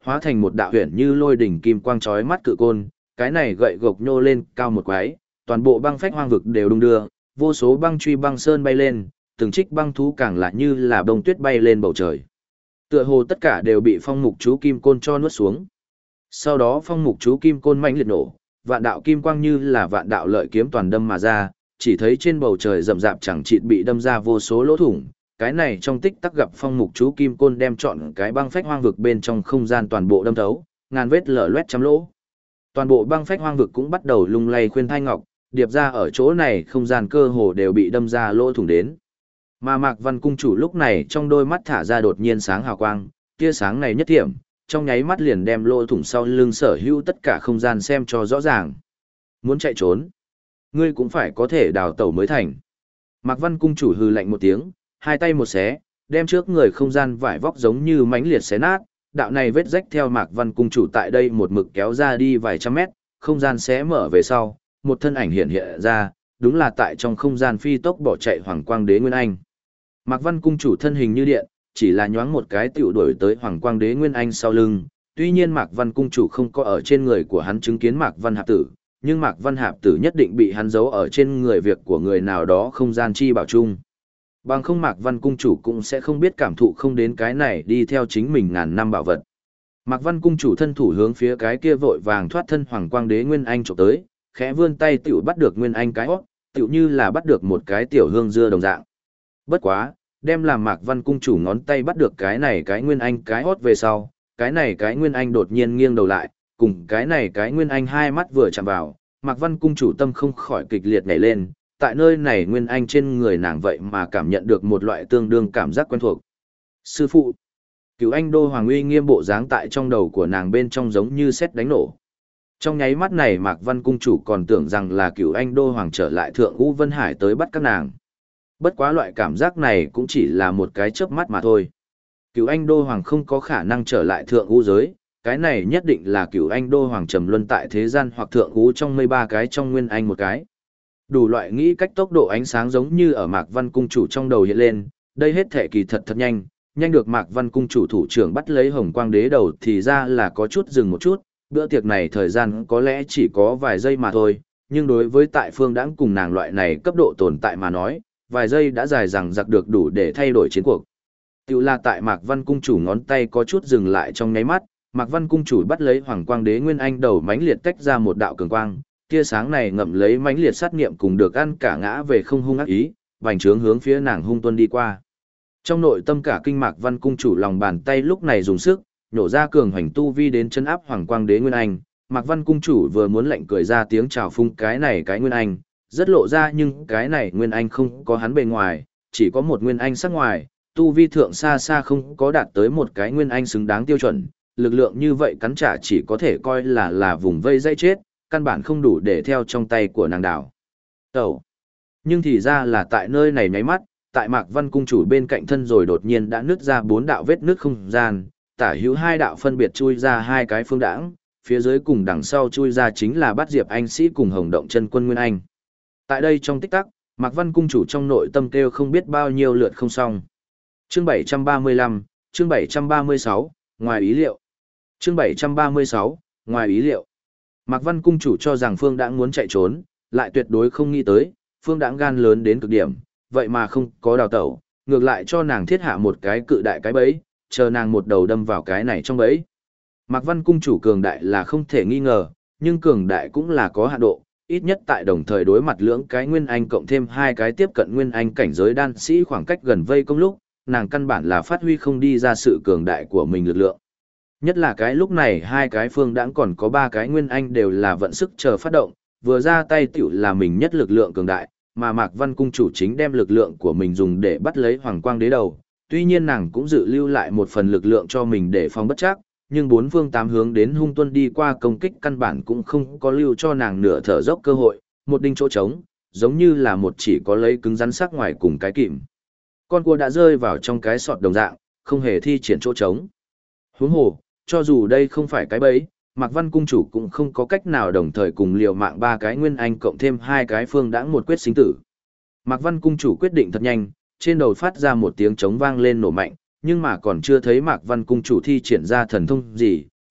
hóa thành một đạo huyền như lôi đỉnh kim quang chói mắt cự côn, cái này gậy gộc nhô lên cao một quái, toàn bộ băng phách hoang vực đều đung đưa, vô số băng truy băng sơn bay lên, từng trích băng thú càng lại như là bông tuyết bay lên bầu trời. Tựa hồ tất cả đều bị phong mục chú kim côn cho nuốt xuống. Sau đó phong mục chú kim côn mãnh liệt nổ, vạn đạo kim quang như là vạn đạo lợi kiếm toàn đâm mà ra, chỉ thấy trên bầu trời rậm rạp chẳng chịt bị đâm ra vô số lỗ thủng. Cái này trong tích tắc gặp phong mục chú kim côn đem trọn cái băng phách hoang vực bên trong không gian toàn bộ đâm thấu, ngàn vết lở loét trăm lỗ. Toàn bộ băng phách hoang vực cũng bắt đầu lung lay khuyên thai ngọc, điệp ra ở chỗ này không gian cơ hồ đều bị đâm ra lỗ thủng đến. Mà Mạc Văn cung chủ lúc này trong đôi mắt thả ra đột nhiên sáng hào quang, tia sáng này nhất thiểm, trong nháy mắt liền đem lỗ thủng sau lưng sở hữu tất cả không gian xem cho rõ ràng. Muốn chạy trốn, ngươi cũng phải có thể đào tẩu mới thành. Mạc Văn cung chủ hừ lạnh một tiếng, hai tay một xé, đem trước người không gian vải vóc giống như mãnh liệt xé nát, đạo này vết rách theo Mạc Văn cung chủ tại đây một mực kéo ra đi vài trăm mét, không gian xé mở về sau, một thân ảnh hiện hiện ra, đúng là tại trong không gian phi tốc bỏ chạy Hoàng Quang Đế Nguyên Anh. Mạc Văn cung chủ thân hình như điện, chỉ là nhoáng một cái tiểu đuổi tới Hoàng Quang Đế Nguyên Anh sau lưng, tuy nhiên Mạc Văn cung chủ không có ở trên người của hắn chứng kiến Mạc Văn Hạp Tử, nhưng Mạc Văn Hạp Tử nhất định bị hắn giấu ở trên người việc của người nào đó không gian chi bảo chung. Bằng không Mạc Văn cung chủ cũng sẽ không biết cảm thụ không đến cái này đi theo chính mình ngàn năm bảo vật. Mạc Văn cung chủ thân thủ hướng phía cái kia vội vàng thoát thân Hoàng Quang Đế Nguyên Anh chụp tới, khẽ vươn tay tiểu bắt được Nguyên Anh cái hót, tiểu như là bắt được một cái tiểu hương dưa đồng dạng. Bất quá, đem làm Mạc Văn cung chủ ngón tay bắt được cái này cái Nguyên Anh cái hót về sau, cái này cái Nguyên Anh đột nhiên nghiêng đầu lại, cùng cái này cái Nguyên Anh hai mắt vừa chạm vào, Mạc Văn cung chủ tâm không khỏi kịch liệt nhảy lên, tại nơi này Nguyên Anh trên người nàng vậy mà cảm nhận được một loại tương đương cảm giác quen thuộc. Sư phụ, Cửu Anh Đô Hoàng uy nghiêm bộ dáng tại trong đầu của nàng bên trong giống như sét đánh nổ. Trong nháy mắt này Mạc Văn cung chủ còn tưởng rằng là Cửu Anh Đô Hoàng trở lại Thượng U Vân Hải tới bắt các nàng. Bất quá loại cảm giác này cũng chỉ là một cái chớp mắt mà thôi. Cửu Anh Đô Hoàng không có khả năng trở lại Thượng U giới, cái này nhất định là Cửu Anh Đô Hoàng trầm luân tại thế gian hoặc Thượng U trong 13 cái trong Nguyên Anh một cái. Đủ loại nghĩ cách tốc độ ánh sáng giống như ở Mạc Văn cung chủ trong đầu hiện lên, đây hết thể kỳ thật thật nhanh, nhanh được Mạc Văn cung chủ thủ trưởng bắt lấy Hồng Quang Đế đầu thì ra là có chút dừng một chút, bữa tiệc này thời gian có lẽ chỉ có vài giây mà thôi, nhưng đối với tại phương đãng cùng nàng loại này cấp độ tồn tại mà nói, vài giây đã dài dằng dặc được đủ để thay đổi chiến cuộc. Tiểu là tại Mạc Văn cung chủ ngón tay có chút dừng lại trong nháy mắt, Mạc Văn cung chủ bắt lấy Hoàng Quang Đế Nguyên Anh đầu mãnh liệt tách ra một đạo cường quang, tia sáng này ngậm lấy mãnh liệt sát nghiệm cùng được ăn cả ngã về không hung ác ý, bành trướng hướng phía nàng hung tuân đi qua. Trong nội tâm cả kinh Mạc Văn cung chủ lòng bàn tay lúc này dùng sức, nhổ ra cường hoành tu vi đến chân áp Hoàng Quang Đế Nguyên Anh. Mạc Văn cung chủ vừa muốn lạnh cười ra tiếng chào phung cái này cái Nguyên Anh, rất lộ ra nhưng cái này Nguyên Anh không có hắn bề ngoài, chỉ có một Nguyên Anh sắc ngoài, tu vi thượng xa xa không có đạt tới một cái Nguyên Anh xứng đáng tiêu chuẩn, lực lượng như vậy cắn trả chỉ có thể coi là vùng vây dây chết, căn bản không đủ để theo trong tay của nàng đảo. Tẩu. Nhưng thì ra là tại nơi này nháy mắt, tại Mạc Văn cung chủ bên cạnh thân rồi đột nhiên đã nứt ra 4 đạo vết nứt không gian, tả hữu 2 đạo phân biệt chui ra 2 cái phương đãng, phía dưới cùng đằng sau chui ra chính là Bát Diệp Anh Sĩ cùng Hồng Động Chân Quân Nguyên Anh. Tại đây trong tích tắc, Mạc Văn cung chủ trong nội tâm kêu không biết bao nhiêu lượt không xong. Chương 735, chương 736, ngoài ý liệu. Chương 736, ngoài ý liệu. Mạc Văn cung chủ cho rằng Phương Đãng muốn chạy trốn, lại tuyệt đối không nghĩ tới, Phương Đãng gan lớn đến cực điểm, vậy mà không có đào tẩu, ngược lại cho nàng thiết hạ một cái cự đại cái bẫy, chờ nàng một đầu đâm vào cái này trong bẫy. Mạc Văn cung chủ cường đại là không thể nghi ngờ, nhưng cường đại cũng là có hạn độ, ít nhất tại đồng thời đối mặt lưỡng cái Nguyên Anh cộng thêm 2 cái tiếp cận Nguyên Anh cảnh giới đan sĩ khoảng cách gần vây công lúc, nàng căn bản là phát huy không đi ra sự cường đại của mình lực lượng. Nhất là cái lúc này 2 cái Phương Đãng còn có 3 cái Nguyên Anh đều là vận sức chờ phát động, vừa ra tay tiểu là mình nhất lực lượng cường đại, mà Mạc Văn cung chủ chính đem lực lượng của mình dùng để bắt lấy Hoàng Quang Đế đầu. Tuy nhiên nàng cũng dự lưu lại một phần lực lượng cho mình để phòng bất trắc, nhưng 4 phương 8 hướng đến hung tuân đi qua công kích căn bản cũng không có lưu cho nàng nửa thở dốc cơ hội, một đinh chỗ trống, giống như là một chỉ có lấy cứng rắn sắc ngoài cùng cái kìm. Con cua đã rơi vào trong cái sọt đồng dạng, không hề thi triển chỗ trống. Huống hồ, cho dù đây không phải cái bẫy, Mạc Văn cung chủ cũng không có cách nào đồng thời cùng liều mạng 3 cái Nguyên Anh cộng thêm 2 cái Phương Đãng một quyết sinh tử. Mạc Văn cung chủ quyết định thật nhanh, trên đầu phát ra một tiếng trống vang lên nổ mạnh, nhưng mà còn chưa thấy Mạc Văn cung chủ thi triển ra thần thông gì,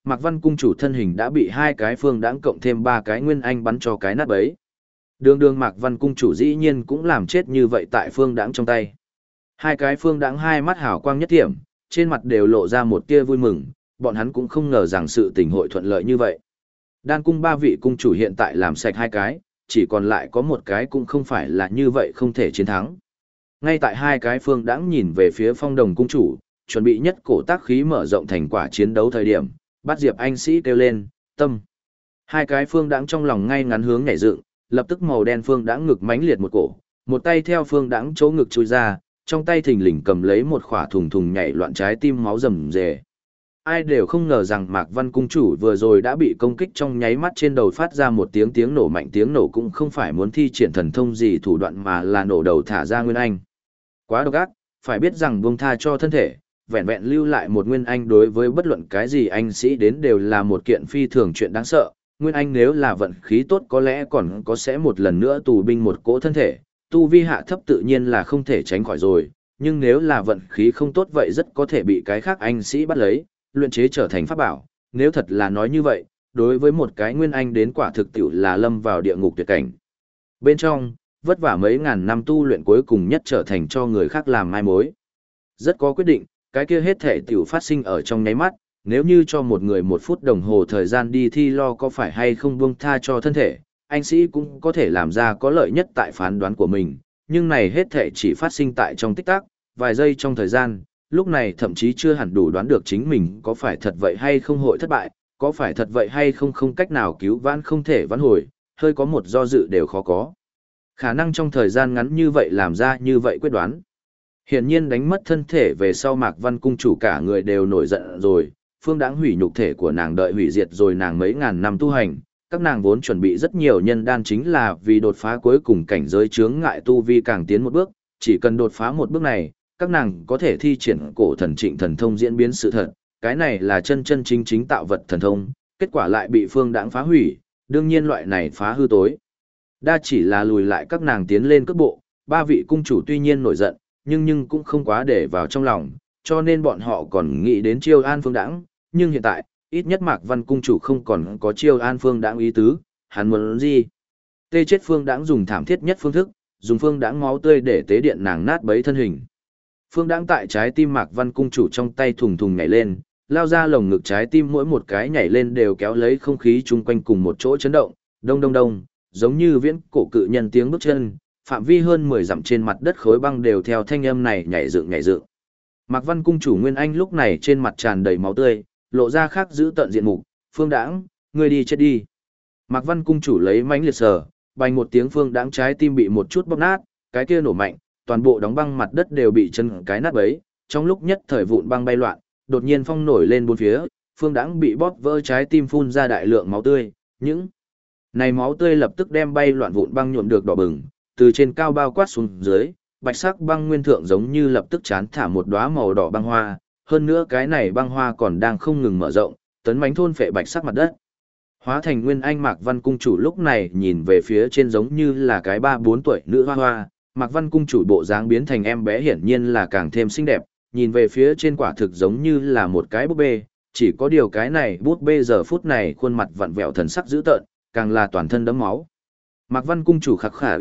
Mạc Văn cung chủ thân hình đã bị hai cái phương đãng cộng thêm ba cái nguyên anh bắn cho cái nát bấy. Đường đường Mạc Văn cung chủ dĩ nhiên cũng làm chết như vậy tại phương đãng trong tay. Hai cái phương đãng hai mắt hào quang nhất thiểm, trên mặt đều lộ ra một tia vui mừng, bọn hắn cũng không ngờ rằng sự tình hội thuận lợi như vậy. Đan cung ba vị cung chủ hiện tại làm sạch hai cái, chỉ còn lại có một cái cũng không phải là như vậy không thể chiến thắng. Ngay tại hai cái phương đãng nhìn về phía Phong Đồng cung chủ, chuẩn bị nhất cổ tác khí mở rộng thành quả chiến đấu thời điểm, Bát Diệp anh sĩ kêu lên, tâm. Hai cái phương đãng trong lòng ngay ngắn hướng nhảy dựng, lập tức màu đen phương đãng ngực mãnh liệt một cổ, một tay theo phương đãng chỗ ngực chui ra, trong tay thình lình cầm lấy một khỏa thùng thùng nhảy loạn trái tim máu rầm rề. Ai đều không ngờ rằng Mạc Văn cung chủ vừa rồi đã bị công kích trong nháy mắt trên đầu phát ra một tiếng nổ mạnh, tiếng nổ cũng không phải muốn thi triển thần thông gì thủ đoạn mà là nổ đầu thả ra nguyên anh. Quá độc ác, phải biết rằng buông tha cho thân thể, vẹn vẹn lưu lại một nguyên anh đối với bất luận cái gì anh sĩ đến đều là một kiện phi thường chuyện đáng sợ. Nguyên anh nếu là vận khí tốt có lẽ còn có sẽ một lần nữa tù binh một cỗ thân thể, tu vi hạ thấp tự nhiên là không thể tránh khỏi rồi, nhưng nếu là vận khí không tốt vậy rất có thể bị cái khác anh sĩ bắt lấy, luyện chế trở thành pháp bảo. Nếu thật là nói như vậy, đối với một cái nguyên anh đến quả thực tiểu là lâm vào địa ngục tuyệt cảnh. Bên trong, vất vả mấy ngàn năm tu luyện cuối cùng nhất trở thành cho người khác làm mai mối. Rất có quyết định, cái kia hết thể tiểu phát sinh ở trong nháy mắt, nếu như cho một người 1 phút đồng hồ thời gian đi thi lo có phải hay không buông tha cho thân thể, anh sĩ cũng có thể làm ra có lợi nhất tại phán đoán của mình, nhưng này hết thể chỉ phát sinh tại trong tích tắc, vài giây trong thời gian, lúc này thậm chí chưa hẳn đủ đoán được chính mình có phải thật vậy hay không hội thất bại, có phải thật vậy hay không không cách nào cứu vãn không thể vãn hồi, hơi có một do dự đều khó có. Khả năng trong thời gian ngắn như vậy làm ra như vậy quyết đoán. Hiển nhiên đánh mất thân thể về sau Mạc Văn cung chủ cả người đều nổi giận rồi, phương đãng hủy nhục thể của nàng đợi hủy diệt rồi nàng mấy ngàn năm tu hành, các nàng vốn chuẩn bị rất nhiều nhân đan chính là vì đột phá cuối cùng cảnh giới chướng ngại tu vi càng tiến một bước, chỉ cần đột phá một bước này, các nàng có thể thi triển cổ thần trịnh thần thông diễn biến sự thật, cái này là chân chân chính chính tạo vật thần thông, kết quả lại bị phương đãng phá hủy, đương nhiên loại này phá hư tối. Đa chỉ là lùi lại các nàng tiến lên cước bộ, ba vị cung chủ tuy nhiên nổi giận, nhưng cũng không quá để vào trong lòng, cho nên bọn họ còn nghĩ đến chiêu an phương đãng, nhưng hiện tại, ít nhất Mạc Văn cung chủ không còn có chiêu an phương đãng ý tứ, hắn muốn gì? Tê chết phương đãng dùng thảm thiết nhất phương thức, dùng phương đãng máu tươi để tế điện nàng nát bấy thân hình. Phương đãng tại trái tim Mạc Văn cung chủ trong tay thùng thùng nhảy lên, lao ra lồng ngực trái tim mỗi một cái nhảy lên đều kéo lấy không khí chung quanh cùng một chỗ chấn động, đông đông đông, giống như viễn cổ cự nhân tiếng bước chân, phạm vi hơn 10 dặm trên mặt đất khối băng đều theo thanh âm này nhảy dựng nhảy dựng. Mạc Văn cung chủ Nguyên Anh lúc này trên mặt tràn đầy máu tươi, lộ ra khác giữ tận diện mục, "Phương Đãng, ngươi đi chết đi." Mạc Văn cung chủ lấy mãnh liệt sờ, bành một tiếng Phương Đãng trái tim bị một chút bóp nát, cái kia nổ mạnh, toàn bộ đóng băng mặt đất đều bị chân cái nát bấy, trong lúc nhất thời vụn băng bay loạn, đột nhiên phong nổi lên bốn phía, Phương Đãng bị bóp vỡ trái tim phun ra đại lượng máu tươi, những này máu tươi lập tức đem bay loạn vụn băng nhuộm được đỏ bừng, từ trên cao bao quát xuống dưới, bạch sắc băng nguyên thượng giống như lập tức chán thả một đóa màu đỏ băng hoa, hơn nữa cái này băng hoa còn đang không ngừng mở rộng, tấn mãnh thôn phệ bạch sắc mặt đất. Hóa thành Nguyên Anh Mạc Văn cung chủ lúc này nhìn về phía trên giống như là cái 3-4 tuổi nữ hoa hoa, Mạc Văn cung chủ bộ dáng biến thành em bé hiển nhiên là càng thêm xinh đẹp, nhìn về phía trên quả thực giống như là một cái búp bê, chỉ có điều cái này búp bê giờ phút này khuôn mặt vặn vẹo thần sắc dữ tợn, càng là toàn thân đẫm máu. Mạc Văn cung chủ khặc khả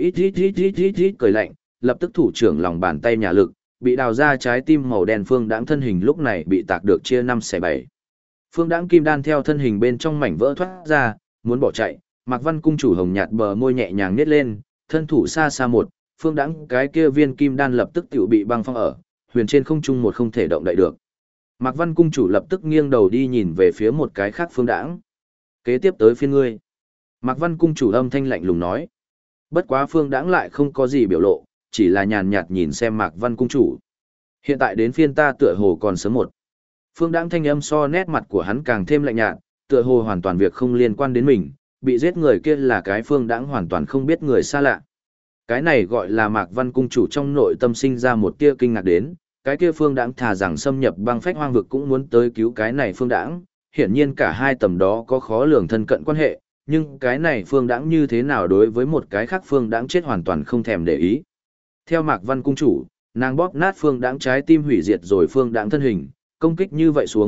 ít cười lạnh, lập tức thủ trưởng lòng bàn tay nhà lực, bị đào ra trái tim màu đen Phương Đãng thân hình lúc này bị tạc được chia 5/7. Phương Đãng kim đan theo thân hình bên trong mảnh vỡ thoát ra, muốn bỏ chạy, Mạc Văn cung chủ hồng nhạt bờ môi nhẹ nhàng nhếch lên, thân thủ xa xa một, Phương Đãng cái kia viên kim đan lập tức tiểu bị băng phong ở, huyền trên không trung một không thể động đậy được. Mạc Văn cung chủ lập tức nghiêng đầu đi nhìn về phía một cái khác Phương Đãng. Kế tiếp tới phiên ngươi. Mạc Văn cung chủ âm thanh lạnh lùng nói. Bất quá Phương Đãng lại không có gì biểu lộ, chỉ là nhàn nhạt nhìn xem Mạc Văn cung chủ. Hiện tại đến phiên ta tựa hồ còn sớm một. Phương Đãng thanh âm so nét mặt của hắn càng thêm lạnh nhạt, tựa hồ hoàn toàn việc không liên quan đến mình, bị giết người kia là cái Phương Đãng hoàn toàn không biết người xa lạ. Cái này gọi là Mạc Văn cung chủ trong nội tâm sinh ra một tia kinh ngạc đến, cái kia Phương Đãng thà rằng xâm nhập băng phách hoang vực cũng muốn tới cứu cái này Phương Đãng, hiển nhiên cả hai tầm đó có khó lường thân cận quan hệ, nhưng cái này Phương Đãng như thế nào đối với một cái khác Phương Đãng chết hoàn toàn không thèm để ý. Theo Mạc Văn cung chủ, nàng bóp nát Phương Đãng trái tim hủy diệt rồi Phương Đãng thân hình, công kích như vậy xuống,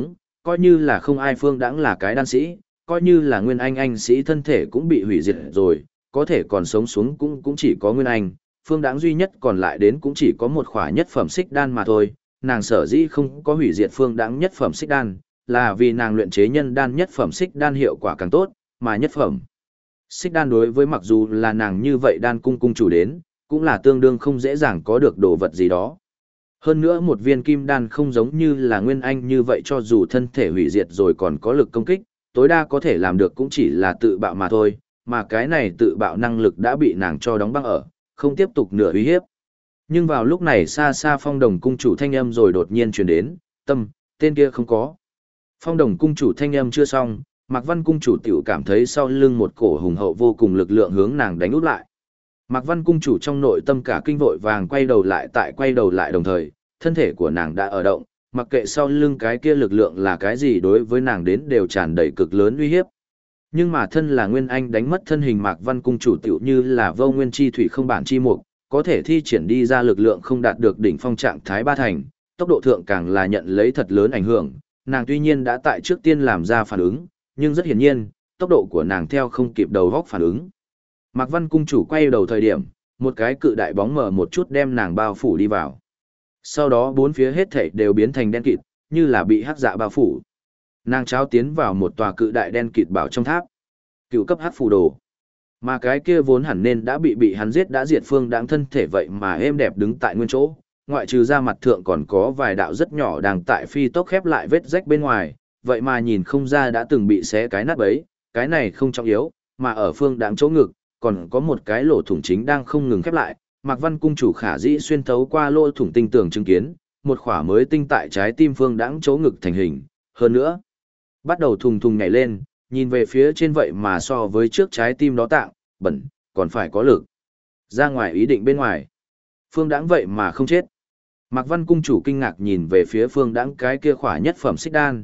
Coi như là không ai Phương Đãng là cái đan sĩ, coi như là Nguyên Anh sĩ thân thể cũng bị hủy diệt rồi, có thể còn sống xuống cũng chỉ có Nguyên Anh, Phương Đãng duy nhất còn lại đến cũng chỉ có một khỏa nhất phẩm xích đan mà thôi, nàng sở dĩ không có hủy diệt Phương Đãng nhất phẩm xích đan, là vì nàng luyện chế nhân đan nhất phẩm xích đan hiệu quả càng tốt, mà nhất phẩm xích đan đối với mặc dù là nàng như vậy đan cung cung chủ đến, cũng là tương đương không dễ dàng có được đồ vật gì đó. Hơn nữa một viên kim đan không giống như là Nguyên Anh như vậy cho dù thân thể hủy diệt rồi còn có lực công kích, tối đa có thể làm được cũng chỉ là tự bạo mà thôi, mà cái này tự bạo năng lực đã bị nàng cho đóng băng ở, không tiếp tục nửa uy hiếp. Nhưng vào lúc này xa xa Phong Đồng cung chủ thanh âm rồi đột nhiên truyền đến, tâm, tên kia không có. Phong Đồng cung chủ thanh âm chưa xong, Mạc Văn cung chủ tiểu cảm thấy sau lưng một cổ hùng hậu vô cùng lực lượng hướng nàng đánh úp lại. Mạc Văn cung chủ trong nội tâm cả kinh vội vàng quay đầu lại đồng thời, thân thể của nàng đã ở động, mặc kệ sau lưng cái kia lực lượng là cái gì đối với nàng đến đều tràn đầy cực lớn uy hiếp. Nhưng mà thân là Nguyên Anh đánh mất thân hình Mạc Văn cung chủ tiểu như là vô nguyên chi thủy không bản chi mục, có thể thi triển đi ra lực lượng không đạt được đỉnh phong trạng thái ba thành, tốc độ thượng càng là nhận lấy thật lớn ảnh hưởng, nàng tuy nhiên đã tại trước tiên làm ra phản ứng, nhưng rất hiển nhiên, tốc độ của nàng theo không kịp đầu góc phản ứng. Mạc Văn cung chủ quay đầu thời điểm, một cái cự đại bóng mở một chút đem nàng bao phủ đi vào. Sau đó bốn phía hết thảy đều biến thành đen kịt, như là bị hắc dạ bao phủ. Nàng cháo tiến vào một tòa cự đại đen kịt bảo trong tháp. Cựu cấp hắc phù đồ. Mà cái kia vốn hẳn nên đã bị hắn giết đã diệt Phương Đãng thân thể vậy mà êm đẹp đứng tại nguyên chỗ, ngoại trừ ra mặt thượng còn có vài đạo rất nhỏ đang tại phi tốc khép lại vết rách bên ngoài, vậy mà nhìn không ra đã từng bị xé cái nát bấy, cái này không trọng yếu, mà ở Phương Đãng chỗ ngực, còn có một cái lỗ thủng chính đang không ngừng khép lại, Mạc Văn cung chủ khả dĩ xuyên thấu qua lỗ thủng tinh tường chứng kiến, một khỏa mới tinh tại trái tim Phương Đãng chỗ ngực thành hình, hơn nữa, bắt đầu thùng thùng nhảy lên, nhìn về phía trên vậy mà so với trước trái tim đó tạng, bẩn, còn phải có lực. Ra ngoài ý định bên ngoài, Phương Đãng vậy mà không chết. Mạc Văn cung chủ kinh ngạc nhìn về phía Phương Đãng cái kia khỏa nhất phẩm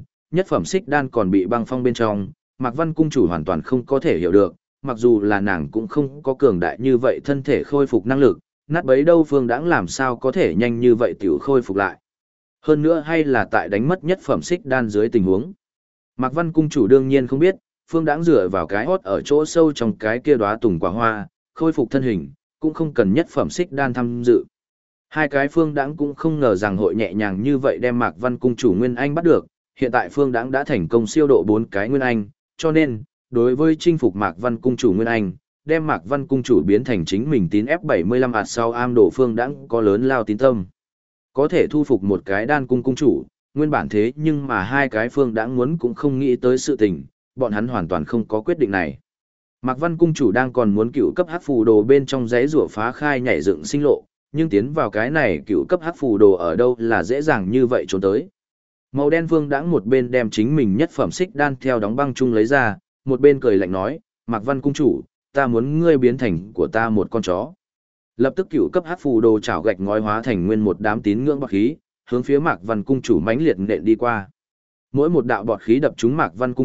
xích đan còn bị băng phong bên trong, Mạc Văn cung chủ hoàn toàn không có thể hiểu được, mặc dù là nàng cũng không có cường đại như vậy thân thể khôi phục năng lực, nát bấy đâu Phương Đãng làm sao có thể nhanh như vậy tiểu khôi phục lại. Hơn nữa hay là tại đánh mất nhất phẩm xích đan dưới tình huống. Mạc Văn cung chủ đương nhiên không biết, Phương Đãng dựa vào cái hót ở chỗ sâu trong cái kia đóa tùng quả hoa, khôi phục thân hình, cũng không cần nhất phẩm xích đan tham dự. Hai cái Phương Đãng cũng không ngờ rằng hội nhẹ nhàng như vậy đem Mạc Văn cung chủ Nguyên Anh bắt được, hiện tại Phương Đãng đã thành công siêu độ 4 cái Nguyên Anh, cho nên, đối với chinh phục Mạc Văn cung chủ Nguyên Anh, đem Mạc Văn cung chủ biến thành chính mình tín F75 ạt sau am đổ Phương Đãng có lớn lao tín tâm. Có thể thu phục một cái đan cung cung chủ, nguyên bản thế nhưng mà hai cái Phương Đãng muốn cũng không nghĩ tới sự tình, bọn hắn hoàn toàn không có quyết định này. Mạc Văn cung chủ đang còn muốn cựu cấp hắc phù đồ bên trong giấy rủa phá khai nhảy dựng sinh lộ, nhưng tiến vào cái này cựu cấp hắc phù đồ ở đâu là dễ dàng như vậy trốn tới. Màu đen Phương Đãng một bên đem chính mình nhất phẩm xích đan theo đóng băng chung lấy ra, một bên cười lạnh nói, Mạc Văn cung chủ, ta muốn ngươi biến thành của ta một con chó. Lập tức cựu cấp hắc phù đồ chảo gạch ngói hóa thành nguyên một đám tín ngưỡng bọt khí, hướng phía Mạc Văn cung chủ mãnh liệt nện đi qua. Mỗi một đạo bọt khí đập trúng Mạc Văn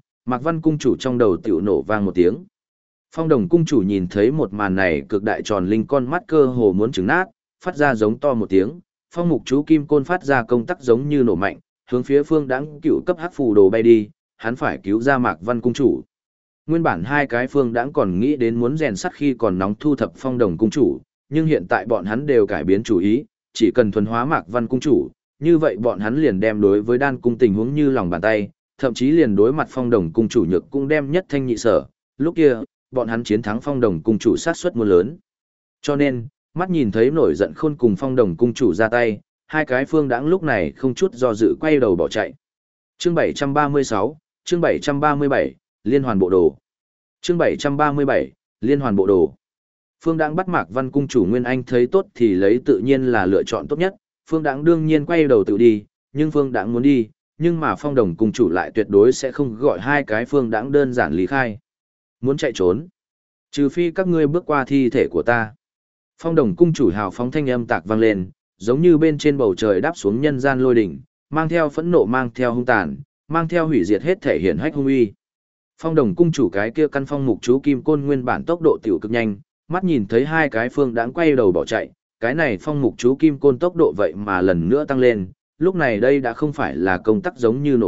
cung chủ trong đầu tiểu nổ vang một tiếng. Phong Đồng cung chủ nhìn thấy một màn này cực đại tròn linh con mắt cơ hồ muốn trứng nát, phát ra giống to một tiếng, phong mục chú kim côn phát ra công tắc giống như nổ mạnh, hướng phía Phương Đãng cựu cấp hắc phù đồ bay đi, hắn phải cứu ra Mạc Văn cung chủ. Nguyên bản hai cái Phương Đãng còn nghĩ đến muốn rèn sắt khi còn nóng thu thập Phong Đồng cung chủ, nhưng hiện tại bọn hắn đều cải biến chủ ý, chỉ cần thuần hóa Mạc Văn cung chủ, như vậy bọn hắn liền đem đối với đan cung tình huống như lòng bàn tay, thậm chí liền đối mặt Phong Đồng cung chủ nhược cũng đem nhất thanh nhị sở, lúc kia, bọn hắn chiến thắng Phong Đồng cung chủ sát suất muôn lớn. Cho nên, mắt nhìn thấy nổi giận khôn cùng Phong Đồng cung chủ ra tay, hai cái Phương Đãng lúc này không chút do dự quay đầu bỏ chạy. Chương 736, chương 737, Liên hoàn bộ đồ. Chương 737, Liên hoàn bộ đồ. Phương Đãng bắt Mạc Văn cung chủ Nguyên Anh thấy tốt thì lấy tự nhiên là lựa chọn tốt nhất, Phương Đãng đương nhiên quay đầu tự đi, nhưng Phương Đãng muốn đi, nhưng mà Phong Đồng cung chủ lại tuyệt đối sẽ không gọi hai cái Phương Đãng đơn giản lý khai. Muốn chạy trốn, trừ phi các ngươi bước qua thi thể của ta. Phong Đồng cung chủ hào phóng thanh âm tạc vang lên, giống như bên trên bầu trời đáp xuống nhân gian lôi đỉnh, mang theo phẫn nộ, mang theo hung tàn, mang theo hủy diệt hết thể hiện hách hung uy. Phong Đồng cung chủ cái kia căn phong mục chú kim côn nguyên bản tốc độ tiểu cực nhanh, mắt nhìn thấy hai cái Phương Đãng quay đầu bỏ chạy, cái này phong mục chú kim côn tốc độ vậy mà lần nữa tăng lên, lúc này đây đã không phải là công tắc giống như nổ mạnh,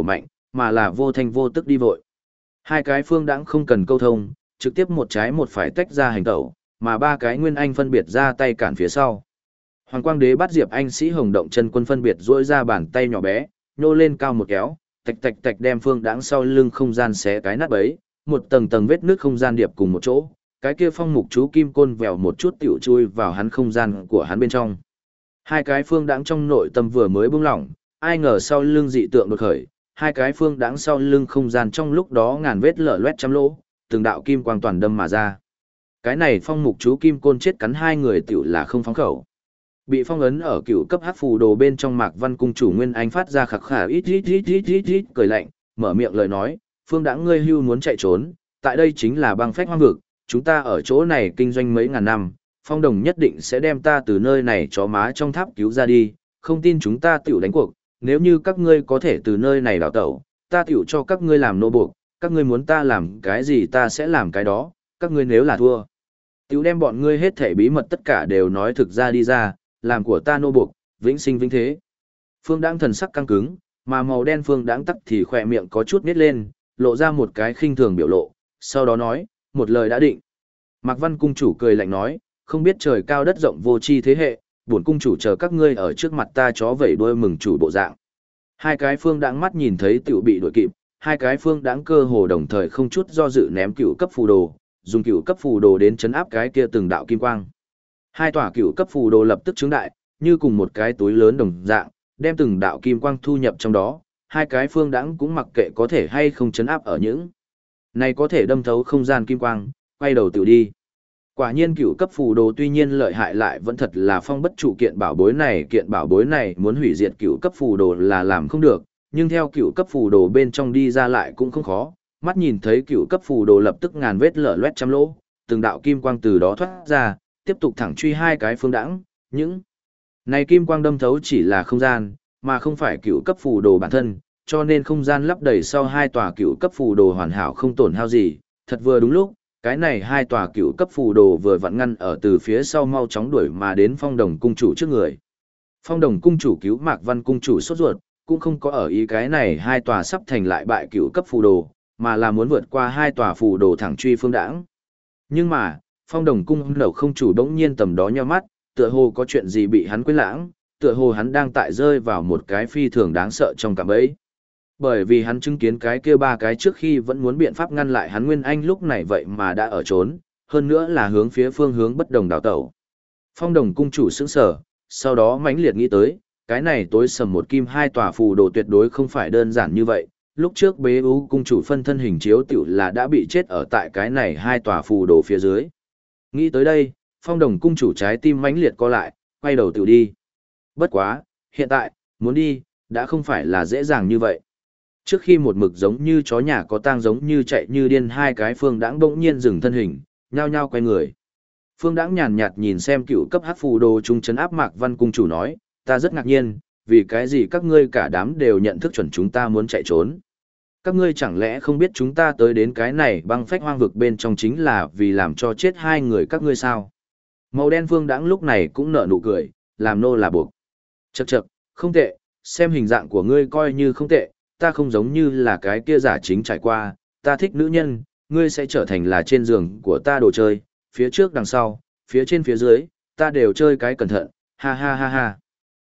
mà là vô thanh vô tức đi vội. Hai cái phương đãng không cần câu thông, trực tiếp một trái một phải tách ra hành tẩu, mà ba cái nguyên anh phân biệt ra tay cản phía sau. Hoàng Quang Đế bắt Diệp Anh Sĩ Hồng Động chân quân phân biệt duỗi ra bàn tay nhỏ bé, nhô lên cao một kéo, tạch tạch tạch đem phương đãng sau lưng không gian xé cái nát bấy, một tầng tầng vết nước không gian điệp cùng một chỗ, cái kia phong mục chú kim côn vèo một chút tiểu chui vào hắn không gian của hắn bên trong. Hai cái phương đãng trong nội tâm vừa mới buông lỏng, ai ngờ sau lưng dị tượng đột khởi, hai cái phương đãng sau lưng không gian trong lúc đó ngàn vết lở loét trăm lỗ, từng đạo kim quang toàn đâm mà ra. Cái này phong mục chú kim côn chết cắn hai người tiểu là không phóng khẩu. Bị phong ấn ở cựu cấp hắc phù đồ bên trong Mạc Văn cung chủ Nguyên Anh phát ra khạc khà ít cười lạnh, mở miệng lời nói, phương đãng ngươi hưu muốn chạy trốn, tại đây chính là băng phách hoang vực, chúng ta ở chỗ này kinh doanh mấy ngàn năm, phong đồng nhất định sẽ đem ta từ nơi này chó má trong tháp cứu ra đi, không tin chúng ta tiểu đánh cuộc, nếu như các ngươi có thể từ nơi này đào tẩu, ta tiểu cho các ngươi làm nô buộc, các ngươi muốn ta làm cái gì ta sẽ làm cái đó, các ngươi nếu là thua, tiểu đem bọn ngươi hết thảy bí mật tất cả đều nói thực ra đi ra, làm của ta nô buộc, vĩnh sinh vĩnh thế. Phương Đãng thần sắc căng cứng, mà màu đen Phương Đãng tắc thì khỏe miệng có chút nít lên, lộ ra một cái khinh thường biểu lộ, sau đó nói, một lời đã định. Mạc Văn cung chủ cười lạnh nói, không biết trời cao đất rộng vô tri thế hệ, bổn cung chủ chờ các ngươi ở trước mặt ta chó vẩy đuôi mừng chủ bộ dạng. Hai cái Phương Đãng mắt nhìn thấy tiểu bị đuổi kịp, hai cái Phương Đãng cơ hồ đồng thời không chút do dự ném cựu cấp phù đồ, dùng cựu cấp phù đồ đến chấn áp cái kia từng đạo kim quang. Hai tòa cựu cấp phù đồ lập tức trướng đại, như cùng một cái túi lớn đồng dạng, đem từng đạo kim quang thu nhập trong đó, hai cái Phương Đãng cũng mặc kệ có thể hay không chấn áp ở những này có thể đâm thấu không gian kim quang, quay đầu tự đi. Quả nhiên cựu cấp phù đồ tuy nhiên lợi hại lại vẫn thật là phong bất trụ kiện bảo bối này muốn hủy diệt cựu cấp phù đồ là làm không được, nhưng theo cựu cấp phù đồ bên trong đi ra lại cũng không khó, mắt nhìn thấy cựu cấp phù đồ lập tức ngàn vết lở loét trăm lỗ, từng đạo kim quang từ đó thoát ra, tiếp tục thẳng truy hai cái Phương Đãng, những này kim quang đâm thấu chỉ là không gian, mà không phải cựu cấp phù đồ bản thân, cho nên không gian lấp đầy sau hai tòa cựu cấp phù đồ hoàn hảo không tổn hao gì, thật vừa đúng lúc, cái này hai tòa cựu cấp phù đồ vừa vặn ngăn ở từ phía sau mau chóng đuổi mà đến Phong Đồng cung chủ trước người. Phong Đồng cung chủ cứu Mạc Văn cung chủ sốt ruột, cũng không có ở ý cái này hai tòa sắp thành lại bại cựu cấp phù đồ, mà là muốn vượt qua hai tòa phù đồ thẳng truy Phương Đãng. Nhưng mà, Phong Đồng cung đầu không chủ đống nhiên tầm đó nheo mắt, tựa hồ có chuyện gì bị hắn quên lãng, tựa hồ hắn đang tại rơi vào một cái phi thường đáng sợ trong cạm bẫy. Bởi vì hắn chứng kiến cái kia ba cái trước khi vẫn muốn biện pháp ngăn lại hắn Nguyên Anh lúc này vậy mà đã ở trốn, hơn nữa là hướng phía phương hướng bất đồng đào tẩu. Phong Đồng cung chủ sững sờ, sau đó mãnh liệt nghĩ tới, cái này tối sầm một kim hai tòa phù đồ tuyệt đối không phải đơn giản như vậy. Lúc trước Bế Ú cung chủ phân thân hình chiếu tiểu là đã bị chết ở tại cái này hai tòa phù đồ phía dưới. Nghĩ tới đây, Phong Đồng cung chủ trái tim mãnh liệt co lại, quay đầu tiểu đi. Bất quá, hiện tại, muốn đi, đã không phải là dễ dàng như vậy. Trước khi một mực giống như chó nhà có tang giống như chạy như điên hai cái Phương Đãng bỗng nhiên dừng thân hình, nhao nhao quay người. Phương Đãng nhàn nhạt nhìn xem cựu cấp hắc phù đồ trung trấn áp Mạc Văn cung chủ nói, ta rất ngạc nhiên, vì cái gì các ngươi cả đám đều nhận thức chuẩn chúng ta muốn chạy trốn. Các ngươi chẳng lẽ không biết chúng ta tới đến cái này băng phách hoang vực bên trong chính là vì làm cho chết hai người các ngươi sao? Màu đen Phương Đãng lúc này cũng nở nụ cười, làm nô là buộc. Chậc chậc, không tệ, xem hình dạng của ngươi coi như không tệ, ta không giống như là cái kia giả chính trải qua, ta thích nữ nhân, ngươi sẽ trở thành là trên giường của ta đồ chơi, phía trước đằng sau, phía trên phía dưới, ta đều chơi cái cẩn thận, ha ha ha ha.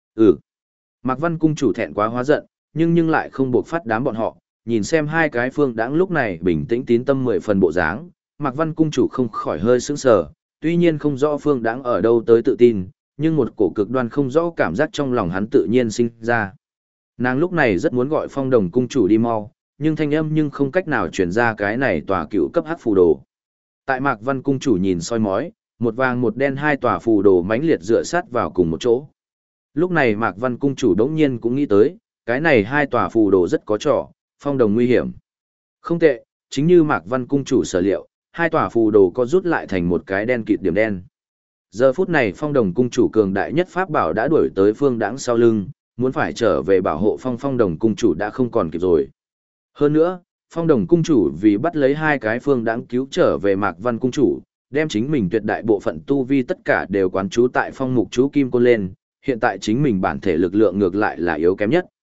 Mạc Văn cung chủ thẹn quá hóa giận, nhưng lại không buộc phát đám bọn họ, nhìn xem hai cái Phương Đãng lúc này bình tĩnh tín tâm 10 phần bộ dáng, Mạc Văn cung chủ không khỏi hơi sững sờ, tuy nhiên không rõ Phương Đãng ở đâu tới tự tin, nhưng một cổ cực đoan không rõ cảm giác trong lòng hắn tự nhiên sinh ra. Nàng lúc này rất muốn gọi Phong Đồng cung chủ đi mau, nhưng thanh âm nhưng không cách nào truyền ra cái này tòa cựu cấp hắc phù đồ. Tại Mạc Văn cung chủ nhìn soi mói, một vàng một đen hai tòa phù đồ mãnh liệt dựa sát vào cùng một chỗ. Lúc này Mạc Văn cung chủ đống nhiên cũng nghĩ tới, cái này hai tòa phù đồ rất có trò, Phong Đồng nguy hiểm. Không tệ, chính như Mạc Văn cung chủ sở liệu, hai tòa phù đồ có rút lại thành một cái đen kịt điểm đen. Giờ phút này Phong Đồng cung chủ cường đại nhất pháp bảo đã đuổi tới Phương Đãng sau lưng, muốn phải trở về bảo hộ Phong Đồng cung chủ đã không còn kịp rồi. Hơn nữa, Phong Đồng cung chủ vì bắt lấy hai cái Phương Đãng cứu trở về Mạc Văn cung chủ, đem chính mình tuyệt đại bộ phận tu vi tất cả đều quán trú tại Phong Mục chú Kim Côn lên, hiện tại chính mình bản thể lực lượng ngược lại là yếu kém nhất.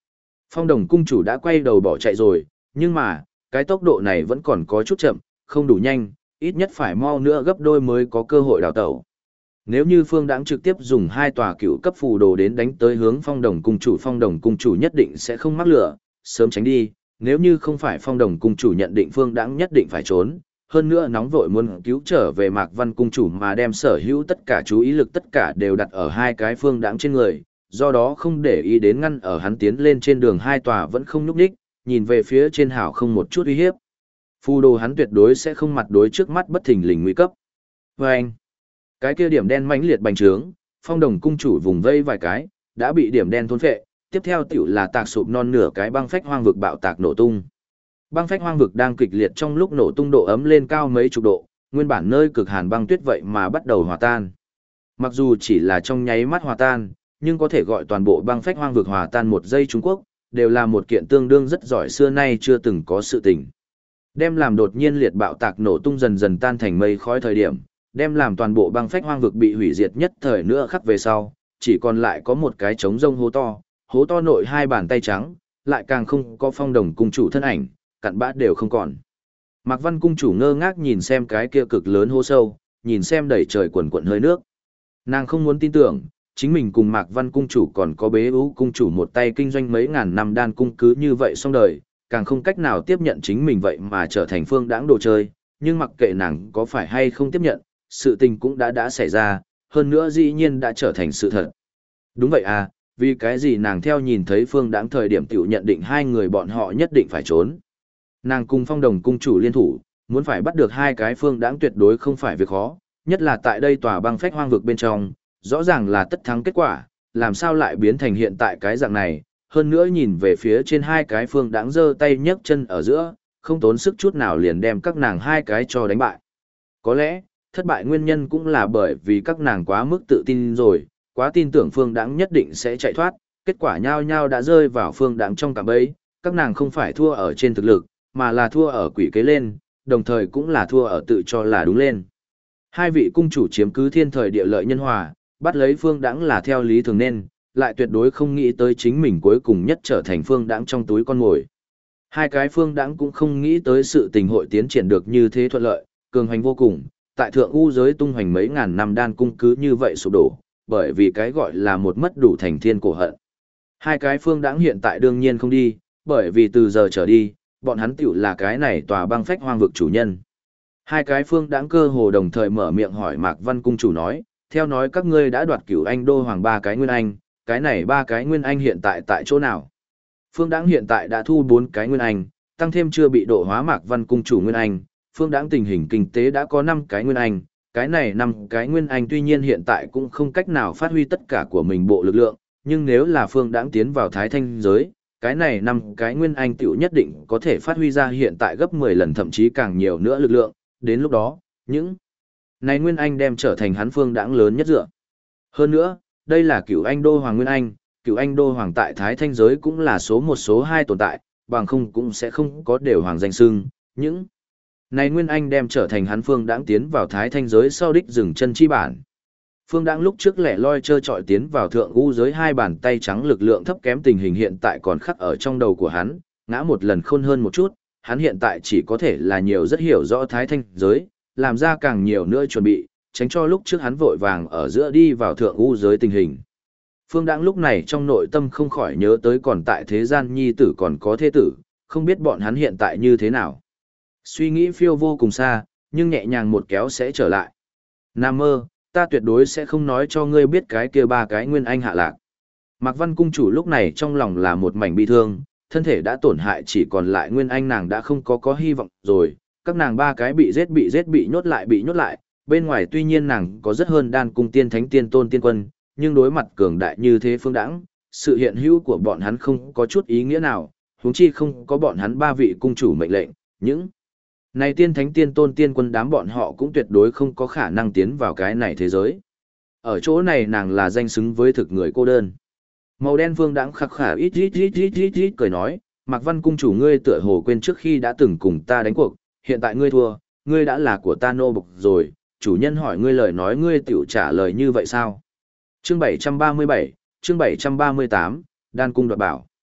Phong Đồng cung chủ đã quay đầu bỏ chạy rồi, nhưng mà, cái tốc độ này vẫn còn có chút chậm, không đủ nhanh, ít nhất phải mau nữa gấp đôi mới có cơ hội đào tẩu. Nếu như Phương Đãng trực tiếp dùng hai tòa cựu cấp phù đồ đến đánh tới hướng Phong Đồng cung chủ nhất định sẽ không mắc lửa, sớm tránh đi, nếu như không phải Phong Đồng cung chủ nhận định Phương Đãng nhất định phải trốn, hơn nữa nóng vội muốn cứu trở về Mạc Văn cung chủ mà đem sở hữu tất cả chú ý lực tất cả đều đặt ở hai cái Phương Đãng trên người, do đó không để ý đến ngăn ở hắn tiến lên trên đường hai tòa vẫn không nhúc nhích, nhìn về phía trên hảo không một chút uy hiếp. Phù đồ hắn tuyệt đối sẽ không mặt đối trước mắt bất thình lình nguy cấp. Và anh, cái kia điểm đen mãnh liệt bành trướng, Phong Đồng cung chủ vùng vây vài cái, đã bị điểm đen thôn phệ, tiếp theo tiểu là tạc sụp non nửa cái băng phách hoang vực bạo tạc nổ tung. Băng phách hoang vực đang kịch liệt trong lúc nổ tung độ ấm lên cao mấy chục độ, nguyên bản nơi cực hàn băng tuyết vậy mà bắt đầu hòa tan. Mặc dù chỉ là trong nháy mắt hòa tan, nhưng có thể gọi toàn bộ băng phách hoang vực hòa tan một giây Trung Quốc, đều là một kiện tương đương rất giỏi xưa nay chưa từng có sự tình. Đem làm đột nhiên liệt bạo tạc nổ tung dần dần tan thành mây khói thời điểm, đem làm toàn bộ băng phách hoang vực bị hủy diệt nhất thời nữa khắc về sau, chỉ còn lại có một cái trống rông hố to nội hai bàn tay trắng, lại càng không có Phong Đồng cung chủ thân ảnh, cặn bã đều không còn. Mạc Văn cung chủ ngơ ngác nhìn xem cái kia cực lớn hố sâu, nhìn xem đầy trời quần quần hơi nước. Nàng không muốn tin tưởng, chính mình cùng Mạc Văn cung chủ còn có Bế Ú cung chủ một tay kinh doanh mấy ngàn năm đan cung cứ như vậy xong đời, càng không cách nào tiếp nhận chính mình vậy mà trở thành Phương Đãng đồ chơi, nhưng mặc kệ nàng có phải hay không tiếp nhận, sự tình cũng đã xảy ra, hơn nữa dĩ nhiên đã trở thành sự thật. Đúng vậy à, vì cái gì nàng theo nhìn thấy Phương Đãng thời điểm tiểu nhận định hai người bọn họ nhất định phải trốn. Nàng cùng Phong Đồng cung chủ liên thủ, muốn phải bắt được hai cái Phương Đãng tuyệt đối không phải việc khó, nhất là tại đây tòa băng phách hoang vực bên trong, rõ ràng là tất thắng kết quả, làm sao lại biến thành hiện tại cái dạng này, hơn nữa nhìn về phía trên hai cái Phương Đãng giơ tay nhấc chân ở giữa, không tốn sức chút nào liền đem các nàng hai cái cho đánh bại. Có lẽ, thất bại nguyên nhân cũng là bởi vì các nàng quá mức tự tin rồi, quá tin tưởng Phương Đãng nhất định sẽ chạy thoát, kết quả nhao nhao đã rơi vào Phương Đãng trong cạm bẫy, các nàng không phải thua ở trên thực lực, mà là thua ở quỷ kế lên, đồng thời cũng là thua ở tự cho là đúng lên. Hai vị cung chủ chiếm cứ thiên thời địa lợi nhân hòa, bắt lấy Phương Đãng là theo lý thường nên, lại tuyệt đối không nghĩ tới chính mình cuối cùng nhất trở thành Phương Đãng trong túi con ngồi. Hai cái Phương Đãng cũng không nghĩ tới sự tình hội tiến triển được như thế thuận lợi, cường hành vô cùng, tại thượng u giới tung hoành mấy ngàn năm đan cung cứ như vậy sụp đổ, bởi vì cái gọi là một mất đủ thành thiên cổ hận. Hai cái Phương Đãng hiện tại đương nhiên không đi, bởi vì từ giờ trở đi, bọn hắn tiểu là cái này tòa băng phách hoang vực chủ nhân. Hai cái Phương Đãng cơ hồ đồng thời mở miệng hỏi Mạc Văn cung chủ nói, theo nói các ngươi đã đoạt Cửu Anh đô hoàng ba cái nguyên anh, cái này ba cái nguyên anh hiện tại tại chỗ nào? Phương Đãng hiện tại đã thu 4 cái nguyên anh, tăng thêm chưa bị độ hóa Mạc Văn cung chủ nguyên anh, Phương Đãng tình hình kinh tế đã có 5 cái nguyên anh, cái này 5 cái nguyên anh tuy nhiên hiện tại cũng không cách nào phát huy tất cả của mình bộ lực lượng, nhưng nếu là Phương Đãng tiến vào Thái Thanh giới, cái này 5 cái nguyên anh tiểu nhất định có thể phát huy ra hiện tại gấp 10 lần thậm chí càng nhiều nữa lực lượng, đến lúc đó, những này nguyên anh đem trở thành hắn Phương Đãng lớn nhất dựa. Hơn nữa, đây là Cửu Anh đô hoàng nguyên anh, Cửu Anh đô hoàng tại Thái Thanh giới cũng là số 1 số 2 tồn tại, bằng không cũng sẽ không có đều hoàng danh xưng, những này nguyên anh đem trở thành hắn Phương Đãng tiến vào Thái Thanh giới sau đích dừng chân chi bản. Phương Đãng lúc trước lẻ loi trơ trọi tiến vào thượng u giới hai bàn tay trắng lực lượng thấp kém tình hình hiện tại còn khắc ở trong đầu của hắn, ngã một lần khôn hơn một chút, hắn hiện tại chỉ có thể là nhiều rất hiểu rõ Thái Thanh giới, làm ra càng nhiều nữa chuẩn bị, tránh cho lúc trước hắn vội vàng ở giữa đi vào thượng u giới tình hình. Phương Đãng lúc này trong nội tâm không khỏi nhớ tới còn tại thế gian nhi tử còn có thế tử, không biết bọn hắn hiện tại như thế nào. Suy nghĩ phiêu vô cùng xa, nhưng nhẹ nhàng một kéo sẽ trở lại. Nam mơ, ta tuyệt đối sẽ không nói cho ngươi biết cái kia ba cái nguyên anh hạ lạc. Mạc Văn cung chủ lúc này trong lòng là một mảnh bi thương, thân thể đã tổn hại chỉ còn lại nguyên anh nàng đã không có hy vọng rồi, các nàng ba cái bị giết bị nhốt lại, bên ngoài tuy nhiên nàng có rất hơn đan cung tiên thánh tiên tôn tiên quân, nhưng đối mặt cường đại như thế Phương Đãng, sự hiện hữu của bọn hắn không có chút ý nghĩa nào, huống chi không có bọn hắn ba vị cung chủ mệnh lệnh, những này tiên thánh tiên tôn tiên quân đám bọn họ cũng tuyệt đối không có khả năng tiến vào cái này thế giới. Ở chỗ này nàng là danh xứng với thực người cô đơn. Màu đen Phương Đãng khắc khả ít cười nói, Mạc Văn cung chủ ngươi tựa hồ quên trước khi đã từng cùng ta đánh cuộc, hiện tại ngươi thua, ngươi đã là của ta nô bộc rồi, chủ nhân hỏi ngươi lời nói ngươi tiểu trả lời như vậy sao? Chương 737, chương 738, Đan cung đoạt bảo.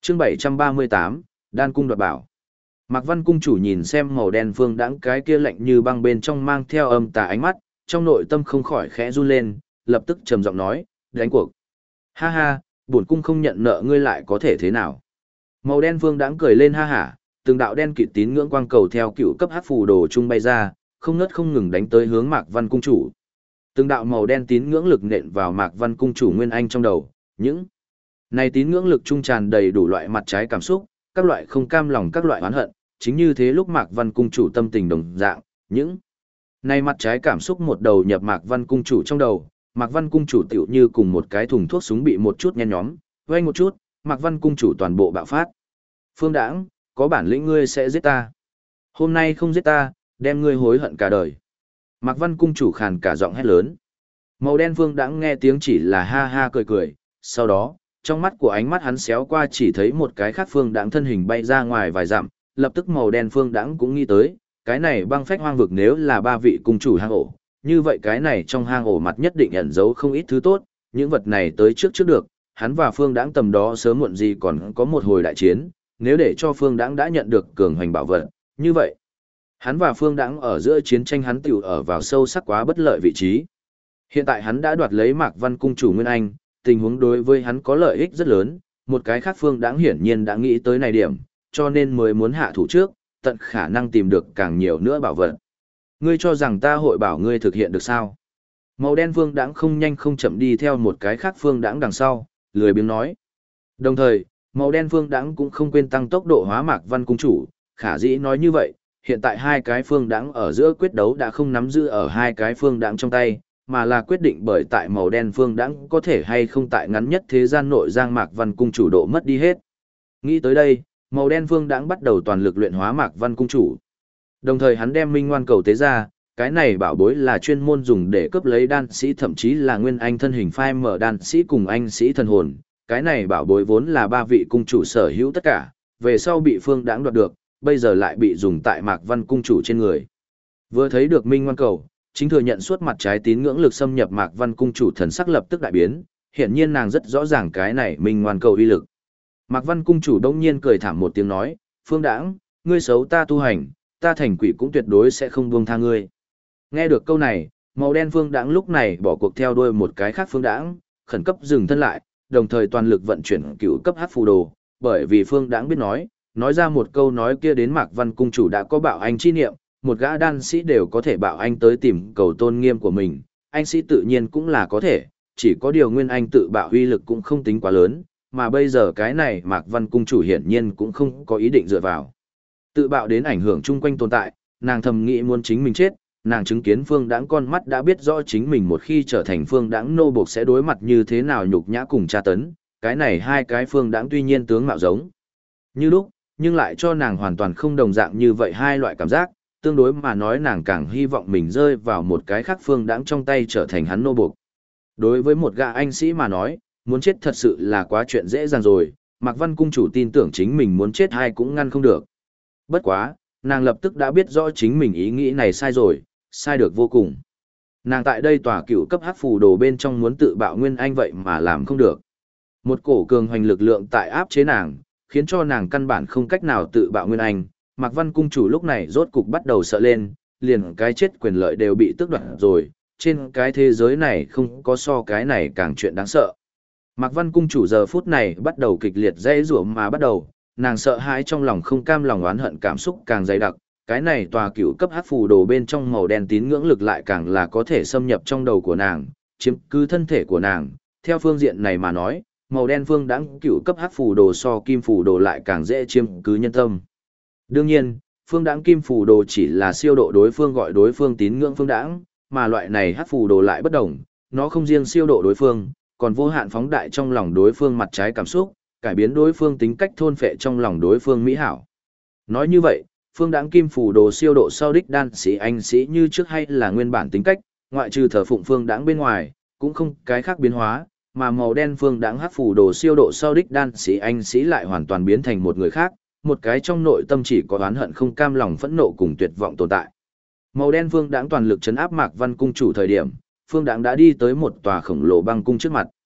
Chương 738, Đan cung đoạt bảo. Mạc Văn cung chủ nhìn xem màu đen phương đãng cái kia lạnh như băng bên trong mang theo âm tà ánh mắt, trong nội tâm không khỏi khẽ run lên, lập tức trầm giọng nói, đánh cuộc. Ha ha, bổn cung không nhận nợ ngươi lại có thể thế nào? Màu đen phương đãng cười lên ha hả, từng đạo đen kịt tín ngưỡng quang cầu theo cựu cấp hắc phù đồ trung bay ra, không ngớt không ngừng đánh tới hướng Mạc Văn cung chủ. Từng đạo màu đen tín ngưỡng lực nện vào Mạc Văn cung chủ Nguyên Anh trong đầu, những này tín ngưỡng lực trung tràn đầy đủ loại mặt trái cảm xúc, các loại không cam lòng, các loại oán hận, chính như thế lúc Mạc Văn cung chủ tâm tình đồng dạng, những này mặt trái cảm xúc một đầu nhập Mạc Văn cung chủ trong đầu, Mạc Văn cung chủ tựu như cùng một cái thùng thuốc súng bị một chút nhen nhóm, vang một chút, Mạc Văn cung chủ toàn bộ bạo phát. Phương Đãng, có bản lĩnh ngươi sẽ giết ta. Hôm nay không giết ta, đem ngươi hối hận cả đời. Mạc Văn cung chủ khàn cả giọng hét lớn. Màu đen Phương Đãng nghe tiếng chỉ là ha ha cười cười, sau đó, trong mắt của ánh mắt hắn xéo qua chỉ thấy một cái khác Phương Đãng thân hình bay ra ngoài vài dặm, lập tức màu đen Phương Đãng cũng nghĩ tới, cái này băng phách hoang vực nếu là ba vị cung chủ hang ổ, như vậy cái này trong hang ổ mặt nhất định ẩn giấu không ít thứ tốt, những vật này tới trước được, hắn và Phương Đãng tầm đó sớm muộn gì còn có một hồi đại chiến, nếu để cho Phương Đãng đã nhận được cường hoành bảo vật, như vậy, hắn và Phương Đãng ở giữa chiến tranh hắn tiểu ở vào sâu sắc quá bất lợi vị trí. Hiện tại hắn đã đoạt lấy Mạc Văn cung chủ Nguyên Anh, tình huống đối với hắn có lợi ích rất lớn, một cái khác Phương Đãng hiển nhiên đã nghĩ tới này điểm, cho nên mới muốn hạ thủ trước, tận khả năng tìm được càng nhiều nữa bảo vật. Ngươi cho rằng ta hội bảo ngươi thực hiện được sao? Màu đen Phương Đãng không nhanh không chậm đi theo một cái khác Phương Đãng đằng sau, lười biếng nói. Đồng thời, màu đen Phương Đãng cũng không quên tăng tốc độ hóa Mạc Văn cung chủ, khả dĩ nói như vậy, hiện tại hai cái Phương Đãng ở giữa quyết đấu đã không nắm giữ ở hai cái Phương Đãng trong tay, mà là quyết định bởi tại màu đen Phương Đãng có thể hay không tại ngắn nhất thế gian nội giang Mạc Văn cung chủ độ mất đi hết. Nghĩ tới đây, màu đen Phương Đãng bắt đầu toàn lực luyện hóa Mạc Văn cung chủ. Đồng thời hắn đem Minh Ngoan cầu tế ra, cái này bảo bối là chuyên môn dùng để cướp lấy đan sĩ thậm chí là nguyên anh thân hình phai mở đan sĩ cùng anh sĩ thần hồn. Cái này bảo bối vốn là ba vị cung chủ sở hữu tất cả, về sau bị Phương Đãng đoạt được, bây giờ lại bị dùng tại Mạc Văn cung chủ trên người. Vừa thấy được Minh Ngoan cầu, chính thừa nhận suốt mặt trái tín ngưỡng lực xâm nhập Mạc Văn cung chủ thần sắc lập tức đại biến, hiển nhiên nàng rất rõ ràng cái này Minh Ngoan cầu uy lực. Mạc Văn cung chủ đông nhiên cười thảm một tiếng nói, Phương Đãng, ngươi xấu ta tu hành, ta thành quỷ cũng tuyệt đối sẽ không buông tha ngươi. Nghe được câu này, màu đen Phương Đãng lúc này bỏ cuộc theo đuôi một cái khác Phương Đãng, khẩn cấp dừng thân lại, đồng thời toàn lực vận chuyển cựu cấp hắc phù đồ, bởi vì Phương Đãng biết nói ra một câu nói kia đến Mạc Văn cung chủ đã có bạo anh chi niệm, một gã đan sĩ đều có thể bạo anh tới tìm cầu tôn nghiêm của mình, anh sĩ tự nhiên cũng là có thể, chỉ có điều nguyên anh tự bạo uy lực cũng không tính quá lớn, mà bây giờ cái này Mạc Văn cung chủ hiển nhiên cũng không có ý định dựa vào tự bạo đến ảnh hưởng chung quanh tồn tại, nàng thầm nghĩ muốn chính mình chết, nàng chứng kiến Phương Đãng con mắt đã biết rõ chính mình một khi trở thành Phương Đãng nô buộc sẽ đối mặt như thế nào nhục nhã cùng tra tấn, cái này hai cái Phương Đãng tuy nhiên tướng mạo giống như lúc, nhưng lại cho nàng hoàn toàn không đồng dạng như vậy hai loại cảm giác, tương đối mà nói nàng càng hy vọng mình rơi vào một cái khác Phương Đãng trong tay trở thành hắn nô buộc. Đối với một gã anh sĩ mà nói, muốn chết thật sự là quá chuyện dễ dàng rồi, Mạc Văn cung chủ tin tưởng chính mình muốn chết hay cũng ngăn không được. Bất quá, nàng lập tức đã biết rõ chính mình ý nghĩ này sai rồi, sai được vô cùng. Nàng tại đây tòa cựu cấp hắc phù đồ bên trong muốn tự bạo nguyên anh vậy mà làm không được. Một cổ cường hoành lực lượng tại áp chế nàng, khiến cho nàng căn bản không cách nào tự bạo nguyên anh. Mạc Văn cung chủ lúc này rốt cục bắt đầu sợ lên, liền cái chết quyền lợi đều bị tước đoạt rồi, trên cái thế giới này không có so cái này càng chuyện đáng sợ. Mạc Văn cung chủ giờ phút này bắt đầu kịch liệt dãy rủa mà bắt đầu, nàng sợ hãi trong lòng không cam lòng oán hận cảm xúc càng dày đặc, cái này tòa cựu cấp hắc phù đồ bên trong màu đen tín ngưỡng lực lại càng là có thể xâm nhập trong đầu của nàng, chiếm cứ thân thể của nàng. Theo phương diện này mà nói, màu đen Phương Đãng cựu cấp hắc phù đồ so kim phù đồ lại càng dễ chiếm cứ nhân tâm. Đương nhiên, Phương Đãng kim phù đồ chỉ là siêu độ đối phương gọi đối phương tín ngưỡng Phương Đãng, mà loại này hắc phù đồ lại bất đồng, nó không riêng siêu độ đối phương, còn vô hạn phóng đại trong lòng đối phương mặt trái cảm xúc, cải biến đối phương tính cách thôn phệ trong lòng đối phương mỹ hảo. Nói như vậy, Phương Đãng kim phù đồ siêu độ sau đích đan sĩ anh sĩ như trước hay là nguyên bản tính cách, ngoại trừ thờ phụng Phương Đãng bên ngoài, cũng không cái khác biến hóa, mà màu đen Phương Đãng hắc phù đồ siêu độ sau đích đan sĩ anh sĩ lại hoàn toàn biến thành một người khác, một cái trong nội tâm chỉ có oán hận không cam lòng phẫn nộ cùng tuyệt vọng tồn tại. Màu đen Phương Đãng toàn lực trấn áp Mạc Văn cung chủ thời điểm, Phương Đãng đã đi tới một tòa khổng lồ băng cung trước mặt.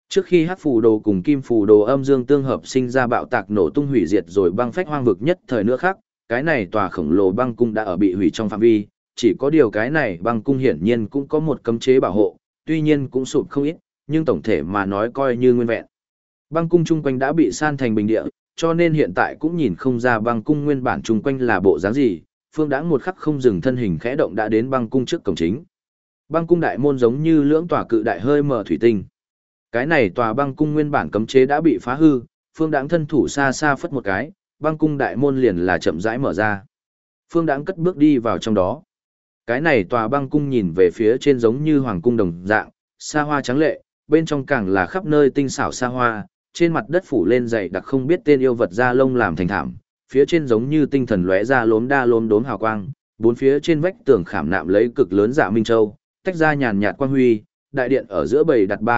Trước khi hắc phù đồ cùng kim phù đồ âm dương tương hợp sinh ra bạo tạc nổ tung hủy diệt rồi băng phách hoang vực nhất thời nữa khác, cái này tòa khổng lồ băng cung đã ở bị hủy trong phạm vi, chỉ có điều cái này băng cung hiển nhiên cũng có một cấm chế bảo hộ, tuy nhiên cũng sụp không ít, nhưng tổng thể mà nói coi như nguyên vẹn. Băng cung chung quanh đã bị san thành bình địa, cho nên hiện tại cũng nhìn không ra băng cung nguyên bản chung quanh là bộ dáng gì, Phương Đãng một khắc không dừng thân hình khẽ động đã đến băng cung trước cổng chính. Băng cung đại môn giống như lưỡng tòa cự đại hơi mở thủy tinh. Cái này tòa băng cung nguyên bản cấm chế đã bị phá hư, Phương Đãng thân thủ xa xa phất một cái, băng cung đại môn liền là chậm rãi mở ra. Phương Đãng cất bước đi vào trong đó. Cái này tòa băng cung nhìn về phía trên giống như hoàng cung đồng dạng, xa hoa trắng lệ, bên trong càng là khắp nơi tinh xảo xa hoa, trên mặt đất phủ lên dày đặc không biết tên yêu vật da lông làm thành thảm, phía trên giống như tinh thần lóe ra lốm đa lốm đốm hào quang, bốn phía trên vách tường khảm nạm lấy cực lớn dạ minh châu, tách ra nhàn nhạt quang huy, đại điện ở giữa bày đặt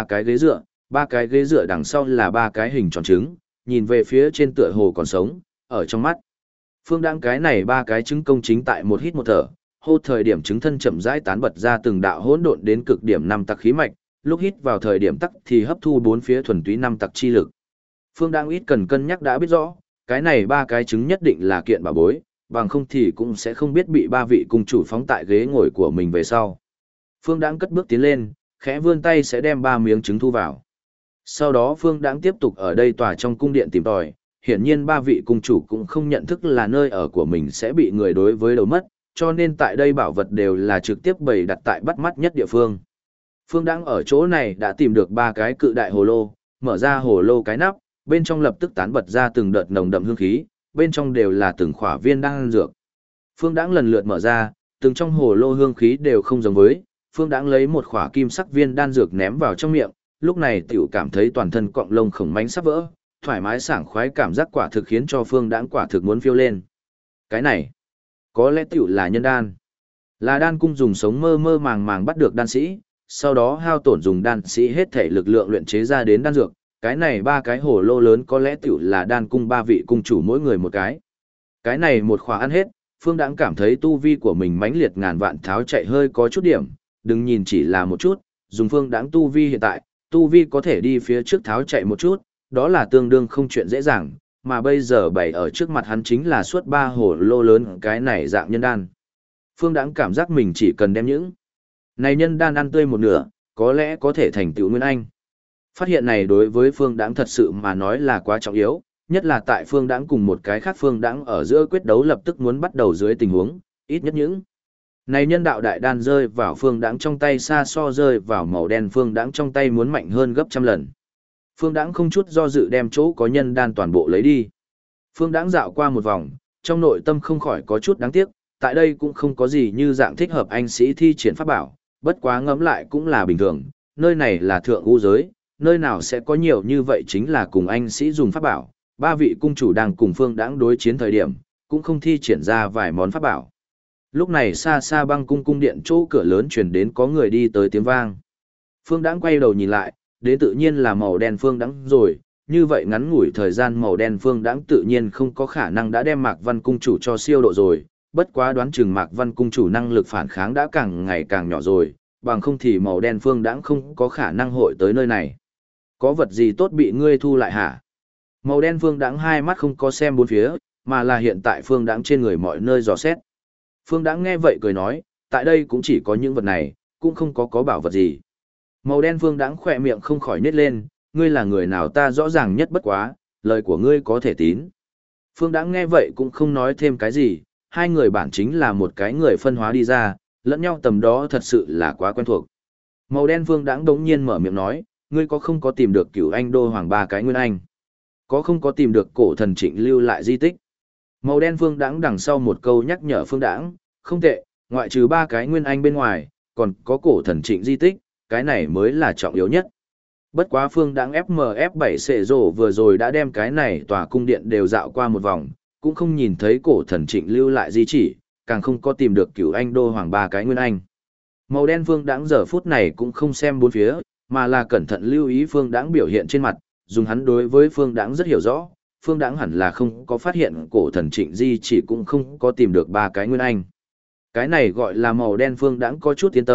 ba cái ghế dựa đằng sau là ba cái hình tròn trứng, nhìn về phía trên tựa hồ còn sống, ở trong mắt. Phương Đãng cái này ba cái trứng công chính tại một hít một thở, hô thời điểm trứng thân chậm rãi tán bật ra từng đạo hỗn độn đến cực điểm năm tắc khí mạch, lúc hít vào thời điểm tắc thì hấp thu bốn phía thuần túy năm tắc chi lực. Phương Đãng ít cần cân nhắc đã biết rõ, cái này ba cái trứng nhất định là kiện bảo bối, bằng không thì cũng sẽ không biết bị ba vị cung chủ phóng tại ghế ngồi của mình về sau. Phương Đãng cất bước tiến lên, khẽ vươn tay sẽ đem ba miếng trứng thu vào. Sau đó Phương Đãng tiếp tục ở đây tòa trong cung điện tìm tòi, hiển nhiên ba vị cung chủ cũng không nhận thức là nơi ở của mình sẽ bị người đối với đầu mất, cho nên tại đây bảo vật đều là trực tiếp bày đặt tại bắt mắt nhất địa phương. Phương Đãng ở chỗ này đã tìm được ba cái cự đại hồ lô, mở ra hồ lô cái nắp, bên trong lập tức tán bật ra từng đợt nồng đậm hương khí, bên trong đều là từng khỏa viên đan dược. Phương Đãng lần lượt mở ra, từng trong hồ lô hương khí đều không giống với, Phương Đãng lấy một khỏa kim sắc viên đan dược ném vào trong miệng, lúc này tiểu cảm thấy toàn thân cọng lông khổng mánh sắp vỡ, thoải mái sảng khoái cảm giác quả thực khiến cho Phương Đãng quả thực muốn phiêu lên. Cái này, có lẽ tiểu là nhân đan. Là đan cung dùng sống mơ mơ màng màng bắt được đan sĩ, sau đó hao tổn dùng đan sĩ hết thể lực lượng luyện chế ra đến đan dược, cái này ba cái hồ lô lớn có lẽ tiểu là đan cung ba vị cung chủ mỗi người một cái. Cái này một khóa ăn hết, Phương Đãng cảm thấy tu vi của mình mãnh liệt ngàn vạn tháo chạy hơi có chút điểm, đừng nhìn chỉ là một chút, dùng Phương Đãng tu vi hiện tại, tu vi có thể đi phía trước tháo chạy một chút, đó là tương đương không chuyện dễ dàng, mà bây giờ bày ở trước mặt hắn chính là suốt ba hồ lô lớn cái này dạng nhân đan. Phương Đãng cảm giác mình chỉ cần đem những này nhân đan ăn tươi một nửa, có lẽ có thể thành tựu nguyên anh. Phát hiện này đối với Phương Đãng thật sự mà nói là quá trọng yếu, nhất là tại Phương Đãng cùng một cái khác Phương Đãng ở giữa quyết đấu lập tức muốn bắt đầu dưới tình huống, ít nhất những này nhân đạo đại đan rơi vào Phương Đãng trong tay xa so rơi vào màu đen Phương Đãng trong tay muốn mạnh hơn gấp trăm lần. Phương Đãng không chút do dự đem chỗ có nhân đan toàn bộ lấy đi. Phương Đãng dạo qua một vòng, trong nội tâm không khỏi có chút đáng tiếc, tại đây cũng không có gì như dạng thích hợp anh sĩ thi triển pháp bảo, bất quá ngẫm lại cũng là bình thường, nơi này là thượng u giới, nơi nào sẽ có nhiều như vậy chính là cùng anh sĩ dùng pháp bảo, ba vị cung chủ đang cùng Phương Đãng đối chiến thời điểm, cũng không thi triển ra vài món pháp bảo. Lúc này xa xa băng cung cung điện chỗ cửa lớn truyền đến có người đi tới tiếng vang. Phương Đãng quay đầu nhìn lại, đến tự nhiên là màu đen Phương Đãng rồi, như vậy ngắn ngủi thời gian màu đen Phương Đãng tự nhiên không có khả năng đã đem Mạc Văn cung chủ cho siêu độ rồi, bất quá đoán chừng Mạc Văn cung chủ năng lực phản kháng đã càng ngày càng nhỏ rồi, bằng không thì màu đen Phương Đãng không có khả năng hội tới nơi này. Có vật gì tốt bị ngươi thu lại hả? Màu đen Phương Đãng hai mắt không có xem bốn phía, mà là hiện tại Phương Đãng trên người mọi nơi dò xét. Phương Đãng nghe vậy cười nói, tại đây cũng chỉ có những vật này, cũng không có bảo vật gì. Màu đen Phương Đãng khỏe miệng không khỏi nhếch lên, ngươi là người nào ta rõ ràng nhất bất quá, lời của ngươi có thể tín. Phương Đãng nghe vậy cũng không nói thêm cái gì, hai người bản chính là một cái người phân hóa đi ra, lẫn nhau tầm đó thật sự là quá quen thuộc. Màu đen Phương Đãng đống nhiên mở miệng nói, ngươi có không có tìm được Cửu Anh Đô Hoàng ba cái nguyên anh? Có không có tìm được cổ thần Trịnh lưu lại di tích? Màu đen Phương Đãng đằng sau một câu nhắc nhở Phương Đãng, không tệ, ngoại trừ ba cái nguyên anh bên ngoài, còn có cổ thần Trịnh di tích, cái này mới là trọng yếu nhất. Bất quá Phương Đãng FMF7 xệ rổ vừa rồi đã đem cái này tòa cung điện đều dạo qua một vòng, cũng không nhìn thấy cổ thần Trịnh lưu lại di chỉ, càng không có tìm được Cửu Anh Đô Hoàng ba cái nguyên anh. Màu đen Phương Đãng giờ phút này cũng không xem bốn phía, mà là cẩn thận lưu ý Phương Đãng biểu hiện trên mặt, dùng hắn đối với Phương Đãng rất hiểu rõ, Phương Đãng hẳn là không có phát hiện cổ thần Trịnh di chỉ cũng không có tìm được ba cái nguyên anh. Cái này gọi là màu đen Phương Đãng có chút yên tâm,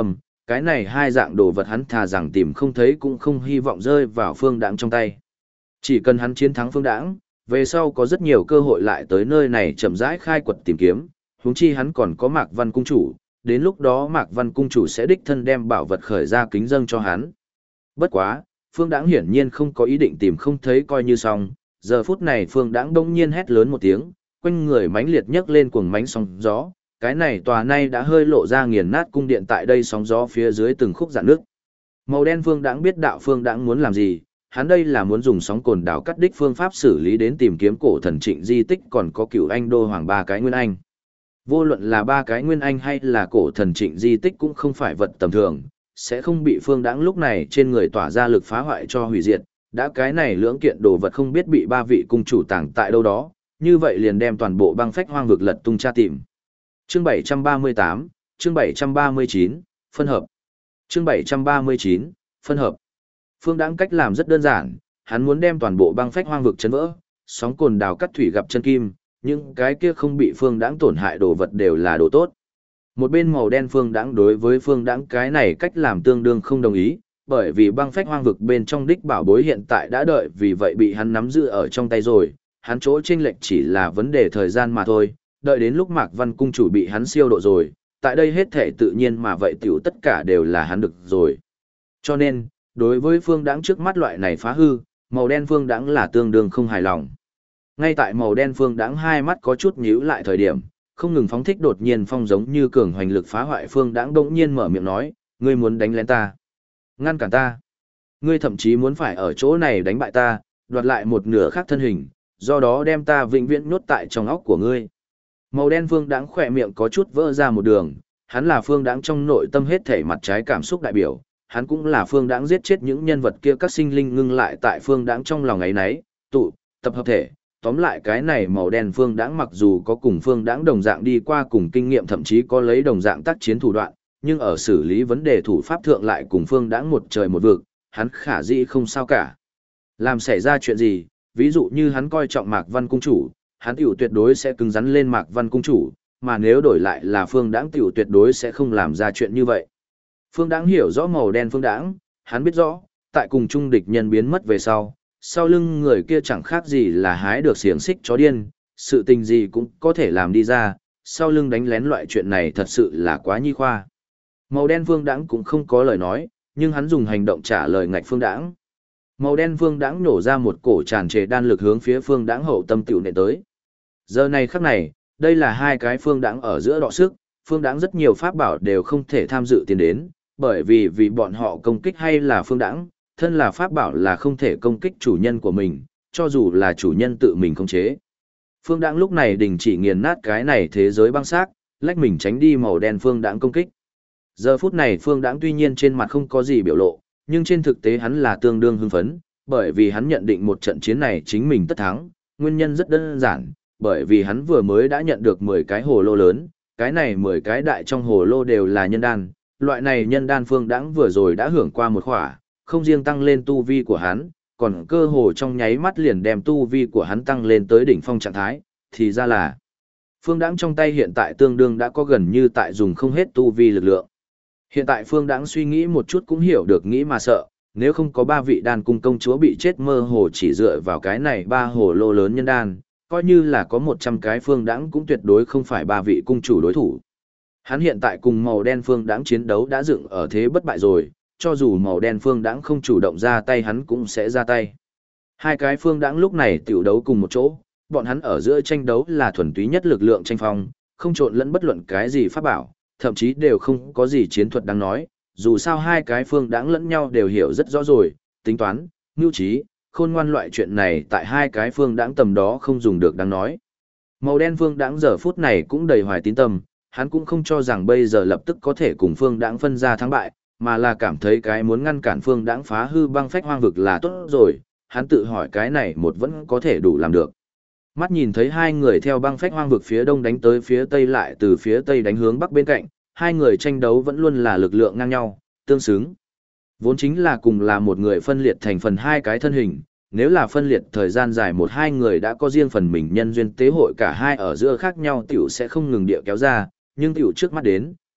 cái này hai dạng đồ vật hắn thà rằng tìm không thấy cũng không hy vọng rơi vào Phương Đãng trong tay. Chỉ cần hắn chiến thắng Phương Đãng, về sau có rất nhiều cơ hội lại tới nơi này chậm rãi khai quật tìm kiếm, huống chi hắn còn có Mạc Văn cung chủ, đến lúc đó Mạc Văn cung chủ sẽ đích thân đem bảo vật khởi ra kính dâng cho hắn. Bất quá, Phương Đãng hiển nhiên không có ý định tìm không thấy coi như xong, giờ phút này Phương Đãng đông nhiên hét lớn một tiếng, quanh người mãnh liệt nhấc lên cuồng mánh sóng gió, cái này tòa nay đã hơi lộ ra nghiền nát cung điện tại đây sóng gió phía dưới từng khúc rạn nước. Màu đen Phương Đãng biết đạo Phương Đãng muốn làm gì, hắn đây là muốn dùng sóng cồn đảo cắt đích phương pháp xử lý đến tìm kiếm cổ thần Trịnh di tích còn có Cửu Anh đô hoàng ba cái nguyên anh. Vô luận là ba cái nguyên anh hay là cổ thần Trịnh di tích cũng không phải vật tầm thường, sẽ không bị Phương Đãng lúc này trên người tỏa ra lực phá hoại cho hủy diệt, đã cái này lưỡng kiện đồ vật không biết bị ba vị cung chủ tàng tại đâu đó, như vậy liền đem toàn bộ băng phách hoang vực lật tung tra tìm. Chương 738, chương 739, phân hợp. Chương 739, phân hợp. Phương Đãng cách làm rất đơn giản, hắn muốn đem toàn bộ băng phách hoang vực chấn vỡ, sóng cồn đào cắt thủy gặp chân kim, những cái kia không bị Phương Đãng tổn hại đồ vật đều là đồ tốt. Một bên màu đen Phương Đãng đối với Phương Đãng cái này cách làm tương đương không đồng ý, bởi vì băng phách hoang vực bên trong đích bảo bối hiện tại đã đợi vì vậy bị hắn nắm giữ ở trong tay rồi, hắn chỗ chênh lệch chỉ là vấn đề thời gian mà thôi, đợi đến lúc Mạc Văn cung chủ bị hắn siêu độ rồi, tại đây hết thể tự nhiên mà vậy tiểu tất cả đều là hắn được rồi. Cho nên, đối với Phương Đãng trước mắt loại này phá hư, màu đen Phương Đãng là tương đương không hài lòng. Ngay tại màu đen Phương Đãng hai mắt có chút nhíu lại thời điểm, không ngừng phóng thích đột nhiên phong giống như cường hoành lực phá hoại Phương Đãng đột nhiên mở miệng nói, ngươi muốn đánh lén ta, ngăn cản ta, ngươi thậm chí muốn phải ở chỗ này đánh bại ta, đoạt lại một nửa khác thân hình, do đó đem ta vĩnh viễn nhốt tại trong óc của ngươi. Màu đen Phương Đãng khỏe miệng có chút vỡ ra một đường, hắn là Phương Đãng trong nội tâm hết thể mặt trái cảm xúc đại biểu, hắn cũng là Phương Đãng giết chết những nhân vật kia các sinh linh ngưng lại tại Phương Đãng trong lòng ấy nấy, tụ, tập hợp thể, tóm lại cái này màu đen Phương Đãng mặc dù có cùng Phương Đãng đồng dạng đi qua cùng kinh nghiệm thậm chí có lấy đồng dạng tác chiến thủ đoạn, nhưng ở xử lý vấn đề thủ pháp thượng lại cùng Phương Đãng một trời một vực, hắn khả dĩ không sao cả. Làm xảy ra chuyện gì, ví dụ như hắn coi trọng Mạc Văn cung chủ, hắn tiểu tuyệt đối sẽ cứng rắn lên Mạc Văn cung chủ, mà nếu đổi lại là Phương Đãng tiểu tuyệt đối sẽ không làm ra chuyện như vậy. Phương Đãng hiểu rõ màu đen Phương Đãng, hắn biết rõ, tại cùng trung địch nhân biến mất về sau lưng người kia chẳng khác gì là hái được xiềng xích chó điên, sự tình gì cũng có thể làm đi ra, sau lưng đánh lén loại chuyện này thật sự là quá nhi khoa. Màu đen Phương Đãng cũng không có lời nói, nhưng hắn dùng hành động trả lời ngạch Phương Đãng. Màu đen Phương Đãng nổ ra một cổ tràn trề đan lực hướng phía Phương Đãng hậu tâm tiểu nện tới. Giờ này khắc này, đây là hai cái Phương Đãng ở giữa đọ sức, Phương Đãng rất nhiều pháp bảo đều không thể tham dự tiến đến, bởi vì bọn họ công kích hay là Phương Đãng, thân là pháp bảo là không thể công kích chủ nhân của mình, cho dù là chủ nhân tự mình khống chế. Phương Đãng lúc này đình chỉ nghiền nát cái này thế giới băng xác, lách mình tránh đi màu đen Phương Đãng công kích. Giờ phút này Phương Đãng tuy nhiên trên mặt không có gì biểu lộ, nhưng trên thực tế hắn là tương đương hưng phấn, bởi vì hắn nhận định một trận chiến này chính mình tất thắng, nguyên nhân rất đơn giản, bởi vì hắn vừa mới đã nhận được 10 cái hồ lô lớn, cái này 10 cái đại trong hồ lô đều là nhân đan, loại này nhân đan Phương Đãng vừa rồi đã hưởng qua một khỏa, không riêng tăng lên tu vi của hắn, còn cơ hồ trong nháy mắt liền đem tu vi của hắn tăng lên tới đỉnh phong trạng thái, thì ra là Phương Đãng trong tay hiện tại tương đương đã có gần như tại dùng không hết tu vi lực lượng. Hiện tại Phương Đãng suy nghĩ một chút cũng hiểu được nghĩ mà sợ, nếu không có ba vị đan cung công chúa bị chết mơ hồ chỉ dựa vào cái này ba hồ lô lớn nhân đan, coi như là có 100 cái Phương Đãng cũng tuyệt đối không phải ba vị cung chủ đối thủ. Hắn hiện tại cùng màu đen Phương Đãng chiến đấu đã dựng ở thế bất bại rồi, cho dù màu đen Phương Đãng không chủ động ra tay hắn cũng sẽ ra tay. Hai cái Phương Đãng lúc này tiểu đấu cùng một chỗ, bọn hắn ở giữa tranh đấu là thuần túy nhất lực lượng tranh phong, không trộn lẫn bất luận cái gì pháp bảo, thậm chí đều không có gì chiến thuật đáng nói, dù sao hai cái Phương Đãng lẫn nhau đều hiểu rất rõ rồi, tính toán, mưu trí, khôn ngoan loại chuyện này tại hai cái Phương Đãng tầm đó không dùng được đáng nói. Màu đen Phương Đãng giờ phút này cũng đầy hoài tín tâm, hắn cũng không cho rằng bây giờ lập tức có thể cùng Phương Đãng phân ra thắng bại, mà là cảm thấy cái muốn ngăn cản Phương Đãng phá hư băng phách hoang vực là tốt rồi, hắn tự hỏi cái này một vẫn có thể đủ làm được. Mắt nhìn thấy hai người theo băng phách hoang vực phía đông đánh tới phía tây lại từ phía tây đánh hướng bắc bên cạnh, hai người tranh đấu vẫn luôn là lực lượng ngang nhau, tương xứng. Vốn chính là cùng là một người phân liệt thành phần hai cái thân hình, nếu là phân liệt thời gian dài một hai người đã có riêng phần mình nhân duyên tế hội cả hai ở giữa khác nhau tiểu sẽ không ngừng địa kéo ra, nhưng tiểu trước mắt đến,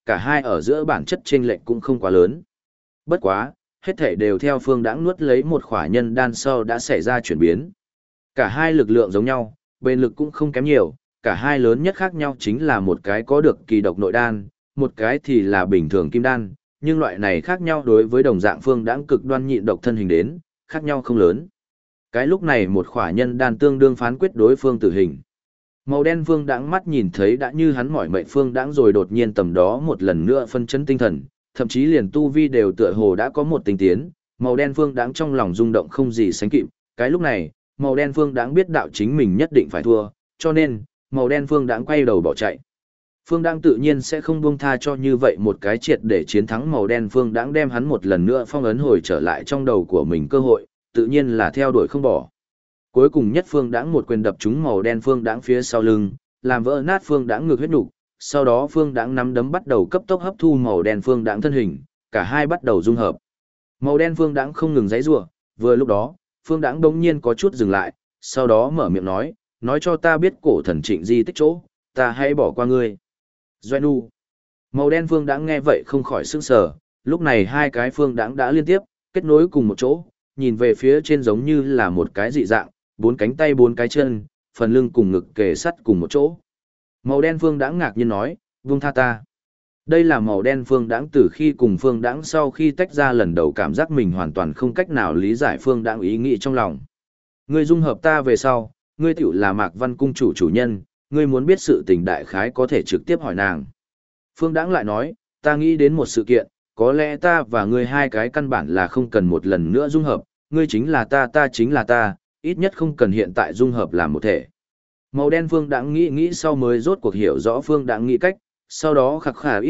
cả hai ở giữa bản chất chênh lệch cũng không quá lớn. Bất quá, hết thể đều theo Phương Đãng nuốt lấy một khỏa nhân đan sau đã xảy ra chuyển biến. Cả hai lực lượng giống nhau, bền lực cũng không kém nhiều, cả hai lớn nhất khác nhau chính là một cái có được kỳ độc nội đan, một cái thì là bình thường kim đan, nhưng loại này khác nhau đối với đồng dạng Phương Đãng cực đoan nhịn độc thân hình đến, khác nhau không lớn. Cái lúc này một khỏa nhân đan tương đương phán quyết đối phương tử hình. Màu đen Phương Đãng mắt nhìn thấy đã như hắn mỏi mệt Phương Đãng rồi đột nhiên tầm đó một lần nữa phân chấn tinh thần, thậm chí liền tu vi đều tựa hồ đã có một tinh tiến, màu đen Phương Đãng trong lòng rung động không gì sánh kịp, cái lúc này, màu đen Phương Đãng biết đạo chính mình nhất định phải thua, cho nên, màu đen Phương Đãng quay đầu bỏ chạy. Phương Đãng tự nhiên sẽ không buông tha cho như vậy một cái triệt để chiến thắng màu đen Phương Đãng đem hắn một lần nữa phong ấn hồi trở lại trong đầu của mình cơ hội, tự nhiên là theo đuổi không bỏ. Cuối cùng nhất Phương Đãng một quyền đập trúng màu đen Phương Đãng phía sau lưng, làm vỡ nát Phương Đãng ngực huyết nục, sau đó Phương Đãng nắm đấm bắt đầu cấp tốc hấp thu màu đen Phương Đãng thân hình, cả hai bắt đầu dung hợp. Màu đen Phương Đãng không ngừng giãy giụa, vừa lúc đó, Phương Đãng bỗng nhiên có chút dừng lại, sau đó mở miệng nói cho ta biết cổ thần Trịnh di tích chỗ, ta hãy bỏ qua ngươi. Doãn Nu. Màu đen Phương Đãng nghe vậy không khỏi sửng sở, lúc này hai cái Phương Đãng đã liên tiếp kết nối cùng một chỗ, nhìn về phía trên giống như là một cái dị dạng, bốn cánh tay bốn cái chân, phần lưng cùng ngực kề sắt cùng một chỗ. Màu đen Phương Đãng ngạc nhiên nói, "Buông tha ta." Đây là màu đen Phương Đãng từ khi cùng Phương Đãng sau khi tách ra lần đầu cảm giác mình hoàn toàn không cách nào lý giải Phương Đãng ý nghĩ trong lòng. Ngươi dung hợp ta về sau, ngươi tiểu là Mạc Văn cung chủ chủ nhân, ngươi muốn biết sự tình đại khái có thể trực tiếp hỏi nàng. Phương Đãng lại nói, ta nghĩ đến một sự kiện, có lẽ ta và ngươi hai cái căn bản là không cần một lần nữa dung hợp, ngươi chính là ta chính là ta, ít nhất không cần hiện tại dung hợp làm một thể. Màu đen Phương Đãng nghĩ sau mới rốt cuộc hiểu rõ Phương Đãng nghĩ cách, sau đó khạc khà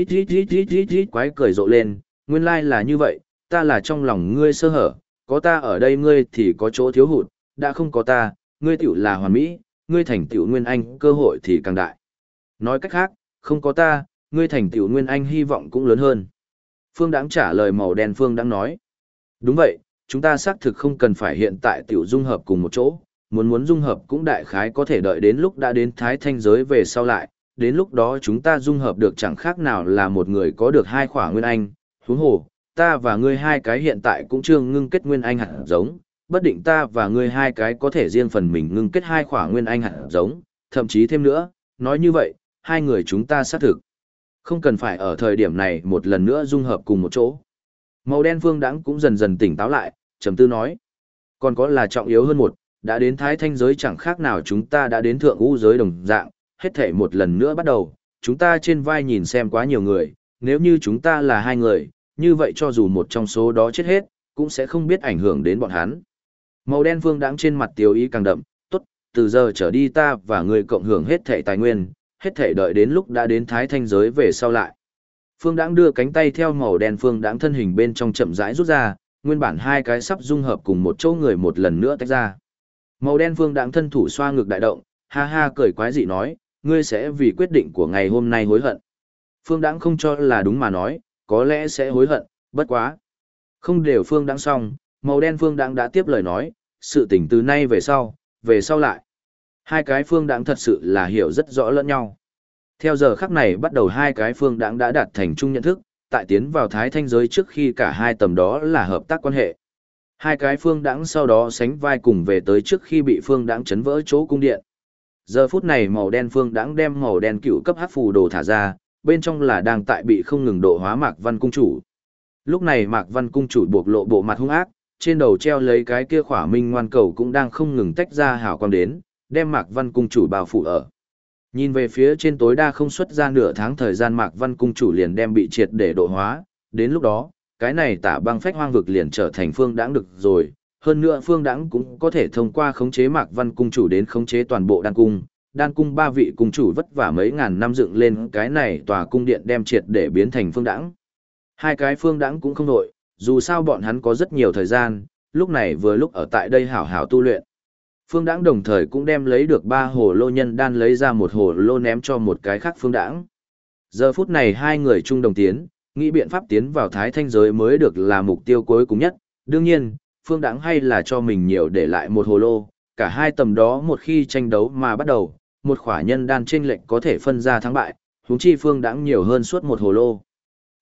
ít quái cười rộ lên, nguyên lai là như vậy, ta là trong lòng ngươi sơ hở, có ta ở đây ngươi thì có chỗ thiếu hụt, đã không có ta, ngươi tiểu là hoàn mỹ, ngươi thành tiểu nguyên anh cơ hội thì càng đại. Nói cách khác, không có ta, ngươi thành tiểu nguyên anh hy vọng cũng lớn hơn. Phương Đãng trả lời màu đen Phương Đãng nói. Đúng vậy, chúng ta xác thực không cần phải hiện tại tiểu dung hợp cùng một chỗ, muốn dung hợp cũng đại khái có thể đợi đến lúc đã đến thái thanh giới về sau lại, đến lúc đó chúng ta dung hợp được chẳng khác nào là một người có được hai khỏa nguyên anh, huống hồ, ta và ngươi hai cái hiện tại cũng chưa ngưng kết nguyên anh hạt giống, bất định ta và ngươi hai cái có thể riêng phần mình ngưng kết hai khỏa nguyên anh hạt giống, thậm chí thêm nữa, nói như vậy, hai người chúng ta xác thực không cần phải ở thời điểm này một lần nữa dung hợp cùng một chỗ. Màu đen Phương Đãng cũng dần dần tỉnh táo lại, trầm tư nói, còn có là trọng yếu hơn một, đã đến thái thanh giới chẳng khác nào chúng ta đã đến thượng ngũ giới đồng dạng, hết thể một lần nữa bắt đầu, chúng ta trên vai nhìn xem quá nhiều người, nếu như chúng ta là hai người, như vậy cho dù một trong số đó chết hết, cũng sẽ không biết ảnh hưởng đến bọn hắn. Màu đen Phương Đãng trên mặt tiêu ý càng đậm, tốt, từ giờ trở đi ta và người cộng hưởng hết thể tài nguyên, hết thể đợi đến lúc đã đến thái thanh giới về sau lại. Phương Đãng đưa cánh tay theo màu đen Phương Đãng thân hình bên trong chậm rãi rút ra, nguyên bản hai cái sắp dung hợp cùng một chỗ người một lần nữa tách ra. Màu đen Phương Đãng thân thủ xoa ngực đại động, ha ha cười quái dị nói, ngươi sẽ vì quyết định của ngày hôm nay hối hận. Phương Đãng không cho là đúng mà nói, có lẽ sẽ hối hận, bất quá. Không đều Phương Đãng xong, màu đen Phương Đãng đã tiếp lời nói, sự tình từ nay về sau lại. Hai cái Phương Đãng thật sự là hiểu rất rõ lẫn nhau. Theo giờ khắc này bắt đầu hai cái Phương Đãng đã đạt thành chung nhận thức, tại tiến vào thái thanh giới trước khi cả hai tầm đó là hợp tác quan hệ. Hai cái Phương Đãng sau đó sánh vai cùng về tới trước khi bị Phương Đãng chấn vỡ chỗ cung điện. Giờ phút này màu đen Phương Đãng đem màu đen cựu cấp hắc phù đồ thả ra, bên trong là đang tại bị không ngừng độ hóa Mạc Văn cung chủ. Lúc này Mạc Văn cung chủ buộc lộ bộ mặt hung ác, trên đầu treo lấy cái kia khỏa minh ngoan cầu cũng đang không ngừng tách ra hào quang đến, đem Mạc Văn cung chủ bao phủ ở. Nhìn về phía trên tối đa không xuất ra nửa tháng thời gian Mạc Văn cung chủ liền đem bị triệt để độ hóa, đến lúc đó, cái này Tả Băng Phách Hoang vực liền trở thành Phương Đãng được rồi, hơn nữa Phương Đãng cũng có thể thông qua khống chế Mạc Văn cung chủ đến khống chế toàn bộ đan cung ba vị cung chủ vất vả mấy ngàn năm dựng lên cái này tòa cung điện đem triệt để biến thành Phương Đãng. Hai cái Phương Đãng cũng không đội, dù sao bọn hắn có rất nhiều thời gian, lúc này vừa lúc ở tại đây hảo hảo tu luyện. Phương Đãng đồng thời cũng đem lấy được 3 hồ lô nhân đan lấy ra một hồ lô ném cho một cái khác Phương Đãng. Giờ phút này hai người chung đồng tiến, nghĩ biện pháp tiến vào thái thanh giới mới được là mục tiêu cuối cùng nhất. Đương nhiên, Phương Đãng hay là cho mình nhiều để lại một hồ lô, cả hai tầm đó một khi tranh đấu mà bắt đầu, một khỏa nhân đan chênh lệch có thể phân ra thắng bại, huống chi Phương Đãng nhiều hơn suốt một hồ lô.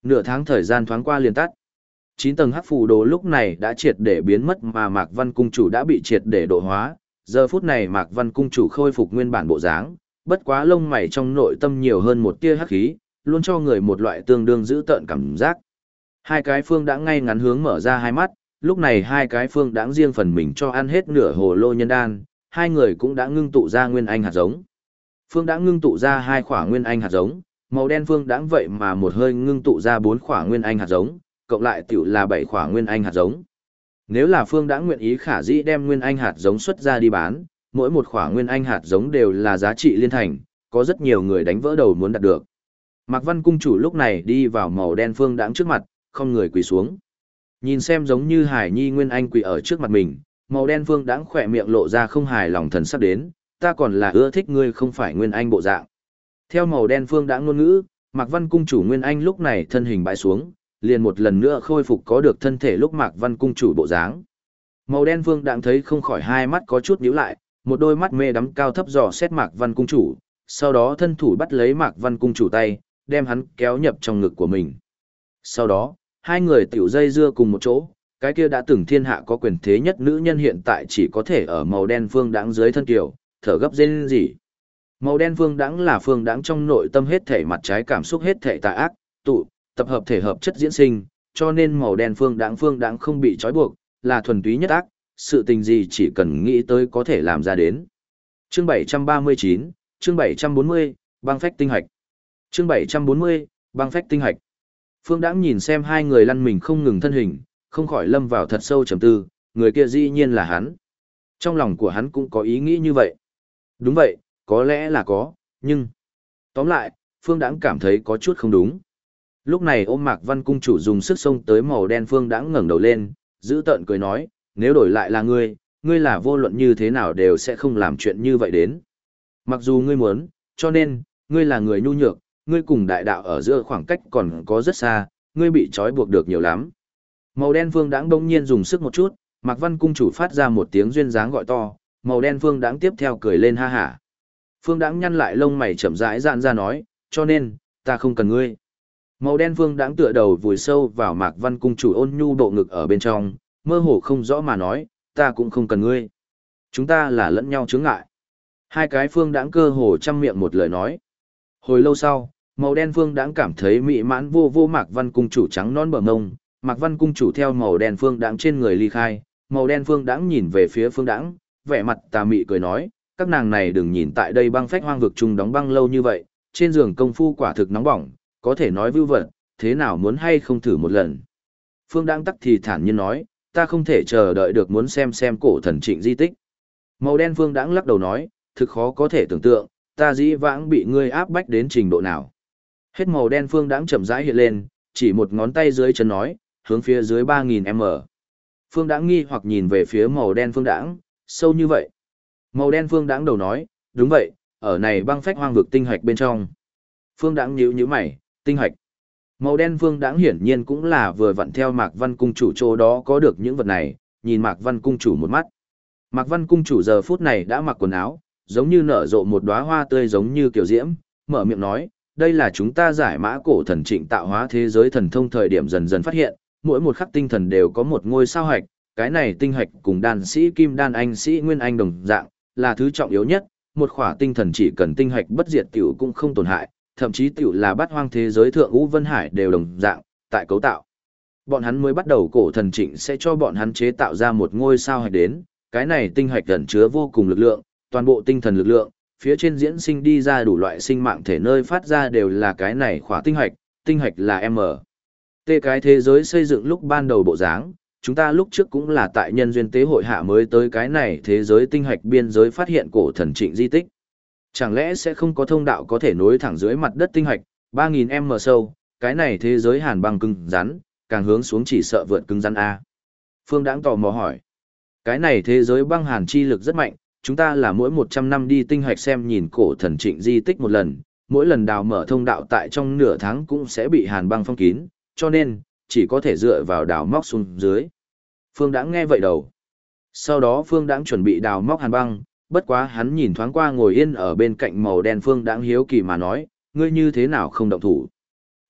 Nửa tháng thời gian thoáng qua liền tắt. 9 tầng hắc phù đồ lúc này đã triệt để biến mất mà Mạc Văn Cung Chủ đã bị triệt để độ hóa. Giờ phút này Mạc Văn Cung Chủ khôi phục nguyên bản bộ dáng, bất quá lông mày trong nội tâm nhiều hơn một tia hắc khí, luôn cho người một loại tương đương dữ tợn cảm giác. Hai cái phương đã ngay ngắn hướng mở ra hai mắt, lúc này hai cái phương đã riêng phần mình cho ăn hết nửa hồ lô nhân đan, hai người cũng đã ngưng tụ ra nguyên anh hạt giống. Phương đã ngưng tụ ra 2 khỏa nguyên anh hạt giống, màu đen phương đã vậy mà một hơi ngưng tụ ra 4 khỏa nguyên anh hạt giống, cộng lại tiểu là 7 khỏa nguyên anh hạt giống. Nếu là phương đã nguyện ý khả dĩ đem nguyên anh hạt giống xuất ra đi bán, mỗi một khỏa nguyên anh hạt giống đều là giá trị liên thành, có rất nhiều người đánh vỡ đầu muốn đạt được. Mạc Văn Cung Chủ lúc này đi vào màu đen phương đãng trước mặt, không người quỳ xuống. Nhìn xem giống như Hải Nhi Nguyên Anh quỳ ở trước mặt mình, màu đen phương đãng khỏe miệng lộ ra không hài lòng thần sắp đến, ta còn là ưa thích ngươi không phải Nguyên Anh bộ dạng. Theo màu đen phương đãng ngôn ngữ, Mạc Văn Cung Chủ Nguyên Anh lúc này thân hình bãi xuống, liền một lần nữa khôi phục có được thân thể lúc Mạc Văn Cung Chủ bộ dáng. Màu đen phương đãng thấy không khỏi hai mắt có chút nhíu lại, một đôi mắt mê đắm cao thấp dò xét Mạc Văn Cung Chủ, sau đó thân thủ bắt lấy Mạc Văn Cung Chủ tay, đem hắn kéo nhập trong ngực của mình. Sau đó, hai người tiểu dây dưa cùng một chỗ, cái kia đã từng thiên hạ có quyền thế nhất nữ nhân hiện tại chỉ có thể ở màu đen phương đãng dưới thân kiều, thở gấp rên rỉ. Màu đen phương đãng là phương đãng trong nội tâm hết thể mặt trái cảm xúc hết thể tà ác, tụ, tập hợp thể hợp chất diễn sinh, cho nên màu đen phương đãng không bị trói buộc, là thuần túy nhất ác, sự tình gì chỉ cần nghĩ tới có thể làm ra đến. Chương 739, chương 740, băng phách tinh hạch. Chương 740, băng phách tinh hạch. Phương Đãng nhìn xem hai người lăn mình không ngừng thân hình, không khỏi lâm vào thật sâu trầm tư, người kia dĩ nhiên là hắn. Trong lòng của hắn cũng có ý nghĩ như vậy. Đúng vậy, có lẽ là có, nhưng... Tóm lại, Phương Đãng cảm thấy có chút không đúng. Lúc này ôm Mạc Văn Cung Chủ dùng sức xông tới màu đen Phương Đãng ngẩng đầu lên, giữ tợn cười nói, nếu đổi lại là ngươi là vô luận như thế nào đều sẽ không làm chuyện như vậy đến. Mặc dù ngươi muốn, cho nên, ngươi là người nhu nhược, ngươi cùng đại đạo ở giữa khoảng cách còn có rất xa, ngươi bị trói buộc được nhiều lắm. Màu đen Phương Đãng bỗng nhiên dùng sức một chút, Mạc Văn Cung Chủ phát ra một tiếng duyên dáng gọi to, màu đen Phương Đãng tiếp theo cười lên ha hả. Phương Đãng nhăn lại lông mày chậm rãi giãn ra nói, cho nên, ta không cần ngươi. Màu đen Phương Đãng tựa đầu vùi sâu vào Mạc Văn Cung Chủ ôn nhu bộ ngực ở bên trong, mơ hồ không rõ mà nói, ta cũng không cần ngươi. Chúng ta là lẫn nhau chướng ngại. Hai cái Phương Đãng cơ hồ trăm miệng một lời nói. Hồi lâu sau, màu đen Phương Đãng cảm thấy mỹ mãn vô Mạc Văn Cung Chủ trắng non bờ ngông, Mạc Văn Cung Chủ theo màu đen Phương Đãng trên người ly khai, màu đen Phương Đãng nhìn về phía Phương Đãng, vẻ mặt tà mị cười nói, các nàng này đừng nhìn tại đây băng phách hoang vực chung đóng băng lâu như vậy, trên giường công phu quả thực nóng bỏng, có thể nói vưu vật, thế nào muốn hay không thử một lần. Phương Đãng tắc thì thản nhiên nói, ta không thể chờ đợi được muốn xem cổ thần Trịnh di tích. Màu đen Phương Đãng lắc đầu nói, thực khó có thể tưởng tượng, ta dĩ vãng bị ngươi áp bách đến trình độ nào. Hết màu đen Phương Đãng chậm rãi hiện lên, chỉ một ngón tay dưới chân nói, hướng phía dưới 3000m. Phương Đãng nghi hoặc nhìn về phía màu đen Phương Đãng, sâu như vậy. Màu đen Phương Đãng đầu nói, đúng vậy, ở này băng phách hoang vực tinh hạch bên trong. Phương Đãng nhíu mày, tinh hạch. Màu đen Phương Đãng hiển nhiên cũng là vừa vặn theo Mạc Văn Cung Chủ chỗ đó có được những vật này, nhìn Mạc Văn Cung Chủ một mắt. Mạc Văn Cung Chủ giờ phút này đã mặc quần áo, giống như nở rộ một đóa hoa tươi giống như kiểu diễm, mở miệng nói, đây là chúng ta giải mã cổ thần Trịnh tạo hóa thế giới thần thông thời điểm dần dần phát hiện, mỗi một khắc tinh thần đều có một ngôi sao hạch, cái này tinh hạch cùng đan sĩ kim đan anh sĩ nguyên anh đồng dạng, là thứ trọng yếu nhất, một khỏa tinh thần chỉ cần tinh hạch bất diệt tiểu cũng không tổn hại, thậm chí tiểu là bát hoang thế giới thượng ngũ vân hải đều đồng dạng, tại cấu tạo. Bọn hắn mới bắt đầu cổ thần Trịnh sẽ cho bọn hắn chế tạo ra một ngôi sao hạch đến, cái này tinh hạch ẩn chứa vô cùng lực lượng, toàn bộ tinh thần lực lượng, phía trên diễn sinh đi ra đủ loại sinh mạng thể nơi phát ra đều là cái này khỏa tinh hạch là M. Tê cái thế giới xây dựng lúc ban đầu bộ dáng, chúng ta lúc trước cũng là tại nhân duyên tế hội hạ mới tới cái này thế giới tinh hạch biên giới phát hiện cổ thần Trịnh di tích. Chẳng lẽ sẽ không có thông đạo có thể nối thẳng dưới mặt đất tinh hạch, 3000m sâu, cái này thế giới hàn băng cứng rắn, càng hướng xuống chỉ sợ vượt cứng rắn A. Phương Đãng tò mò hỏi. Cái này thế giới băng hàn chi lực rất mạnh, chúng ta là mỗi 100 năm đi tinh hạch xem nhìn cổ thần Trịnh di tích một lần, mỗi lần đào mở thông đạo tại trong nửa tháng cũng sẽ bị hàn băng phong kín, cho nên, chỉ có thể dựa vào đào móc xuống dưới. Phương Đãng nghe vậy đầu. Sau đó Phương Đãng chuẩn bị đào móc hàn băng, bất quá hắn nhìn thoáng qua ngồi yên ở bên cạnh màu đen Phương Đãng hiếu kỳ mà nói, ngươi như thế nào không động thủ.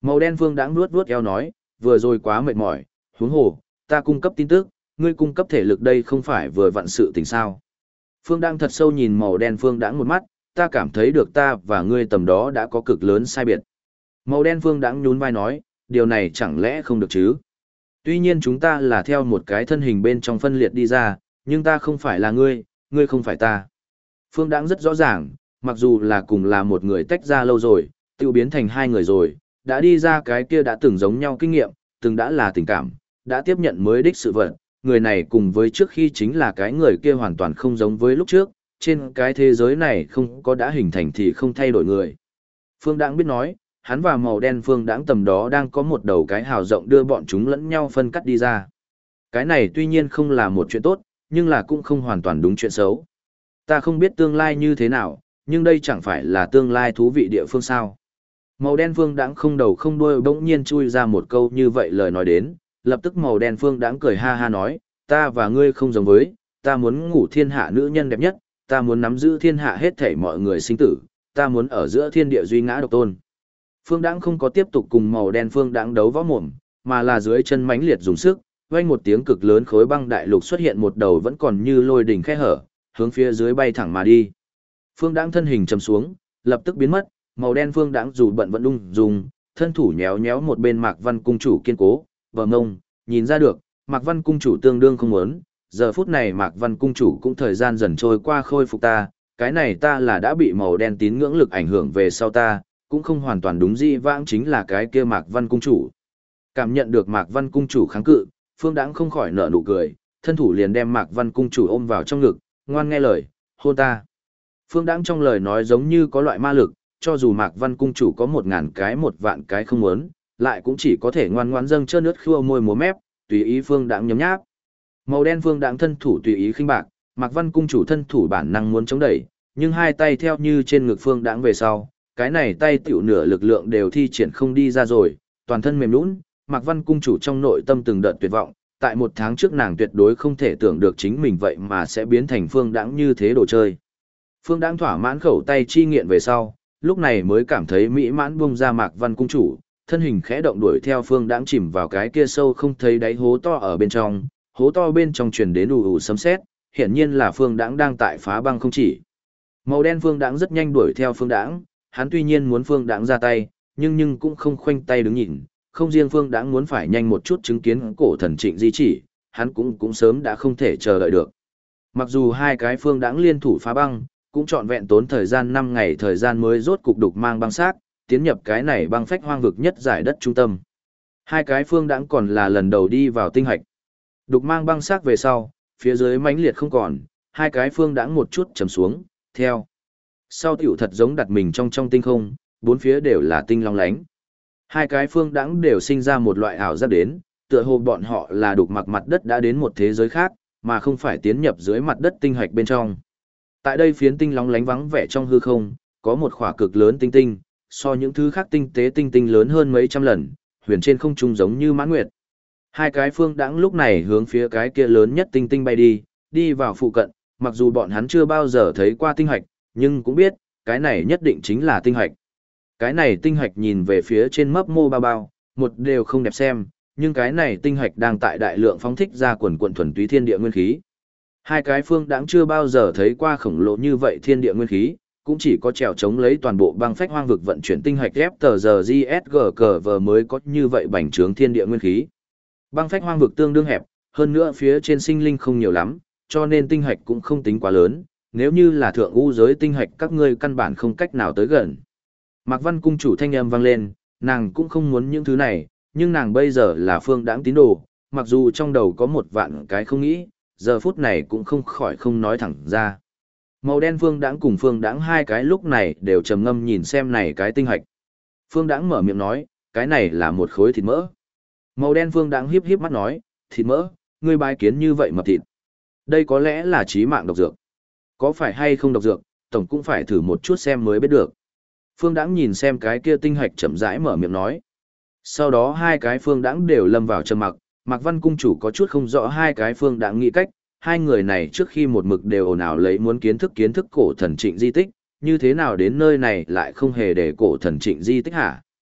Màu đen Phương Đãng nuốt nuốt eo nói, vừa rồi quá mệt mỏi, huống hồ, ta cung cấp tin tức, ngươi cung cấp thể lực đây không phải vừa vặn sự tình sao. Phương Đãng thật sâu nhìn màu đen Phương Đãng một mắt, ta cảm thấy được ta và ngươi tầm đó đã có cực lớn sai biệt. Màu đen Phương Đãng nhún vai nói, điều này chẳng lẽ không được chứ? Tuy nhiên chúng ta là theo một cái thân hình bên trong phân liệt đi ra, nhưng ta không phải là ngươi, ngươi không phải ta. Phương Đãng rất rõ ràng, mặc dù là cùng là một người tách ra lâu rồi, tự biến thành hai người rồi, đã đi ra cái kia đã từng giống nhau kinh nghiệm, từng đã là tình cảm, đã tiếp nhận mới đích sự vật, người này cùng với trước khi chính là cái người kia hoàn toàn không giống với lúc trước, trên cái thế giới này không có đã hình thành thì không thay đổi người. Phương Đãng biết nói, hắn và màu đen Phương Đãng tầm đó đang có một đầu cái hào rộng đưa bọn chúng lẫn nhau phân cắt đi ra. Cái này tuy nhiên không là một chuyện tốt, nhưng là cũng không hoàn toàn đúng chuyện xấu. Ta không biết tương lai như thế nào, nhưng đây chẳng phải là tương lai thú vị địa phương sao. Màu đen Phương Đãng không đầu không đuôi bỗng nhiên chui ra một câu như vậy lời nói đến, lập tức màu đen Phương Đãng cười ha ha nói, ta và ngươi không giống với, ta muốn ngủ thiên hạ nữ nhân đẹp nhất, ta muốn nắm giữ thiên hạ hết thảy mọi người sinh tử, ta muốn ở giữa thiên địa duy ngã độc tôn. Phương Đãng không có tiếp tục cùng màu đen Phương Đãng đấu võ mồm, mà là dưới chân mãnh liệt dùng sức, vang một tiếng cực lớn khối băng đại lục xuất hiện một đầu vẫn còn như lôi đỉnh khe hở, hướng phía dưới bay thẳng mà đi. Phương Đãng thân hình trầm xuống, lập tức biến mất, màu đen Phương Đãng dù bận vẫn ung dung, thân thủ nhéo nhéo một bên Mạc Văn cung chủ kiên cố, bờ ngông, nhìn ra được, Mạc Văn cung chủ tương đương không muốn, giờ phút này Mạc Văn cung chủ cũng thời gian dần trôi qua khôi phục ta, cái này ta là đã bị màu đen tín ngưỡng lực ảnh hưởng về sau ta, cũng không hoàn toàn đúng di vãng chính là cái kia Mạc Văn cung chủ. Cảm nhận được Mạc Văn cung chủ kháng cự, Phương Đãng không khỏi nở nụ cười, thân thủ liền đem Mạc Văn cung chủ ôm vào trong ngực, ngoan nghe lời, hôn ta. Phương Đãng trong lời nói giống như có loại ma lực, cho dù Mạc Văn cung chủ có 1000 cái 1 vạn cái không muốn, lại cũng chỉ có thể ngoan ngoãn dâng trơn nước khua môi múa mép, tùy ý Phương Đãng nhấm nháp. Màu đen Phương Đãng thân thủ tùy ý khinh bạc, Mạc Văn cung chủ thân thủ bản năng muốn chống đẩy, nhưng hai tay theo như trên ngực Phương Đãng về sau, cái này tay tiểu nửa lực lượng đều thi triển không đi ra rồi, toàn thân mềm nhũn. Mạc Văn cung chủ trong nội tâm từng đợt tuyệt vọng, tại 1 tháng trước nàng tuyệt đối không thể tưởng được chính mình vậy mà sẽ biến thành Phương Đãng như thế đồ chơi. Phương Đãng thỏa mãn khẩu tay chi nghiện về sau, lúc này mới cảm thấy mỹ mãn buông ra Mạc Văn cung chủ, thân hình khẽ động đuổi theo Phương Đãng chìm vào cái kia sâu không thấy đáy hố to ở bên trong, hố to bên trong truyền đến ù ù sấm sét, hiển nhiên là Phương Đãng đang tại phá băng không chỉ. Màu đen Phương Đãng rất nhanh đuổi theo Phương Đãng, hắn tuy nhiên muốn Phương Đãng ra tay, nhưng cũng không khoanh tay đứng nhìn, không riêng Phương Đãng muốn phải nhanh một chút chứng kiến cổ thần Trịnh di chỉ, hắn cũng sớm đã không thể chờ đợi được. Mặc dù hai cái Phương Đãng liên thủ phá băng, cũng trọn vẹn tốn thời gian 5 ngày thời gian mới rốt cục đục mang băng xác, tiến nhập cái này băng phách hoang vực nhất giải đất trung tâm. Hai cái Phương Đãng còn là lần đầu đi vào tinh hạch. Đục mang băng xác về sau, phía dưới mãnh liệt không còn, hai cái Phương Đãng một chút trầm xuống, theo. Sau tiểu thật giống đặt mình trong tinh không, bốn phía đều là tinh long lánh. Hai cái Phương Đãng đều sinh ra một loại ảo giác đến, tựa hồ bọn họ là đục mặc mặt đất đã đến một thế giới khác, mà không phải tiến nhập dưới mặt đất tinh hạch bên trong. Tại đây phiến tinh long lánh vắng vẻ trong hư không, có một khỏa cực lớn tinh tinh, so những thứ khác tinh tế tinh tinh lớn hơn mấy trăm lần, huyền trên không trung giống như mãn nguyệt. Hai cái Phương Đãng lúc này hướng phía cái kia lớn nhất tinh tinh bay đi vào phụ cận, mặc dù bọn hắn chưa bao giờ thấy qua tinh hạch, nhưng cũng biết, cái này nhất định chính là tinh hạch. Cái này tinh hạch nhìn về phía trên mấp mô bao, một đều không đẹp xem, nhưng cái này tinh hạch đang tại đại lượng phóng thích ra quần quần thuần túy thiên địa nguyên khí. Hai cái Phương Đãng chưa bao giờ thấy qua khổng lồ như vậy thiên địa nguyên khí, cũng chỉ có trèo chống lấy toàn bộ băng phách hoang vực vận chuyển tinh hạch ép tờ giờ GSGG mới có như vậy bành trướng thiên địa nguyên khí. Băng phách hoang vực tương đương hẹp, hơn nữa phía trên sinh linh không nhiều lắm, cho nên tinh hạch cũng không tính quá lớn, nếu như là thượng u giới tinh hạch các ngươi căn bản không cách nào tới gần. Mạc Văn cung chủ thanh âm vang lên, nàng cũng không muốn những thứ này, nhưng nàng bây giờ là Phương Đãng tín đồ, mặc dù trong đầu có 1 vạn cái không nghĩ, giờ phút này cũng không khỏi không nói thẳng ra. Màu đen Phương Đãng cùng Phương Đãng hai cái lúc này đều trầm ngâm nhìn xem này cái tinh hạch. Phương Đãng mở miệng nói, cái này là một khối thịt mỡ. Màu đen Phương Đãng híp híp mắt nói, thịt mỡ, ngươi bái kiến như vậy mập thịt. Đây có lẽ là chí mạng độc dược. Có phải hay không độc dược, tổng cũng phải thử một chút xem mới biết được. Phương Đãng nhìn xem cái kia tinh hạch chậm rãi mở miệng nói. Sau đó hai cái Phương Đãng đều lâm vào trầm mặc, Mạc Văn cung chủ có chút không rõ hai cái Phương Đãng nghĩ cách, hai người này trước khi một mực đều ồn ào lấy muốn kiến thức cổ thần Trịnh di tích, như thế nào đến nơi này lại không hề để cổ thần Trịnh di tích hả?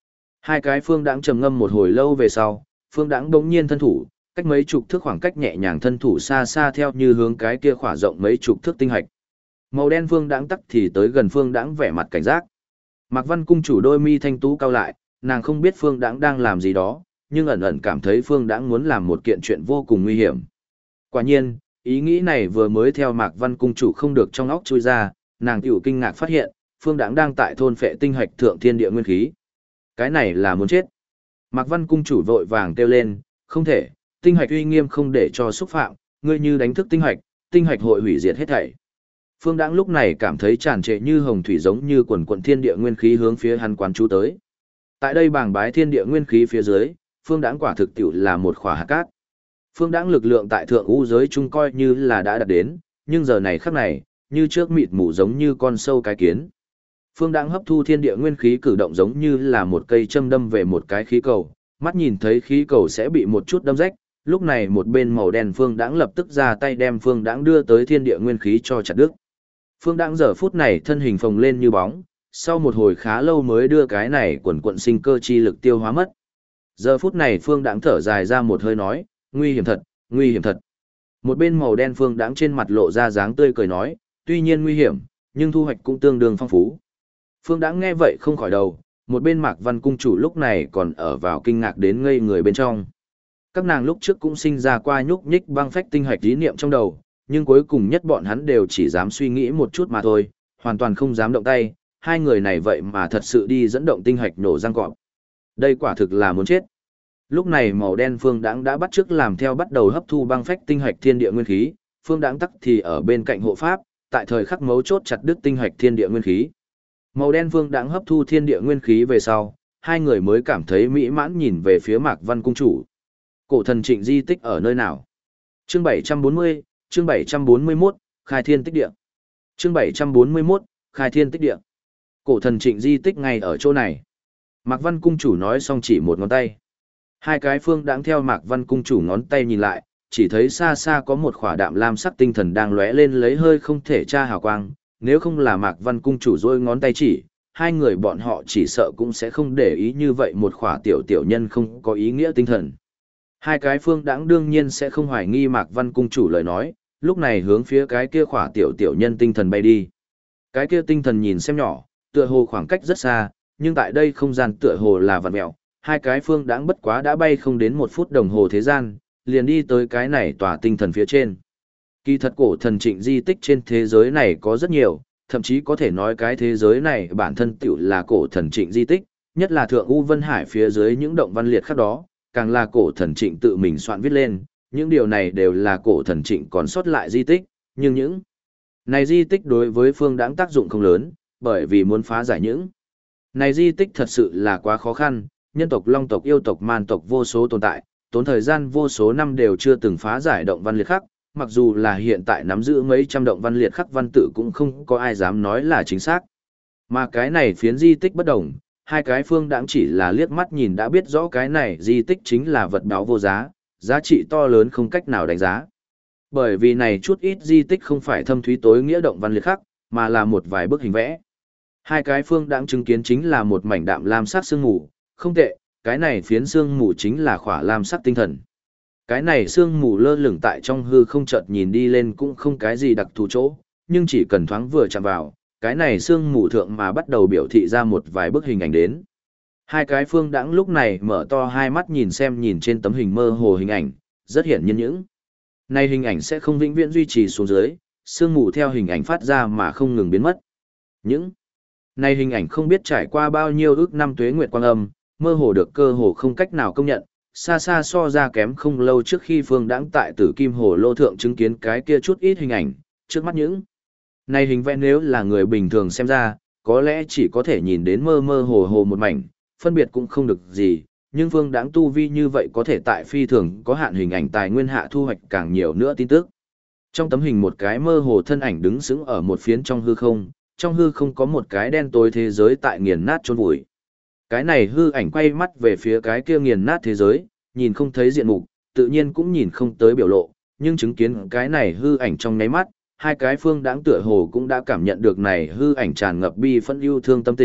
Hai cái phương đãng trầm ngâm một hồi lâu về sau, phương đãng đống nhiên thân thủ, cách mấy chục thước khoảng cách nhẹ nhàng thân thủ xa xa theo như hướng cái kia khỏa rộng mấy chục thước tinh hạch. Màu đen phương đãng tắc thì tới gần phương đãng vẻ mặt cảnh giác. Mạc Văn cung chủ đôi mi thanh tú cao lại, nàng không biết phương đãng đang làm gì đó, nhưng ẩn ẩn cảm thấy phương đãng muốn làm một kiện chuyện vô cùng nguy hiểm. Quả nhiên, ý nghĩ này vừa mới theo Mạc Văn cung chủ không được trong óc chui ra, nàng tiểu kinh ngạc phát hiện, phương đãng đang tại thôn phệ tinh hạch thượng thiên địa nguyên khí. Cái này là muốn chết. Mạc Văn cung chủ vội vàng kêu lên, không thể, tinh hạch uy nghiêm không để cho xúc phạm, ngươi như đánh thức tinh hạch hội hủy diệt hết thảy. Phương Đãng lúc này cảm thấy tràn trề như hồng thủy giống như quần quần thiên địa nguyên khí hướng phía hắn quán chú tới. Tại đây bàng bái thiên địa nguyên khí phía dưới, Phương Đãng quả thực tiểu là một khỏa hạt cát. Phương Đãng lực lượng tại thượng u giới chung coi như là đã đạt đến, nhưng giờ này khắc này, như trước mịt mù giống như con sâu cái kiến. Phương Đãng hấp thu thiên địa nguyên khí cử động giống như là một cây châm đâm về một cái khí cầu, mắt nhìn thấy khí cầu sẽ bị một chút đâm rách, lúc này một bên màu đen Phương Đãng lập tức ra tay đem Phương Đãng đưa tới thiên địa nguyên khí cho chặt đứt. Phương Đãng giờ phút này thân hình phồng lên như bóng, sau một hồi khá lâu mới đưa cái này quần quận sinh cơ chi lực tiêu hóa mất. Giờ phút này Phương Đãng thở dài ra một hơi nói, nguy hiểm thật, nguy hiểm thật. Một bên màu đen Phương Đãng trên mặt lộ ra dáng tươi cười nói, tuy nhiên nguy hiểm, nhưng thu hoạch cũng tương đương phong phú. Phương Đãng nghe vậy không khỏi đầu, một bên Mạc Văn cung chủ lúc này còn ở vào kinh ngạc đến ngây người bên trong. Các nàng lúc trước cũng sinh ra qua nhúc nhích băng phách tinh hạch ý niệm trong đầu, nhưng cuối cùng nhất bọn hắn đều chỉ dám suy nghĩ một chút mà thôi, hoàn toàn không dám động tay, hai người này vậy mà thật sự đi dẫn động tinh hạch nổ răng cọp. Đây quả thực là muốn chết. Lúc này màu đen Phương Đãng đã bắt chước làm theo bắt đầu hấp thu băng phách tinh hạch thiên địa nguyên khí, Phương Đãng tắc thì ở bên cạnh hộ pháp, tại thời khắc mấu chốt chặt đứt tinh hạch thiên địa nguyên khí. Màu đen Phương Đãng hấp thu thiên địa nguyên khí về sau, hai người mới cảm thấy mỹ mãn nhìn về phía Mạc Văn cung chủ. Cổ thần Trịnh di tích ở nơi nào? Chương 740, chương 741, khai thiên tích địa. Chương 741, khai thiên tích địa. Cổ thần Trịnh di tích ngay ở chỗ này. Mạc Văn cung chủ nói xong chỉ một ngón tay. Hai cái Phương Đãng theo Mạc Văn cung chủ ngón tay nhìn lại, chỉ thấy xa xa có một khỏa đạm lam sắc tinh thần đang lóe lên lấy hơi không thể tra hào quang, nếu không là Mạc Văn cung chủ rôi ngón tay chỉ, hai người bọn họ chỉ sợ cũng sẽ không để ý như vậy một khỏa tiểu nhân không có ý nghĩa tinh thần. Hai cái Phương Đãng đương nhiên sẽ không hoài nghi Mạc Văn cung chủ lời nói, lúc này hướng phía cái kia khỏa tiểu nhân tinh thần bay đi. Cái kia tinh thần nhìn xem nhỏ, tựa hồ khoảng cách rất xa, nhưng tại đây không gian tựa hồ là vặn mèo, hai cái Phương Đãng bất quá đã bay không đến 1 phút đồng hồ thế gian, liền đi tới cái này tòa tinh thần phía trên. Kỳ thật cổ thần Trịnh di tích trên thế giới này có rất nhiều, thậm chí có thể nói cái thế giới này bản thân tiểu là cổ thần Trịnh di tích, nhất là thượng U Vân Hải phía dưới những động văn liệt khác đó, càng là cổ thần Trịnh tự mình soạn viết lên, những điều này đều là cổ thần Trịnh còn sót lại di tích, nhưng những này di tích đối với Phương Đãng tác dụng không lớn, bởi vì muốn phá giải những này di tích thật sự là quá khó khăn, nhân tộc, long tộc, yêu tộc, man tộc vô số tồn tại, tốn thời gian vô số năm đều chưa từng phá giải động văn liệt khắc, mặc dù là hiện tại nắm giữ mấy trăm động văn liệt khắc văn tự cũng không có ai dám nói là chính xác. Mà cái này phiến di tích bất đồng, hai cái Phương Đãng chỉ là liếc mắt nhìn đã biết rõ cái này di tích chính là vật báu vô giá, giá trị to lớn không cách nào đánh giá. Bởi vì này chút ít di tích không phải thâm thúy tối nghĩa động văn liệt khắc, mà là một vài bức hình vẽ. Hai cái Phương Đãng chứng kiến chính là một mảnh đạm lam sắc sương mù, không tệ, cái này phiến sương mù chính là khỏa lam sắc tinh thần. Cái này sương mù lơ lửng tại trong hư không, chợt nhìn đi lên cũng không cái gì đặc thù chỗ, nhưng chỉ cần thoáng vừa chạm vào, cái này sương mù thượng mà bắt đầu biểu thị ra một vài bức hình ảnh đến. Hai cái Phương Đãng lúc này mở to hai mắt nhìn trên tấm hình mơ hồ hình ảnh, rất hiển nhiên những này hình ảnh sẽ không vĩnh viễn duy trì xuống dưới, sương mù theo hình ảnh phát ra mà không ngừng biến mất. Những này hình ảnh không biết trải qua bao nhiêu ước năm tuế nguyệt quang âm, mơ hồ được cơ hồ không cách nào công nhận, xa xa so ra kém không lâu trước khi Phương Đãng tại Tử Kim Hồ Lô thượng chứng kiến cái kia chút ít hình ảnh, trước mắt những này hình vẽ nếu là người bình thường xem ra, có lẽ chỉ có thể nhìn đến mơ mơ hồ hồ một mảnh, phân biệt cũng không được gì, nhưng Phương Đãng tu vi như vậy có thể tại phi thường có hạn hình ảnh tài nguyên hạ thu hoạch càng nhiều nữa tin tức. Trong tấm hình một cái mơ hồ thân ảnh đứng sững ở một phiến trong hư không có một cái đen tối thế giới tại nghiền nát chôn vùi. Cái này hư ảnh quay mắt về phía cái kia nghiền nát thế giới, nhìn không thấy diện mục, tự nhiên cũng nhìn không tới biểu lộ, nhưng chứng kiến cái này hư ảnh trong nháy mắt, hai cái Phương Đãng tựa hồ cũng đã cảm nhận được này hư ảnh tràn ngập bi phẫn yêu thương tâm tình,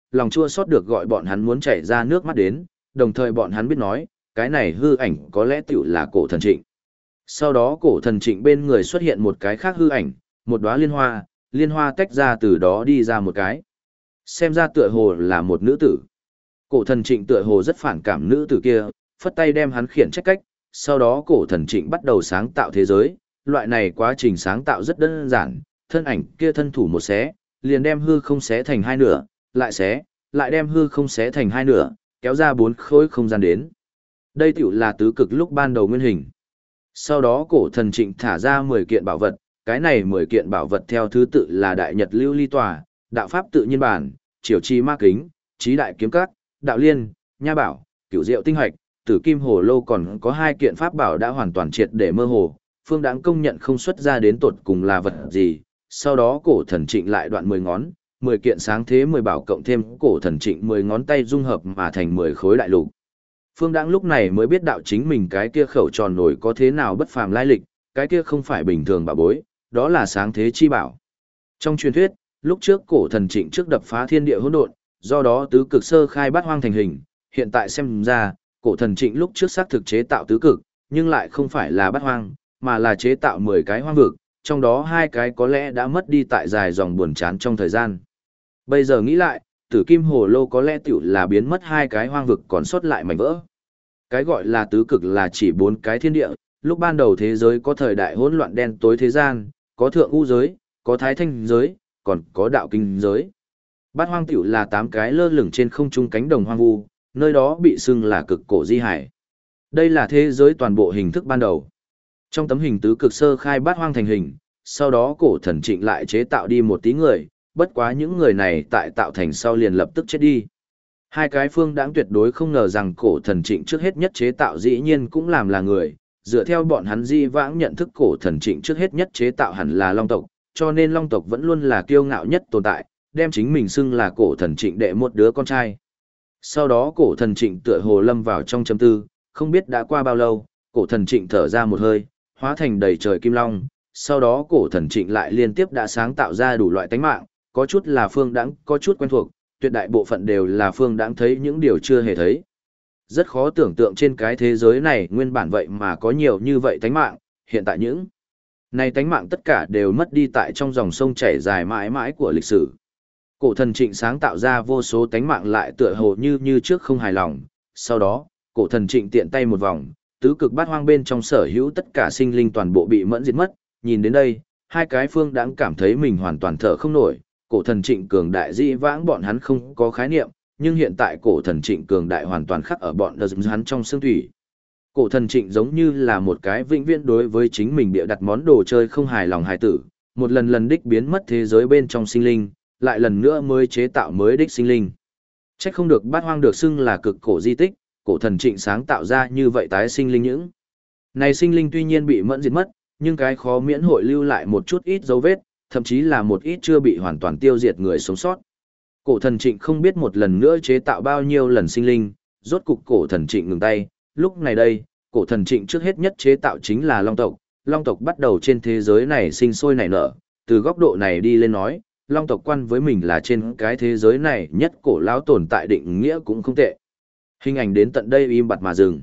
lòng chua xót được gọi bọn hắn muốn chảy ra nước mắt đến, đồng thời bọn hắn biết nói, cái này hư ảnh có lẽ tiểu là cổ thần trịnh. Sau đó cổ thần trịnh bên người xuất hiện một cái khác hư ảnh, một đóa liên hoa tách ra từ đó đi ra một cái. Xem ra tựa hồ là một nữ tử. Cổ thần trịnh tựa hồ rất phản cảm nữ tử kia, phất tay đem hắn khiển trách cách, sau đó cổ thần trịnh bắt đầu sáng tạo thế giới, loại này quá trình sáng tạo rất đơn giản, thân ảnh kia thân thủ một xé, liền đem hư không xé thành hai nửa, lại xé, lại đem hư không xé thành hai nửa, kéo ra 4 khối không gian đến. Đây tiểu là tứ cực lúc ban đầu nguyên hình. Sau đó cổ thần trịnh thả ra 10 kiện bảo vật, cái này 10 kiện bảo vật theo thứ tự là Đại Nhật Lưu Ly Tòa, Đạo Pháp Tự Nhiên Bản, Triều Chi Ma Kính, Trí Đại Kiếm Các, Đạo Liên, Nha Bảo, Cửu Diệu Tinh Hoạch, Tử Kim Hồ Lô, còn có 2 kiện pháp bảo đã hoàn toàn triệt để mơ hồ, Phương Đãng công nhận không xuất ra đến tột cùng là vật gì. Sau đó cổ thần trịnh lại đoạn 10 ngón, 10 kiện sáng thế 10 bảo cộng thêm cổ thần trịnh 10 ngón tay dung hợp mà thành 10 khối đại lục. Phương Đãng lúc này mới biết đạo chính mình cái kia khẩu tròn nổi có thế nào bất phàm lai lịch, cái kia không phải bình thường bảo bối, đó là sáng thế chi bảo. Trong truyền thuyết, lúc trước cổ thần trịnh trước đập phá thiên địa hỗn độn, do đó tứ cực sơ khai bát hoang thành hình, hiện tại xem ra, cổ thần trịnh lúc trước xác thực chế tạo tứ cực, nhưng lại không phải là bát hoang, mà là chế tạo 10 cái hoang vực, trong đó 2 cái có lẽ đã mất đi tại dài dòng buồn chán trong thời gian. Bây giờ nghĩ lại, Tử Kim Hồ Lô có lẽ tiểu là biến mất 2 cái hoang vực còn sót lại mảnh vỡ. Cái gọi là tứ cực là chỉ 4 cái thiên địa, lúc ban đầu thế giới có thời đại hỗn loạn đen tối thế gian, có thượng u giới, có thái thanh giới, còn có đạo kinh giới. Bát hoang tiểu là 8 cái lơ lửng trên không trung cánh đồng hoang vu, nơi đó bị xưng là cực cổ di hải. Đây là thế giới toàn bộ hình thức ban đầu. Trong tấm hình tứ cực sơ khai bát hoang thành hình, sau đó cổ thần trịnh lại chế tạo đi một tí người, bất quá những người này tại tạo thành sau liền lập tức chết đi. 2 cái Phương Đãng tuyệt đối không ngờ rằng cổ thần trịnh trước hết nhất chế tạo dĩ nhiên cũng làm là người, dựa theo bọn hắn di vãng nhận thức cổ thần trịnh trước hết nhất chế tạo hẳn là long tộc, cho nên long tộc vẫn luôn là kiêu ngạo nhất tồn tại, đem chính mình xưng là cổ thần trịnh đệ một đứa con trai. Sau đó cổ thần trịnh tựa hồ lâm vào trong chấm tư, không biết đã qua bao lâu, cổ thần trịnh thở ra một hơi, hóa thành đầy trời kim long, sau đó cổ thần trịnh lại liên tiếp đã sáng tạo ra đủ loại tánh mạng, có chút là Phương Đãng có chút quen thuộc, tuyệt đại bộ phận đều là Phương Đãng thấy những điều chưa hề thấy. Rất khó tưởng tượng trên cái thế giới này nguyên bản vậy mà có nhiều như vậy tánh mạng, hiện tại những này tánh mạng tất cả đều mất đi tại trong dòng sông chảy dài mãi mãi của lịch sử. Cổ thần trịnh sáng tạo ra vô số tánh mạng lại tựa hồ như trước không hài lòng, sau đó, cổ thần trịnh tiện tay một vòng, tứ cực bát hoang bên trong sở hữu tất cả sinh linh toàn bộ bị mẫn diệt mất, nhìn đến đây, 2 cái Phương Đãng cảm thấy mình hoàn toàn thở không nổi, cổ thần trịnh cường đại dĩ vãng bọn hắn không có khái niệm, nhưng hiện tại cổ thần trịnh cường đại hoàn toàn khắc ở bọn hắn trong xương thủy. Cổ thần trịnh giống như là một cái vĩnh viễn đối với chính mình bịa đặt món đồ chơi không hài lòng hài tử, một lần lần đích biến mất thế giới bên trong sinh linh, lại lần nữa mới chế tạo mới đích sinh linh. Trách không được bát hoang được xưng là cực cổ di tích, cổ thần trịnh sáng tạo ra như vậy tái sinh linh những. Này sinh linh tuy nhiên bị mẫn diệt mất, nhưng cái khó miễn hội lưu lại một chút ít dấu vết, thậm chí là một ít chưa bị hoàn toàn tiêu diệt người sống sót. Cổ thần trịnh không biết một lần nữa chế tạo bao nhiêu lần sinh linh, rốt cục cổ thần trịnh ngừng tay, lúc này đây, cổ thần trịnh trước hết nhất chế tạo chính là long tộc bắt đầu trên thế giới này sinh sôi nảy nở, từ góc độ này đi lên nói, long tộc quan với mình là trên cái thế giới này nhất cổ lão tồn tại định nghĩa cũng không tệ. Hình ảnh đến tận đây im bặt mà dừng.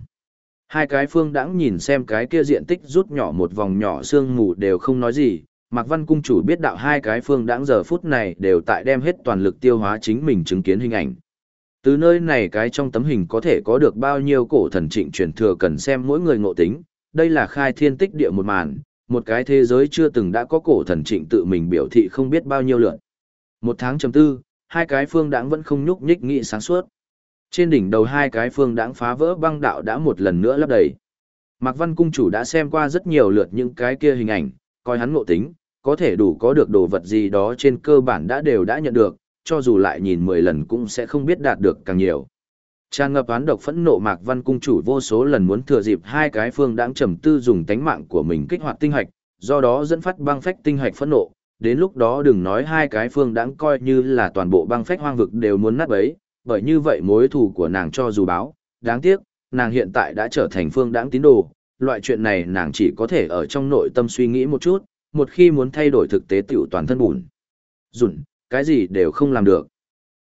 2 cái Phương Đãng nhìn xem cái kia diện tích rút nhỏ một vòng nhỏ sương mù đều không nói gì, Mạc Văn cung chủ biết đạo 2 cái Phương Đãng giờ phút này đều tại đem hết toàn lực tiêu hóa chính mình chứng kiến hình ảnh. Từ nơi này cái trong tấm hình có thể có được bao nhiêu cổ thần trịnh truyền thừa cần xem mỗi người ngộ tính, đây là khai thiên tích địa một màn, một cái thế giới chưa từng đã có cổ thần trịnh tự mình biểu thị không biết bao nhiêu lượt. 1 tháng chấm tư, 2 cái Phương Đãng vẫn không nhúc nhích nghĩ sáng suốt. Trên đỉnh đầu 2 cái Phương Đãng phá vỡ băng đạo đã một lần nữa lấp đầy. Mạc Văn cung chủ đã xem qua rất nhiều lượt những cái kia hình ảnh, coi hắn ngộ tính, có thể đủ có được đồ vật gì đó trên cơ bản đã nhận được, cho dù lại nhìn 10 lần cũng sẽ không biết đạt được càng nhiều. Tràn ngập oán độc phẫn nộ Mạc Văn cung chủ vô số lần muốn thừa dịp 2 cái Phương Đãng trầm tư dùng tánh mạng của mình kích hoạt tinh hạch, do đó dẫn phát băng phách tinh hạch phẫn nộ, đến lúc đó đừng nói 2 cái Phương Đãng coi như là toàn bộ băng phách hoang vực đều muốn nát bấy, bởi như vậy mối thù của nàng cho dù báo, đáng tiếc, nàng hiện tại đã trở thành Phương Đãng tín đồ, loại chuyện này nàng chỉ có thể ở trong nội tâm suy nghĩ một chút, một khi muốn thay đổi thực tế tiểu toàn thân bùn rủn, cái gì đều không làm được.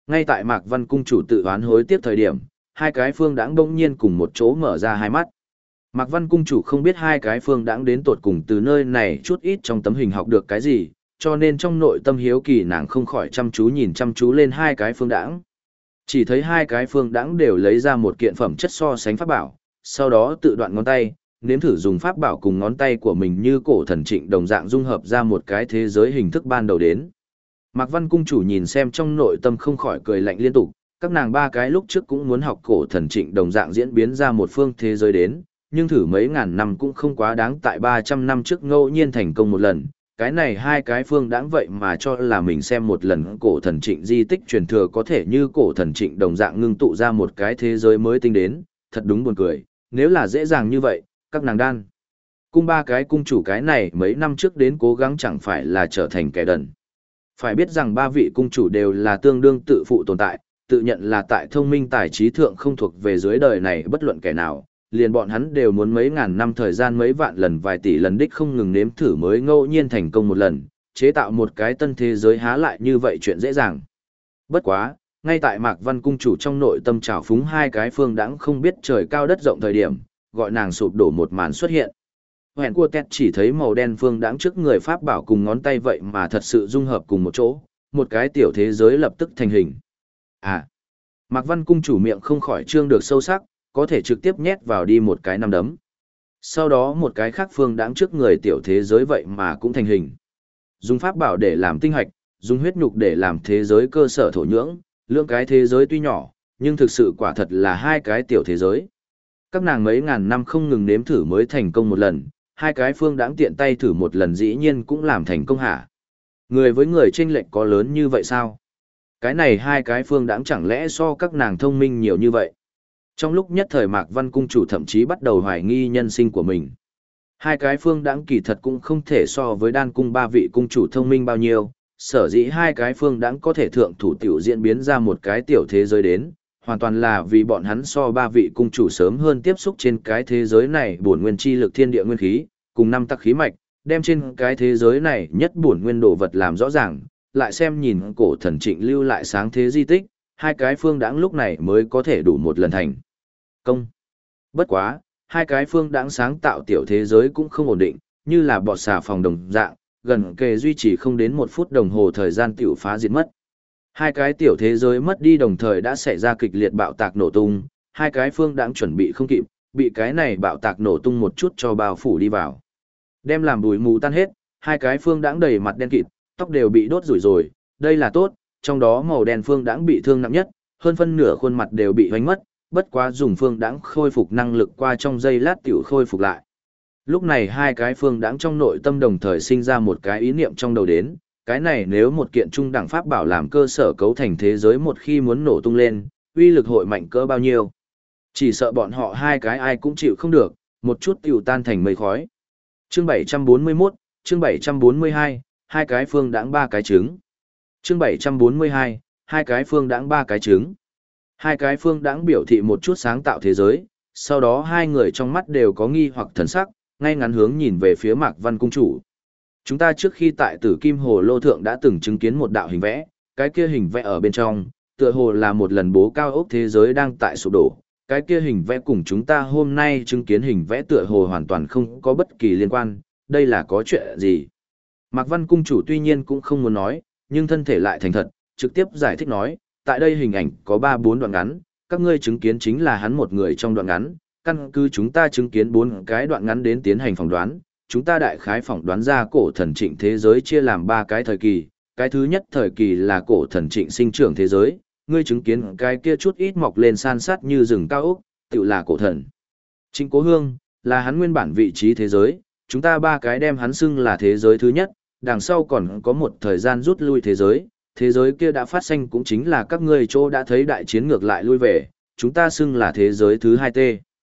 Ngay tại Mạc Văn cung chủ tự oán hối tiếc thời điểm, hai cái phương đãng bỗng nhiên cùng một chỗ mở ra hai mắt. Mạc Văn cung chủ không biết hai cái phương đãng đến tột cùng từ nơi này chút ít trong tấm hình học được cái gì, cho nên trong nội tâm hiếu kỳ nàng không khỏi chăm chú nhìn chăm chú lên hai cái phương đãng. Chỉ thấy hai cái phương đãng đều lấy ra một kiện phẩm chất so sánh pháp bảo, sau đó tự đoạn ngón tay, nếm thử dùng pháp bảo cùng ngón tay của mình như cổ thần trịnh đồng dạng dung hợp ra một cái thế giới hình thức ban đầu đến. Mạc Văn cung chủ nhìn xem trong nội tâm không khỏi cười lạnh liên tục, các nàng ba cái lúc trước cũng muốn học cổ thần trịnh đồng dạng diễn biến ra một phương thế giới đến, nhưng thử mấy ngàn năm cũng không quá đáng, tại 300 năm trước ngẫu nhiên thành công một lần. Cái này hai cái phương đáng vậy mà cho là mình xem một lần cổ thần trịnh di tích truyền thừa có thể như cổ thần trịnh đồng dạng ngưng tụ ra một cái thế giới mới tinh đến, thật đúng buồn cười, nếu là dễ dàng như vậy, các nàng đan. Cung ba cái cung chủ cái này mấy năm trước đến cố gắng chẳng phải là trở thành kẻ đần. Phải biết rằng ba vị cung chủ đều là tương đương tự phụ tồn tại, tự nhận là tại thông minh tài trí thượng không thuộc về dưới đời này bất luận kẻ nào, liền bọn hắn đều muốn mấy ngàn năm thời gian mấy vạn lần vài tỷ lần đích không ngừng nếm thử mới ngẫu nhiên thành công một lần, chế tạo một cái tân thế giới há lại như vậy chuyện dễ dàng. Bất quá, ngay tại Mạc Văn cung chủ trong nội tâm trào phúng hai cái phương đãng không biết trời cao đất rộng thời điểm, gọi nàng sụp đổ một màn xuất hiện. Hẹn cua tét chỉ thấy màu đen phương đãng trước người pháp bảo cùng ngón tay vậy mà thật sự dung hợp cùng một chỗ, một cái tiểu thế giới lập tức thành hình. À, Mạc Văn cung chủ miệng không khỏi trương được sâu sắc, có thể trực tiếp nhét vào đi một cái nắm đấm. Sau đó một cái khác phương đãng trước người tiểu thế giới vậy mà cũng thành hình. Dùng pháp bảo để làm tinh hạch, dùng huyết nhục để làm thế giới cơ sở thổ nhưỡng, lượng cái thế giới tuy nhỏ, nhưng thực sự quả thật là hai cái tiểu thế giới. Các nàng mấy ngàn năm không ngừng nếm thử mới thành công một lần, hai cái phương đãng tiện tay thử một lần dĩ nhiên cũng làm thành công hả. Người với người chênh lệch có lớn như vậy sao? Cái này hai cái phương đãng chẳng lẽ so các nàng thông minh nhiều như vậy? Trong lúc nhất thời Mạc Văn cung chủ thậm chí bắt đầu hoài nghi nhân sinh của mình. Hai cái phương đãng kỳ thật cũng không thể so với đan cung ba vị cung chủ thông minh bao nhiêu, sở dĩ hai cái phương đãng có thể thượng thủ tiểu diễn biến ra một cái tiểu thế giới đến, hoàn toàn là vì bọn hắn so ba vị cung chủ sớm hơn tiếp xúc trên cái thế giới này bổn nguyên chi lực thiên địa nguyên khí, cùng năm tắc khí mạch, đem trên cái thế giới này nhất bổn nguyên đồ vật làm rõ ràng, lại xem nhìn cổ thần trịnh lưu lại sáng thế di tích, hai cái phương đãng lúc này mới có thể đủ một lần thành công. Bất quá, hai cái phương đãng sáng tạo tiểu thế giới cũng không ổn định, như là bọt xà phòng đồng dạng, gần kề duy trì không đến 1 phút đồng hồ thời gian tiểu phá diệt mất. Hai cái tiểu thế giới mất đi đồng thời đã xảy ra kịch liệt bạo tạc nổ tung, hai cái phương đãng chuẩn bị không kịp, bị cái này bạo tạc nổ tung một chút cho bao phủ đi vào. Đem làm bụi mù tan hết, hai cái phương đãng đầy mặt đen kịt, tóc đều bị đốt rủi rồi, đây là tốt, trong đó màu đen phương đãng bị thương nặng nhất, hơn phân nửa khuôn mặt đều bị hoánh mất, bất quá dùng phương đãng khôi phục năng lực qua trong giây lát tiểu khôi phục lại. Lúc này hai cái phương đãng trong nội tâm đồng thời sinh ra một cái ý niệm trong đầu đến, cái này nếu một kiện trung đẳng pháp bảo làm cơ sở cấu thành thế giới một khi muốn nổ tung lên, uy lực hội mạnh cỡ bao nhiêu. Chỉ sợ bọn họ hai cái ai cũng chịu không được, một chút tiểu tan thành mây khói. Chương 741, chương 742, hai cái phương đãng ba cái trứng. Chương 742, hai cái phương đãng ba cái trứng. Hai cái phương đãng biểu thị một chút sáng tạo thế giới, sau đó hai người trong mắt đều có nghi hoặc thần sắc, ngay ngắn hướng nhìn về phía Mạc Văn cung chủ. Chúng ta trước khi tại Tử Kim Hồ Lô Thượng đã từng chứng kiến một đạo hình vẽ, cái kia hình vẽ ở bên trong, tựa hồ là một lần bố cao ốc thế giới đang tại sụp đổ. Cái kia hình vẽ cùng chúng ta hôm nay chứng kiến hình vẽ tựa hồ hoàn toàn không có bất kỳ liên quan, đây là có chuyện gì? Mạc Văn cung chủ tuy nhiên cũng không muốn nói, nhưng thân thể lại thành thật, trực tiếp giải thích nói, tại đây hình ảnh có 3-4 đoạn ngắn, các ngươi chứng kiến chính là hắn một người trong đoạn ngắn, căn cứ chúng ta chứng kiến 4 cái đoạn ngắn đến tiến hành phỏng đoán, chúng ta đại khái phỏng đoán ra cổ thần trịnh thế giới chia làm 3 cái thời kỳ, cái thứ nhất thời kỳ là cổ thần trịnh sinh trưởng thế giới, ngươi chứng kiến cái kia chút ít mọc lên san sát như rừng cao ốc, tự là cổ thần. Trịnh Cố Hương, là hắn nguyên bản vị trí thế giới, chúng ta 3 cái đem hắn xưng là thế giới thứ nhất, đằng sau còn có một thời gian rút lui thế giới kia đã phát sinh cũng chính là các ngươi chỗ đã thấy đại chiến ngược lại lui về, chúng ta xưng là thế giới thứ 2T.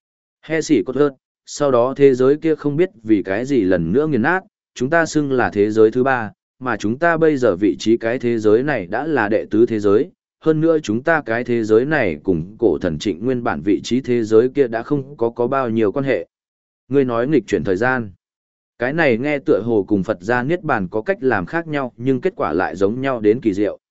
He xỉ cốt hơn, sau đó thế giới kia không biết vì cái gì lần nữa nghiền nát, chúng ta xưng là thế giới thứ 3, mà chúng ta bây giờ vị trí cái thế giới này đã là đệ tứ thế giới, hơn nữa chúng ta cái thế giới này cùng cổ thần trịnh nguyên bản vị trí thế giới kia đã không có bao nhiêu quan hệ. Ngươi nói nghịch chuyển thời gian. Cái này nghe tựa hồ cùng Phật gia Niết Bàn có cách làm khác nhau nhưng kết quả lại giống nhau đến kỳ diệu.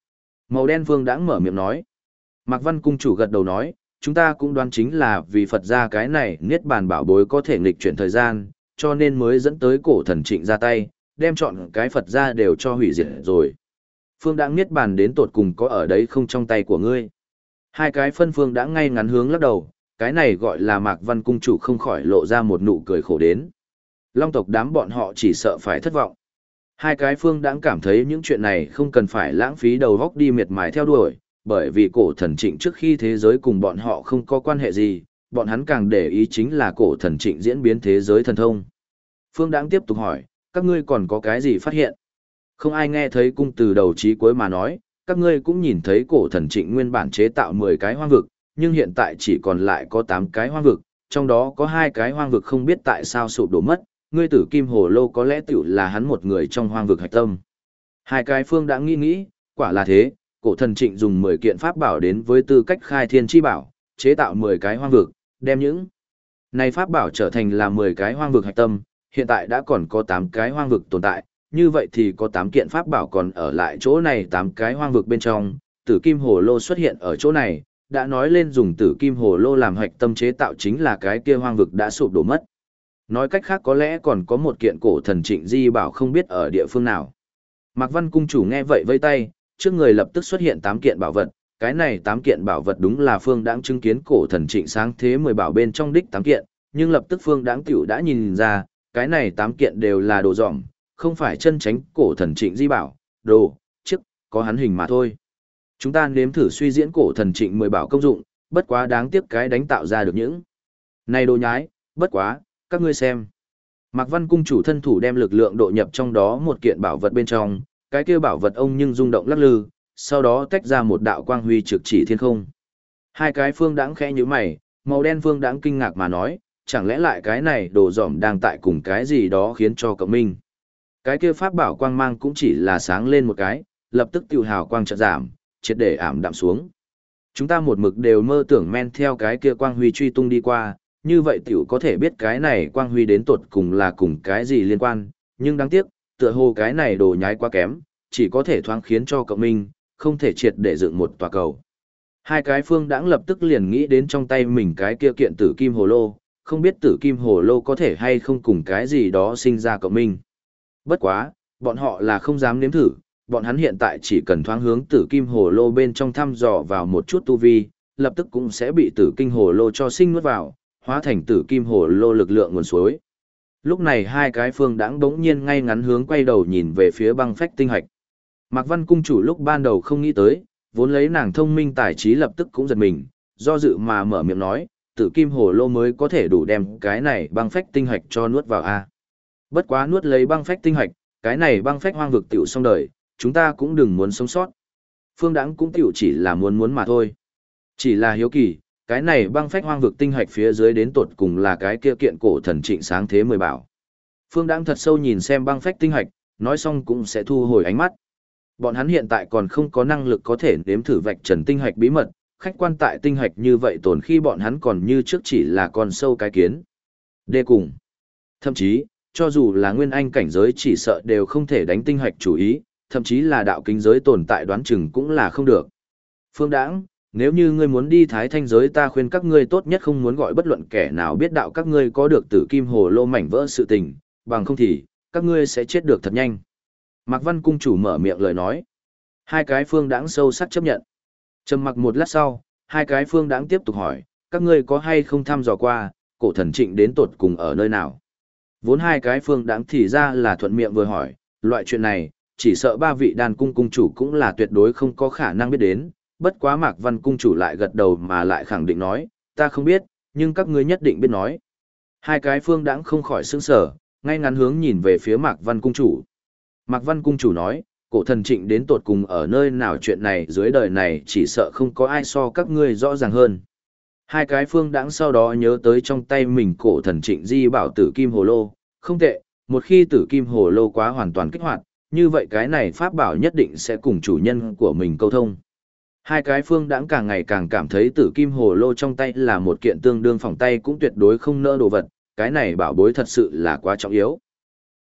Màu đen phương đãng mở miệng nói. Mạc Văn cung chủ gật đầu nói, chúng ta cũng đoán chính là vì Phật gia cái này niết bàn bảo bối có thể nghịch chuyển thời gian, cho nên mới dẫn tới cổ thần Trịnh ra tay, đem chọn cái Phật gia đều cho hủy diệt rồi. Phương đãng niết bàn đến tột cùng có ở đấy không trong tay của ngươi. Hai cái phân phương đã ngay ngắn hướng lắc đầu, cái này gọi là Mạc Văn cung chủ không khỏi lộ ra một nụ cười khổ đến. Long tộc đám bọn họ chỉ sợ phải thất vọng. Hai cái phương đãng cảm thấy những chuyện này không cần phải lãng phí đầu óc đi miệt mài theo đuổi, bởi vì cổ thần Trịnh trước khi thế giới cùng bọn họ không có quan hệ gì, bọn hắn càng để ý chính là cổ thần Trịnh diễn biến thế giới thần thông. Phương đãng tiếp tục hỏi, các ngươi còn có cái gì phát hiện? Không ai nghe thấy cung từ đầu chí cuối mà nói, các ngươi cũng nhìn thấy cổ thần Trịnh nguyên bản chế tạo 10 cái hoang vực, nhưng hiện tại chỉ còn lại có 8 cái hoang vực, trong đó có 2 cái hoang vực không biết tại sao sụp đổ mất, ngươi tử kim hồ lô có lẽ tiểu là hắn một người trong hoang vực hạch tâm. Hai cái phương đã nghĩ, quả là thế, cổ thần Trịnh dùng 10 kiện pháp bảo đến với tư cách khai thiên chi bảo, chế tạo 10 cái hoang vực, đem những này pháp bảo trở thành là 10 cái hoang vực hạch tâm, hiện tại đã còn có 8 cái hoang vực tồn tại, như vậy thì có 8 kiện pháp bảo còn ở lại chỗ này 8 cái hoang vực bên trong, tử kim hồ lô xuất hiện ở chỗ này, đã nói lên dùng tử kim hồ lô làm hạch tâm chế tạo chính là cái kia hoang vực đã sụp đổ mất. Nói cách khác có lẽ còn có một kiện cổ thần Trịnh di bảo không biết ở địa phương nào. Mạc Văn cung chủ nghe vậy vây tay, trước người lập tức xuất hiện 8 kiện bảo vật, cái này 8 kiện bảo vật đúng là Phương Đãng chứng kiến cổ thần Trịnh sáng thế 10 bảo bên trong đích 8 kiện, nhưng lập tức Phương Đãng tiểu đã nhìn ra, cái này 8 kiện đều là đồ dỏm, không phải chân chính cổ thần Trịnh di bảo, đồ, chiếc, có hắn hình mà thôi. Chúng ta nếm thử suy diễn cổ thần Trịnh 10 bảo công dụng, bất quá đáng tiếc cái đánh tạo ra được những này đồ nhái, bất quá, các ngươi xem. Mạc Văn cung chủ thân thủ đem lực lượng độ nhập trong đó một kiện bảo vật bên trong, cái kia bảo vật ông nhưng rung động lắc lư, sau đó tách ra một đạo quang huy trực chỉ thiên không. Hai cái phương đãng khẽ nhíu mày, màu đen phương đãng kinh ngạc mà nói, chẳng lẽ lại cái này đồ dỏm đang tại cùng cái gì đó khiến cho cộng minh. Cái kia pháp bảo quang mang cũng chỉ là sáng lên một cái, lập tức tiêu hào quang chợt giảm, triệt để ảm đạm xuống. Chúng ta một mực đều mơ tưởng men theo cái kia quang huy truy tung đi qua, như vậy tiểu có thể biết cái này quang huy đến tột cùng là cùng cái gì liên quan, nhưng đáng tiếc, tựa hồ cái này đồ nhái quá kém, chỉ có thể thoáng khiến cho cộng minh, không thể triệt để dựng một tòa cầu. Hai cái phương đãng lập tức liền nghĩ đến trong tay mình cái kia kiện tử kim hồ lô, không biết tử kim hồ lô có thể hay không cùng cái gì đó sinh ra cộng minh. Bất quá, bọn họ là không dám nếm thử, bọn hắn hiện tại chỉ cần thoáng hướng tử kim hồ lô bên trong thăm dò vào một chút tu vi, lập tức cũng sẽ bị tử kim hồ lô cho sinh nuốt vào, hóa thành tử kim hồ lô lực lượng nguồn suối. Lúc này hai cái phương đãng bỗng nhiên ngay ngắn hướng quay đầu nhìn về phía băng phách tinh hạch. Mạc Văn cung chủ lúc ban đầu không nghĩ tới, vốn lấy nàng thông minh tài trí lập tức cũng giật mình, do dự mà mở miệng nói, tử kim hồ lô mới có thể đủ đem cái này băng phách tinh hạch cho nuốt vào a. Bất quá nuốt lấy băng phách tinh hạch, cái này băng phách hoang vực tiểu xong đời, chúng ta cũng đừng muốn sống sót. Phương đãng cũng tiểu chỉ là muốn mà thôi. Chỉ là hiếu kỳ, cái này băng phách hoang vực tinh hạch phía dưới đến tột cùng là cái kia kiện cổ thần Trịnh sáng thế 10 bảo. Phương đãng thật sâu nhìn xem băng phách tinh hạch, nói xong cũng sẽ thu hồi ánh mắt. Bọn hắn hiện tại còn không có năng lực có thể nếm thử vạch trần tinh hạch bí mật, khách quan tại tinh hạch như vậy tồn khi bọn hắn còn như trước chỉ là con sâu cái kiến. Đê cùng. Thậm chí, cho dù là nguyên anh cảnh giới chỉ sợ đều không thể đánh tinh hạch chủ ý, thậm chí là đạo kính giới tồn tại đoán chừng cũng là không được. Phương đãng, nếu như ngươi muốn đi thái thanh giới ta khuyên các ngươi tốt nhất không muốn gọi bất luận kẻ nào biết đạo các ngươi có được tử kim hồ lô mảnh vỡ sự tình, bằng không thì, các ngươi sẽ chết được thật nhanh. Mạc Văn cung chủ mở miệng lời nói. Hai cái phương đãng sâu sắc chấp nhận. Trầm mặc một lát sau, hai cái phương đãng tiếp tục hỏi, các ngươi có hay không thăm dò qua, cổ thần Trịnh đến tột cùng ở nơi nào? Vốn hai cái phương đãng thì ra là thuận miệng vừa hỏi, loại chuyện này, chỉ sợ ba vị đàn cung cung chủ cũng là tuyệt đối không có khả năng biết đến, bất quá Mạc Văn cung chủ lại gật đầu mà lại khẳng định nói, ta không biết, nhưng các ngươi nhất định biết nói. Hai cái phương đãng không khỏi sững sờ, ngay ngắn hướng nhìn về phía Mạc Văn cung chủ. Mạc Văn cung chủ nói, cổ thần Trịnh đến tột cùng ở nơi nào chuyện này dưới đời này chỉ sợ không có ai so các ngươi rõ ràng hơn. Hai cái phương đãng sau đó nhớ tới trong tay mình cổ thần Trịnh di bảo tử kim hồ lô, không tệ, một khi tử kim hồ lô quá hoàn toàn kích hoạt, như vậy cái này pháp bảo nhất định sẽ cùng chủ nhân của mình câu thông. Hai cái phương đãng càng ngày càng cảm thấy tử kim hồ lô trong tay là một kiện tương đương phòng tay cũng tuyệt đối không nỡ đồ vật, cái này bảo bối thật sự là quá trọng yếu.